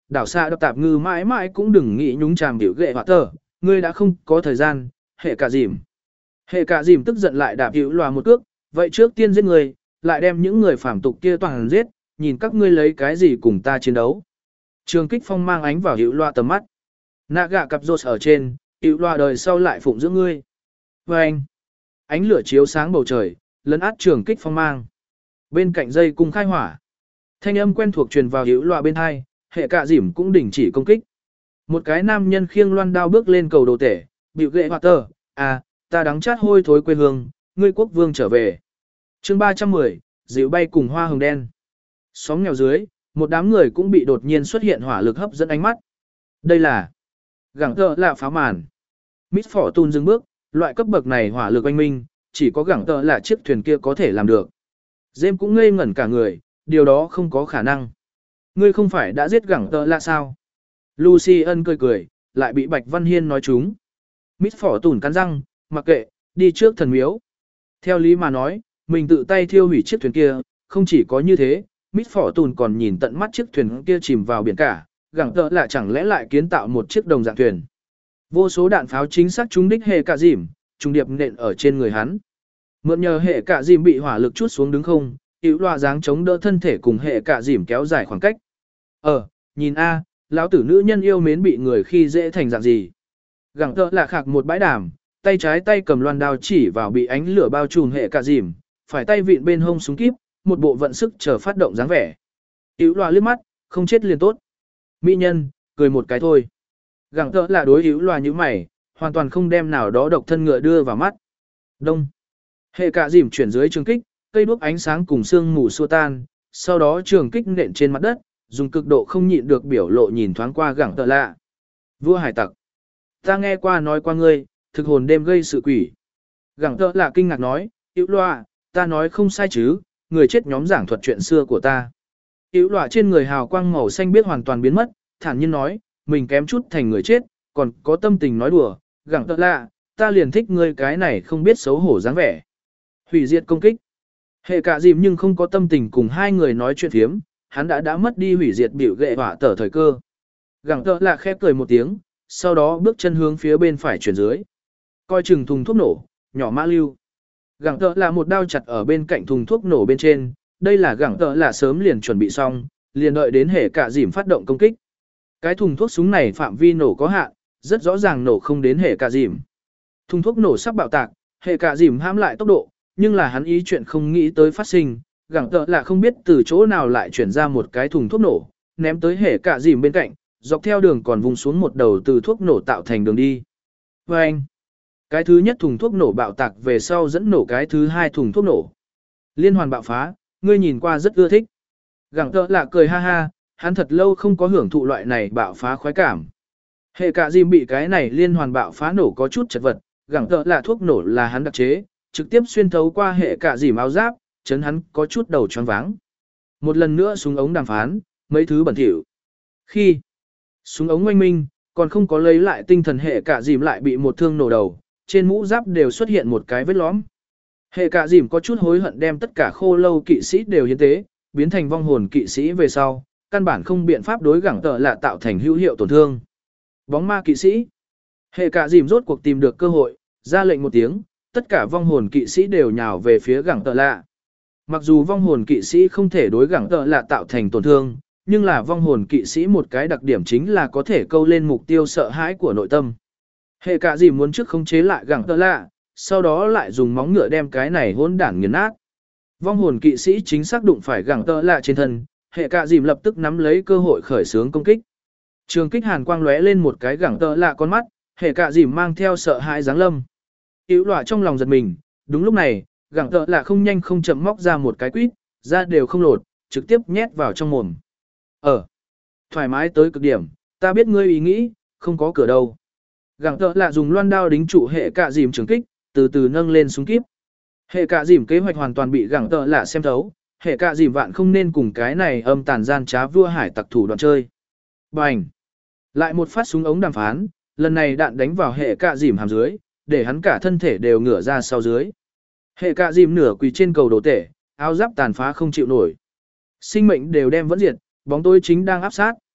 đảo xa đập tạp ngư mãi mãi cũng đừng nghĩ nhúng chàm biểu ghệ họa tờ, ngươi đã không có thời gian, hệ cả dìm. Hệ cả dìm tức giận lại đạp hữu loà một cước, vậy trước tiên giết người, lại đem những người phản tục kia toàn giết, nhìn các ngươi lấy cái gì cùng ta chiến đấu. Trường kích phong mang ánh vào hữu loa tầm mắt. Nạ gạ cặp rột ở trên, hữu loa đời sau lại phụng dưỡng ngươi. Và anh, ánh lửa chiếu sáng bầu trời, lấn át trường kích phong mang. Bên cạnh dây cung khai hỏa. Thanh âm quen thuộc truyền vào hữu loa bên hai, hệ cả dìm cũng đình chỉ công kích. Một cái nam nhân khiêng loan đao bước lên cầu đồ tể, bịu ghệ hoạt tờ, à, ta đắng chát hôi thối quê hương, ngươi quốc vương trở về. chương ba trăm mười, dịu bay cùng hoa hồng đen. Sóng nghèo dưới, một đám người cũng bị đột nhiên xuất hiện hỏa lực hấp dẫn ánh mắt. Đây là gẳng tờ là pháo màn. Miss Fortune dừng bước, loại cấp bậc này hỏa lực oanh minh, chỉ có gẳng tờ là chiếc thuyền kia có thể làm được. James cũng ngây ngẩn cả người, điều đó không có khả năng. Ngươi không phải đã giết gẳng tờ là sao? Lucy ân cười cười, lại bị Bạch Văn Hiên nói trúng. Miss Fortune cắn răng, mặc kệ, đi trước thần miếu. Theo lý mà nói, mình tự tay thiêu hủy chiếc thuyền kia, không chỉ có như thế, Miss Fortune còn nhìn tận mắt chiếc thuyền kia chìm vào biển cả, gẳng tợ là chẳng lẽ lại kiến tạo một chiếc đồng dạng thuyền. Vô số đạn pháo chính xác trúng đích hệ cả dìm, trùng điệp nện ở trên người hắn. Mượn nhờ hệ cả dìm bị hỏa lực chút xuống đứng không, hữu loa dáng chống đỡ thân thể cùng hệ cả dìm kéo dài khoảng cách. Ờ, nhìn a, lão tử nữ nhân yêu mến bị người khi dễ thành dạng gì. Gẳng tợ là khạc một bãi đàm, tay trái tay cầm loan đao chỉ vào bị ánh lửa bao trùm hệ cả dìm, phải tay vịn bên hông súng kíp, một bộ vận sức chờ phát động dáng vẻ. Hữu loa liếc mắt, không chết liền tốt. Mỹ nhân, cười một cái thôi. Gẳng tợ là đối hữu loa như mày, hoàn toàn không đem nào đó độc thân ngựa đưa vào mắt. Đông. Hệ cả dìm chuyển dưới trường kích, cây đuốc ánh sáng cùng sương mù xua tan, sau đó trường kích nện trên mặt đất, dùng cực độ không nhịn được biểu lộ nhìn thoáng qua gẳng tợ lạ. Vua hải tặc. Ta nghe qua nói qua ngươi, thực hồn đêm gây sự quỷ. Gẳng tợ lạ kinh ngạc nói, hữu loa, ta nói không sai chứ, người chết nhóm giảng thuật chuyện xưa của ta. Hữu loa trên người hào quang màu xanh biết hoàn toàn biến mất, thản nhiên nói, mình kém chút thành người chết, còn có tâm tình nói đùa, gẳng tợ lạ, ta liền thích ngươi cái này không biết xấu hổ dáng vẻ. Hủy diệt công kích. Hệ cả dìm nhưng không có tâm tình cùng hai người nói chuyện phiếm, hắn đã đã mất đi hủy diệt biểu ghệ hỏa tở thời cơ. Gẳng tợ lạ khép cười một tiếng, sau đó bước chân hướng phía bên phải chuyển dưới. Coi chừng thùng thuốc nổ, nhỏ mã lưu. Gẳng tợ là một đao chặt ở bên cạnh thùng thuốc nổ bên trên, đây là gẳng tợ là sớm liền chuẩn bị xong, liền đợi đến hệ cả dìm phát động công kích. Cái thùng thuốc súng này phạm vi nổ có hạn, rất rõ ràng nổ không đến hệ cả dìm. Thùng thuốc nổ sắp bạo tạc, hệ cả dìm hãm lại tốc độ, nhưng là hắn ý chuyện không nghĩ tới phát sinh, gẳng tợ là không biết từ chỗ nào lại chuyển ra một cái thùng thuốc nổ, ném tới hệ cả dìm bên cạnh, dọc theo đường còn vùng xuống một đầu từ thuốc nổ tạo thành đường đi. Và anh, cái thứ nhất thùng thuốc nổ bạo tạc về sau dẫn nổ cái thứ hai thùng thuốc nổ. Liên hoàn bạo phá, ngươi nhìn qua rất ưa thích. Gẳng tợ là cười ha ha, hắn thật lâu không có hưởng thụ loại này bạo phá khoái cảm. Hệ cả dìm bị cái này liên hoàn bạo phá nổ có chút chật vật, gẳng tợ là thuốc nổ là hắn đặc chế, trực tiếp xuyên thấu qua hệ cả dìm áo giáp, chấn hắn có chút đầu choáng váng. Một lần nữa súng ống đàm phán, mấy thứ bẩn thỉu. Khi súng ống oanh minh, còn không có lấy lại tinh thần hệ cả dìm lại bị một thương nổ đầu, trên mũ giáp đều xuất hiện một cái vết lõm. Hệ cả dìm có chút hối hận đem tất cả khô lâu kỵ sĩ đều hiến tế, biến thành vong hồn kỵ sĩ về sau, căn bản không biện pháp đối gẳng tợ là tạo thành hữu hiệu tổn thương. Bóng ma kỵ sĩ. Hệ cả dìm rốt cuộc tìm được cơ hội, ra lệnh một tiếng, tất cả vong hồn kỵ sĩ đều nhào về phía gẳng tợ lạ. Mặc dù vong hồn kỵ sĩ không thể đối gẳng tợ lạ tạo thành tổn thương, nhưng là vong hồn kỵ sĩ một cái đặc điểm chính là có thể câu lên mục tiêu sợ hãi của nội tâm. Hệ cả dìm muốn trước khống chế lại gẳng tợ lạ, sau đó lại dùng móng ngựa đem cái này hỗn đản nghiền nát. Vong hồn kỵ sĩ chính xác đụng phải gẳng tợ lạ trên thân, hệ cả dìm lập tức nắm lấy cơ hội khởi xướng công kích. Trường kích hàn quang lóe lên một cái gẳng tợ lạ con mắt, hệ cả dìm mang theo sợ hãi giáng lâm. Hữu loa trong lòng giật mình, đúng lúc này, gẳng tợ lạ không nhanh không chậm móc ra một cái quýt, ra đều không lột, trực tiếp nhét vào trong mồm. Ờ, thoải mái tới cực điểm, ta biết ngươi ý nghĩ, không có cửa đâu. Gẳng tợ lạ dùng loan đao đính trụ hệ cả dìm trường kích, từ từ nâng lên súng kíp. Hệ cả dìm kế hoạch hoàn toàn bị gẳng tợ lạ xem thấu, hệ cả dìm vạn không nên cùng cái này âm tàn gian trá vua hải tặc thủ đoạn chơi. Bành! Lại một phát súng ống đàm phán, lần này đạn đánh vào hệ cả dìm hàm dưới, để hắn cả thân thể đều ngửa ra sau dưới. Hệ cả dìm nửa quỳ trên cầu đồ tể, áo giáp tàn phá không chịu nổi. Sinh mệnh đều đem vẫn diệt, bóng tối chính đang áp sát.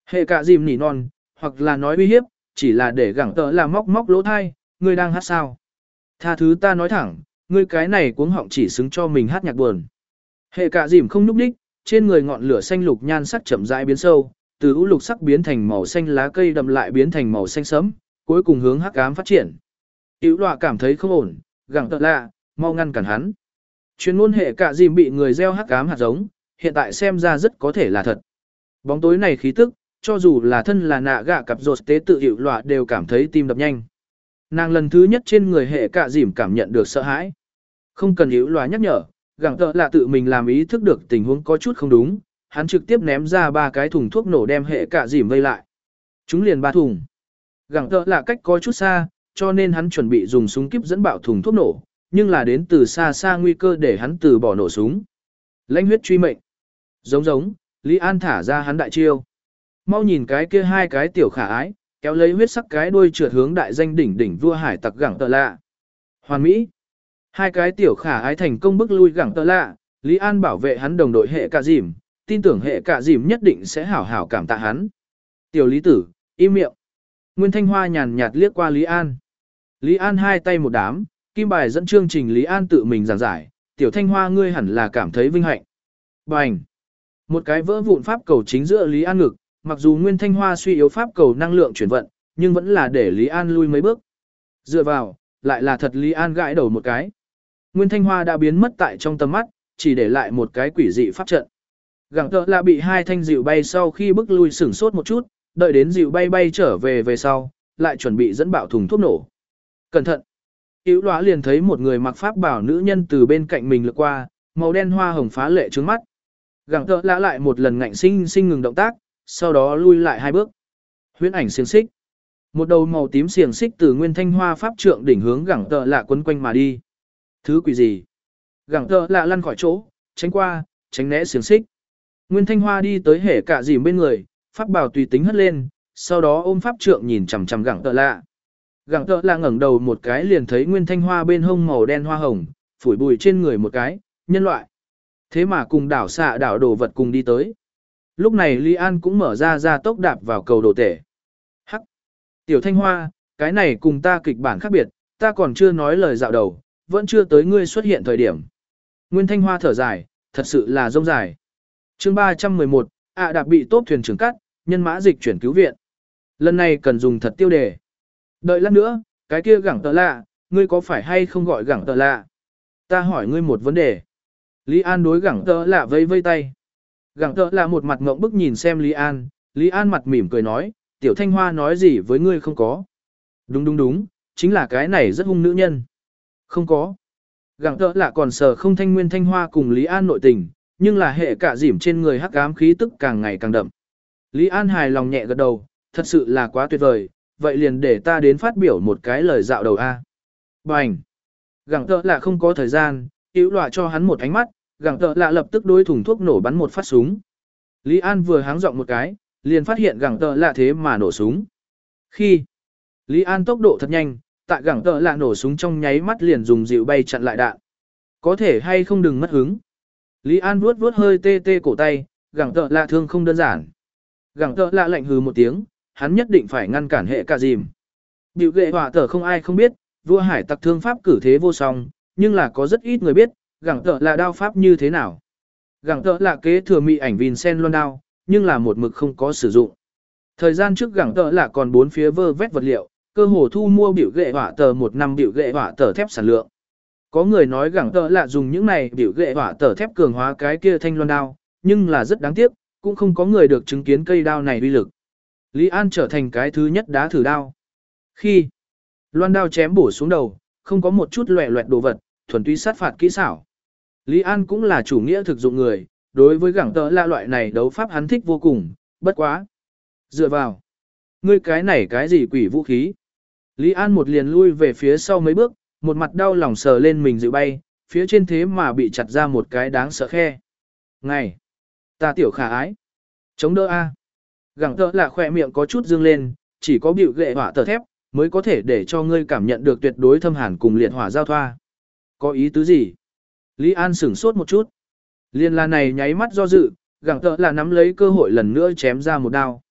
Hệ cả dìm nỉ non, hoặc là nói uy hiếp, chỉ là để gẳng tợ là móc móc lỗ thai, ngươi đang hát sao. Tha thứ ta nói thẳng, ngươi cái này cuống họng chỉ xứng cho mình hát nhạc buồn. Hệ cả dìm không nhúc đích, trên người ngọn lửa xanh lục nhan sắc chậm rãi biến sâu, từ u lục sắc biến thành màu xanh lá cây đậm lại biến thành màu xanh sẫm, cuối cùng hướng hắc ám phát triển. Hữu Loa cảm thấy không ổn, gặng tợ lạ, mau ngăn cản hắn. Chuyên môn hệ cả dìm bị người gieo hắc ám hạt giống, hiện tại xem ra rất có thể là thật. Bóng tối này khí tức, cho dù là thân là nạ gạ cặp rột tế tự Hữu Loa đều cảm thấy tim đập nhanh. Nàng lần thứ nhất trên người hệ cả dìm cảm nhận được sợ hãi. Không cần Hữu Loa nhắc nhở, gặng tợ lạ tự mình làm ý thức được tình huống có chút không đúng, hắn trực tiếp ném ra ba cái thùng thuốc nổ đem hệ cả dìm vây lại. Chúng liền ba thùng. Gặng tợ lạ cách có chút xa, cho nên hắn chuẩn bị dùng súng kíp dẫn bạo thùng thuốc nổ, nhưng là đến từ xa xa nguy cơ để hắn từ bỏ nổ súng. Lãnh huyết truy mệnh. Giống giống, Lý An thả ra hắn đại chiêu. Mau nhìn cái kia hai cái tiểu khả ái, kéo lấy huyết sắc cái đuôi trượt hướng đại danh đỉnh đỉnh vua hải tặc gặng tợ lạ. Hoàn mỹ. Hai cái tiểu khả ái thành công bức lui gặng tợ lạ, Lý An bảo vệ hắn đồng đội hệ cả dìm, tin tưởng hệ cả dìm nhất định sẽ hảo hảo cảm tạ hắn. Tiểu Lý Tử, im miệng. Nguyên Thanh Hoa nhàn nhạt liếc qua Lý An. Lý An hai tay một đám, kim bài dẫn chương trình Lý An tự mình giảng giải, Tiểu Thanh Hoa ngươi hẳn là cảm thấy vinh hạnh. Bành! Một cái vỡ vụn pháp cầu chính giữa Lý An ngực, mặc dù Nguyên Thanh Hoa suy yếu pháp cầu năng lượng chuyển vận, nhưng vẫn là để Lý An lui mấy bước. Dựa vào, lại là thật Lý An gãi đầu một cái. Nguyên Thanh Hoa đã biến mất tại trong tầm mắt, chỉ để lại một cái quỷ dị pháp trận. Gặng tợ là bị hai thanh dịu bay sau khi bức lui sửng sốt một chút, đợi đến dịu bay bay trở về về sau, lại chuẩn bị dẫn bạo thùng thuốc nổ. Cẩn thận! Hữu Loa liền thấy một người mặc pháp bảo nữ nhân từ bên cạnh mình lướt qua, màu đen hoa hồng phá lệ trướng mắt. Gặng tợ lã lại một lần ngạnh sinh sinh ngừng động tác, sau đó lui lại hai bước. Huyễn ảnh xiềng xích. Một đầu màu tím xiềng xích từ Nguyên Thanh Hoa pháp trượng đỉnh hướng gặng tợ lạ quấn quanh mà đi. Thứ quỷ gì? Gặng tợ lạ lăn khỏi chỗ, tránh qua, tránh né xiềng xích. Nguyên Thanh Hoa đi tới hệ cả dìm bên người, pháp bảo tùy tính hất lên, sau đó ôm pháp trượng nhìn chằm chằm gặng tợ lạ. Gặng tợ lạ ngẩng đầu một cái liền thấy Nguyên Thanh Hoa bên hông màu đen hoa hồng, phủi bụi trên người một cái, nhân loại. Thế mà cùng đảo xạ đảo đồ vật cùng đi tới. Lúc này Lý An cũng mở ra ra tốc đạp vào cầu đồ tể. Hắc! Tiểu Thanh Hoa, cái này cùng ta kịch bản khác biệt, ta còn chưa nói lời dạo đầu, vẫn chưa tới ngươi xuất hiện thời điểm. Nguyên Thanh Hoa thở dài, thật sự là rông dài. chương ba trăm mười một, ạ à đạp bị tốp thuyền trưởng cắt, nhân mã dịch chuyển cứu viện. Lần này cần dùng thật tiêu đề. Đợi lát nữa, cái kia gẳng tợ lạ, ngươi có phải hay không gọi gẳng tợ lạ? Ta hỏi ngươi một vấn đề. Lý An đối gẳng tợ lạ vây vây tay. Gẳng tợ lạ một mặt ngộng bức nhìn xem Lý An, Lý An mặt mỉm cười nói, Tiểu Thanh Hoa nói gì với ngươi không có. Đúng đúng đúng, chính là cái này rất hung nữ nhân. Không có. Gẳng tợ lạ còn sờ không thanh Nguyên Thanh Hoa cùng Lý An nội tình, nhưng là hệ cả dìm trên người hắc ám khí tức càng ngày càng đậm. Lý An hài lòng nhẹ gật đầu, thật sự là quá tuyệt vời, vậy liền để ta đến phát biểu một cái lời dạo đầu a. Bành! Gẳng tợ lạ không có thời gian, Hữu Loa cho hắn một ánh mắt, gẳng tợ lạ lập tức đối thùng thuốc nổ bắn một phát súng. Lý An vừa háng giọng một cái, liền phát hiện gẳng tợ lạ thế mà nổ súng. Khi Lý An tốc độ thật nhanh, tại gẳng tợ lạ nổ súng trong nháy mắt liền dùng dịu bay chặn lại đạn. Có thể hay không đừng mất hứng. Lý An vuốt vuốt hơi tê tê cổ tay, gẳng tợ lạ thương không đơn giản. Gẳng tợ lạ lạnh hừ một tiếng, hắn nhất định phải ngăn cản hệ cả dìm. Biểu ghệ hỏa tờ không ai không biết, vua hải tặc thương pháp cử thế vô song, nhưng là có rất ít người biết, gẳng tợ là đao pháp như thế nào. Gẳng tợ là kế thừa mị ảnh Vincent loan đao, nhưng là một mực không có sử dụng. Thời gian trước gẳng tợ là còn bốn phía vơ vét vật liệu, cơ hồ thu mua biểu ghệ hỏa tờ một năm biểu ghệ hỏa tờ thép sản lượng. Có người nói gẳng tợ là dùng những này biểu ghệ hỏa tờ thép cường hóa cái kia thanh loan đao, nhưng là rất đáng tiếc, cũng không có người được chứng kiến cây đao này uy lực. Lý An trở thành cái thứ nhất đá thử đao. Khi loan đao chém bổ xuống đầu, không có một chút loẹ loẹt đồ vật, thuần túy sát phạt kỹ xảo. Lý An cũng là chủ nghĩa thực dụng người, đối với gẳng tợ lạ loại này đấu pháp hắn thích vô cùng, bất quá. Dựa vào. Ngươi cái này cái gì quỷ vũ khí? Lý An một liền lui về phía sau mấy bước, một mặt đau lòng sờ lên mình dự bay, phía trên thế mà bị chặt ra một cái đáng sợ khe. Ngày. Ta tiểu khả ái. Chống đỡ A. Gẳng tợ lạ khỏe miệng có chút dương lên, chỉ có biểu ghệ hỏa tờ thép, mới có thể để cho ngươi cảm nhận được tuyệt đối thâm hàn cùng liệt hỏa giao thoa. Có ý tứ gì? Lý An sửng sốt một chút. Liên là này nháy mắt do dự, gẳng tợ là nắm lấy cơ hội lần nữa chém ra một đao.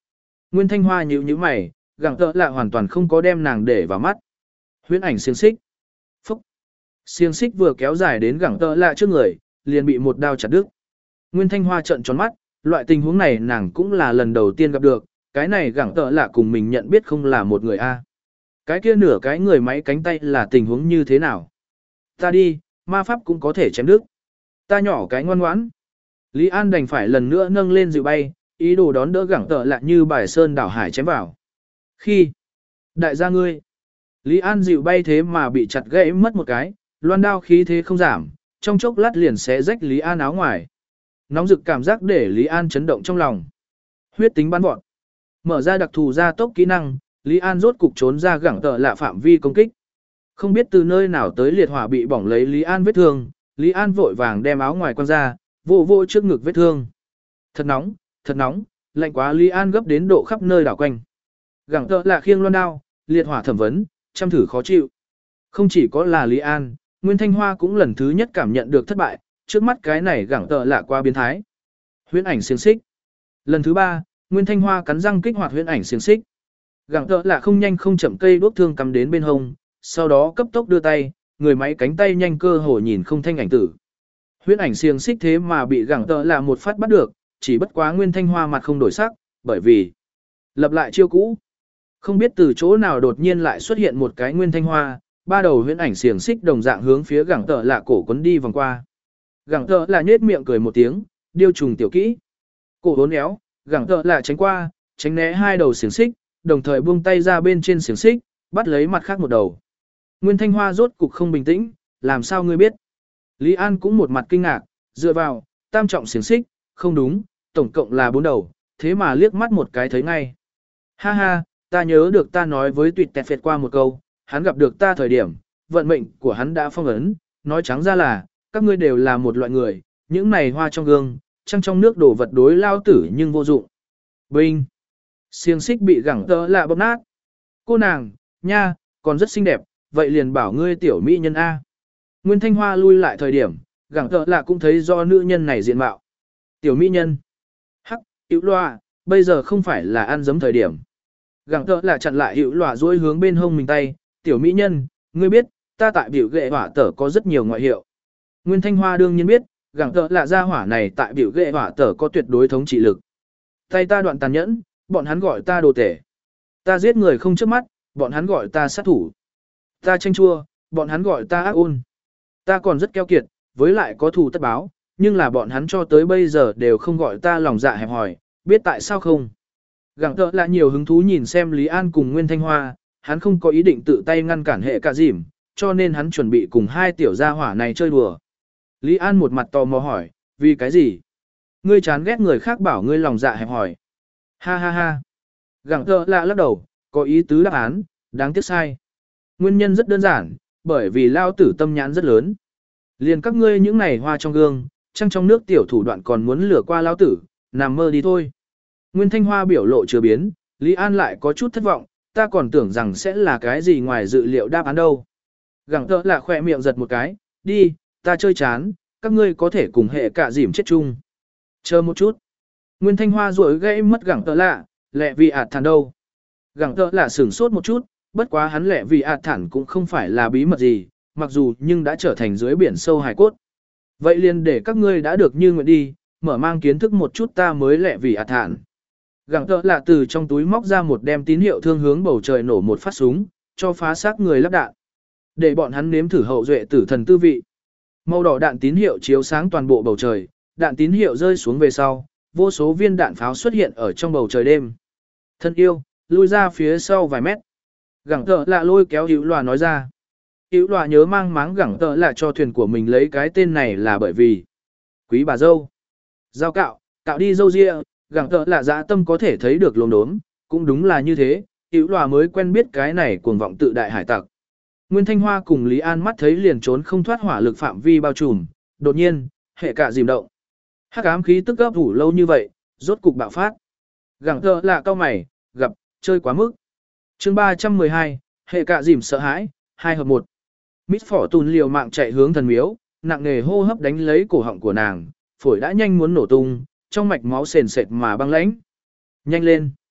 Nguyên Thanh Hoa nhíu nhíu mày, gẳng tợ lạ hoàn toàn không có đem nàng để vào mắt. Huyễn ảnh xiềng xích. Phúc. Xiềng xích vừa kéo dài đến gẳng tợ lạ trước người, liền bị một đao chặt đứt. Nguyên Thanh Hoa trợn tròn mắt, loại tình huống này nàng cũng là lần đầu tiên gặp được, cái này gẳng tợ lạ cùng mình nhận biết không là một người a. Cái kia nửa cái người máy cánh tay là tình huống như thế nào? Ta đi, ma pháp cũng có thể chém đứt. Ta nhỏ cái ngoan ngoãn. Lý An đành phải lần nữa nâng lên dịu bay, ý đồ đón đỡ gẳng tợ lạ như bài sơn đảo hải chém vào. Khi đại gia ngươi, Lý An dịu bay thế mà bị chặt gãy mất một cái, loan đao khí thế không giảm, trong chốc lát liền xé rách Lý An áo ngoài. Nóng rực cảm giác để Lý An chấn động trong lòng. Huyết tính bắn vọt. Mở ra đặc thù gia tốc kỹ năng, Lý An rốt cục trốn ra gẳng tợ lạ phạm vi công kích. Không biết từ nơi nào tới liệt hỏa bị bỏng lấy Lý An vết thương, Lý An vội vàng đem áo ngoài quăng ra, vô vô trước ngực vết thương. Thật nóng, thật nóng, lạnh quá. Lý An gấp đến độ khắp nơi đảo quanh. Gẳng tợ lạ khiêng loan đao, liệt hỏa thẩm vấn, chăm thử khó chịu. Không chỉ có là Lý An, Nguyên Thanh Hoa cũng lần thứ nhất cảm nhận được thất bại, trước mắt cái này gẳng tợ lạ quá biến thái. Huyễn ảnh xiềng xích. Lần thứ ba, Nguyên Thanh Hoa cắn răng kích hoạt huyễn ảnh xiềng xích. Gẳng tợ lạ không nhanh không chậm cây đuốc thương cắm đến bên hông, sau đó cấp tốc đưa tay, người máy cánh tay nhanh cơ hồ nhìn không thanh ảnh tử. Huyễn ảnh xiềng xích thế mà bị gẳng tợ lạ một phát bắt được, chỉ bất quá Nguyên Thanh Hoa mặt không đổi sắc, bởi vì lập lại chiêu cũ. Không biết từ chỗ nào đột nhiên lại xuất hiện một cái Nguyên Thanh Hoa, ba đầu huyễn ảnh xiềng xích đồng dạng hướng phía gẳng tợ lạ cổ quấn đi vòng qua. Gẳng tợ lạ nhếch miệng cười một tiếng, điêu trùng tiểu kỹ. Cổ hốn éo, gẳng tợ lạ tránh qua, tránh né hai đầu xiềng xích, đồng thời buông tay ra bên trên xiềng xích, bắt lấy mặt khác một đầu. Nguyên Thanh Hoa rốt cục không bình tĩnh, làm sao ngươi biết? Lý An cũng một mặt kinh ngạc, dựa vào, tam trọng xiềng xích, không đúng, tổng cộng là bốn đầu, thế mà liếc mắt một cái thấy ngay. Ha ha, ta nhớ được ta nói với tuyệt tẹt phệt qua một câu, hắn gặp được ta thời điểm, vận mệnh của hắn đã phong ấn, nói trắng ra là, các ngươi đều là một loại người, những này hoa trong gương, trăng trong nước đổ vật đối lao tử nhưng vô dụng. Binh! Xiềng xích bị gẳng tợ lạ bóp nát. Cô nàng, nha, còn rất xinh đẹp, vậy liền bảo ngươi tiểu mỹ nhân A. Nguyên Thanh Hoa lui lại thời điểm, gẳng tợ lạ cũng thấy do nữ nhân này diện mạo. Tiểu mỹ nhân. Hắc, hữu loa, bây giờ không phải là ăn giấm thời điểm. Gẳng tợ lạ chặn lại hữu loa dối hướng bên hông mình tay, tiểu mỹ nhân, ngươi biết, ta tại biểu ghệ hỏa tở có rất nhiều ngoại hiệu. Nguyên Thanh Hoa đương nhiên biết, gẳng tợ lạ gia hỏa này tại biểu ghệ hỏa tở có tuyệt đối thống trị lực. Tay ta đoạn tàn nhẫn, bọn hắn gọi ta đồ tể. Ta giết người không chớp mắt, bọn hắn gọi ta sát thủ. Ta tranh chua, bọn hắn gọi ta ác ôn. Ta còn rất keo kiệt, với lại có thù tất báo, nhưng là bọn hắn cho tới bây giờ đều không gọi ta lòng dạ hẹp hòi, biết tại sao không? Gẳng tợ lạ nhiều hứng thú nhìn xem Lý An cùng Nguyên Thanh Hoa, hắn không có ý định tự tay ngăn cản hệ cả dìm, cho nên hắn chuẩn bị cùng hai tiểu gia hỏa này chơi đùa. Lý An một mặt tò mò hỏi, vì cái gì? Ngươi chán ghét người khác bảo ngươi lòng dạ hẹp hòi. Ha ha ha. Gẳng tợ lạ lắc đầu, có ý tứ đáp án, đáng tiếc sai. Nguyên nhân rất đơn giản, bởi vì lao tử tâm nhãn rất lớn. Liền các ngươi những này hoa trong gương, trăng trong nước tiểu thủ đoạn còn muốn lừa qua lao tử, nằm mơ đi thôi. Nguyên Thanh Hoa biểu lộ chưa biến, Lý An lại có chút thất vọng, ta còn tưởng rằng sẽ là cái gì ngoài dự liệu đáp án đâu. Gẳng tợ lạ khỏe miệng giật một cái, đi, ta chơi chán, các ngươi có thể cùng hệ cả dìm chết chung. Chờ một chút. Nguyên Thanh Hoa rủi gãy mất gẳng tợ lạ, lẹ vì ạt thản đâu. Gẳng tợ lạ sửng sốt một chút, bất quá hắn lẹ vì ạt thản cũng không phải là bí mật gì, mặc dù nhưng đã trở thành dưới biển sâu hài cốt. Vậy liền để các ngươi đã được như nguyện đi, mở mang kiến thức một chút ta mới lẹ vì ạt thản. Gẳng tợ lạ từ trong túi móc ra một đem tín hiệu thương hướng bầu trời nổ một phát súng, cho phá xác người lắp đạn. Để bọn hắn nếm thử hậu duệ tử thần tư vị. Màu đỏ đạn tín hiệu chiếu sáng toàn bộ bầu trời, đạn tín hiệu rơi xuống về sau, vô số viên đạn pháo xuất hiện ở trong bầu trời đêm. Thân yêu, lui ra phía sau vài mét. Gẳng tợ lạ lôi kéo hữu loà nói ra. Hữu loà nhớ mang máng gẳng tợ lạ cho thuyền của mình lấy cái tên này là bởi vì quý bà dâu. Giao cạo, cạo đi dâu ria, gẳng tợ lạ dã tâm có thể thấy được lồn đốm, cũng đúng là như thế, hữu loà mới quen biết cái này cuồng vọng tự đại hải tặc. Nguyên Thanh Hoa cùng Lý An mắt thấy liền trốn không thoát hỏa lực phạm vi bao trùm, đột nhiên, hệ cả dìm động. Hắc ám khí tức gấp ủ lâu như vậy, rốt cục bạo phát. Gẳng tợ lạ cao mày, gặp, chơi quá mức. chương ba trăm mười hai, hệ cả dìm sợ hãi, hai hợp một. Miss Phỏ Tùn liều mạng chạy hướng thần miếu, nặng nề hô hấp đánh lấy cổ họng của nàng, phổi đã nhanh muốn nổ tung, trong mạch máu sền sệt mà băng lãnh. Nhanh lên.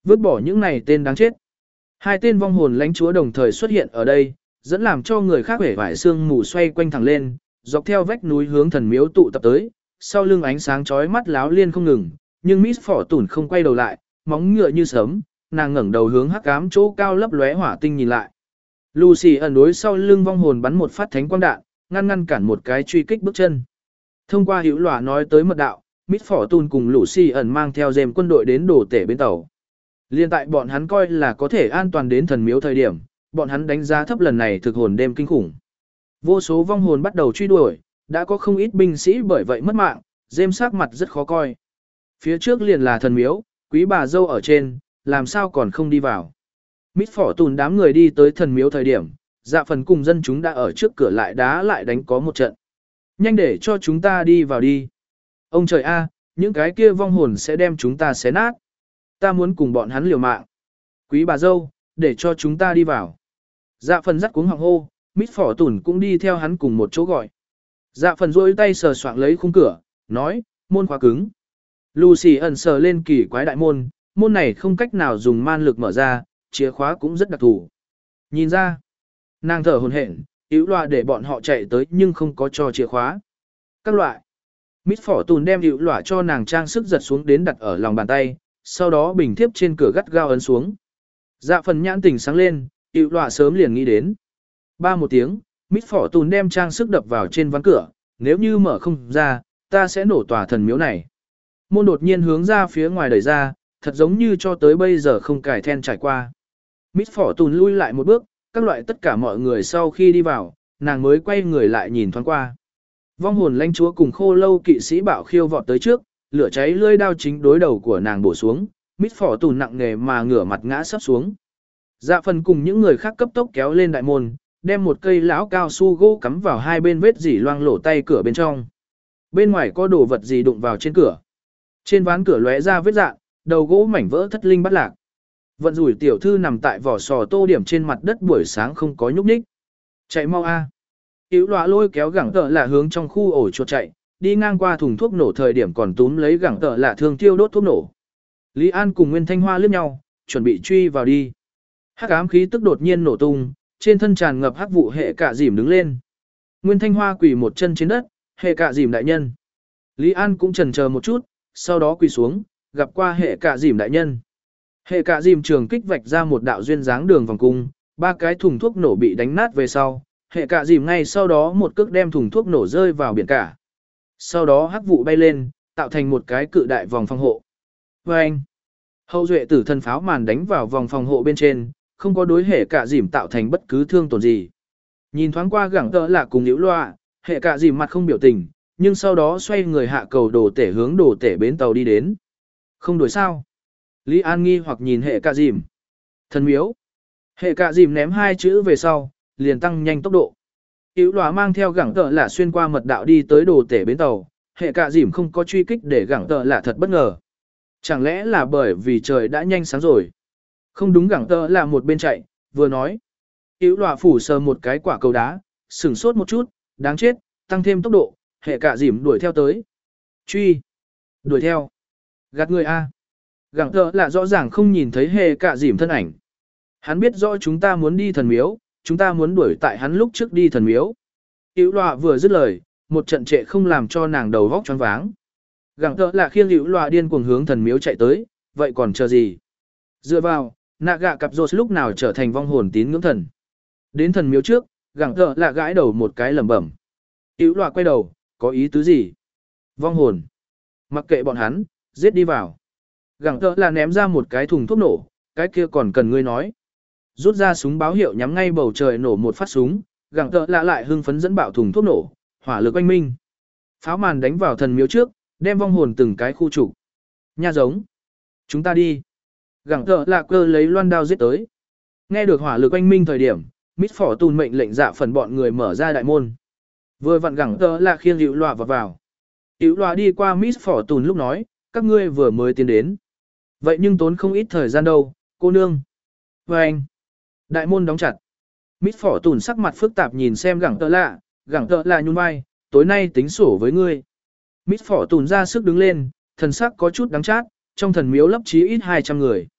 Vứt bỏ những này tên đáng chết. Hai tên vong hồn lãnh chúa đồng thời xuất hiện ở đây, dẫn làm cho người khác vẻ vải xương mù xoay quanh thẳng lên, dọc theo vách núi hướng thần miếu tụ tập tới, sau lưng ánh sáng chói mắt láo liên không ngừng, nhưng Miss Fortune không quay đầu lại, móng ngựa như sớm, nàng ngẩng đầu hướng hắc ám chỗ cao lấp lóe hỏa tinh nhìn lại. Lucy ẩn đối sau lưng vong hồn bắn một phát thánh quang đạn, ngăn ngăn cản một cái truy kích bước chân. Thông qua hữu lòa nói tới mật đạo, Miss Fortune cùng Lucy ẩn mang theo dèm quân đội đến đổ tể bến tàu. Liên tại bọn hắn coi là có thể an toàn đến thần miếu thời điểm, bọn hắn đánh giá thấp lần này thực hồn đêm kinh khủng. Vô số vong hồn bắt đầu truy đuổi, đã có không ít binh sĩ bởi vậy mất mạng, dêm sắc mặt rất khó coi. Phía trước liền là thần miếu, quý bà dâu ở trên, làm sao còn không đi vào. Miss Fortune đám người đi tới thần miếu thời điểm, dạ phần cùng dân chúng đã ở trước cửa lại đá lại đánh có một trận. Nhanh để cho chúng ta đi vào đi. Ông trời a, những cái kia vong hồn sẽ đem chúng ta xé nát. Ta muốn cùng bọn hắn liều mạng. Quý bà dâu, để cho chúng ta đi vào. Dạ phần dắt cuống họng hô, Miss Fortune cũng đi theo hắn cùng một chỗ gọi. Dạ phần rôi tay sờ soạng lấy khung cửa, nói, môn khóa cứng. Lucy ẩn sờ lên kỳ quái đại môn, môn này không cách nào dùng man lực mở ra, chìa khóa cũng rất đặc thù. Nhìn ra, nàng thở hổn hển, yếu loa để bọn họ chạy tới nhưng không có cho chìa khóa. Các loại. Miss Fortune đem yếu loa cho nàng trang sức giật xuống đến đặt ở lòng bàn tay, sau đó bình thiếp trên cửa gắt gao ấn xuống. Dạ phần nhãn tỉnh sáng lên, yếu loa sớm liền nghĩ đến. Ba một tiếng, Miss Fortune đem trang sức đập vào trên ván cửa, nếu như mở không ra, ta sẽ nổ tòa thần miếu này. Môn đột nhiên hướng ra phía ngoài đẩy ra, thật giống như cho tới bây giờ không cải then trải qua. Miss Fortune lui lại một bước, các loại tất cả mọi người sau khi đi vào, nàng mới quay người lại nhìn thoáng qua. Vong hồn lãnh chúa cùng khô lâu kỵ sĩ bạo khiêu vọt tới trước, lửa cháy lưỡi đao chính đối đầu của nàng bổ xuống, Miss Fortune nặng nề mà ngửa mặt ngã sắp xuống. Dạ phần cùng những người khác cấp tốc kéo lên đại môn, đem một cây lão cao su gỗ cắm vào hai bên vết dỉ loang lổ tay cửa bên trong. Bên ngoài có đồ vật gì đụng vào trên cửa. Trên ván cửa lóe ra vết dạn, đầu gỗ mảnh vỡ thất linh bắt lạc. Vận rủi tiểu thư nằm tại vỏ sò tô điểm trên mặt đất buổi sáng không có nhúc nhích. Chạy mau a! À. Yếu lọa lôi kéo gẳng tợ là hướng trong khu ổ chuột chạy, đi ngang qua thùng thuốc nổ thời điểm còn túm lấy gẳng tợ là thương tiêu đốt thuốc nổ. Lý An cùng Nguyên Thanh Hoa liếc nhau, chuẩn bị truy vào đi. Hắc ám khí tức đột nhiên nổ tung, trên thân tràn ngập hắc vụ hệ cạ dìm đứng lên. Nguyên Thanh Hoa quỳ một chân trên đất, hệ cạ dìm đại nhân. Lý An cũng chần chờ một chút, sau đó quỳ xuống, gặp qua hệ cạ dìm đại nhân. Hệ cạ dìm trường kích vạch ra một đạo duyên dáng đường vòng cung, ba cái thùng thuốc nổ bị đánh nát về sau. Hệ cạ dìm ngay sau đó một cước đem thùng thuốc nổ rơi vào biển cả. Sau đó hắc vụ bay lên, tạo thành một cái cự đại vòng phòng hộ. Và anh, hậu duệ tử thần pháo màn đánh vào vòng phòng hộ bên trên, không có đối hệ cạ dìm tạo thành bất cứ thương tổn gì. Nhìn thoáng qua gẳng tợ là cùng nhiễu loa, hệ cạ dìm mặt không biểu tình, nhưng sau đó xoay người hạ cầu đồ tể hướng đồ tể bến tàu đi đến. Không đổi sao? Lý An nghi hoặc nhìn hệ cạ dìm. Thần miếu. Hệ cạ dìm ném hai chữ về sau, liền tăng nhanh tốc độ. Yếu loa mang theo gẳng tợ là xuyên qua mật đạo đi tới đồ tể bến tàu, hệ cạ dìm không có truy kích để gẳng tợ là thật bất ngờ. Chẳng lẽ là bởi vì trời đã nhanh sáng rồi? Không đúng, gẳng tợ là một bên chạy, vừa nói. Yếu loa phủ sờ một cái quả cầu đá, sửng sốt một chút, đáng chết, tăng thêm tốc độ, hệ cạ dìm đuổi theo tới. Truy! Đuổi theo! Gạt người A! Gẳng tợ là rõ ràng không nhìn thấy hệ cạ dìm thân ảnh. Hắn biết rõ chúng ta muốn đi thần miếu, chúng ta muốn đuổi tại hắn lúc trước đi thần miếu. Yếu loa vừa dứt lời, một trận trệ không làm cho nàng đầu vóc choáng váng. Gẳng tợ là khiêng yếu loa điên cuồng hướng thần miếu chạy tới, vậy còn chờ gì? Dựa vào, nạ gạ cặp rột lúc nào trở thành vong hồn tín ngưỡng thần. Đến thần miếu trước, gẳng tợ là gãi đầu một cái lẩm bẩm. Yếu loa quay đầu, có ý tứ gì? Vong hồn. Mặc kệ bọn hắn, giết đi vào. Gẳng tợ là ném ra một cái thùng thuốc nổ, cái kia còn cần ngươi nói. Rút ra súng báo hiệu nhắm ngay bầu trời nổ một phát súng, gẳng tợ lạ lại hưng phấn dẫn bạo thùng thuốc nổ, hỏa lực oanh minh. Pháo màn đánh vào thần miếu trước, đem vong hồn từng cái khu trục. Nha giống. Chúng ta đi. Gẳng tợ lạ cơ lấy loan đao giết tới. Nghe được hỏa lực oanh minh thời điểm, Miss Fortune mệnh lệnh dạ phần bọn người mở ra đại môn. Vừa vặn gẳng tợ lạ khiêng hữu loa vào vào. Hữu loa đi qua Miss Fortune lúc nói, các ngươi vừa mới tiến đến. Vậy nhưng tốn không ít thời gian đâu, cô nương. Và anh. Đại môn đóng chặt. Miss Fortune sắc mặt phức tạp nhìn xem gẳng tợ lạ, gẳng tợ lạ nhún vai, tối nay tính sổ với ngươi. Miss Fortune ra sức đứng lên, thần sắc có chút đắng chát, trong thần miếu lấp chí ít hai trăm người.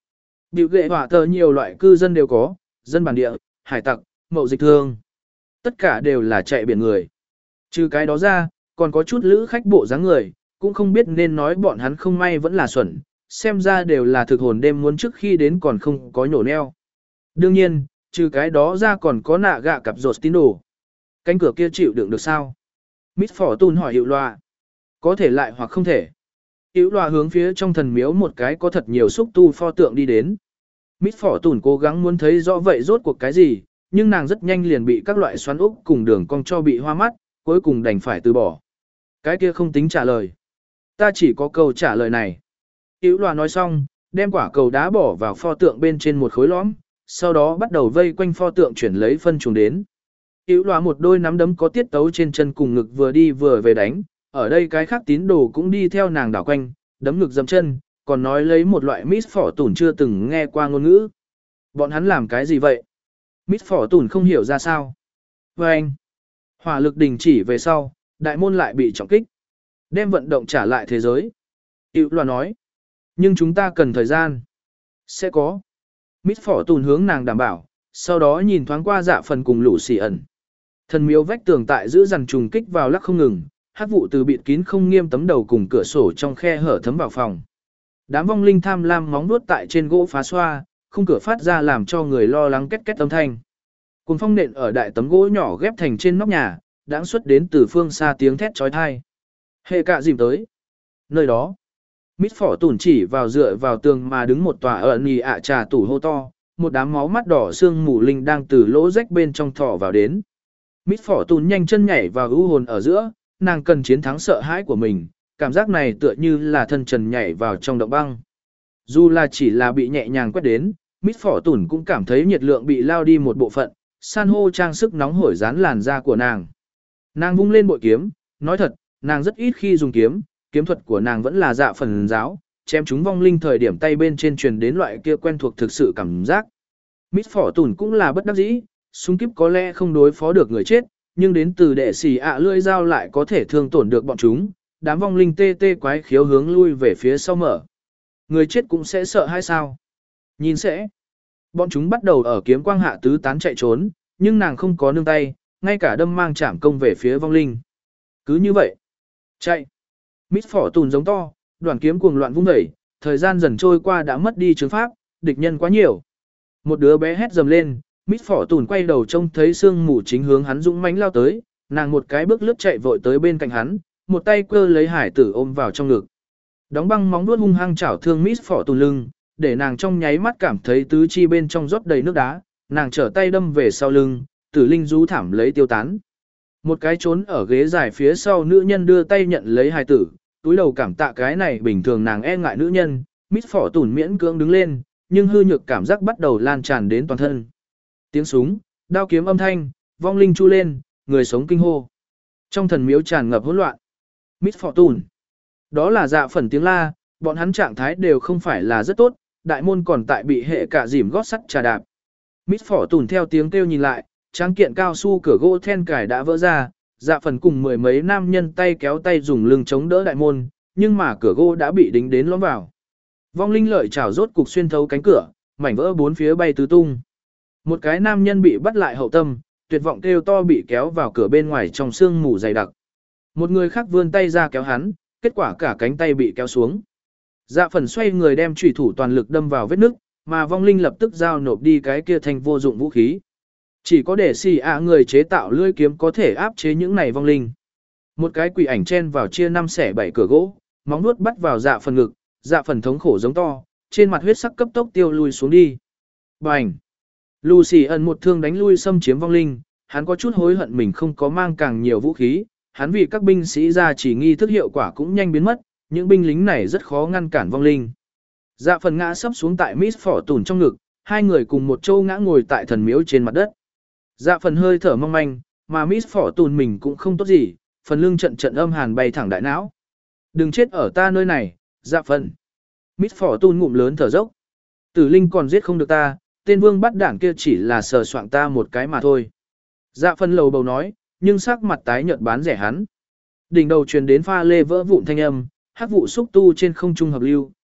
Biểu ghệ hỏa tờ nhiều loại cư dân đều có, dân bản địa, hải tặc, mậu dịch thương. Tất cả đều là chạy biển người. Trừ cái đó ra, còn có chút lữ khách bộ dáng người, cũng không biết nên nói bọn hắn không may vẫn là xuẩn, xem ra đều là thực hồn đêm muốn trước khi đến còn không có nhổ neo. Đương nhiên, trừ cái đó ra còn có nạ gạ cặp rột tín đồ. Cánh cửa kia chịu đựng được sao? Mít Phỏ Tùn hỏi hiệu loa. Có thể lại hoặc không thể. Hiệu loa hướng phía trong thần miếu một cái có thật nhiều xúc tu pho tượng đi đến. Mít Phỏ Tùn cố gắng muốn thấy rõ vậy rốt cuộc cái gì, nhưng nàng rất nhanh liền bị các loại xoắn úc cùng đường cong cho bị hoa mắt, cuối cùng đành phải từ bỏ. Cái kia không tính trả lời. Ta chỉ có câu trả lời này. Hiệu loa nói xong, đem quả cầu đá bỏ vào pho tượng bên trên một khối lõm, sau đó bắt đầu vây quanh pho tượng chuyển lấy phân chuồng đến. Hữu loa một đôi nắm đấm có tiết tấu trên chân cùng ngực vừa đi vừa về đánh, ở đây cái khác tín đồ cũng đi theo nàng đảo quanh, đấm ngực dầm chân, còn nói lấy một loại Miss Phỏ Tùn chưa từng nghe qua ngôn ngữ. Bọn hắn làm cái gì vậy? Miss Phỏ Tùn không hiểu ra sao. Và anh, hỏa lực đình chỉ về sau, đại môn lại bị trọng kích. Đem vận động trả lại thế giới. Hữu loa nói. Nhưng chúng ta cần thời gian. Sẽ có. Miss Phỏ Tùn hướng nàng đảm bảo, sau đó nhìn thoáng qua dạ phần cùng lũ xì ẩn. Thần miếu vách tường tại giữ dằn trùng kích vào lắc không ngừng, hắc vụ từ bịt kín không nghiêm tấm đầu cùng cửa sổ trong khe hở thấm vào phòng. Đám vong linh tham lam móng nuốt tại trên gỗ phá xoa, khung cửa phát ra làm cho người lo lắng két két âm thanh. Cùng phong nện ở đại tấm gỗ nhỏ ghép thành trên nóc nhà, đãng xuất đến từ phương xa tiếng thét chói tai. Hệ cạ dìm tới. Nơi đó, Miss Phỏ Tùn chỉ vào dựa vào tường mà đứng một tòa ẩn nhì ạ trà tủ hô to, một đám máu mắt đỏ xương mù linh đang từ lỗ rách bên trong thỏ vào đến. Miss Phỏ Tùn nhanh chân nhảy vào ưu hồn ở giữa, nàng cần chiến thắng sợ hãi của mình, cảm giác này tựa như là thân trần nhảy vào trong động băng. Dù là chỉ là bị nhẹ nhàng quét đến, Miss Phỏ Tùn cũng cảm thấy nhiệt lượng bị lao đi một bộ phận, san hô trang sức nóng hổi dán làn da của nàng. Nàng vung lên bội kiếm, nói thật, nàng rất ít khi dùng kiếm, kiếm thuật của nàng vẫn là dạ phần giáo, chém chúng vong linh thời điểm tay bên trên truyền đến loại kia quen thuộc thực sự cảm giác. Miss Phỏ Tùn cũng là bất đắc dĩ, súng kíp có lẽ không đối phó được người chết, nhưng đến từ đệ xì ạ lưỡi dao lại có thể thương tổn được bọn chúng, đám vong linh tê tê quái khiếu hướng lui về phía sau mở. Người chết cũng sẽ sợ hay sao? Nhìn sẽ. Bọn chúng bắt đầu ở kiếm quang hạ tứ tán chạy trốn, nhưng nàng không có nương tay, ngay cả đâm mang chạm công về phía vong linh. Cứ như vậy. Chạy. Miss Phỏ Tùn giống to, đoàn kiếm cuồng loạn vung dậy, thời gian dần trôi qua đã mất đi chứng pháp, địch nhân quá nhiều. Một đứa bé hét dầm lên, Miss Phỏ Tùn quay đầu trông thấy sương mù chính hướng hắn dũng mãnh lao tới, nàng một cái bước lướt chạy vội tới bên cạnh hắn, một tay cơ lấy hải tử ôm vào trong ngực. Đóng băng móng vuốt hung hăng chảo thương Miss Phỏ Tùn lưng, để nàng trong nháy mắt cảm thấy tứ chi bên trong rót đầy nước đá, nàng trở tay đâm về sau lưng, tử linh rú thảm lấy tiêu tán. Một cái trốn ở ghế dài phía sau nữ nhân đưa tay nhận lấy hải tử, túi đầu cảm tạ cái này bình thường nàng e ngại nữ nhân, Miss Phỏ Tùn miễn cưỡng đứng lên, nhưng hư nhược cảm giác bắt đầu lan tràn đến toàn thân. Tiếng súng, đao kiếm âm thanh, vong linh chu lên, người sống kinh hô. Trong thần miếu tràn ngập hỗn loạn. Miss Phỏ Tùn. Đó là dạ phần tiếng la, bọn hắn trạng thái đều không phải là rất tốt, đại môn còn tại bị hệ cả dìm gót sắt trà đạp. Miss Phỏ Tùn theo tiếng kêu nhìn lại, tráng kiện cao su cửa gỗ then cài đã vỡ ra, dạ phần cùng mười mấy nam nhân tay kéo tay dùng lưng chống đỡ đại môn, nhưng mà cửa gỗ đã bị đính đến lõm vào. Vong linh lợi chảo rốt cục xuyên thấu cánh cửa, mảnh vỡ bốn phía bay tứ tung. Một cái nam nhân bị bắt lại hậu tâm, tuyệt vọng kêu to bị kéo vào cửa bên ngoài trong sương mù dày đặc. Một người khác vươn tay ra kéo hắn, kết quả cả cánh tay bị kéo xuống. Dạ phần xoay người đem chủy thủ toàn lực đâm vào vết nứt, mà vong linh lập tức giao nộp đi cái kia thành vô dụng vũ khí. Chỉ có để xì ạ người chế tạo lưỡi kiếm có thể áp chế những này vong linh. Một cái quỷ ảnh chen vào chia năm xẻ bảy cửa gỗ, móng nuốt bắt vào dạ phần ngực, dạ phần thống khổ giống to, trên mặt huyết sắc cấp tốc tiêu lui xuống đi. Bành! Lucy ẩn một thương đánh lui xâm chiếm vong linh, hắn có chút hối hận mình không có mang càng nhiều vũ khí, hắn vì các binh sĩ ra chỉ nghi thức hiệu quả cũng nhanh biến mất, những binh lính này rất khó ngăn cản vong linh. Dạ phần ngã sấp xuống tại Miss Phỏ Tùn trong ngực, hai người cùng một châu ngã ngồi tại thần miếu trên mặt đất. Dạ phần hơi thở mong manh, mà Miss Phỏ Tùn mình cũng không tốt gì, phần lưng trận trận âm hàn bay thẳng đại não. Đừng chết ở ta nơi này, dạ phần. Miss Phỏ Tùn ngụm lớn thở dốc. Tử linh còn giết không được ta, tên vương bắt đảng kia chỉ là sờ soạng ta một cái mà thôi. Dạ phần lầu bầu nói, nhưng sắc mặt tái nhợt bán rẻ hắn. Đỉnh đầu truyền đến pha lê vỡ vụn thanh âm, hắc vụ xúc tu trên không trung hợp lưu,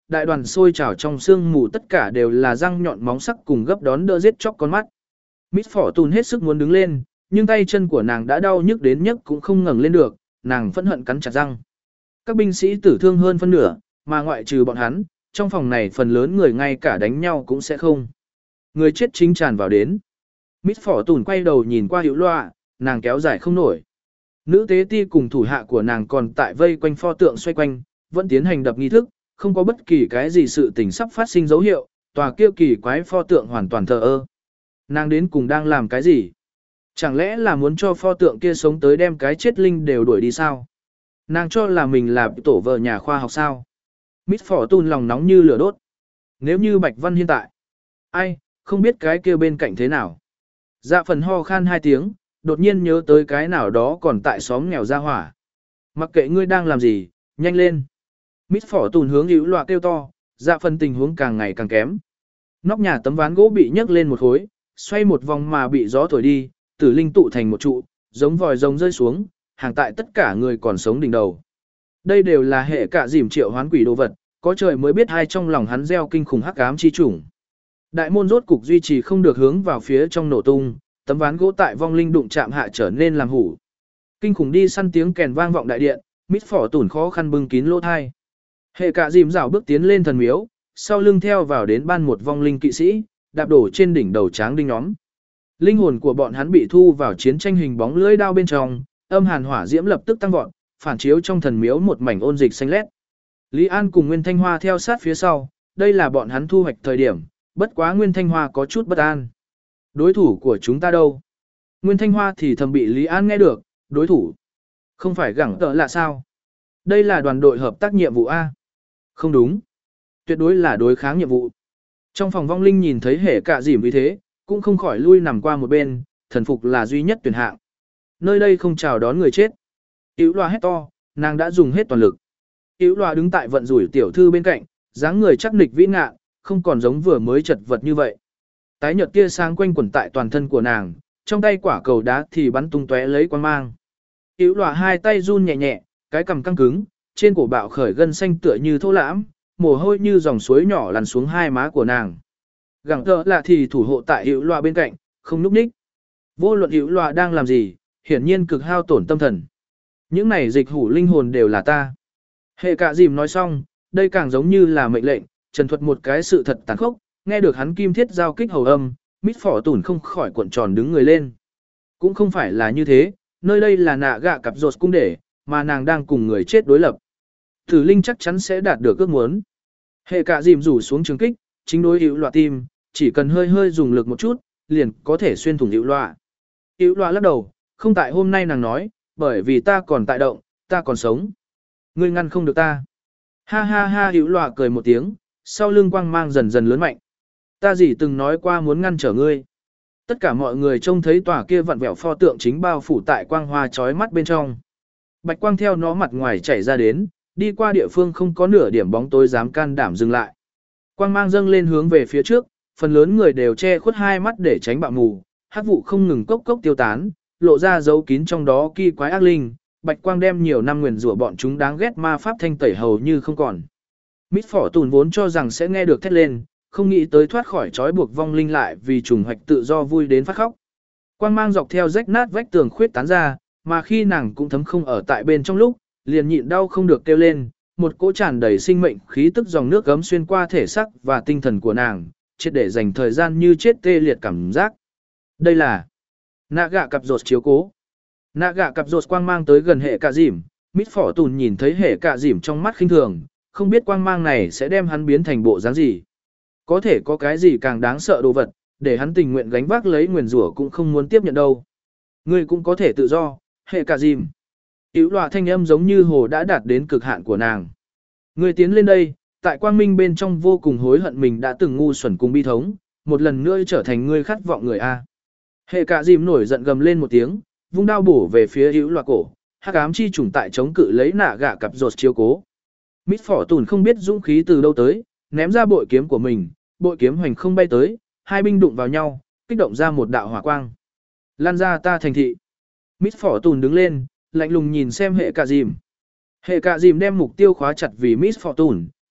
đại đoàn sôi trào trong sương mù tất cả đều là răng nhọn móng sắc cùng gấp đón đỡ giết chóc con mắt. Miss Fortune hết sức muốn đứng lên, nhưng tay chân của nàng đã đau nhức đến nhấc cũng không ngẩng lên được, nàng phẫn hận cắn chặt răng. Các binh sĩ tử thương hơn phân nửa, mà ngoại trừ bọn hắn, trong phòng này phần lớn người ngay cả đánh nhau cũng sẽ không. Người chết chính tràn vào đến. Miss Fortune quay đầu nhìn qua Hữu Loa, nàng kéo dài không nổi. Nữ tế ti cùng thủ hạ của nàng còn tại vây quanh pho tượng xoay quanh, vẫn tiến hành đập nghi thức, không có bất kỳ cái gì sự tình sắp phát sinh dấu hiệu, tòa kia kỳ quái pho tượng hoàn toàn thờ ơ. Nàng đến cùng đang làm cái gì? Chẳng lẽ là muốn cho pho tượng kia sống tới đem cái chết linh đều đuổi đi sao? Nàng cho là mình là tổ vợ nhà khoa học sao? Miss Fortune lòng nóng như lửa đốt. Nếu như Bạch Văn hiện tại, ai, không biết cái kia bên cạnh thế nào. Dạ phần ho khan hai tiếng, đột nhiên nhớ tới cái nào đó còn tại xóm nghèo ra hỏa. Mặc kệ ngươi đang làm gì, nhanh lên. Miss Fortune hướng Hữu Loa kêu to, dạ phần tình huống càng ngày càng kém. Nóc nhà tấm ván gỗ bị nhấc lên một khối, xoay một vòng mà bị gió thổi đi, tử linh tụ thành một trụ, giống vòi rồng rơi xuống, hàng tại tất cả người còn sống đỉnh đầu. Đây đều là hệ cả dìm triệu hoán quỷ đồ vật, có trời mới biết hai trong lòng hắn gieo kinh khủng hắc ám chi chủng. Đại môn rốt cục duy trì không được hướng vào phía trong nổ tung, tấm ván gỗ tại vong linh đụng chạm hạ trở nên làm hủ. Kinh khủng đi săn tiếng kèn vang vọng đại điện, Miss Fortune khó khăn bưng kín lỗ tai. Hệ cả dìm rảo bước tiến lên thần miếu, sau lưng theo vào đến ban một vong linh kỵ sĩ, đạp đổ trên đỉnh đầu tráng đinh nhóm. Linh hồn của bọn hắn bị thu vào chiến tranh hình bóng lưỡi đao bên trong, âm hàn hỏa diễm lập tức tăng vọt, phản chiếu trong thần miếu một mảnh ôn dịch xanh lét. Lý An cùng Nguyên Thanh Hoa theo sát phía sau, đây là bọn hắn thu hoạch thời điểm, bất quá Nguyên Thanh Hoa có chút bất an. Đối thủ của chúng ta đâu? Nguyên Thanh Hoa thì thầm bị Lý An nghe được, đối thủ. Không phải gẳng tợ là sao? Đây là đoàn đội hợp tác nhiệm vụ A. Không đúng. Tuyệt đối là đối kháng nhiệm vụ. Trong phòng vong linh nhìn thấy hệ cả dìm vì thế, cũng không khỏi lui nằm qua một bên, thần phục là duy nhất tuyển hạng. Nơi đây không chào đón người chết. Hữu Loa hét to, nàng đã dùng hết toàn lực. Hữu Loa đứng tại vận rủi tiểu thư bên cạnh, dáng người chắc nịch vĩ ngạn, không còn giống vừa mới chật vật như vậy. Tái nhợt tia sáng quanh quẩn tại toàn thân của nàng, trong tay quả cầu đá thì bắn tung tóe lấy quang mang. Hữu Loa hai tay run nhẹ nhẹ, cái cằm căng cứng, trên cổ bạo khởi gân xanh tựa như thô lãm, mồ hôi như dòng suối nhỏ lăn xuống hai má của nàng. Gẳng tợ là thì thủ hộ tại Hữu Loa bên cạnh, không núp ních. Vô luận Hữu Loa đang làm gì, hiển nhiên cực hao tổn tâm thần. Những này dịch hủ linh hồn đều là ta. Hệ cả dìm nói xong, đây càng giống như là mệnh lệnh, trần thuật một cái sự thật tàn khốc, nghe được hắn kim thiết giao kích hầu âm, Miss Fortune không khỏi cuộn tròn đứng người lên. Cũng không phải là như thế, nơi đây là nạ gạ cặp rột cung để, mà nàng đang cùng người chết đối lập. Tử linh chắc chắn sẽ đạt được ước muốn. Hệ cả dìm rủ xuống trường kích, chính đối Hữu Loa tim, chỉ cần hơi hơi dùng lực một chút, liền có thể xuyên thủng Hữu Loa. Hữu Loa lắc đầu, không tại hôm nay nàng nói, bởi vì ta còn tại động, ta còn sống. Ngươi ngăn không được ta. Ha ha ha, Hữu Loa cười một tiếng, sau lưng quang mang dần dần lớn mạnh. Ta gì từng nói qua muốn ngăn trở ngươi. Tất cả mọi người trông thấy tòa kia vặn vẹo pho tượng chính bao phủ tại quang hoa chói mắt bên trong. Bạch quang theo nó mặt ngoài chảy ra đến, đi qua địa phương không có nửa điểm bóng tối dám can đảm dừng lại. Quang mang dâng lên hướng về phía trước, phần lớn người đều che khuất hai mắt để tránh bạo mù, hắc vụ không ngừng cốc cốc tiêu tán, lộ ra dấu kín trong đó kỳ quái ác linh, bạch quang đem nhiều năm nguyền rủa bọn chúng đáng ghét ma pháp thanh tẩy hầu như không còn. Miss Fortune vốn cho rằng sẽ nghe được thét lên, không nghĩ tới thoát khỏi trói buộc vong linh lại vì trùng hoạch tự do vui đến phát khóc. Quang mang dọc theo rách nát vách tường khuyết tán ra, mà khi nàng cũng thấm không ở tại bên trong lúc, liền nhịn đau không được kêu lên, một cỗ tràn đầy sinh mệnh khí tức dòng nước gấm xuyên qua thể xác và tinh thần của nàng, triệt để dành thời gian như chết tê liệt cảm giác. Đây là nạ gạ cặp rột chiếu cố. Nạ gạ cặp rột quang mang tới gần hệ cả dìm, Miss Fortune nhìn thấy hệ cả dìm trong mắt khinh thường, không biết quang mang này sẽ đem hắn biến thành bộ dáng gì. Có thể có cái gì càng đáng sợ đồ vật, để hắn tình nguyện gánh vác lấy nguyền rủa cũng không muốn tiếp nhận đâu. Ngươi cũng có thể tự do, hệ cả dìm. Hữu Loa thanh âm giống như hồ đã đạt đến cực hạn của nàng. Ngươi tiến lên đây, tại quang minh bên trong vô cùng hối hận mình đã từng ngu xuẩn cùng bi thống, một lần nữa trở thành ngươi khát vọng người A. Hệ cả dìm nổi giận gầm lên một tiếng, vung đao bổ về phía Hữu Loa cổ, hắc ám chi trùng tại chống cự lấy nạ gạ cặp rột chiếu cố. Miss Fortune không biết dũng khí từ đâu tới, ném ra bội kiếm của mình, bội kiếm hoành không bay tới, hai binh đụng vào nhau, kích động ra một đạo hỏa quang. Lan ra ta thành thị. Miss Fortune đứng lên, lạnh lùng nhìn xem hệ cả dìm. Hệ cả dìm đem mục tiêu khóa chặt vì Miss Fortune,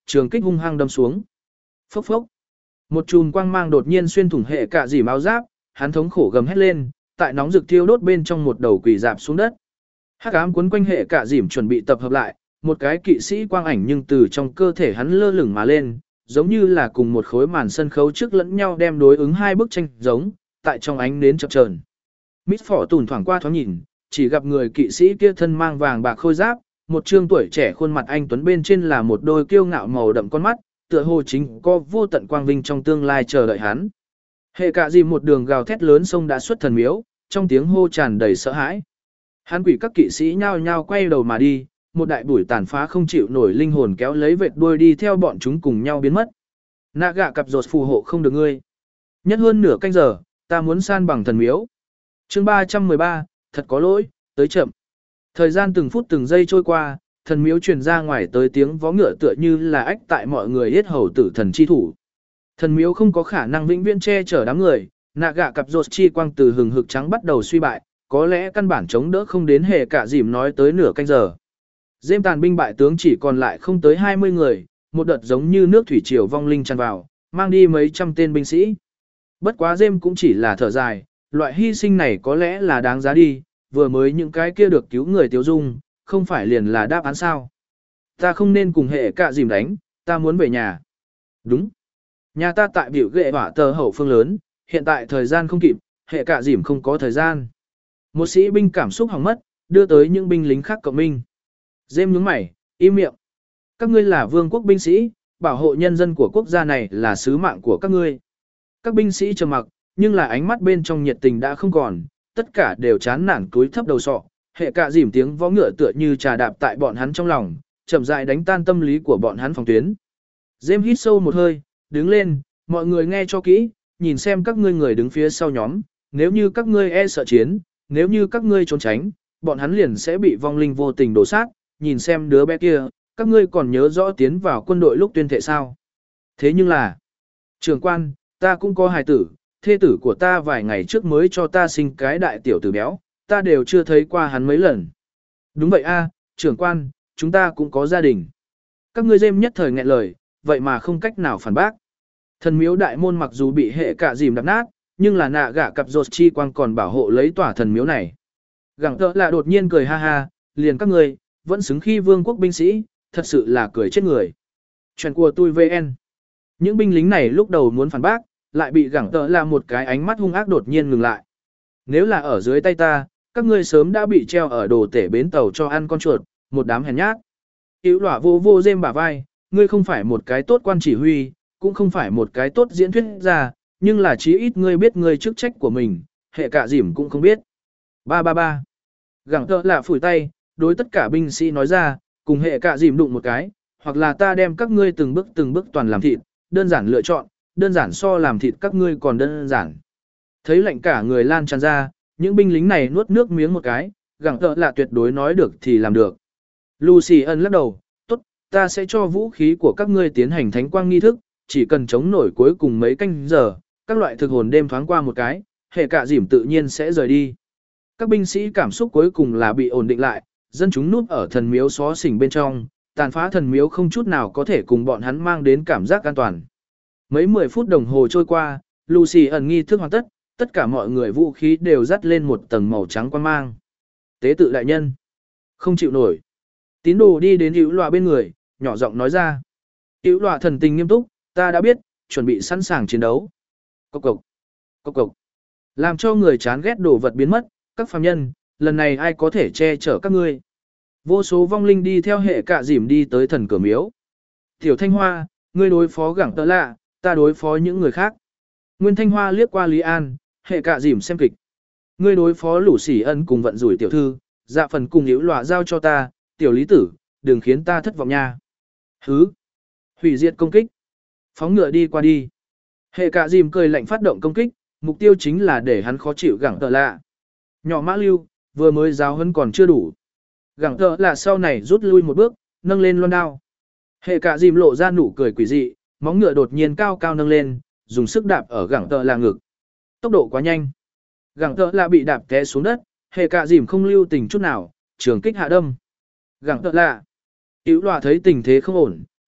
trường kích hung hăng đâm xuống. Phốc phốc. Một chùm quang mang đột nhiên xuyên thủng hệ cả dìm áo giáp, hắn thống khổ gầm hét lên, tại nóng rực thiêu đốt bên trong một đầu quỷ dạp xuống đất. Hắc ám cuốn quanh hệ cả dìm chuẩn bị tập hợp lại, một cái kỵ sĩ quang ảnh nhưng từ trong cơ thể hắn lơ lửng mà lên, giống như là cùng một khối màn sân khấu trước lẫn nhau đem đối ứng hai bức tranh giống, tại trong ánh nến chập chờn. Mít Phỏ Tùn thoảng qua thoáng nhìn, chỉ gặp người kỵ sĩ kia thân mang vàng bạc khôi giáp, một trương tuổi trẻ khuôn mặt anh tuấn bên trên là một đôi kiêu ngạo màu đậm con mắt, tựa hồ chính có vô tận quang vinh trong tương lai chờ đợi hắn. Hệ cả dìm một đường gào thét lớn sông đã xuất thần miếu, trong tiếng hô tràn đầy sợ hãi. Hắn quỷ các kỵ sĩ nhao nhao quay đầu mà đi, một đại bụi tàn phá không chịu nổi linh hồn kéo lấy vệt đuôi đi theo bọn chúng cùng nhau biến mất. Nạ gạ cặp rột phù hộ không được ngươi. Nhất hơn nửa canh giờ, ta muốn san bằng thần miếu. Chương ba trăm mười ba, thật có lỗi, tới chậm. Thời gian từng phút từng giây trôi qua, thần miếu truyền ra ngoài tới tiếng vó ngựa tựa như là ách tại mọi người yết hầu tử thần chi thủ. Thần miếu không có khả năng vĩnh viễn che chở đám người, nạ gạ cặp rột chi quang từ hừng hực trắng bắt đầu suy bại, có lẽ căn bản chống đỡ không đến hệ cả dìm nói tới nửa canh giờ. Dêm tàn binh bại tướng chỉ còn lại không tới hai mươi người, một đợt giống như nước thủy triều vong linh tràn vào, mang đi mấy trăm tên binh sĩ. Bất quá dêm cũng chỉ là thở dài, loại hy sinh này có lẽ là đáng giá đi, vừa mới những cái kia được cứu người tiêu dung, không phải liền là đáp án sao. Ta không nên cùng hệ cả dìm đánh, ta muốn về nhà. Đúng. Nhà ta tại biểu ghệ hỏa tờ hậu phương lớn, hiện tại thời gian không kịp, hệ cả dìm không có thời gian. Một sĩ binh cảm xúc hỏng mất, đưa tới những binh lính khác cộng minh. Dêm nhướng mày, im miệng. Các ngươi là vương quốc binh sĩ, bảo hộ nhân dân của quốc gia này là sứ mạng của các ngươi. Các binh sĩ trầm mặc, nhưng là ánh mắt bên trong nhiệt tình đã không còn, tất cả đều chán nản cúi thấp đầu sọ. Hệ cả dìm tiếng vó ngựa tựa như trà đạp tại bọn hắn trong lòng, chậm rãi đánh tan tâm lý của bọn hắn phòng tuyến. Dêm hít sâu một hơi, đứng lên, mọi người nghe cho kỹ, nhìn xem các ngươi người đứng phía sau nhóm, nếu như các ngươi e sợ chiến, nếu như các ngươi trốn tránh, bọn hắn liền sẽ bị vong linh vô tình đổ sát, nhìn xem đứa bé kia, các ngươi còn nhớ rõ tiến vào quân đội lúc tuyên thệ sao. Thế nhưng là, trưởng quan, ta cũng có hài tử, thê tử của ta vài ngày trước mới cho ta sinh cái đại tiểu tử béo, ta đều chưa thấy qua hắn mấy lần. Đúng vậy a, trưởng quan, chúng ta cũng có gia đình. Các ngươi dêm nhất thời nghẹn lời, vậy mà không cách nào phản bác. Thần miếu đại môn mặc dù bị hệ cả dìm đập nát, nhưng là nạ gạ cặp rột chi quang còn bảo hộ lấy tòa thần miếu này. Gẳng tợ là đột nhiên cười ha ha, liền các ngươi, vẫn xứng khi vương quốc binh sĩ, thật sự là cười chết người. Chuyện của tôi vê en. Những binh lính này lúc đầu muốn phản bác, lại bị gẳng tợ là một cái ánh mắt hung ác đột nhiên ngừng lại. Nếu là ở dưới tay ta, các ngươi sớm đã bị treo ở đồ tể bến tàu cho ăn con chuột, một đám hèn nhát. Hữu lỏa vô vô dêm bả vai, ngươi không phải một cái tốt quan chỉ huy, cũng không phải một cái tốt diễn thuyết gia, nhưng là chí ít ngươi biết ngươi chức trách của mình, hệ cả dìm cũng không biết. Ba ba ba. Gẳng tợ là phủi tay, đối tất cả binh sĩ nói ra, cùng hệ cả dìm đụng một cái, hoặc là ta đem các ngươi từng bước từng bước toàn làm thịt, đơn giản lựa chọn, đơn giản so làm thịt các ngươi còn đơn giản. Thấy lạnh cả người lan tràn ra, những binh lính này nuốt nước miếng một cái, gẳng tợ là tuyệt đối nói được thì làm được. Lucy ân lắc đầu, tốt, ta sẽ cho vũ khí của các ngươi tiến hành thánh quang nghi thức, chỉ cần chống nổi cuối cùng mấy canh giờ, các loại thực hồn đêm thoáng qua một cái, hệ cả dìm tự nhiên sẽ rời đi. Các binh sĩ cảm xúc cuối cùng là bị ổn định lại, dân chúng núp ở thần miếu xó xỉnh bên trong, tàn phá thần miếu không chút nào có thể cùng bọn hắn mang đến cảm giác an toàn. Mấy mười phút đồng hồ trôi qua, Lucy ẩn nghi thức hoàn tất, tất cả mọi người vũ khí đều dắt lên một tầng màu trắng quan mang. Tế tự đại nhân, không chịu nổi. Tín đồ đi đến hữu lọa bên người, nhỏ giọng nói ra. Hữu lọa thần tình nghiêm túc, ta đã biết, chuẩn bị sẵn sàng chiến đấu. Cốc cốc, cốc cốc. Làm cho người chán ghét đồ vật biến mất, các phàm nhân, lần này ai có thể che chở các ngươi. Vô số vong linh đi theo hệ cả dìm đi tới thần cửa miếu. Tiểu Thanh Hoa, ngươi đối phó gẳng tợ lạ, ta đối phó những người khác. Nguyên Thanh Hoa liếc qua Lý An, hệ cả dìm xem kịch. Ngươi đối phó Lũ Sỉ Ân cùng vận rủi tiểu thư, dạ phần cùng hữu lọa giao cho ta, tiểu lý tử, đừng khiến ta thất vọng nha. Hứ. Hủy diệt công kích. Phóng ngựa đi qua đi. Hệ cả dìm cười lạnh phát động công kích, mục tiêu chính là để hắn khó chịu gẳng tợ lạ. Nhỏ mã lưu, vừa mới giáo hơn còn chưa đủ. Gẳng tợ lạ sau này rút lui một bước, nâng lên loan đao. Hệ cả dìm lộ ra nụ cười quỷ dị, móng ngựa đột nhiên cao cao nâng lên, dùng sức đạp ở gẳng tợ lạ ngực. Tốc độ quá nhanh. Gẳng tợ lạ bị đạp té xuống đất, hệ cả dìm không lưu tình chút nào, trường kích hạ đâm. Gẳng tợ lạ. Hữu lọa thấy tình thế không ổn,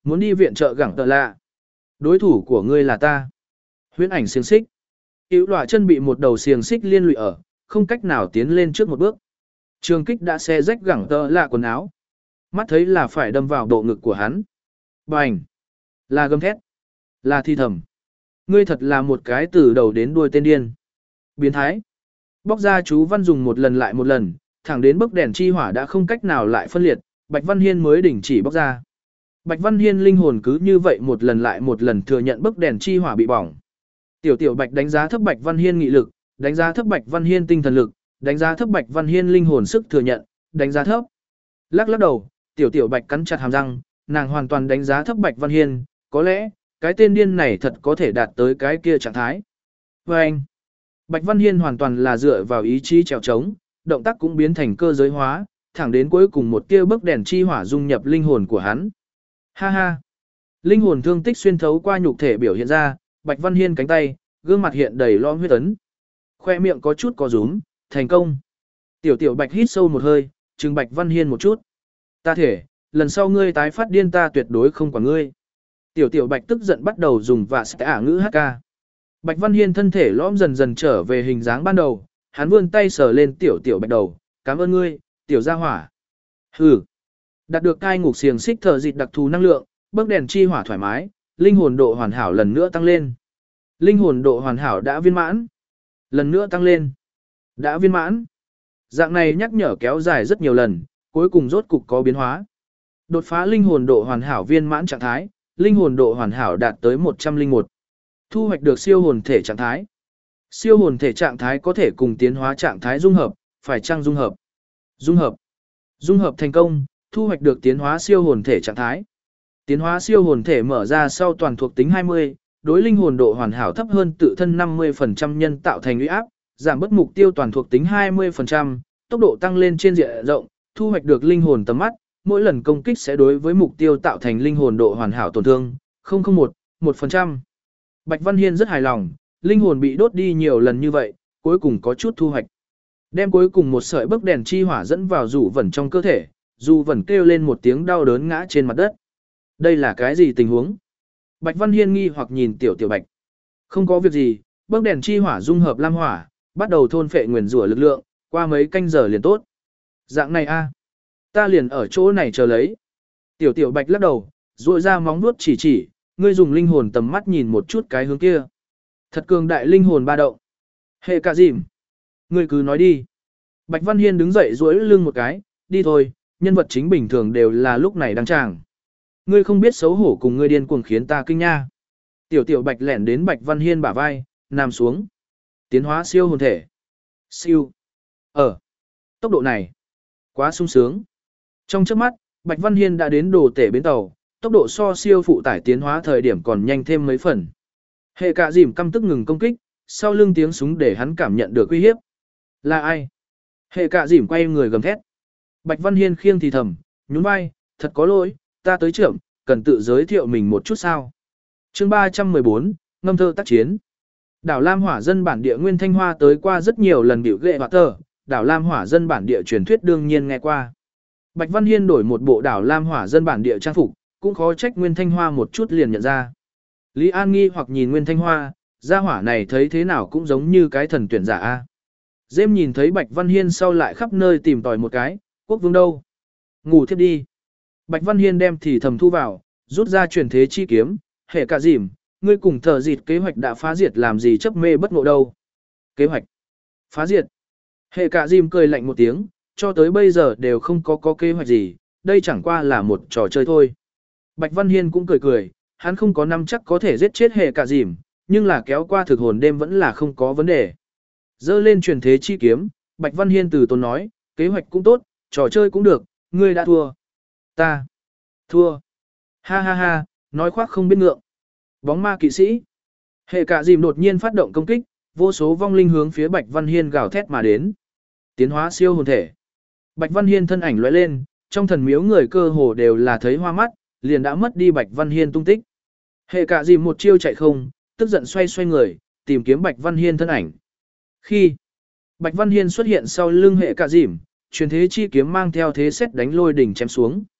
Muốn đi viện trợ gẳng tờ lạ. Đối thủ của ngươi là ta. Huyễn ảnh xiềng xích. Hữu Lọa chân bị một đầu xiềng xích liên lụy ở, không cách nào tiến lên trước một bước. Trường kích đã xé rách gẳng tờ lạ quần áo. Mắt thấy là phải đâm vào bộ ngực của hắn. Bành! Là gầm thét. Là thi thầm. Ngươi thật là một cái từ đầu đến đuôi tên điên. Biến thái. Bóc ra chú văn dùng một lần lại một lần, thẳng đến bức đèn chi hỏa đã không cách nào lại phân liệt, Bạch Văn Hiên mới đình chỉ bóc ra. Bạch Văn Hiên linh hồn cứ như vậy một lần lại một lần thừa nhận bức đèn chi hỏa bị bỏng. Tiểu Tiểu Bạch đánh giá thấp Bạch Văn Hiên nghị lực, đánh giá thấp Bạch Văn Hiên tinh thần lực, đánh giá thấp Bạch Văn Hiên linh hồn sức thừa nhận, đánh giá thấp. Lắc lắc đầu, Tiểu Tiểu Bạch cắn chặt hàm răng, nàng hoàn toàn đánh giá thấp Bạch Văn Hiên, có lẽ, cái tên điên này thật có thể đạt tới cái kia trạng thái. Và anh, Bạch Văn Hiên hoàn toàn là dựa vào ý chí trèo trống, động tác cũng biến thành cơ giới hóa, thẳng đến cuối cùng một tia bức đèn chi hỏa dung nhập linh hồn của hắn. Ha ha! Linh hồn thương tích xuyên thấu qua nhục thể biểu hiện ra, Bạch Văn Hiên cánh tay, gương mặt hiện đầy lõm huyết ấn. Khoe miệng có chút có rúm, thành công. Tiểu Tiểu Bạch hít sâu một hơi, trừng Bạch Văn Hiên một chút. Ta thể, lần sau ngươi tái phát điên ta tuyệt đối không quản ngươi. Tiểu Tiểu Bạch tức giận bắt đầu dùng vạ sẽ ả ngữ hát ca. Bạch Văn Hiên thân thể lõm dần dần trở về hình dáng ban đầu, hắn vươn tay sờ lên Tiểu Tiểu Bạch đầu, cảm ơn ngươi, Tiểu gia hỏa. Hừ. Đạt được cai ngục xiềng xích thờ dịt đặc thù năng lượng, bức đèn chi hỏa thoải mái, linh hồn độ hoàn hảo lần nữa tăng lên. Linh hồn độ hoàn hảo đã viên mãn. Lần nữa tăng lên. Đã viên mãn. Dạng này nhắc nhở kéo dài rất nhiều lần, cuối cùng rốt cục có biến hóa. Đột phá linh hồn độ hoàn hảo viên mãn trạng thái, linh hồn độ hoàn hảo đạt tới một trăm lẻ một. Thu hoạch được siêu hồn thể trạng thái. Siêu hồn thể trạng thái có thể cùng tiến hóa trạng thái dung hợp, phải chăng dung hợp? Dung hợp. Dung hợp thành công, thu hoạch được tiến hóa siêu hồn thể trạng thái. Tiến hóa siêu hồn thể mở ra sau toàn thuộc tính hai mươi, đối linh hồn độ hoàn hảo thấp hơn tự thân năm mươi phần trăm nhân tạo thành uy áp, giảm bớt mục tiêu toàn thuộc tính hai mươi phần trăm, tốc độ tăng lên trên diện rộng, thu hoạch được linh hồn tầm mắt, mỗi lần công kích sẽ đối với mục tiêu tạo thành linh hồn độ hoàn hảo tổn thương không không một, một phần trăm. Bạch Văn Hiên rất hài lòng, linh hồn bị đốt đi nhiều lần như vậy, cuối cùng có chút thu hoạch. Đem cuối cùng một sợi bức đèn chi hỏa dẫn vào rủ vẩn trong cơ thể, dù vẩn kêu lên một tiếng đau đớn ngã trên mặt đất. Đây là cái gì tình huống? Bạch Văn Hiên nghi hoặc nhìn Tiểu Tiểu Bạch. Không có việc gì, bức đèn chi hỏa dung hợp lam hỏa, bắt đầu thôn phệ nguyền rủa lực lượng, qua mấy canh giờ liền tốt. Dạng này a, ta liền ở chỗ này chờ lấy. Tiểu Tiểu Bạch lắc đầu, duỗi ra móng vuốt chỉ chỉ, ngươi dùng linh hồn tầm mắt nhìn một chút cái hướng kia. Thật cường đại linh hồn ba động. Hệ cả dìm. Ngươi cứ nói đi. Bạch Văn Hiên đứng dậy duỗi lưng một cái, đi thôi, nhân vật chính bình thường đều là lúc này đăng tràng. Ngươi không biết xấu hổ cùng ngươi điên cuồng khiến ta kinh nha. Tiểu Tiểu Bạch lẻn đến Bạch Văn Hiên bả vai, nằm xuống. Tiến hóa siêu hồn thể. Siêu. Ở. Tốc độ này. Quá sung sướng. Trong chớp mắt, Bạch Văn Hiên đã đến đồ tể bến tàu, tốc độ so siêu phụ tải tiến hóa thời điểm còn nhanh thêm mấy phần. Hệ cả dìm căm tức ngừng công kích, sau lưng tiếng súng để hắn cảm nhận được uy hiếp. Là ai? Hệ cả dìm quay người gầm thét. Bạch Văn Hiên khiêng thì thầm, nhún vai, thật có lỗi, ta tới trưởng, cần tự giới thiệu mình một chút sao. Chương ba trăm mười bốn, ngâm thơ tác chiến. Đảo Lam Hỏa dân bản địa Nguyên Thanh Hoa tới qua rất nhiều lần biểu ghệ và tờ, đảo Lam Hỏa dân bản địa truyền thuyết đương nhiên nghe qua. Bạch Văn Hiên đổi một bộ đảo Lam Hỏa dân bản địa trang phục, cũng khó trách Nguyên Thanh Hoa một chút liền nhận ra. Lý An nghi hoặc nhìn Nguyên Thanh Hoa, gia hỏa này thấy thế nào cũng giống như cái thần tuyển giả a. Dêm nhìn thấy Bạch Văn Hiên sau lại khắp nơi tìm tòi một cái, quốc vương đâu? Ngủ thiếp đi. Bạch Văn Hiên đem thì thầm thu vào, rút ra truyền thế chi kiếm, hệ cả dìm, ngươi cùng thờ dịt kế hoạch đã phá diệt làm gì chấp mê bất ngộ đâu. Kế hoạch? Phá diệt? Hệ cả dìm cười lạnh một tiếng, cho tới bây giờ đều không có có kế hoạch gì, đây chẳng qua là một trò chơi thôi. Bạch Văn Hiên cũng cười cười, hắn không có năm chắc có thể giết chết hệ cả dìm, nhưng là kéo qua thực hồn đêm vẫn là không có vấn đề. Dơ lên truyền thế chi kiếm, Bạch Văn Hiên từ tốn nói, kế hoạch cũng tốt, trò chơi cũng được, ngươi đã thua. Ta. Thua. Ha ha ha, nói khoác không biết ngượng. Bóng ma kỵ sĩ. Hệ cả dìm đột nhiên phát động công kích, vô số vong linh hướng phía Bạch Văn Hiên gào thét mà đến. Tiến hóa siêu hồn thể. Bạch Văn Hiên thân ảnh lóe lên, trong thần miếu người cơ hồ đều là thấy hoa mắt, liền đã mất đi Bạch Văn Hiên tung tích. Hệ cả dìm một chiêu chạy không, tức giận xoay xoay người, tìm kiếm Bạch Văn Hiên thân ảnh. Khi Bạch Văn Hiên xuất hiện sau lưng hệ cả dìm, truyền thế chi kiếm mang theo thế xét đánh lôi đỉnh chém xuống.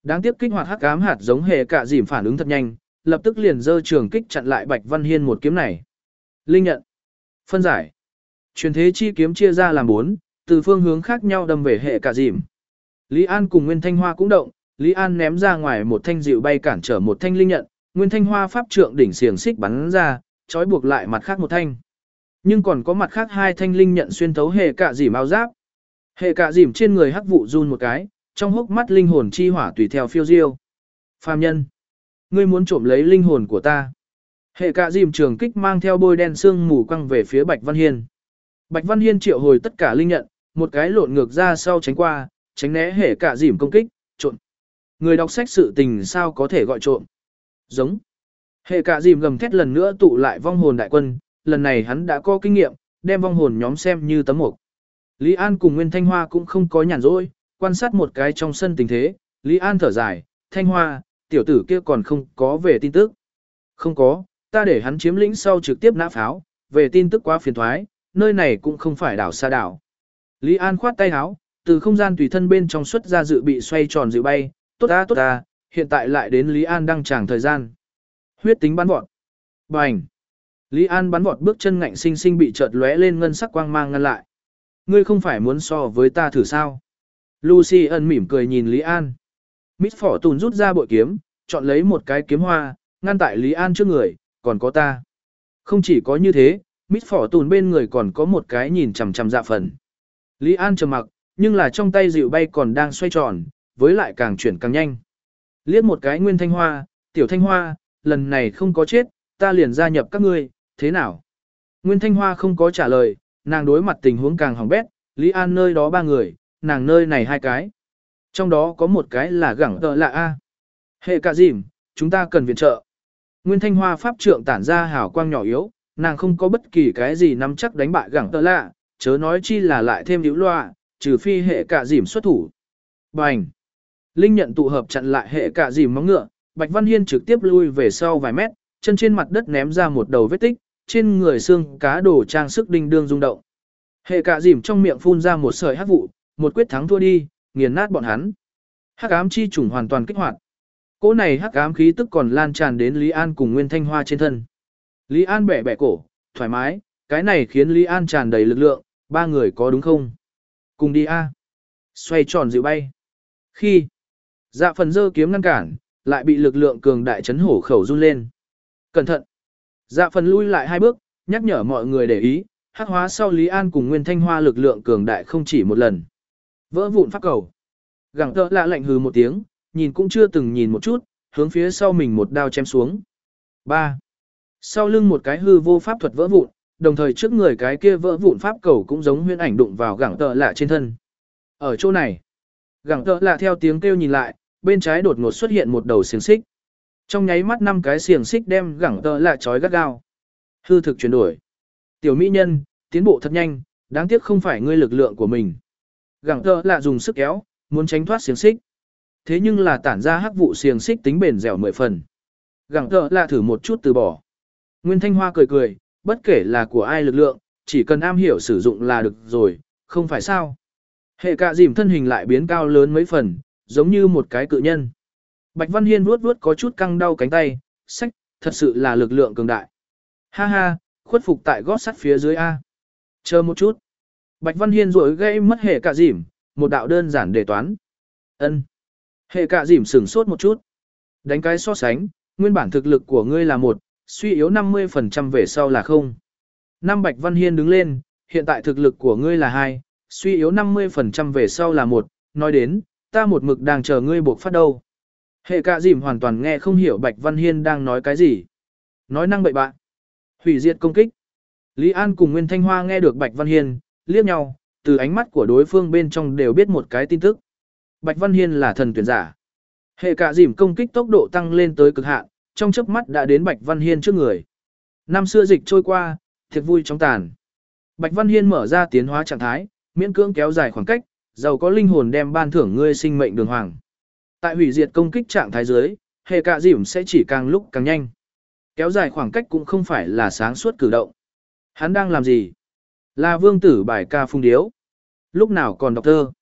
Đáng tiếc kích hoạt hắc ám hạt giống hệ cả dìm phản ứng thật nhanh, lập tức liền giơ trường kích chặn lại Bạch Văn Hiên một kiếm này. Linh nhận. Phân giải. Truyền thế chi kiếm chia ra làm bốn, từ phương hướng khác nhau đâm về hệ cả dìm. Lý An cùng Nguyên Thanh Hoa cũng động, Lý An ném ra ngoài một thanh dịu bay cản trở một thanh linh nhận, Nguyên Thanh Hoa pháp trượng đỉnh xiềng xích bắn ra, trói buộc lại mặt khác một thanh. Nhưng còn có mặt khác hai thanh linh nhận xuyên thấu hệ cả dìm áo giáp. Hệ cả dìm trên người hắc vụ run một cái, trong hốc mắt linh hồn chi hỏa tùy theo phiêu diêu. Phàm nhân, ngươi muốn trộm lấy linh hồn của ta. Hệ cả dìm trường kích mang theo bôi đen sương mù quăng về phía Bạch Văn Hiên. Bạch Văn Hiên triệu hồi tất cả linh nhận, một cái lộn ngược ra sau tránh qua, tránh né hệ cả dìm công kích, trộn. Người đọc sách sự tình sao có thể gọi trộm. Giống. Hệ cả dìm gầm thét lần nữa tụ lại vong hồn đại quân, lần này hắn đã có kinh nghiệm, đem vong hồn nhóm xem như tấm mục. Lý An cùng Nguyên Thanh Hoa cũng không có nhàn rỗi, quan sát một cái trong sân tình thế, Lý An thở dài, Thanh Hoa, tiểu tử kia còn không có về tin tức. Không có, ta để hắn chiếm lĩnh sau trực tiếp nã pháo, về tin tức quá phiền thoái, nơi này cũng không phải đảo xa đảo. Lý An khoát tay áo, từ không gian tùy thân bên trong xuất ra dự bị xoay tròn dự bay, tốt ta tốt ta, hiện tại lại đến Lý An đăng tràng thời gian. Huyết tính bắn vọt. Bành. Lý An bắn vọt bước chân ngạnh sinh sinh bị chợt lóe lên ngân sắc quang mang ngăn lại. Ngươi không phải muốn so với ta thử sao? Lucy ân mỉm cười nhìn Lý An. Miss Phỏ Tùn rút ra bội kiếm, chọn lấy một cái kiếm hoa, ngăn tại Lý An trước người, còn có ta. Không chỉ có như thế, Miss Phỏ Tùn bên người còn có một cái nhìn chằm chằm dạ phần. Lý An trầm mặc, nhưng là trong tay dịu bay còn đang xoay tròn, với lại càng chuyển càng nhanh. Liếc một cái Nguyên Thanh Hoa, Tiểu Thanh Hoa, lần này không có chết, ta liền gia nhập các ngươi, thế nào? Nguyên Thanh Hoa không có trả lời, nàng đối mặt tình huống càng hỏng bét, Lý An nơi đó ba người, nàng nơi này hai cái. Trong đó có một cái là gẳng tợ lạ A. Hệ cả dìm, chúng ta cần viện trợ. Nguyên Thanh Hoa pháp trượng tản ra hào quang nhỏ yếu, nàng không có bất kỳ cái gì nắm chắc đánh bại gẳng tợ lạ, chớ nói chi là lại thêm hữu loa, trừ phi hệ cả dìm xuất thủ. Bành! Linh nhận tụ hợp chặn lại hệ cả dìm móng ngựa, Bạch Văn Hiên trực tiếp lui về sau vài mét, chân trên mặt đất ném ra một đầu vết tích, trên người xương cá đồ trang sức đinh đương rung động. Hệ cả dìm trong miệng phun ra một sợi hắc vụ, một quyết thắng thua đi, nghiền nát bọn hắn. Hắc ám chi chủng hoàn toàn kích hoạt. Cỗ này hắc ám khí tức còn lan tràn đến Lý An cùng Nguyên Thanh Hoa trên thân. Lý An bẻ bẻ cổ, thoải mái, cái này khiến Lý An tràn đầy lực lượng, ba người có đúng không? Cùng đi a. Xoay tròn dịu bay. Khi dạ phần dơ kiếm ngăn cản, lại bị lực lượng cường đại chấn hổ khẩu run lên. Cẩn thận. Dạ phần lui lại hai bước, nhắc nhở mọi người để ý, hắc hóa sau Lý An cùng Nguyên Thanh Hoa lực lượng cường đại không chỉ một lần. Vỡ vụn pháp cầu. Gẳng tợ lạ lạnh hừ một tiếng, nhìn cũng chưa từng nhìn một chút, hướng phía sau mình một đao chém xuống. ba. Sau lưng một cái hư vô pháp thuật vỡ vụn, đồng thời trước người cái kia vỡ vụn pháp cầu cũng giống huyễn ảnh đụng vào gẳng tợ lạ trên thân. Ở chỗ này, gẳng tợ lạ theo tiếng kêu nhìn lại, bên trái đột ngột xuất hiện một đầu xiềng xích. Trong nháy mắt năm cái xiềng xích đem gẳng tợ lạ trói gắt gao. Hư thực chuyển đổi. Tiểu mỹ nhân, tiến bộ thật nhanh, đáng tiếc không phải ngươi lực lượng của mình. Gẳng tợ lạ dùng sức kéo, muốn tránh thoát xiềng xích. Thế nhưng là tản ra hắc vụ xiềng xích tính bền dẻo mười phần. Gẳng tợ lạ thử một chút từ bỏ. Nguyên Thanh Hoa cười cười, bất kể là của ai lực lượng, chỉ cần am hiểu sử dụng là được rồi, không phải sao. Hệ cả dìm thân hình lại biến cao lớn mấy phần, giống như một cái cự nhân. Bạch Văn Hiên vuốt vuốt có chút căng đau cánh tay, sách, thật sự là lực lượng cường đại. Ha ha, khuất phục tại gót sắt phía dưới A. Chờ một chút. Bạch Văn Hiên rỗi gây mất hệ cả dìm, một đạo đơn giản đề toán. Ân. Hệ cả dìm sửng sốt một chút. Đánh cái so sánh, nguyên bản thực lực của ngươi là một, suy yếu năm mươi phần trăm về sau là không. Năm Bạch Văn Hiên đứng lên, hiện tại thực lực của ngươi là hai, suy yếu năm mươi phần trăm về sau là một, nói đến, ta một mực đang chờ ngươi buộc phát đâu. Hệ cả dìm hoàn toàn nghe không hiểu Bạch Văn Hiên đang nói cái gì. Nói năng bậy bạn. Hủy diệt công kích. Lý An cùng Nguyên Thanh Hoa nghe được Bạch Văn Hiên, liếc nhau, từ ánh mắt của đối phương bên trong đều biết một cái tin tức. Bạch Văn Hiên là thần tuyển giả. Hệ cả dìm công kích tốc độ tăng lên tới cực hạn, trong chớp mắt đã đến Bạch Văn Hiên trước người. Năm xưa dịch trôi qua, thiệt vui trong tàn. Bạch Văn Hiên mở ra tiến hóa trạng thái, miễn cưỡng kéo dài khoảng cách, giàu có linh hồn đem ban thưởng ngươi sinh mệnh đường hoàng. Tại hủy diệt công kích trạng thái dưới, hệ cả dìm sẽ chỉ càng lúc càng nhanh. Kéo dài khoảng cách cũng không phải là sáng suốt cử động. Hắn đang làm gì? Là vương tử bài ca phung điếu. Lúc nào còn đọc thơ?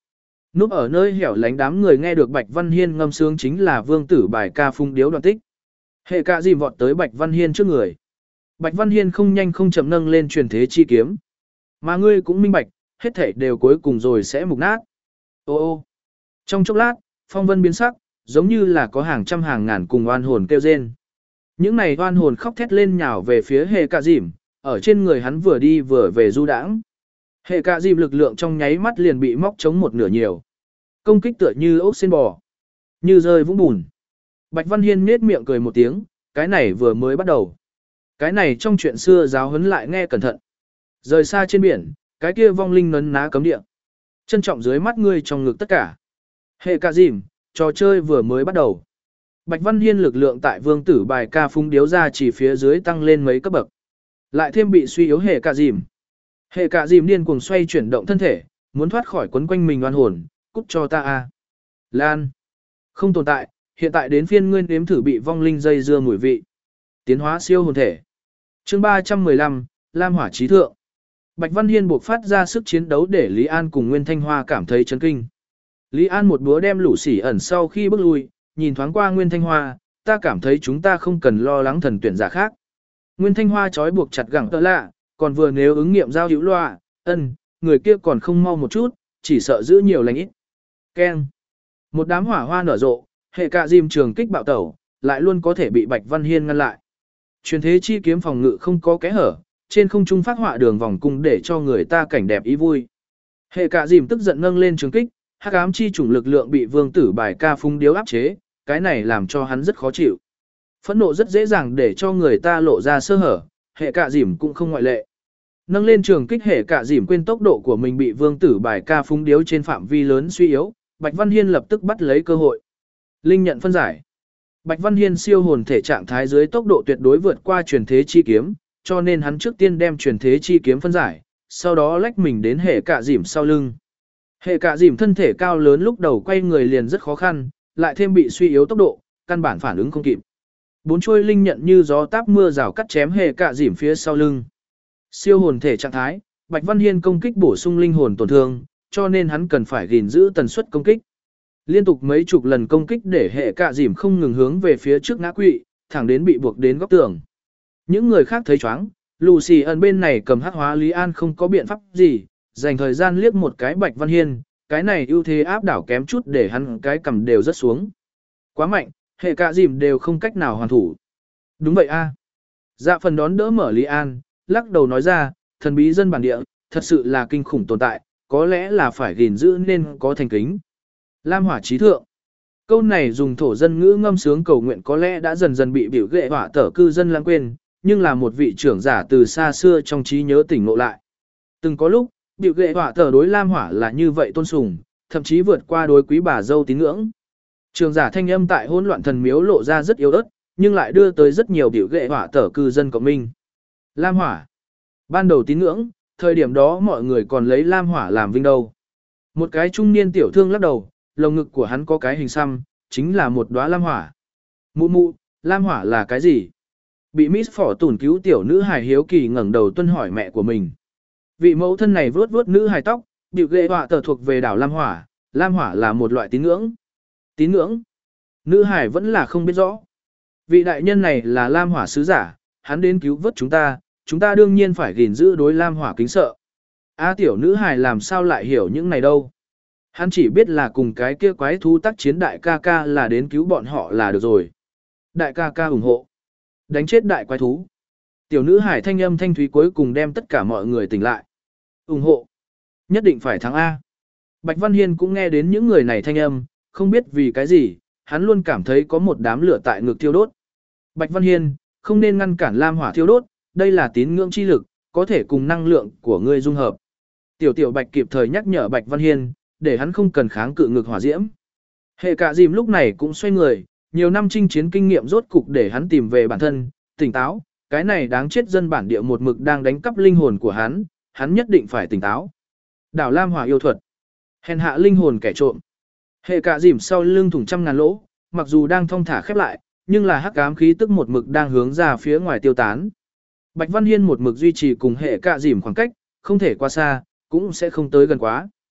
Núp ở nơi hẻo lánh đám người nghe được Bạch Văn Hiên ngâm sướng chính là vương tử bài ca phung điếu đoạn tích. Hệ cả dìm vọt tới Bạch Văn Hiên trước người. Bạch Văn Hiên không nhanh không chậm nâng lên truyền thế chi kiếm. Mà ngươi cũng minh bạch, hết thảy đều cuối cùng rồi sẽ mục nát. Ô ô. Trong chốc lát, phong vân biến sắc, giống như là có hàng trăm hàng ngàn cùng oan hồn kêu rên. Những này oan hồn khóc thét lên nhào về phía hệ cả dìm, ở trên người hắn vừa đi vừa về du đãng. Hệ cả dìm lực lượng trong nháy mắt liền bị móc chống một nửa nhiều. Công kích tựa như ốc sen bò, như rơi vũng bùn. Bạch Văn Hiên nhếch miệng cười một tiếng, cái này vừa mới bắt đầu. Cái này trong chuyện xưa giáo huấn lại nghe cẩn thận. Rời xa trên biển, cái kia vong linh nấn ná cấm địa. Trân trọng dưới mắt ngươi trong ngực tất cả. Hệ cả dìm, trò chơi vừa mới bắt đầu. Bạch Văn Hiên lực lượng tại vương tử bài ca phung điếu ra chỉ phía dưới tăng lên mấy cấp bậc. Lại thêm bị suy yếu hệ cả dìm. Hệ cả dìm điên cuồng xoay chuyển động thân thể, muốn thoát khỏi quấn quanh mình oan hồn, cút cho ta a. Lan. Không tồn tại, hiện tại đến phiên ngươi nếm thử bị vong linh dây dưa mùi vị. Tiến hóa siêu hồn thể. Chương ba trăm mười lăm, Lam Hỏa Chí Thượng. Bạch Văn Hiên buộc phát ra sức chiến đấu để Lý An cùng Nguyên Thanh Hoa cảm thấy chấn kinh. Lý An một búa đem Lũ Sỉ ẩn sau khi bước lui, nhìn thoáng qua Nguyên Thanh Hoa, ta cảm thấy chúng ta không cần lo lắng thần tuyển giả khác. Nguyên Thanh Hoa trói buộc chặt gẳng tợ lạ, còn vừa nếu ứng nghiệm giao hữu loa, ân, người kia còn không mau một chút, chỉ sợ giữ nhiều lành ít. Keng. Một đám hỏa hoa nở rộ, hệ cả dìm trường kích bạo tẩu, lại luôn có thể bị Bạch Văn Hiên ngăn lại. Truyền thế chi kiếm phòng ngự không có kẽ hở, trên không trung phát họa đường vòng cung để cho người ta cảnh đẹp ý vui. Hệ cả dìm tức giận nâng lên trường kích, hắc ám chi chủng lực lượng bị vương tử bài ca phung điếu áp chế, cái này làm cho hắn rất khó chịu. Phẫn nộ rất dễ dàng để cho người ta lộ ra sơ hở, hệ cả dìm cũng không ngoại lệ. Nâng lên trường kích hệ cả dìm quên tốc độ của mình bị vương tử bài ca phung điếu trên phạm vi lớn suy yếu, Bạch Văn Hiên lập tức bắt lấy cơ hội. Linh nhận phân giải. Bạch Văn Hiên siêu hồn thể trạng thái dưới tốc độ tuyệt đối vượt qua truyền thế chi kiếm, cho nên hắn trước tiên đem truyền thế chi kiếm phân giải, sau đó lách mình đến hệ cả dìm sau lưng. Hệ cả dìm thân thể cao lớn lúc đầu quay người liền rất khó khăn, lại thêm bị suy yếu tốc độ, căn bản phản ứng không kịp. Bốn chuôi linh nhận như gió táp mưa rào cắt chém hệ cả dìm phía sau lưng. Siêu hồn thể trạng thái, Bạch Văn Hiên công kích bổ sung linh hồn tổn thương, cho nên hắn cần phải gìn giữ tần suất công kích. Liên tục mấy chục lần công kích để hệ cả dìm không ngừng hướng về phía trước ngã quỵ, thẳng đến bị buộc đến góc tường. Những người khác thấy chóng, Lucy ẩn bên này cầm hắc hóa Lý An không có biện pháp gì, dành thời gian liếc một cái Bạch Văn Hiên, cái này ưu thế áp đảo kém chút để hắn cái cầm đều rất xuống. Quá mạnh, hệ cả dìm đều không cách nào hoàn thủ. Đúng vậy a. Dạ phần đón đỡ mở Lý An, lắc đầu nói ra, thần bí dân bản địa, thật sự là kinh khủng tồn tại, có lẽ là phải gìn giữ nên có thành kính. Lam Hỏa Chí Thượng. Câu này dùng thổ dân ngữ ngâm sướng cầu nguyện có lẽ đã dần dần bị biểu ghệ hỏa tở cư dân lãng quên, nhưng là một vị trưởng giả từ xa xưa trong trí nhớ tỉnh ngộ lại. Từng có lúc, biểu ghệ hỏa tở đối Lam Hỏa là như vậy tôn sùng, thậm chí vượt qua đối quý bà dâu tín ngưỡng. Trưởng giả thanh âm tại hỗn loạn thần miếu lộ ra rất yếu ớt, nhưng lại đưa tới rất nhiều biểu ghệ hỏa tở cư dân cộng minh. Lam Hỏa. Ban đầu tín ngưỡng, thời điểm đó mọi người còn lấy Lam Hỏa làm vinh đâu. Một cái trung niên tiểu thương lắc đầu, lồng ngực của hắn có cái hình xăm, chính là một đóa lam hỏa. Mụ mụ, lam hỏa là cái gì? Bị Miss Phỏ tủn cứu tiểu nữ hài hiếu kỳ ngẩng đầu tuân hỏi mẹ của mình. Vị mẫu thân này vuốt vuốt nữ hài tóc, biểu ghệ họa tờ thuộc về đảo lam hỏa, lam hỏa là một loại tín ngưỡng. Tín ngưỡng? Nữ hài vẫn là không biết rõ. Vị đại nhân này là lam hỏa sứ giả, hắn đến cứu vớt chúng ta, chúng ta đương nhiên phải gìn giữ đối lam hỏa kính sợ. A tiểu nữ hài làm sao lại hiểu những này đâu? Hắn chỉ biết là cùng cái kia quái thú tác chiến đại ca ca là đến cứu bọn họ là được rồi. Đại ca ca ủng hộ. Đánh chết đại quái thú. Tiểu nữ hải thanh âm thanh thúy cuối cùng đem tất cả mọi người tỉnh lại. ủng hộ. Nhất định phải thắng A. Bạch Văn Hiên cũng nghe đến những người này thanh âm, không biết vì cái gì, hắn luôn cảm thấy có một đám lửa tại ngực thiêu đốt. Bạch Văn Hiên, không nên ngăn cản lam hỏa thiêu đốt, đây là tín ngưỡng chi lực, có thể cùng năng lượng của ngươi dung hợp. Tiểu tiểu Bạch kịp thời nhắc nhở Bạch Văn Hiên, để hắn không cần kháng cự ngực hỏa diễm. Hệ cả dìm lúc này cũng xoay người, nhiều năm chinh chiến kinh nghiệm rốt cục để hắn tìm về bản thân, tỉnh táo, cái này đáng chết dân bản địa một mực đang đánh cắp linh hồn của hắn, hắn nhất định phải tỉnh táo. Đảo Lam Hỏa yêu thuật, hèn hạ linh hồn kẻ trộm. Hệ cả dìm sau lưng thủng trăm ngàn lỗ, mặc dù đang thong thả khép lại, nhưng là hắc ám khí tức một mực đang hướng ra phía ngoài tiêu tán. Bạch Văn Hiên một mực duy trì cùng hệ cả dìm khoảng cách, không thể qua xa, cũng sẽ không tới gần quá.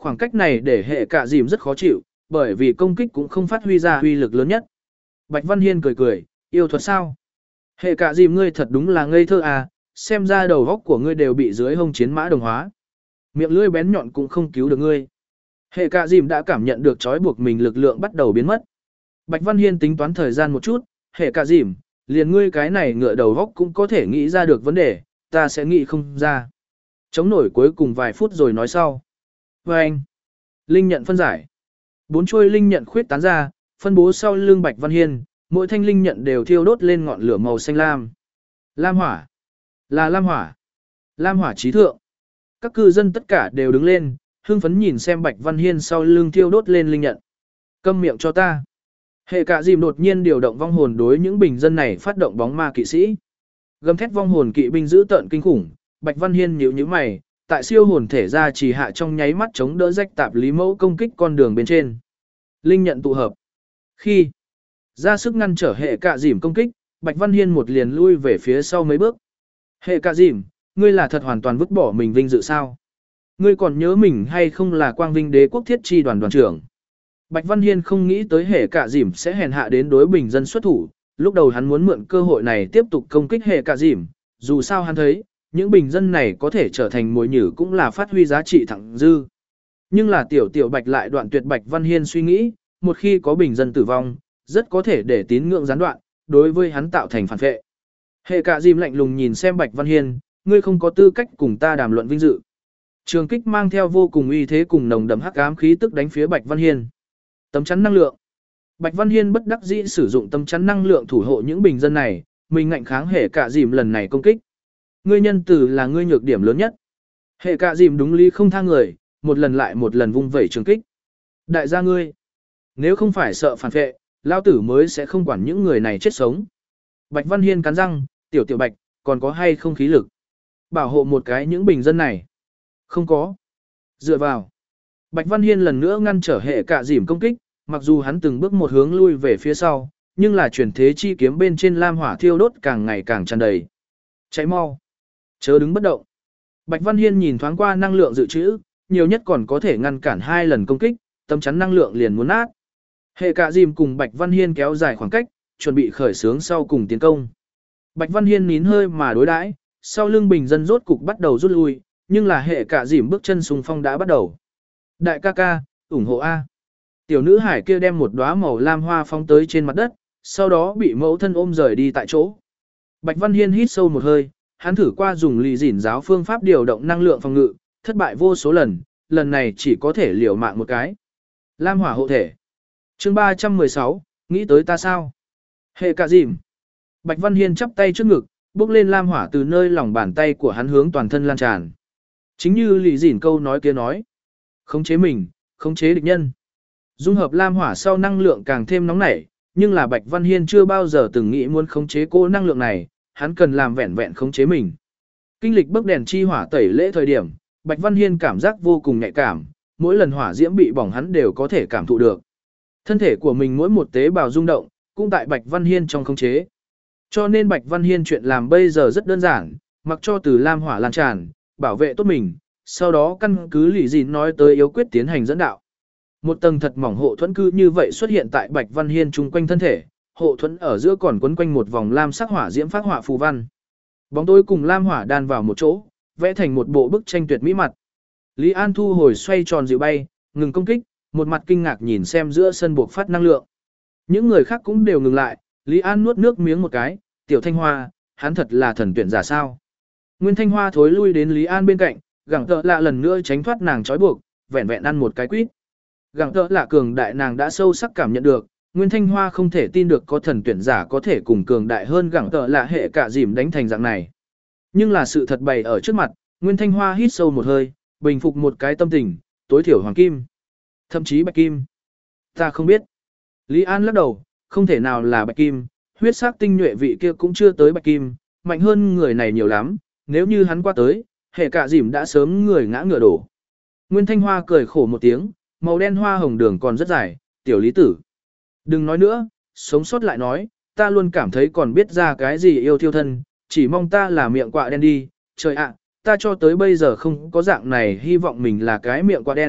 Khoảng cách này để hệ cả dìm rất khó chịu, bởi vì công kích cũng không phát huy ra uy lực lớn nhất. Bạch Văn Hiên cười cười, yêu thuật sao? Hệ cả dìm ngươi thật đúng là ngây thơ à, xem ra đầu góc của ngươi đều bị dưới hông chiến mã đồng hóa. Miệng lưỡi bén nhọn cũng không cứu được ngươi. Hệ cả dìm đã cảm nhận được trói buộc mình lực lượng bắt đầu biến mất. Bạch Văn Hiên tính toán thời gian một chút, hệ cả dìm, liền ngươi cái này ngựa đầu góc cũng có thể nghĩ ra được vấn đề, ta sẽ nghĩ không ra. Chống nổi cuối cùng vài phút rồi nói sau. Và anh, linh nhận phân giải. Bốn chuôi linh nhận khuyết tán ra, phân bố sau lưng Bạch Văn Hiên, mỗi thanh linh nhận đều thiêu đốt lên ngọn lửa màu xanh lam. Lam hỏa, là lam hỏa, lam hỏa trí thượng. Các cư dân tất cả đều đứng lên, hưng phấn nhìn xem Bạch Văn Hiên sau lưng thiêu đốt lên linh nhận. Câm miệng cho ta. Hệ cả dìm đột nhiên điều động vong hồn đối những bình dân này phát động bóng ma kỵ sĩ. Gầm thét vong hồn kỵ binh dữ tợn kinh khủng, Bạch Văn Hiên nhíu nhíu mày, tại siêu hồn thể ra chỉ hạ trong nháy mắt chống đỡ rách tạp lý mẫu công kích con đường bên trên. Linh nhận tụ hợp. Khi ra sức ngăn trở hệ cả dìm công kích, Bạch Văn Hiên một liền lui về phía sau mấy bước. Hệ cả dìm, ngươi là thật hoàn toàn vứt bỏ mình vinh dự sao? Ngươi còn nhớ mình hay không là quang vinh đế quốc thiết chi đoàn đoàn trưởng? Bạch Văn Hiên không nghĩ tới hệ cả dìm sẽ hèn hạ đến đối bình dân xuất thủ, lúc đầu hắn muốn mượn cơ hội này tiếp tục công kích hệ cả dìm, dù sao hắn thấy, những bình dân này có thể trở thành mồi nhử cũng là phát huy giá trị thẳng dư. Nhưng là tiểu tiểu Bạch lại đoạn tuyệt Bạch Văn Hiên suy nghĩ, một khi có bình dân tử vong, rất có thể để tín ngưỡng gián đoạn, đối với hắn tạo thành phản vệ. Hệ cả dìm lạnh lùng nhìn xem Bạch Văn Hiên, ngươi không có tư cách cùng ta đàm luận vinh dự. Trường kích mang theo vô cùng uy thế cùng nồng đậm hắc ám khí tức đánh phía Bạch Văn Hiên. Tấm chắn năng lượng. Bạch Văn Hiên bất đắc dĩ sử dụng tấm chắn năng lượng thủ hộ những bình dân này, mình ngạnh kháng hệ cả dìm lần này công kích. Ngươi nhân từ là ngươi nhược điểm lớn nhất. Hệ cả dìm đúng lý không tha người, một lần lại một lần vung vẩy trường kích. Đại gia ngươi, nếu không phải sợ phản vệ, lao tử mới sẽ không quản những người này chết sống. Bạch Văn Hiên cắn răng, tiểu tiểu Bạch, còn có hay không khí lực? Bảo hộ một cái những bình dân này. Không có. Dựa vào. Bạch Văn Hiên lần nữa ngăn trở hệ cả dìm công kích, mặc dù hắn từng bước một hướng lui về phía sau, nhưng là chuyển thế chi kiếm bên trên lam hỏa thiêu đốt càng ngày càng tràn đầy. Cháy mau. Chớ đứng bất động. Bạch Văn Hiên nhìn thoáng qua năng lượng dự trữ, nhiều nhất còn có thể ngăn cản hai lần công kích, tấm chắn năng lượng liền muốn nát. Hệ cả dìm cùng Bạch Văn Hiên kéo dài khoảng cách, chuẩn bị khởi xướng sau cùng tiến công. Bạch Văn Hiên nín hơi mà đối đãi, sau lưng bình dân rốt cục bắt đầu rút lui, nhưng là hệ cả dìm bước chân xung phong đã bắt đầu. Đại ca ca, ủng hộ A. Tiểu nữ hải kia đem một đóa màu lam hoa phóng tới trên mặt đất, sau đó bị mẫu thân ôm rời đi tại chỗ. Bạch Văn Hiên hít sâu một hơi, hắn thử qua dùng lì dỉn giáo phương pháp điều động năng lượng phòng ngự, thất bại vô số lần, lần này chỉ có thể liều mạng một cái. Lam hỏa hộ thể. Chương ba trăm mười sáu, nghĩ tới ta sao? Hệ cả dìm. Bạch Văn Hiên chắp tay trước ngực, bước lên lam hỏa từ nơi lòng bàn tay của hắn hướng toàn thân lan tràn. Chính như lì dỉn câu nói kia nói. Khống chế mình, khống chế địch nhân. Dung hợp lam hỏa sau năng lượng càng thêm nóng nảy, nhưng là Bạch Văn Hiên chưa bao giờ từng nghĩ muốn khống chế cô năng lượng này, hắn cần làm vẹn vẹn khống chế mình. Kinh lịch bức đèn chi hỏa tẩy lễ thời điểm, Bạch Văn Hiên cảm giác vô cùng nhạy cảm, mỗi lần hỏa diễm bị bỏng hắn đều có thể cảm thụ được. Thân thể của mình mỗi một tế bào rung động, cũng tại Bạch Văn Hiên trong khống chế. Cho nên Bạch Văn Hiên chuyện làm bây giờ rất đơn giản, mặc cho từ lam hỏa lan tràn, bảo vệ tốt mình, sau đó căn cứ lì dìn nói tới yếu quyết tiến hành dẫn đạo. Một tầng thật mỏng hộ thuẫn cư như vậy xuất hiện tại Bạch Văn Hiên chung quanh thân thể, hộ thuẫn ở giữa còn quấn quanh một vòng lam sắc hỏa diễm phát họa phù văn. Bóng tối cùng lam hỏa đan vào một chỗ, vẽ thành một bộ bức tranh tuyệt mỹ mặt. Lý An thu hồi xoay tròn dịu bay, ngừng công kích, một mặt kinh ngạc nhìn xem giữa sân buộc phát năng lượng. Những người khác cũng đều ngừng lại, Lý An nuốt nước miếng một cái, tiểu Thanh Hoa, hắn thật là thần tuyển giả sao. Nguyên Thanh Hoa thối lui đến Lý An bên cạnh, gẳng tợ lạ lần nữa tránh thoát nàng trói buộc, vẹn vẹn ăn một cái quýt. Gẳng tợ lạ cường đại nàng đã sâu sắc cảm nhận được, Nguyên Thanh Hoa không thể tin được có thần tuyển giả có thể cùng cường đại hơn gẳng tợ lạ hệ cả dìm đánh thành dạng này. Nhưng là sự thật bày ở trước mặt, Nguyên Thanh Hoa hít sâu một hơi, bình phục một cái tâm tình, tối thiểu hoàng kim. Thậm chí bạch kim. Ta không biết. Lý An lắc đầu, không thể nào là bạch kim, huyết sắc tinh nhuệ vị kia cũng chưa tới bạch kim, mạnh hơn người này nhiều lắm, nếu như hắn qua tới, hệ cả dìm đã sớm người ngã ngựa đổ. Nguyên Thanh Hoa cười khổ một tiếng, màu đen hoa hồng đường còn rất dài, tiểu lý tử. Đừng nói nữa, sống sót lại nói, ta luôn cảm thấy còn biết ra cái gì yêu thiêu thân, chỉ mong ta là miệng quạ đen đi, trời ạ, ta cho tới bây giờ không có dạng này hy vọng mình là cái miệng quạ đen,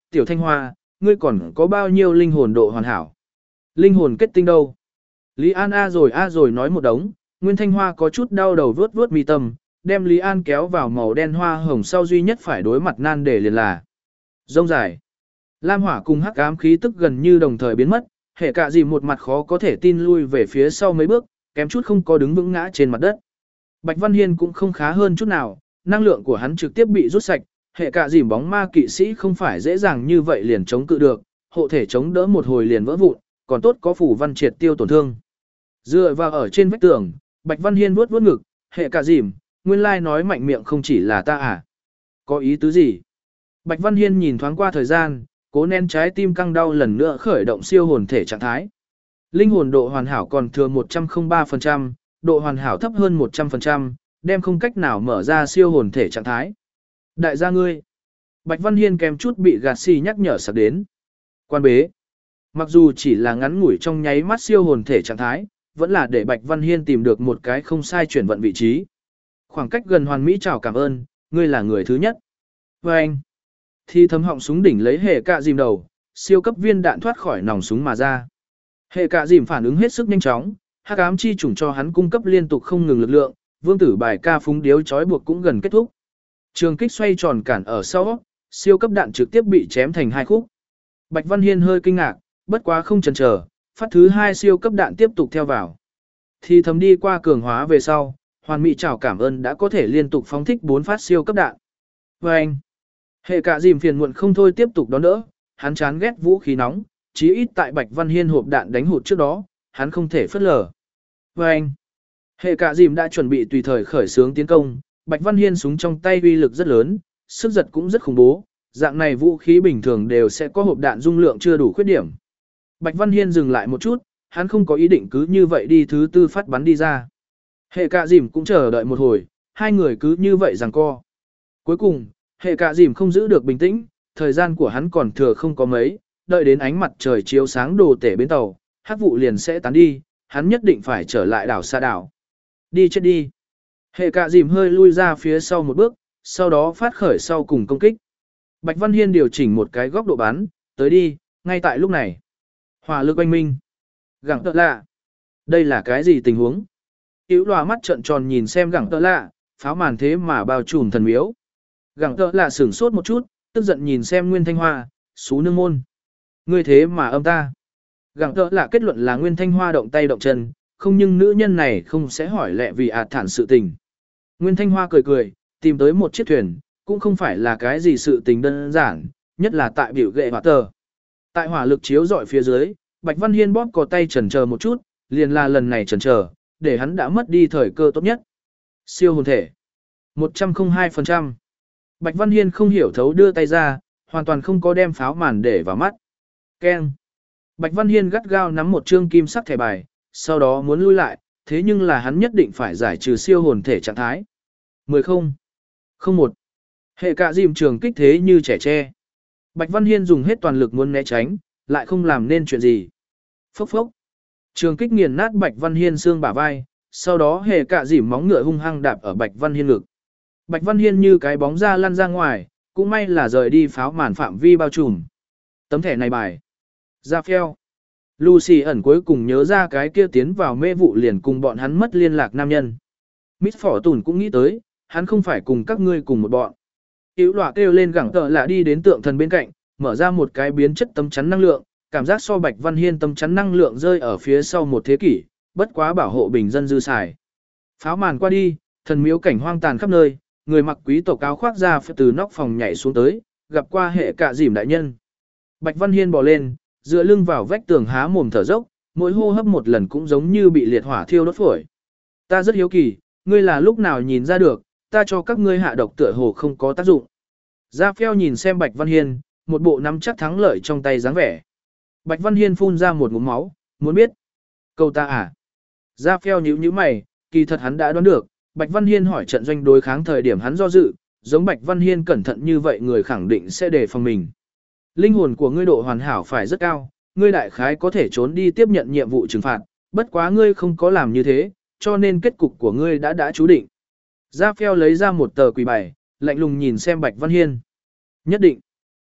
Tiểu Thanh Hoa, ngươi còn có bao nhiêu linh hồn độ hoàn hảo? Linh hồn kết tinh đâu? Lý An a rồi a rồi nói một đống, Nguyên Thanh Hoa có chút đau đầu vuốt vuốt mi tâm, đem Lý An kéo vào màu đen hoa hồng sau duy nhất phải đối mặt nan để liền là rông dài. Lam hỏa cùng hắc ám khí tức gần như đồng thời biến mất, hệ cả gì một mặt khó có thể tin lui về phía sau mấy bước, kém chút không có đứng vững ngã trên mặt đất. Bạch Văn Hiên cũng không khá hơn chút nào, năng lượng của hắn trực tiếp bị rút sạch, hệ cả dìm bóng ma kỵ sĩ không phải dễ dàng như vậy liền chống cự được, hộ thể chống đỡ một hồi liền vỡ vụn, còn tốt có phủ văn triệt tiêu tổn thương. Dựa vào ở trên vách tường, Bạch Văn Hiên vuốt vuốt ngực, hệ cả dìm, nguyên lai nói mạnh miệng không chỉ là ta à? Có ý tứ gì? Bạch Văn Hiên nhìn thoáng qua thời gian, cố nén trái tim căng đau lần nữa khởi động siêu hồn thể trạng thái. Linh hồn độ hoàn hảo còn thừa một trăm lẻ ba phần trăm, độ hoàn hảo thấp hơn một trăm phần trăm, đem không cách nào mở ra siêu hồn thể trạng thái. Đại gia ngươi. Bạch Văn Hiên kèm chút bị gạt xì nhắc nhở sắp đến. Quan bế. Mặc dù chỉ là ngắn ngủi trong nháy mắt siêu hồn thể trạng thái, vẫn là để Bạch Văn Hiên tìm được một cái không sai chuyển vận vị trí. Khoảng cách gần hoàn mỹ chào cảm ơn, ngươi là người thứ nhất. Và anh. Thì thấm họng súng đỉnh lấy hệ cạ dìm đầu, siêu cấp viên đạn thoát khỏi nòng súng mà ra. Hệ cạ dìm phản ứng hết sức nhanh chóng, hắc ám chi trùng cho hắn cung cấp liên tục không ngừng lực lượng, vương tử bài ca phúng điếu trói buộc cũng gần kết thúc. Trường kích xoay tròn cản ở sau, siêu cấp đạn trực tiếp bị chém thành hai khúc. Bạch Văn Hiên hơi kinh ngạc, bất quá không chần chờ, phát thứ hai siêu cấp đạn tiếp tục theo vào. Thì thấm đi qua cường hóa về sau, hoàn mỹ chào cảm ơn đã có thể liên tục phóng thích bốn phát siêu cấp đạn. Và anh, hệ cả dìm phiền muộn không thôi tiếp tục đón đỡ, hắn chán ghét vũ khí nóng, chí ít tại Bạch Văn Hiên hộp đạn đánh hụt trước đó, hắn không thể phớt lờ. Và anh, hệ cả dìm đã chuẩn bị tùy thời khởi xướng tiến công, Bạch Văn Hiên súng trong tay uy lực rất lớn, sức giật cũng rất khủng bố, dạng này vũ khí bình thường đều sẽ có hộp đạn dung lượng chưa đủ khuyết điểm. Bạch Văn Hiên dừng lại một chút, hắn không có ý định cứ như vậy đi thứ tư phát bắn đi ra. Hệ cả dìm cũng chờ đợi một hồi, hai người cứ như vậy giằng co. Cuối cùng, hệ cả dìm không giữ được bình tĩnh, thời gian của hắn còn thừa không có mấy, đợi đến ánh mặt trời chiếu sáng đồ tể bến tàu, hắc vụ liền sẽ tán đi, hắn nhất định phải trở lại đảo xa đảo. Đi chết đi. Hệ cả dìm hơi lui ra phía sau một bước, sau đó phát khởi sau cùng công kích. Bạch Văn Hiên điều chỉnh một cái góc độ bắn, tới đi, ngay tại lúc này. Hỏa lực oanh minh. Gẳng tợ lạ. Đây là cái gì tình huống? Yếu lòa mắt trợn tròn nhìn xem gẳng tợ lạ, pháo màn thế mà bao trùm thần miếu. Gẳng tợ lạ sửng sốt một chút, tức giận nhìn xem Nguyên Thanh Hoa, xú nương môn. Ngươi thế mà âm ta. Gẳng tợ lạ kết luận là Nguyên Thanh Hoa động tay động chân, không nhưng nữ nhân này không sẽ hỏi lẹ vì ạt thản sự tình. Nguyên Thanh Hoa cười cười, tìm tới một chiếc thuyền, cũng không phải là cái gì sự tình đơn giản, nhất là tại biểu ghệ hỏa tờ. Tại hỏa lực chiếu dọi phía dưới, Bạch Văn Hiên bóp có tay chần chờ một chút, liền là lần này chần chờ, để hắn đã mất đi thời cơ tốt nhất. Siêu hồn thể. một trăm lẻ hai phần trăm. Bạch Văn Hiên không hiểu thấu đưa tay ra, hoàn toàn không có đem pháo màn để vào mắt. Keng. Bạch Văn Hiên gắt gao nắm một trương kim sắc thẻ bài, sau đó muốn lui lại, thế nhưng là hắn nhất định phải giải trừ siêu hồn thể trạng thái. mười không. không một. Hệ cả dìm trường kích thế như trẻ tre. Bạch Văn Hiên dùng hết toàn lực muốn né tránh, lại không làm nên chuyện gì. Phốc phốc. Trường kích nghiền nát Bạch Văn Hiên xương bả vai, sau đó hệ cả dìm móng ngựa hung hăng đạp ở Bạch Văn Hiên ngực. Bạch Văn Hiên như cái bóng ra lăn ra ngoài, cũng may là rời đi pháo màn phạm vi bao trùm. Tấm thẻ này bài. Ra phèo. Lucy ẩn cuối cùng nhớ ra cái kia tiến vào mê vụ liền cùng bọn hắn mất liên lạc nam nhân. Miss Phỏ Tùn cũng nghĩ tới, hắn không phải cùng các ngươi cùng một bọn. Yếu lọa kêu lên gẳng tợ lạ đi đến tượng thần bên cạnh, mở ra một cái biến chất tấm chắn năng lượng, cảm giác so Bạch Văn Hiên tấm chắn năng lượng rơi ở phía sau một thế kỷ, bất quá bảo hộ bình dân dư xài. Pháo màn qua đi, thần miếu cảnh hoang tàn khắp nơi, người mặc quý tộc áo khoác ra từ nóc phòng nhảy xuống tới, gặp qua hệ cả dìm đại nhân. Bạch Văn Hiên bò lên, dựa lưng vào vách tường há mồm thở dốc, mỗi hô hấp một lần cũng giống như bị liệt hỏa thiêu đốt phổi. Ta rất hiếu kỳ, ngươi là lúc nào nhìn ra được, ta cho các ngươi hạ độc tựa hồ không có tác dụng. Gia Phèo nhìn xem Bạch Văn Hiên, một bộ nắm chắc thắng lợi trong tay dáng vẻ. Bạch Văn Hiên phun ra một ngụm máu, muốn biết. Câu ta à? Gia Phèo nhíu nhíu mày, kỳ thật hắn đã đoán được, Bạch Văn Hiên hỏi trận doanh đối kháng thời điểm hắn do dự, giống Bạch Văn Hiên cẩn thận như vậy người khẳng định sẽ đề phòng mình. Linh hồn của ngươi độ hoàn hảo phải rất cao, ngươi đại khái có thể trốn đi tiếp nhận nhiệm vụ trừng phạt, bất quá ngươi không có làm như thế, cho nên kết cục của ngươi đã đã chú định. Gia Phèo lấy ra một tờ quỷ bài, lạnh lùng nhìn xem Bạch Văn Hiên. Nhất định.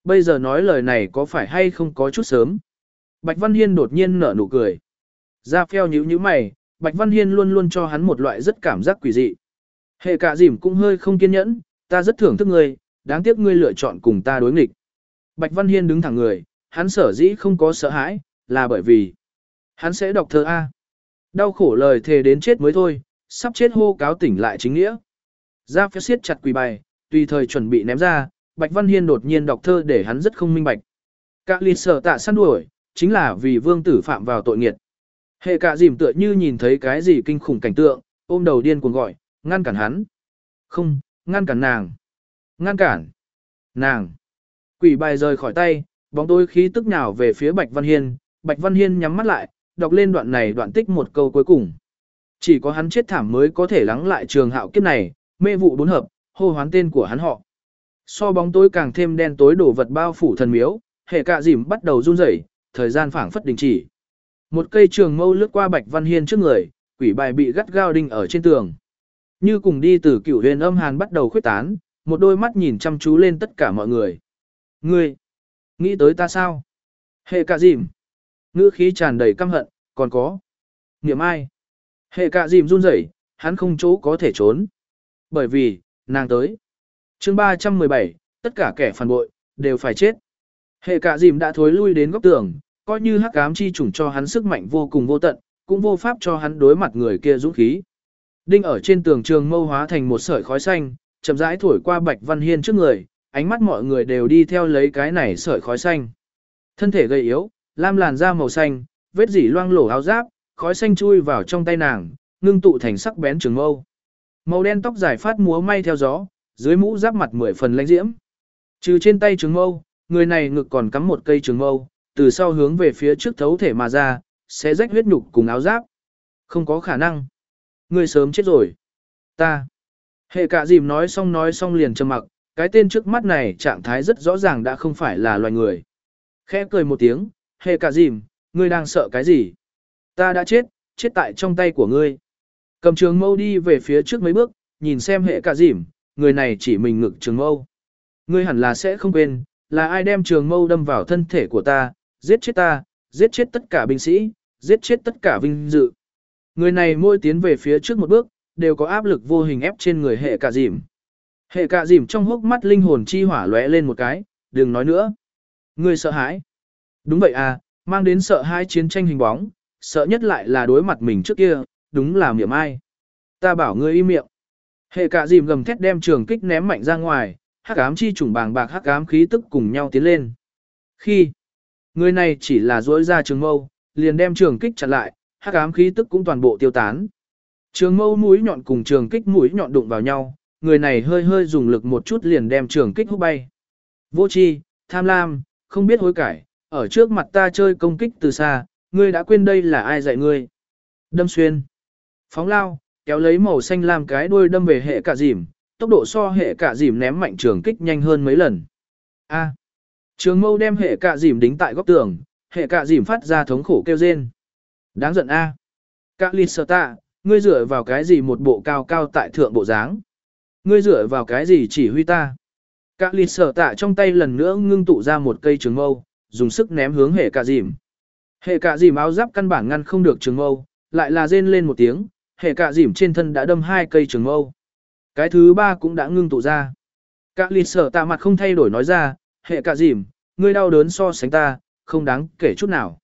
Bây giờ nói lời này có phải hay không có chút sớm? Bạch Văn Hiên đột nhiên nở nụ cười. Ra phèo nhíu nhíu mày, Bạch Văn Hiên luôn luôn cho hắn một loại rất cảm giác quỷ dị. Hệ cả dìm cũng hơi không kiên nhẫn, ta rất thưởng thức ngươi, đáng tiếc ngươi lựa chọn cùng ta đối nghịch. Bạch Văn Hiên đứng thẳng người, hắn sở dĩ không có sợ hãi, là bởi vì hắn sẽ đọc thơ A. Đau khổ lời thề đến chết mới thôi, sắp chết hô cáo tỉnh lại chính nghĩa. Ra phèo siết chặt quỷ bài, tùy thời chuẩn bị ném ra, Bạch Văn Hiên đột nhiên đọc thơ để hắn rất không minh bạch. Các lịch sở tạ săn đuổi, chính là vì vương tử phạm vào tội nghiệt. Hệ cả dìm tựa như nhìn thấy cái gì kinh khủng cảnh tượng, ôm đầu điên cuồng gọi, ngăn cản hắn. Không, ngăn cản nàng. Ngăn cản. Nàng. Quỷ bài rời khỏi tay, bóng tối khí tức nào về phía Bạch Văn Hiên. Bạch Văn Hiên nhắm mắt lại, đọc lên đoạn này đoạn tích một câu cuối cùng. Chỉ có hắn chết thảm mới có thể lắng lại trường hạo kiếp này, mê vụ bốn hợp, hô hoán tên của hắn họ. So bóng tối càng thêm đen tối đổ vật bao phủ thần miếu, hệ cả dìm bắt đầu run rẩy, thời gian phảng phất đình chỉ. Một cây trường mâu lướt qua Bạch Văn Hiên trước người, quỷ bài bị gắt gao đinh ở trên tường. Như cùng đi từ cửu huyền âm hàn bắt đầu khuyết tán, một đôi mắt nhìn chăm chú lên tất cả mọi người. Ngươi, nghĩ tới ta sao? Hệ cả dìm. Ngữ khí tràn đầy căm hận, còn có. Niệm ai? Hệ cả dìm run rẩy, hắn không chỗ có thể trốn. Bởi vì, nàng tới. chương ba trăm mười bảy, tất cả kẻ phản bội, đều phải chết. Hệ cả dìm đã thối lui đến góc tường, coi như hắc ám chi trùng cho hắn sức mạnh vô cùng vô tận, cũng vô pháp cho hắn đối mặt người kia dũng khí. Đinh ở trên tường trường mâu hóa thành một sợi khói xanh, chậm rãi thổi qua Bạch Văn Hiên trước người, ánh mắt mọi người đều đi theo lấy cái này sợi khói xanh. Thân thể gầy yếu, lam làn da màu xanh, vết dỉ loang lổ áo giáp, khói xanh chui vào trong tay nàng, ngưng tụ thành sắc bén trường mâu. Màu đen tóc dài phát múa may theo gió, dưới mũ giáp mặt mười phần lãnh diễm. Trừ trên tay trường mâu, người này ngực còn cắm một cây trường mâu, từ sau hướng về phía trước thấu thể mà ra, sẽ rách huyết nhục cùng áo giáp. Không có khả năng. Người sớm chết rồi. Ta. Hệ cả dìm nói xong nói xong liền trầm mặc, cái tên trước mắt này trạng thái rất rõ ràng đã không phải là loài người. Khẽ cười một tiếng, hệ cả dìm, ngươi đang sợ cái gì? Ta đã chết, chết tại trong tay của ngươi. Cầm trường mâu đi về phía trước mấy bước, nhìn xem hệ cả dìm, người này chỉ mình ngực trường mâu. Ngươi hẳn là sẽ không quên, là ai đem trường mâu đâm vào thân thể của ta, giết chết ta, giết chết tất cả binh sĩ, giết chết tất cả vinh dự. Người này môi tiến về phía trước một bước, đều có áp lực vô hình ép trên người hệ cả dìm. Hệ cả dìm trong hốc mắt linh hồn chi hỏa lóe lên một cái, đừng nói nữa. Ngươi sợ hãi. Đúng vậy à, mang đến sợ hãi chiến tranh hình bóng, sợ nhất lại là đối mặt mình trước kia, đúng là miệng ai. Ta bảo ngươi im miệng. Hệ cả dìm gầm thét đem trường kích ném mạnh ra ngoài, hắc ám chi trùng bàng bạc hắc ám khí tức cùng nhau tiến lên. Khi người này chỉ là duỗi ra trường mâu, liền đem trường kích chặn lại, hắc ám khí tức cũng toàn bộ tiêu tán. Trường mâu mũi nhọn cùng trường kích mũi nhọn đụng vào nhau, người này hơi hơi dùng lực một chút liền đem trường kích hút bay. Vô tri, tham lam, không biết hối cải, ở trước mặt ta chơi công kích từ xa, ngươi đã quên đây là ai dạy ngươi. Đâm xuyên, phóng lao, kéo lấy màu xanh lam cái đuôi đâm về hệ cả dìm, tốc độ so hệ cả dìm ném mạnh trường kích nhanh hơn mấy lần. A. Trường mâu đem hệ cả dìm đính tại góc tường, hệ cả dìm phát ra thống khổ kêu rên. Đáng giận a. Cả lì sở tạ, ngươi dựa vào cái gì một bộ cao cao tại thượng bộ dáng? Ngươi dựa vào cái gì chỉ huy ta? Cả lì sở tạ trong tay lần nữa ngưng tụ ra một cây trường mâu, dùng sức ném hướng hệ cả dìm. Hệ cả dìm áo giáp căn bản ngăn không được trường mâu, lại là rên lên một tiếng, hệ cả dìm trên thân đã đâm hai cây trường mâu. Cái thứ ba cũng đã ngưng tụ ra. Cả lì sở tạ mặt không thay đổi nói ra, hệ cả dìm, ngươi đau đớn so sánh ta, không đáng kể chút nào.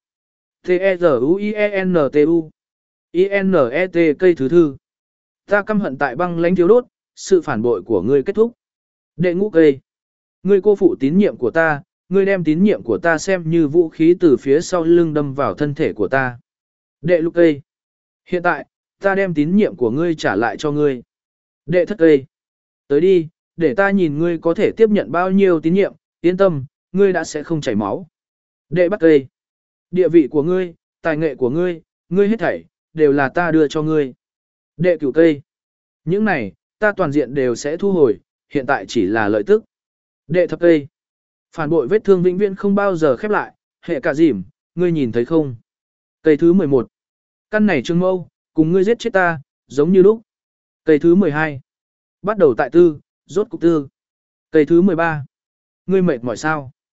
T-E-Z-U-I-E-N-T-U I-N-E-T cây thứ thư. Ta căm hận tại băng lãnh thiếu đốt, sự phản bội của ngươi kết thúc. Đệ ngũ cây. Ngươi cô phụ tín nhiệm của ta, ngươi đem tín nhiệm của ta xem như vũ khí từ phía sau lưng đâm vào thân thể của ta. Đệ lục cây. Hiện tại, ta đem tín nhiệm của ngươi trả lại cho ngươi. Đệ thất cây. Tới đi, để ta nhìn ngươi có thể tiếp nhận bao nhiêu tín nhiệm, yên tâm, ngươi đã sẽ không chảy máu. Đệ bát cây. Địa vị của ngươi, tài nghệ của ngươi, ngươi hết thảy, đều là ta đưa cho ngươi. Đệ cửu cây. Những này, ta toàn diện đều sẽ thu hồi, hiện tại chỉ là lợi tức. Đệ thập cây. Phản bội vết thương vĩnh viễn không bao giờ khép lại, hệ cả dìm, ngươi nhìn thấy không? Cây thứ mười một. Căn này trương mâu, cùng ngươi giết chết ta, giống như lúc. Cây thứ mười hai. Bắt đầu tại tư, rốt cục tư. Cây thứ mười ba. Ngươi mệt mỏi sao?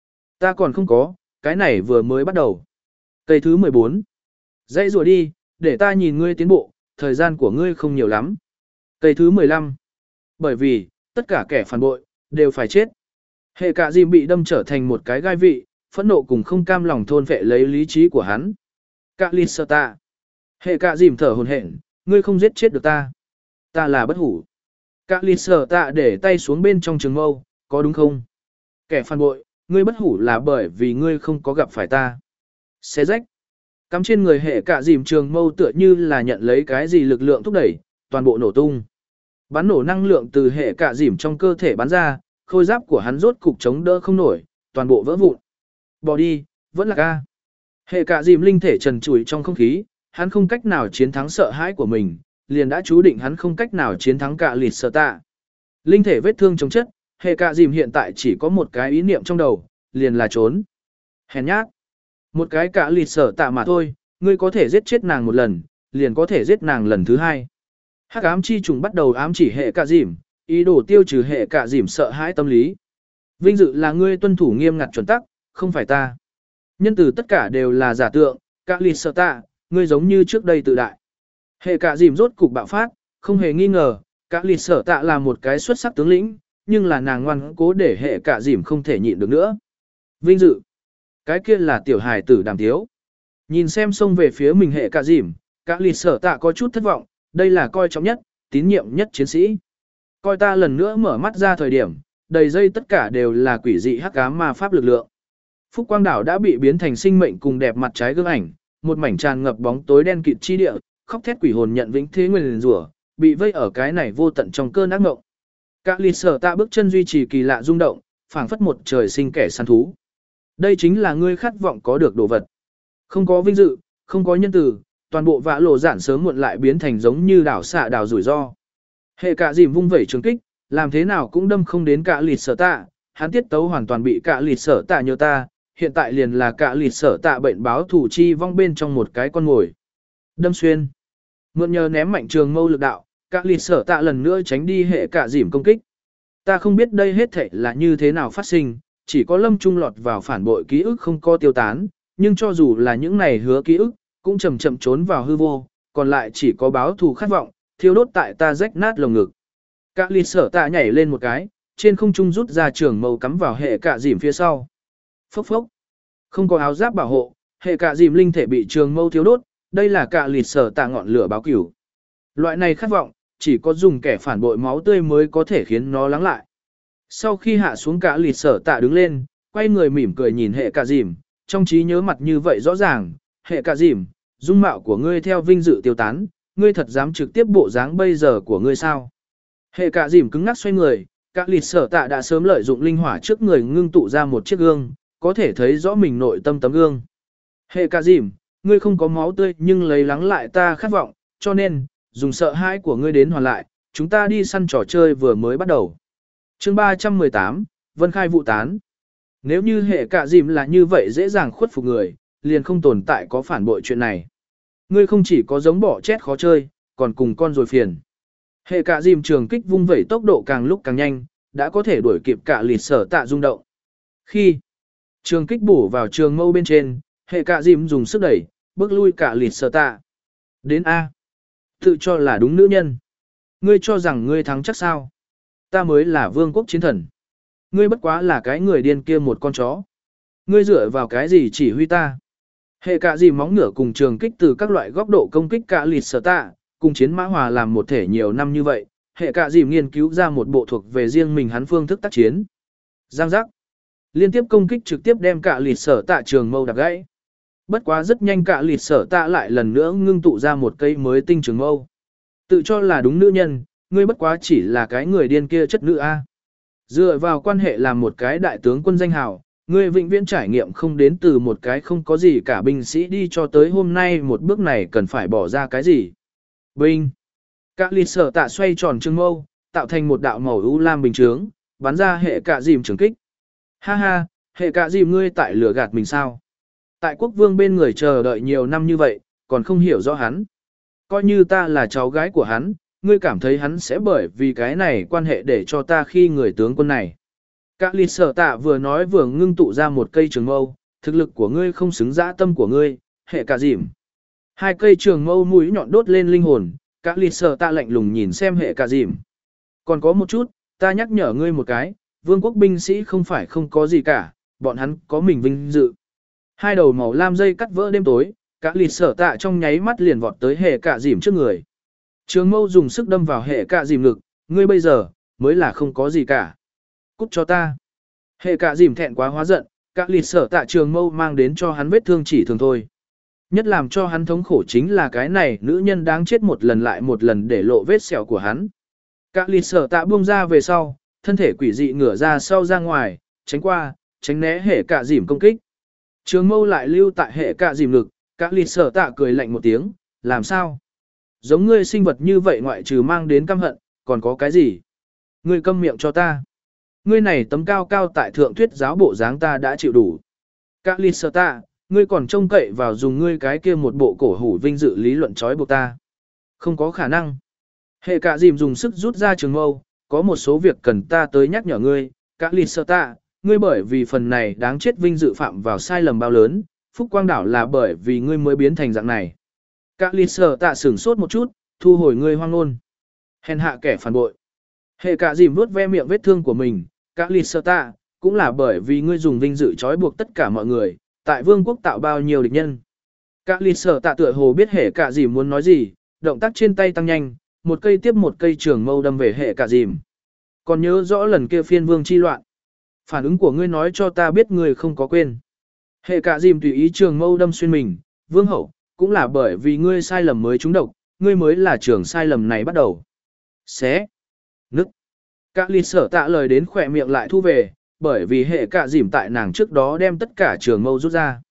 Ta còn không có, cái này vừa mới bắt đầu. Cây thứ mười bốn. Dãy rùa đi, để ta nhìn ngươi tiến bộ, thời gian của ngươi không nhiều lắm. Cây thứ mười lăm. Bởi vì, tất cả kẻ phản bội, đều phải chết. Hệ cả dìm bị đâm trở thành một cái gai vị, phẫn nộ cùng không cam lòng thôn phệ lấy lý trí của hắn. Cả lì sợ tạ. Hệ cả dìm thở hồn hển, ngươi không giết chết được ta. Ta là bất hủ. Cả lì sợ tạ để tay xuống bên trong trường mâu, có đúng không? Kẻ phản bội, ngươi bất hủ là bởi vì ngươi không có gặp phải ta. Xé rách. Cắm trên người hệ cả dìm trường mâu tựa như là nhận lấy cái gì lực lượng thúc đẩy, toàn bộ nổ tung. Bắn nổ năng lượng từ hệ cả dìm trong cơ thể bắn ra, khôi giáp của hắn rốt cục chống đỡ không nổi, toàn bộ vỡ vụn. Bỏ đi, vẫn là ca. Hệ cả dìm linh thể trần trụi trong không khí, hắn không cách nào chiến thắng sợ hãi của mình, liền đã chú định hắn không cách nào chiến thắng cả lịt sợ tạ. Linh thể vết thương chống chất, hệ cả dìm hiện tại chỉ có một cái ý niệm trong đầu, liền là trốn. Hèn nhát. Một cái cả lịt sợ tạ mà thôi, ngươi có thể giết chết nàng một lần, liền có thể giết nàng lần thứ hai. Hắc ám chi trùng bắt đầu ám chỉ hệ cả dìm, ý đồ tiêu trừ hệ cả dìm sợ hãi tâm lý. Vinh dự là ngươi tuân thủ nghiêm ngặt chuẩn tắc, không phải ta. Nhân từ tất cả đều là giả tượng, cả lịt sợ tạ, ngươi giống như trước đây tự đại. Hệ cả dìm rốt cục bạo phát, không hề nghi ngờ, cả lịt sợ tạ là một cái xuất sắc tướng lĩnh, nhưng là nàng ngoan cố để hệ cả dìm không thể nhịn được nữa. Vinh dự. Cái kia là tiểu hài tử đàm thiếu. Nhìn xem xông về phía mình hệ cả dìm, cả lịt sợ tạ có chút thất vọng, đây là coi trọng nhất, tín nhiệm nhất chiến sĩ. Coi ta lần nữa mở mắt ra thời điểm, đầy dây tất cả đều là quỷ dị hắc ám ma pháp lực lượng. Phúc Quang Đảo đã bị biến thành sinh mệnh cùng đẹp mặt trái gương ảnh, một mảnh tràn ngập bóng tối đen kịt chi địa, khóc thét quỷ hồn nhận vĩnh thế nguyên rủa, bị vây ở cái này vô tận trong cơn ác ngộng. Cả lịt sở tạ bước chân duy trì kỳ lạ rung động, phảng phất một trời sinh kẻ săn thú. Đây chính là ngươi khát vọng có được đồ vật. Không có vinh dự, không có nhân từ, toàn bộ vã lộ giản sớm muộn lại biến thành giống như đảo xạ đảo rủi ro. Hệ cả dìm vung vẩy trường kích, làm thế nào cũng đâm không đến cả lịt sở tạ, hắn tiết tấu hoàn toàn bị cả lịt sở tạ nhớ ta, hiện tại liền là cả lịt sở tạ bệnh báo thủ chi vong bên trong một cái con ngồi. Đâm xuyên. Mượn nhờ ném mạnh trường mâu lực đạo, cả lịt sở tạ lần nữa tránh đi hệ cả dìm công kích. Ta không biết đây hết thảy là như thế nào phát sinh, chỉ có lâm trung lọt vào phản bội ký ức không có tiêu tán, nhưng cho dù là những này hứa ký ức, cũng chậm chậm trốn vào hư vô, còn lại chỉ có báo thù khát vọng, thiêu đốt tại ta rách nát lồng ngực. Cả lịt sở tạ nhảy lên một cái, trên không trung rút ra trường mâu cắm vào hệ cả dìm phía sau. Phốc phốc. Không có áo giáp bảo hộ, hệ cả dìm linh thể bị trường mâu thiêu đốt, đây là cả lịt sở tạ ngọn lửa báo cửu. Loại này khát vọng, chỉ có dùng kẻ phản bội máu tươi mới có thể khiến nó lắng lại. Sau khi hạ xuống cả lịt sở tạ đứng lên, quay người mỉm cười nhìn hệ cả dìm, trong trí nhớ mặt như vậy rõ ràng, hệ cả dìm, dung mạo của ngươi theo vinh dự tiêu tán, ngươi thật dám trực tiếp bộ dáng bây giờ của ngươi sao? Hệ cả dìm cứng ngắc xoay người, cả lịt sở tạ đã sớm lợi dụng linh hỏa trước người ngưng tụ ra một chiếc gương, có thể thấy rõ mình nội tâm tấm gương. Hệ cả dìm, ngươi không có máu tươi nhưng lấy lắng lại ta khát vọng, cho nên, dùng sợ hãi của ngươi đến hoàn lại, chúng ta đi săn trò chơi vừa mới bắt đầu. Chương ba trăm mười tám, Vân Khai vụ tán. Nếu như hệ cả dìm là như vậy dễ dàng khuất phục người, liền không tồn tại có phản bội chuyện này. Ngươi không chỉ có giống bỏ chết khó chơi, còn cùng con rồi phiền. Hệ cả dìm trường kích vung vẩy tốc độ càng lúc càng nhanh, đã có thể đuổi kịp cả lịt sở tạ rung động. Khi trường kích bổ vào trường mâu bên trên, hệ cả dìm dùng sức đẩy, bước lui cả lịt sở tạ. Đến A. Tự cho là đúng nữ nhân. Ngươi cho rằng ngươi thắng chắc sao? Ta mới là vương quốc chiến thần. Ngươi bất quá là cái người điên kia một con chó. Ngươi dựa vào cái gì chỉ huy ta? Hệ cả dìm móng ngựa cùng trường kích từ các loại góc độ công kích cả lịt sở tạ, cùng chiến mã hòa làm một thể nhiều năm như vậy, hệ cả dìm nghiên cứu ra một bộ thuộc về riêng mình hắn phương thức tác chiến. Giang giác. Liên tiếp công kích trực tiếp đem cả lịt sở tạ trường mâu đập gãy. Bất quá rất nhanh cả lịt sở tạ lại lần nữa ngưng tụ ra một cây mới tinh trường mâu. Tự cho là đúng nữ nhân, ngươi bất quá chỉ là cái người điên kia chất nữ A. Dựa vào quan hệ làm một cái đại tướng quân danh hào, ngươi vĩnh viễn trải nghiệm không đến từ một cái không có gì cả binh sĩ đi cho tới hôm nay một bước này cần phải bỏ ra cái gì. Binh. Các lịt sở tạ xoay tròn trường mâu, tạo thành một đạo màu u lam bình chướng, bắn ra hệ cả dìm trường kích. Ha ha, hệ cả dìm ngươi tại lửa gạt mình sao? Tại quốc vương bên người chờ đợi nhiều năm như vậy, còn không hiểu rõ hắn. Coi như ta là cháu gái của hắn, ngươi cảm thấy hắn sẽ bởi vì cái này quan hệ để cho ta khi người tướng quân này. Các lì sở tạ vừa nói vừa ngưng tụ ra một cây trường mâu, thực lực của ngươi không xứng dã tâm của ngươi, hệ cả dìm. Hai cây trường mâu mũi nhọn đốt lên linh hồn, các lì sở tạ lạnh lùng nhìn xem hệ cả dìm. Còn có một chút, ta nhắc nhở ngươi một cái, vương quốc binh sĩ không phải không có gì cả, bọn hắn có mình vinh dự. Hai đầu màu lam dây cắt vỡ đêm tối, các lì sở tạ trong nháy mắt liền vọt tới hệ cả dìm trước người. Trường mâu dùng sức đâm vào hệ cả dìm ngực, ngươi bây giờ, mới là không có gì cả. Cút cho ta. Hệ cả dìm thẹn quá hóa giận, các lì sở tạ trường mâu mang đến cho hắn vết thương chỉ thường thôi. Nhất làm cho hắn thống khổ chính là cái này nữ nhân đáng chết một lần lại một lần để lộ vết sẹo của hắn. Các lì sở tạ buông ra về sau, thân thể quỷ dị ngửa ra sau ra ngoài, tránh qua, tránh né hệ cả dìm công kích. Trường mâu lại lưu tại hệ cả dìm ngực, các lì sở tạ cười lạnh một tiếng, làm sao? Giống ngươi sinh vật như vậy ngoại trừ mang đến căm hận, còn có cái gì? Ngươi câm miệng cho ta. Ngươi này tấm cao cao tại thượng thuyết giáo bộ dáng ta đã chịu đủ. Các lì sở tạ, ngươi còn trông cậy vào dùng ngươi cái kia một bộ cổ hủ vinh dự lý luận trói buộc ta. Không có khả năng. Hệ cả dìm dùng sức rút ra trường mâu, có một số việc cần ta tới nhắc nhở ngươi, các lì sở tạ, ngươi bởi vì phần này đáng chết vinh dự phạm vào sai lầm bao lớn, Phúc Quang Đảo là bởi vì ngươi mới biến thành dạng này. Các lì sở tạ sửng sốt một chút, thu hồi ngươi hoang ngôn. Hèn hạ kẻ phản bội. Hệ cả dìm vuốt ve miệng vết thương của mình, các lì sở tạ, cũng là bởi vì ngươi dùng vinh dự trói buộc tất cả mọi người, tại vương quốc tạo bao nhiêu địch nhân. Các lì sở tạ tựa hồ biết hệ cả dìm muốn nói gì, động tác trên tay tăng nhanh, một cây tiếp một cây trường mâu đâm về hệ cả dìm. Còn nhớ rõ lần kia phiên vương chi loạn. Phản ứng của ngươi nói cho ta biết ngươi không có quên. Hệ cả dìm tùy ý trường mâu đâm xuyên mình, vương hậu, cũng là bởi vì ngươi sai lầm mới trúng độc, ngươi mới là trường sai lầm này bắt đầu. Xé. Nức. Các lì sở tạ lời đến khỏe miệng lại thu về, bởi vì hệ cả dìm tại nàng trước đó đem tất cả trường mâu rút ra.